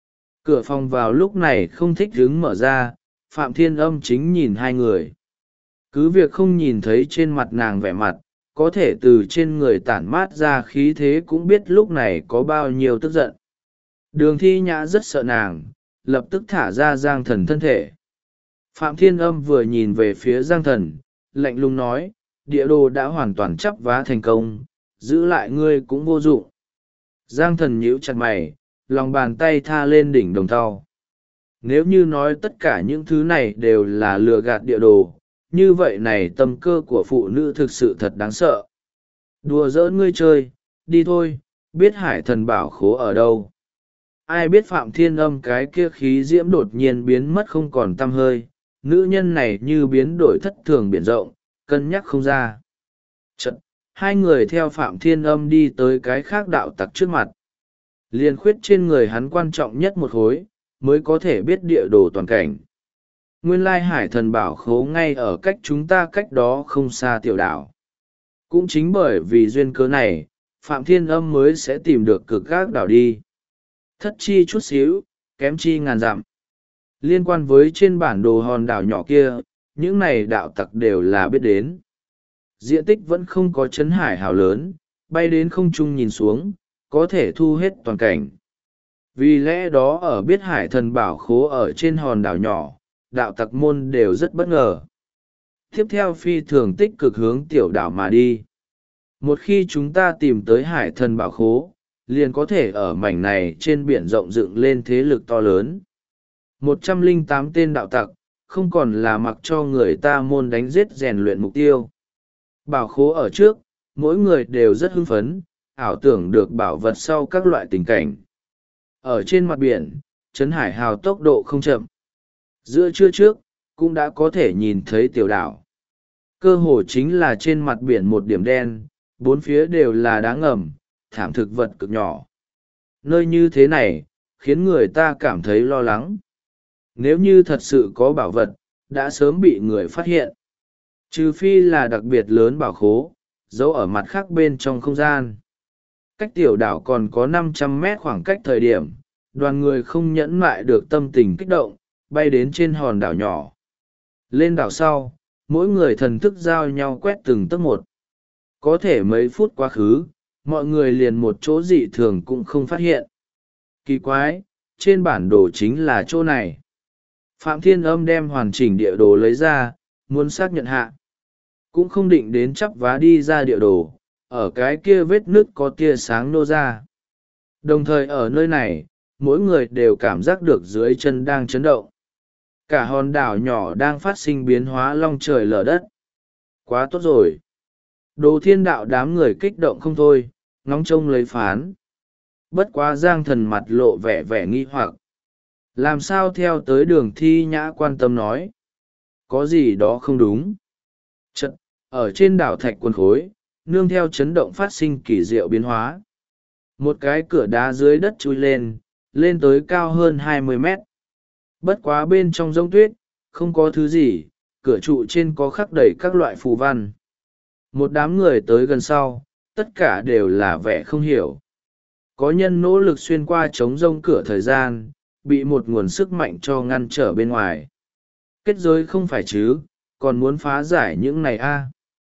Cửa phòng vào lúc này không thích hứng mở ra, Phạm Thiên Âm chính nhìn hai người. Cứ việc không nhìn thấy trên mặt nàng vẻ mặt, có thể từ trên người tản mát ra khí thế cũng biết lúc này có bao nhiêu tức giận. Đường Thi Nhã rất sợ nàng, lập tức thả ra Giang Thần thân thể. Phạm Thiên Âm vừa nhìn về phía Giang Thần, lạnh lùng nói, địa đồ đã hoàn toàn chắp vá thành công, giữ lại ngươi cũng vô dụng. Giang Thần nhíu chặt mày, lòng bàn tay tha lên đỉnh đồng thau. Nếu như nói tất cả những thứ này đều là lừa gạt địa đồ, như vậy này tâm cơ của phụ nữ thực sự thật đáng sợ. Đùa giỡn ngươi chơi, đi thôi, biết Hải Thần Bảo Khố ở đâu. Ai biết Phạm Thiên Âm cái kia khí diễm đột nhiên biến mất không còn tăm hơi, nữ nhân này như biến đổi thất thường biển rộng, cân nhắc không ra. Chật, hai người theo Phạm Thiên Âm đi tới cái khác đạo tặc trước mặt. Liên khuyết trên người hắn quan trọng nhất một khối, mới có thể biết địa đồ toàn cảnh. Nguyên lai Hải Thần Bảo Khố ngay ở cách chúng ta cách đó không xa tiểu đảo. Cũng chính bởi vì duyên cớ này, Phạm Thiên Âm mới sẽ tìm được cực gác đảo đi. Thất chi chút xíu, kém chi ngàn dặm. Liên quan với trên bản đồ hòn đảo nhỏ kia, những này đạo tặc đều là biết đến. Diện tích vẫn không có Trấn Hải hào lớn, bay đến không trung nhìn xuống, có thể thu hết toàn cảnh. Vì lẽ đó ở biết Hải Thần Bảo Khố ở trên hòn đảo nhỏ, đạo tặc môn đều rất bất ngờ. Tiếp theo phi thường tích cực hướng tiểu đảo mà đi. Một khi chúng ta tìm tới Hải Thần Bảo Khố, liền có thể ở mảnh này trên biển rộng dựng lên thế lực to lớn. 108 tên đạo tặc, không còn là mặc cho người ta môn đánh giết rèn luyện mục tiêu. Bảo khố ở trước, mỗi người đều rất hưng phấn, ảo tưởng được bảo vật sau các loại tình cảnh. Ở trên mặt biển, Trấn Hải Hào tốc độ không chậm. Giữa trưa trước cũng đã có thể nhìn thấy tiểu đảo. Cơ hồ chính là trên mặt biển một điểm đen, bốn phía đều là đá ngầm, thảm thực vật cực nhỏ. Nơi như thế này khiến người ta cảm thấy lo lắng. Nếu như thật sự có bảo vật đã sớm bị người phát hiện, trừ phi là đặc biệt lớn bảo khố giấu ở mặt khác bên trong không gian. Cách tiểu đảo còn có 500 mét khoảng cách thời điểm, đoàn người không nhẫn mại được tâm tình kích động, bay đến trên hòn đảo nhỏ. Lên đảo sau, mỗi người thần thức giao nhau quét từng tấc một. Có thể mấy phút quá khứ, mọi người liền một chỗ dị thường cũng không phát hiện. Kỳ quái, trên bản đồ chính là chỗ này. Phạm Thiên Âm đem hoàn chỉnh địa đồ lấy ra, muốn xác nhận hạ. Cũng không định đến chắp vá đi ra địa đồ, ở cái kia vết nứt có tia sáng nô ra. Đồng thời ở nơi này, mỗi người đều cảm giác được dưới chân đang chấn động. Cả hòn đảo nhỏ đang phát sinh biến hóa long trời lở đất. Quá tốt rồi. Đồ Thiên Đạo đám người kích động không thôi, ngóng trông lấy phán. Bất quá Giang Thần mặt lộ vẻ vẻ nghi hoặc. Làm sao theo tới Đường Thi Nhã quan tâm nói. Có gì đó không đúng. Chật, ở trên đảo thạch quần khối, nương theo chấn động phát sinh kỳ diệu biến hóa. Một cái cửa đá dưới đất chui lên, lên tới cao hơn 20 mét. Bất quá bên trong giông tuyết, không có thứ gì, cửa trụ trên có khắc đầy các loại phù văn. Một đám người tới gần sau, tất cả đều là vẻ không hiểu. Có nhân nỗ lực xuyên qua trống rông cửa thời gian, bị một nguồn sức mạnh cho ngăn trở bên ngoài. Kết giới không phải chứ, còn muốn phá giải những này a?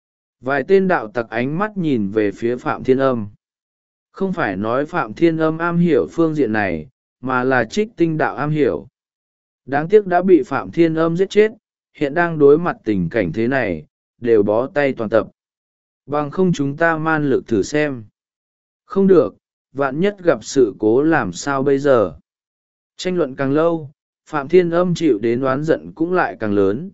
Vài tên đạo tặc ánh mắt nhìn về phía Phạm Thiên Âm. Không phải nói Phạm Thiên Âm am hiểu phương diện này, mà là Trích Tinh đạo am hiểu. Đáng tiếc đã bị Phạm Thiên Âm giết chết, hiện đang đối mặt tình cảnh thế này, đều bó tay toàn tập. Bằng không chúng ta man lực thử xem. Không được, vạn nhất gặp sự cố làm sao bây giờ. Tranh luận càng lâu, Phạm Thiên Âm chịu đến oán giận cũng lại càng lớn.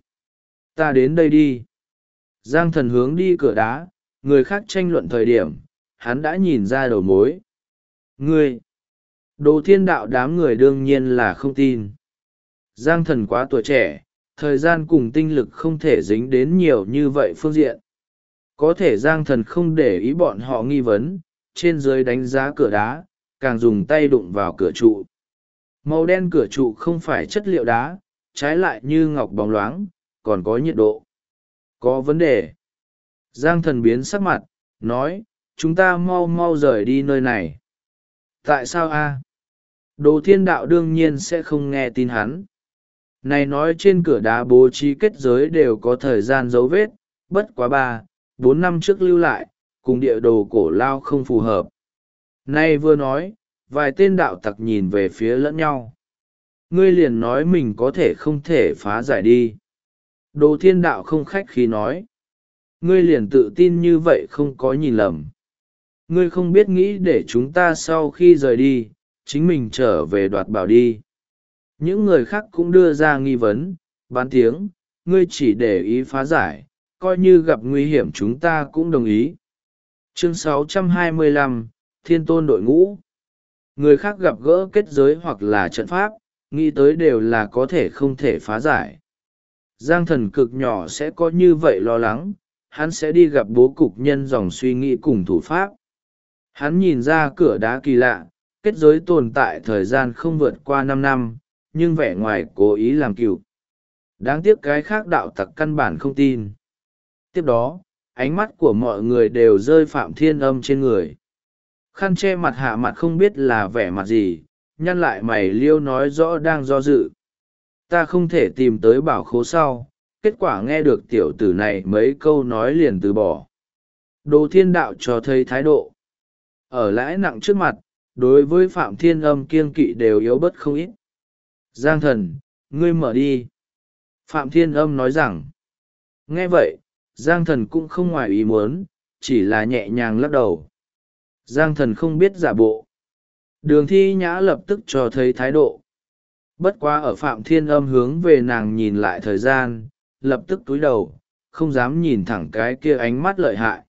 Ta đến đây đi. Giang Thần hướng đi cửa đá, người khác tranh luận thời điểm, hắn đã nhìn ra đầu mối. Ngươi! Đồ Thiên Đạo đám người đương nhiên là không tin. Giang Thần quá tuổi trẻ, thời gian cùng tinh lực không thể dính đến nhiều như vậy phương diện. Có thể Giang Thần không để ý bọn họ nghi vấn, trên dưới đánh giá cửa đá, càng dùng tay đụng vào cửa trụ. Màu đen cửa trụ không phải chất liệu đá, trái lại như ngọc bóng loáng, còn có nhiệt độ. Có vấn đề. Giang Thần biến sắc mặt, nói, chúng ta mau mau rời đi nơi này. Tại sao a? Đồ Thiên Đạo đương nhiên sẽ không nghe tin hắn. Này nói trên cửa đá bố trí kết giới đều có thời gian dấu vết, bất quá 3-4 năm trước lưu lại, cùng địa đồ cổ lao không phù hợp. Nay vừa nói, vài tên đạo tặc nhìn về phía lẫn nhau. Ngươi liền nói mình có thể không thể phá giải đi. Đồ Thiên Đạo không khách khí nói. Ngươi liền tự tin như vậy không có nhìn lầm. Ngươi không biết nghĩ để chúng ta sau khi rời đi, chính mình trở về đoạt bảo đi. Những người khác cũng đưa ra nghi vấn, bán tiếng, ngươi chỉ để ý phá giải, coi như gặp nguy hiểm chúng ta cũng đồng ý. Chương 625, Thiên Tôn đội ngũ. Người khác gặp gỡ kết giới hoặc là trận pháp, nghĩ tới đều là có thể không thể phá giải. Giang Thần cực nhỏ sẽ có như vậy lo lắng, hắn sẽ đi gặp bố cục nhân dòng suy nghĩ cùng thủ pháp. Hắn nhìn ra cửa đá kỳ lạ, kết giới tồn tại thời gian không vượt qua 5 năm, nhưng vẻ ngoài cố ý làm cựu. Đáng tiếc cái khác đạo tặc căn bản không tin. Tiếp đó, ánh mắt của mọi người đều rơi Phạm Thiên Âm trên người. Khăn che mặt hạ mặt không biết là vẻ mặt gì, nhăn lại mày liêu nói rõ đang do dự. Ta không thể tìm tới bảo khố sau, kết quả nghe được tiểu tử này mấy câu nói liền từ bỏ. Đồ Thiên Đạo cho thấy thái độ. Ở lãi nặng trước mặt, đối với Phạm Thiên Âm kiêng kỵ đều yếu bớt không ít. Giang Thần, ngươi mở đi. Phạm Thiên Âm nói rằng. Nghe vậy, Giang Thần cũng không ngoài ý muốn, chỉ là nhẹ nhàng lắc đầu. Giang Thần không biết giả bộ. Đường Thi Nhã lập tức cho thấy thái độ. Bất quá ở Phạm Thiên Âm hướng về nàng nhìn lại thời gian, lập tức cúi đầu, không dám nhìn thẳng cái kia ánh mắt lợi hại.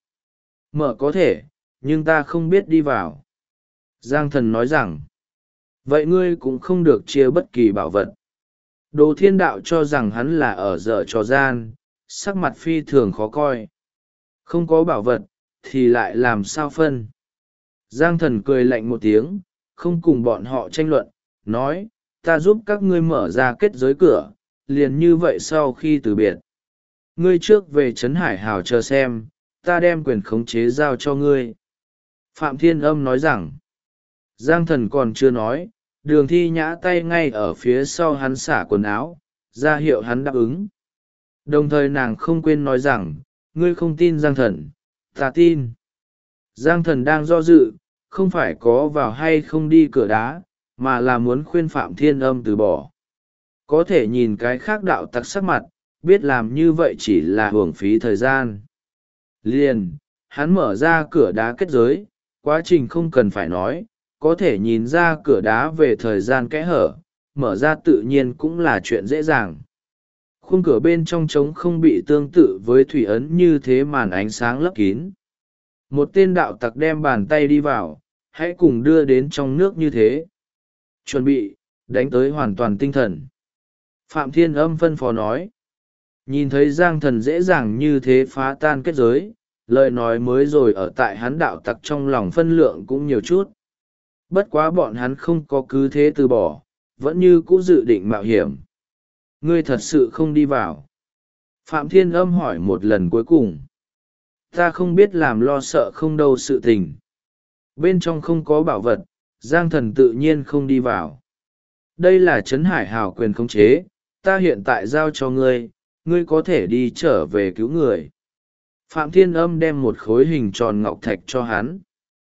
Mở có thể, nhưng ta không biết đi vào. Giang Thần nói rằng, vậy ngươi cũng không được chia bất kỳ bảo vật. Đồ Thiên Đạo cho rằng hắn là ở dở trò gian, sắc mặt phi thường khó coi. Không có bảo vật, thì lại làm sao phân. Giang Thần cười lạnh một tiếng, không cùng bọn họ tranh luận, nói, ta giúp các ngươi mở ra kết giới cửa, liền như vậy sau khi từ biệt. Ngươi trước về Trấn Hải Hào chờ xem, ta đem quyền khống chế giao cho ngươi. Phạm Thiên Âm nói rằng, Giang Thần còn chưa nói, Đường Thi Nhã tay ngay ở phía sau hắn xả quần áo, ra hiệu hắn đáp ứng. Đồng thời nàng không quên nói rằng, ngươi không tin Giang Thần, ta tin. Giang Thần đang do dự, không phải có vào hay không đi cửa đá, mà là muốn khuyên Phạm Thiên Âm từ bỏ. Có thể nhìn cái khác đạo tặc sắc mặt, biết làm như vậy chỉ là hưởng phí thời gian. Liền, hắn mở ra cửa đá kết giới, quá trình không cần phải nói, có thể nhìn ra cửa đá về thời gian kẽ hở, mở ra tự nhiên cũng là chuyện dễ dàng. Khung cửa bên trong trống không bị tương tự với thủy ấn như thế màn ánh sáng lấp kín. Một tên đạo tặc đem bàn tay đi vào, hãy cùng đưa đến trong nước như thế. Chuẩn bị, đánh tới hoàn toàn tinh thần. Phạm Thiên Âm phân phó nói. Nhìn thấy Giang Thần dễ dàng như thế phá tan kết giới, lời nói mới rồi ở tại hắn đạo tặc trong lòng phân lượng cũng nhiều chút. Bất quá bọn hắn không có cứ thế từ bỏ, vẫn như cũ dự định mạo hiểm. Ngươi thật sự không đi vào. Phạm Thiên Âm hỏi một lần cuối cùng. Ta không biết làm lo sợ không đâu sự tình. Bên trong không có bảo vật, Giang Thần tự nhiên không đi vào. Đây là Trấn Hải Hào quyền khống chế, ta hiện tại giao cho ngươi, ngươi có thể đi trở về cứu người. Phạm Thiên Âm đem một khối hình tròn ngọc thạch cho hắn.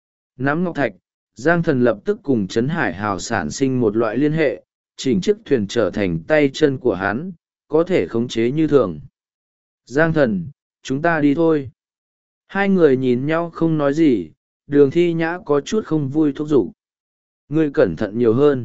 Nắm ngọc thạch, Giang Thần lập tức cùng Trấn Hải Hào sản sinh một loại liên hệ, chỉnh chiếc thuyền trở thành tay chân của hắn, có thể khống chế như thường. Giang Thần, chúng ta đi thôi. Hai người nhìn nhau không nói gì, Đường Thi Nhã có chút không vui thúc giục. Ngươi cẩn thận nhiều hơn.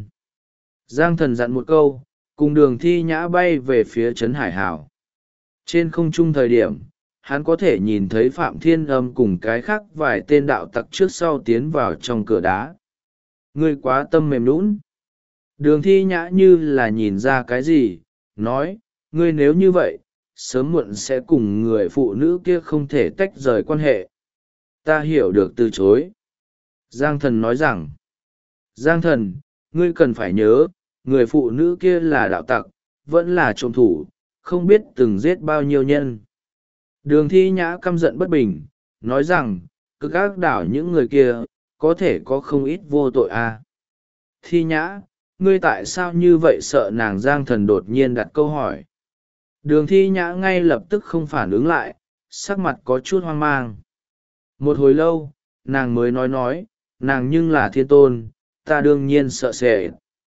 Giang Thần dặn một câu, cùng Đường Thi Nhã bay về phía Trấn Hải Hào. Trên không trung thời điểm, hắn có thể nhìn thấy Phạm Thiên Âm cùng cái khác vài tên đạo tặc trước sau tiến vào trong cửa đá. Ngươi quá tâm mềm nũng. Đường Thi Nhã như là nhìn ra cái gì, nói, ngươi nếu như vậy, sớm muộn sẽ cùng người phụ nữ kia không thể tách rời quan hệ. Ta hiểu được từ chối. Giang Thần nói rằng, Giang Thần, ngươi cần phải nhớ, người phụ nữ kia là đạo tặc, vẫn là trộm thủ, không biết từng giết bao nhiêu nhân. Đường Thi Nhã căm giận bất bình, nói rằng, cực ác đảo những người kia, có thể có không ít vô tội à. Thi Nhã, ngươi tại sao như vậy sợ nàng? Giang Thần đột nhiên đặt câu hỏi. Đường Thi Nhã ngay lập tức không phản ứng lại, sắc mặt có chút hoang mang. Một hồi lâu, nàng mới nói, nàng nhưng là thiên tôn, ta đương nhiên sợ sệt.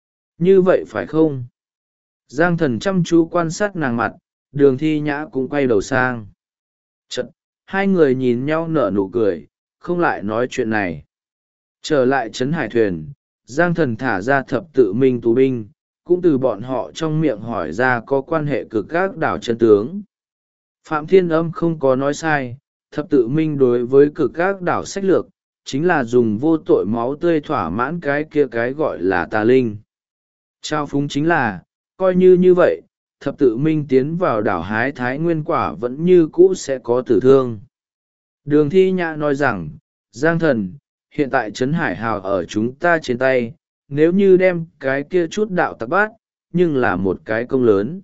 Như vậy phải không? Giang Thần chăm chú quan sát nàng mặt, Đường Thi Nhã cũng quay đầu sang. Chật, hai người nhìn nhau nở nụ cười, không lại nói chuyện này. Trở lại Trấn Hải thuyền, Giang Thần thả ra thập tự minh tù binh, cũng từ bọn họ trong miệng hỏi ra có quan hệ cực ác đảo chân tướng. Phạm Thiên Âm không có nói sai, thập tự minh đối với cực ác đảo sách lược, chính là dùng vô tội máu tươi thỏa mãn cái kia cái gọi là tà linh. Trao phúng chính là, coi như vậy, thập tự minh tiến vào đảo hái thái nguyên quả vẫn như cũ sẽ có tử thương. Đường Thi Nhã nói rằng, Giang Thần, hiện tại Trấn Hải Hào ở chúng ta trên tay, nếu như đem cái kia chút đạo tặc bát, nhưng là một cái công lớn.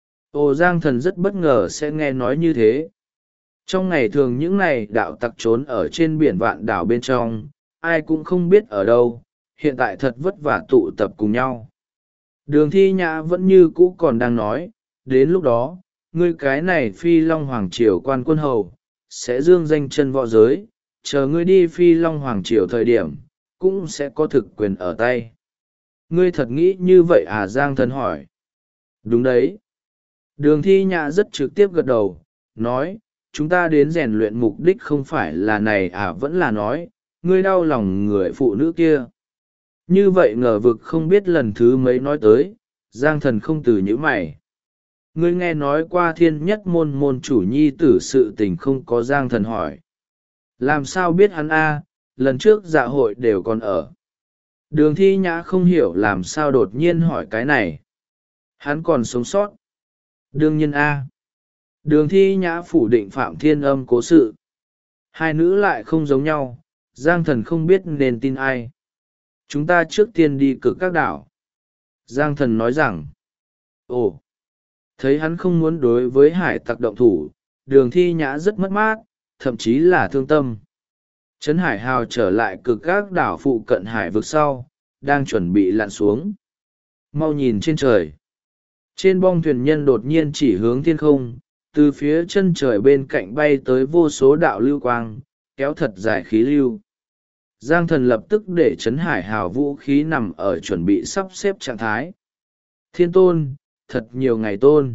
Ồ, Giang Thần rất bất ngờ sẽ nghe nói như thế. Trong ngày thường những này đạo tặc trốn ở trên biển vạn đảo bên trong, ai cũng không biết ở đâu, hiện tại thật vất vả tụ tập cùng nhau. Đường Thi Nhã vẫn như cũ còn đang nói, đến lúc đó, ngươi cái này Phi Long Hoàng Triều quan quân hầu, sẽ dương danh chân võ giới, chờ ngươi đi Phi Long Hoàng Triều thời điểm, cũng sẽ có thực quyền ở tay. Ngươi thật nghĩ như vậy à? Giang Thần hỏi. Đúng đấy. Đường Thi Nhã rất trực tiếp gật đầu, nói, chúng ta đến rèn luyện mục đích không phải là này à, vẫn là nói, ngươi đau lòng người phụ nữ kia. Như vậy ngờ vực không biết lần thứ mấy nói tới, Giang Thần không từ nhíu mày. Ngươi nghe nói qua thiên nhất môn môn chủ nhi tử sự tình không có? Giang Thần hỏi. Làm sao biết hắn a? Lần trước dạ hội đều còn ở. Đường Thi Nhã không hiểu làm sao đột nhiên hỏi cái này. Hắn còn sống sót? Đương nhiên a. Đường Thi Nhã phủ định Phạm Thiên Âm cố sự. Hai nữ lại không giống nhau, Giang Thần không biết nên tin ai. Chúng ta trước tiên đi cực các đảo. Giang Thần nói rằng. Ồ! Thấy hắn không muốn đối với hải tặc động thủ, Đường Thi Nhã rất mất mát, thậm chí là thương tâm. Trấn Hải Hào trở lại cực các đảo phụ cận hải vực sau, đang chuẩn bị lặn xuống. Mau nhìn trên trời. Trên bong thuyền nhân đột nhiên chỉ hướng thiên không, từ phía chân trời bên cạnh bay tới vô số đạo lưu quang, kéo thật dài khí lưu. Giang Thần lập tức để Trấn Hải Hào vũ khí nằm ở chuẩn bị sắp xếp trạng thái. Thiên tôn, thật nhiều ngày tôn.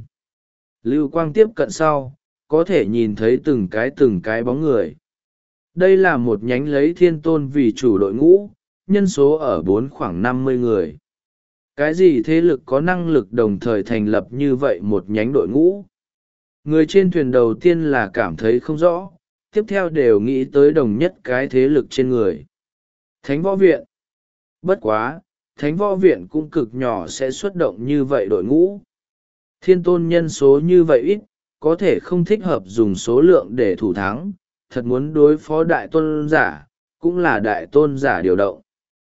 Lưu quang tiếp cận sau, có thể nhìn thấy từng cái bóng người. Đây là một nhánh lấy thiên tôn vì chủ đội ngũ, nhân số ở khoảng 50 người. Cái gì thế lực có năng lực đồng thời thành lập như vậy một nhánh đội ngũ? Người trên thuyền đầu tiên là cảm thấy không rõ, tiếp theo đều nghĩ tới đồng nhất cái thế lực trên người. Thánh võ viện. Bất quá, thánh võ viện cũng cực nhỏ sẽ xuất động như vậy đội ngũ. Thiên tôn nhân số như vậy ít, có thể không thích hợp dùng số lượng để thủ thắng, thật muốn đối phó đại tôn giả, cũng là đại tôn giả điều động.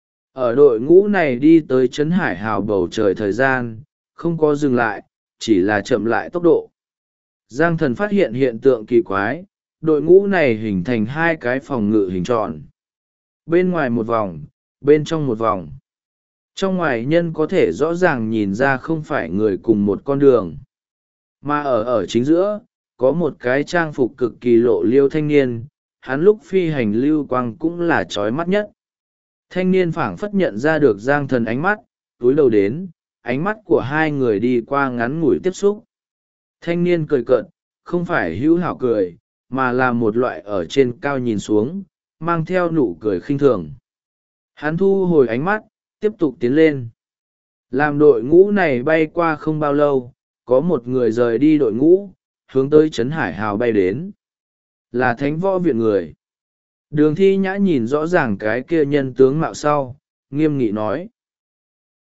Ở đội ngũ này đi tới Trấn Hải Hào bầu trời thời gian, không có dừng lại, chỉ là chậm lại tốc độ. Giang Thần phát hiện hiện tượng kỳ quái, đội ngũ này hình thành hai cái phòng ngự hình tròn. Bên ngoài một vòng, bên trong một vòng. Trong ngoài nhân có thể rõ ràng nhìn ra không phải người cùng một con đường. Mà ở chính giữa, có một cái trang phục cực kỳ lộ liêu thanh niên, hắn lúc phi hành lưu quang cũng là chói mắt nhất. Thanh niên phảng phất nhận ra được Giang Thần ánh mắt, túi đầu đến, ánh mắt của hai người đi qua ngắn ngủi tiếp xúc. Thanh niên cười cợt, không phải hữu hảo cười, mà là một loại ở trên cao nhìn xuống, mang theo nụ cười khinh thường. Hắn thu hồi ánh mắt, tiếp tục tiến lên. Làm đội ngũ này bay qua không bao lâu, có một người rời đi đội ngũ, hướng tới Trấn Hải Hào bay đến. Là thánh võ viện người. Đường Thi Nhã nhìn rõ ràng cái kia nhân tướng mạo sau, nghiêm nghị nói.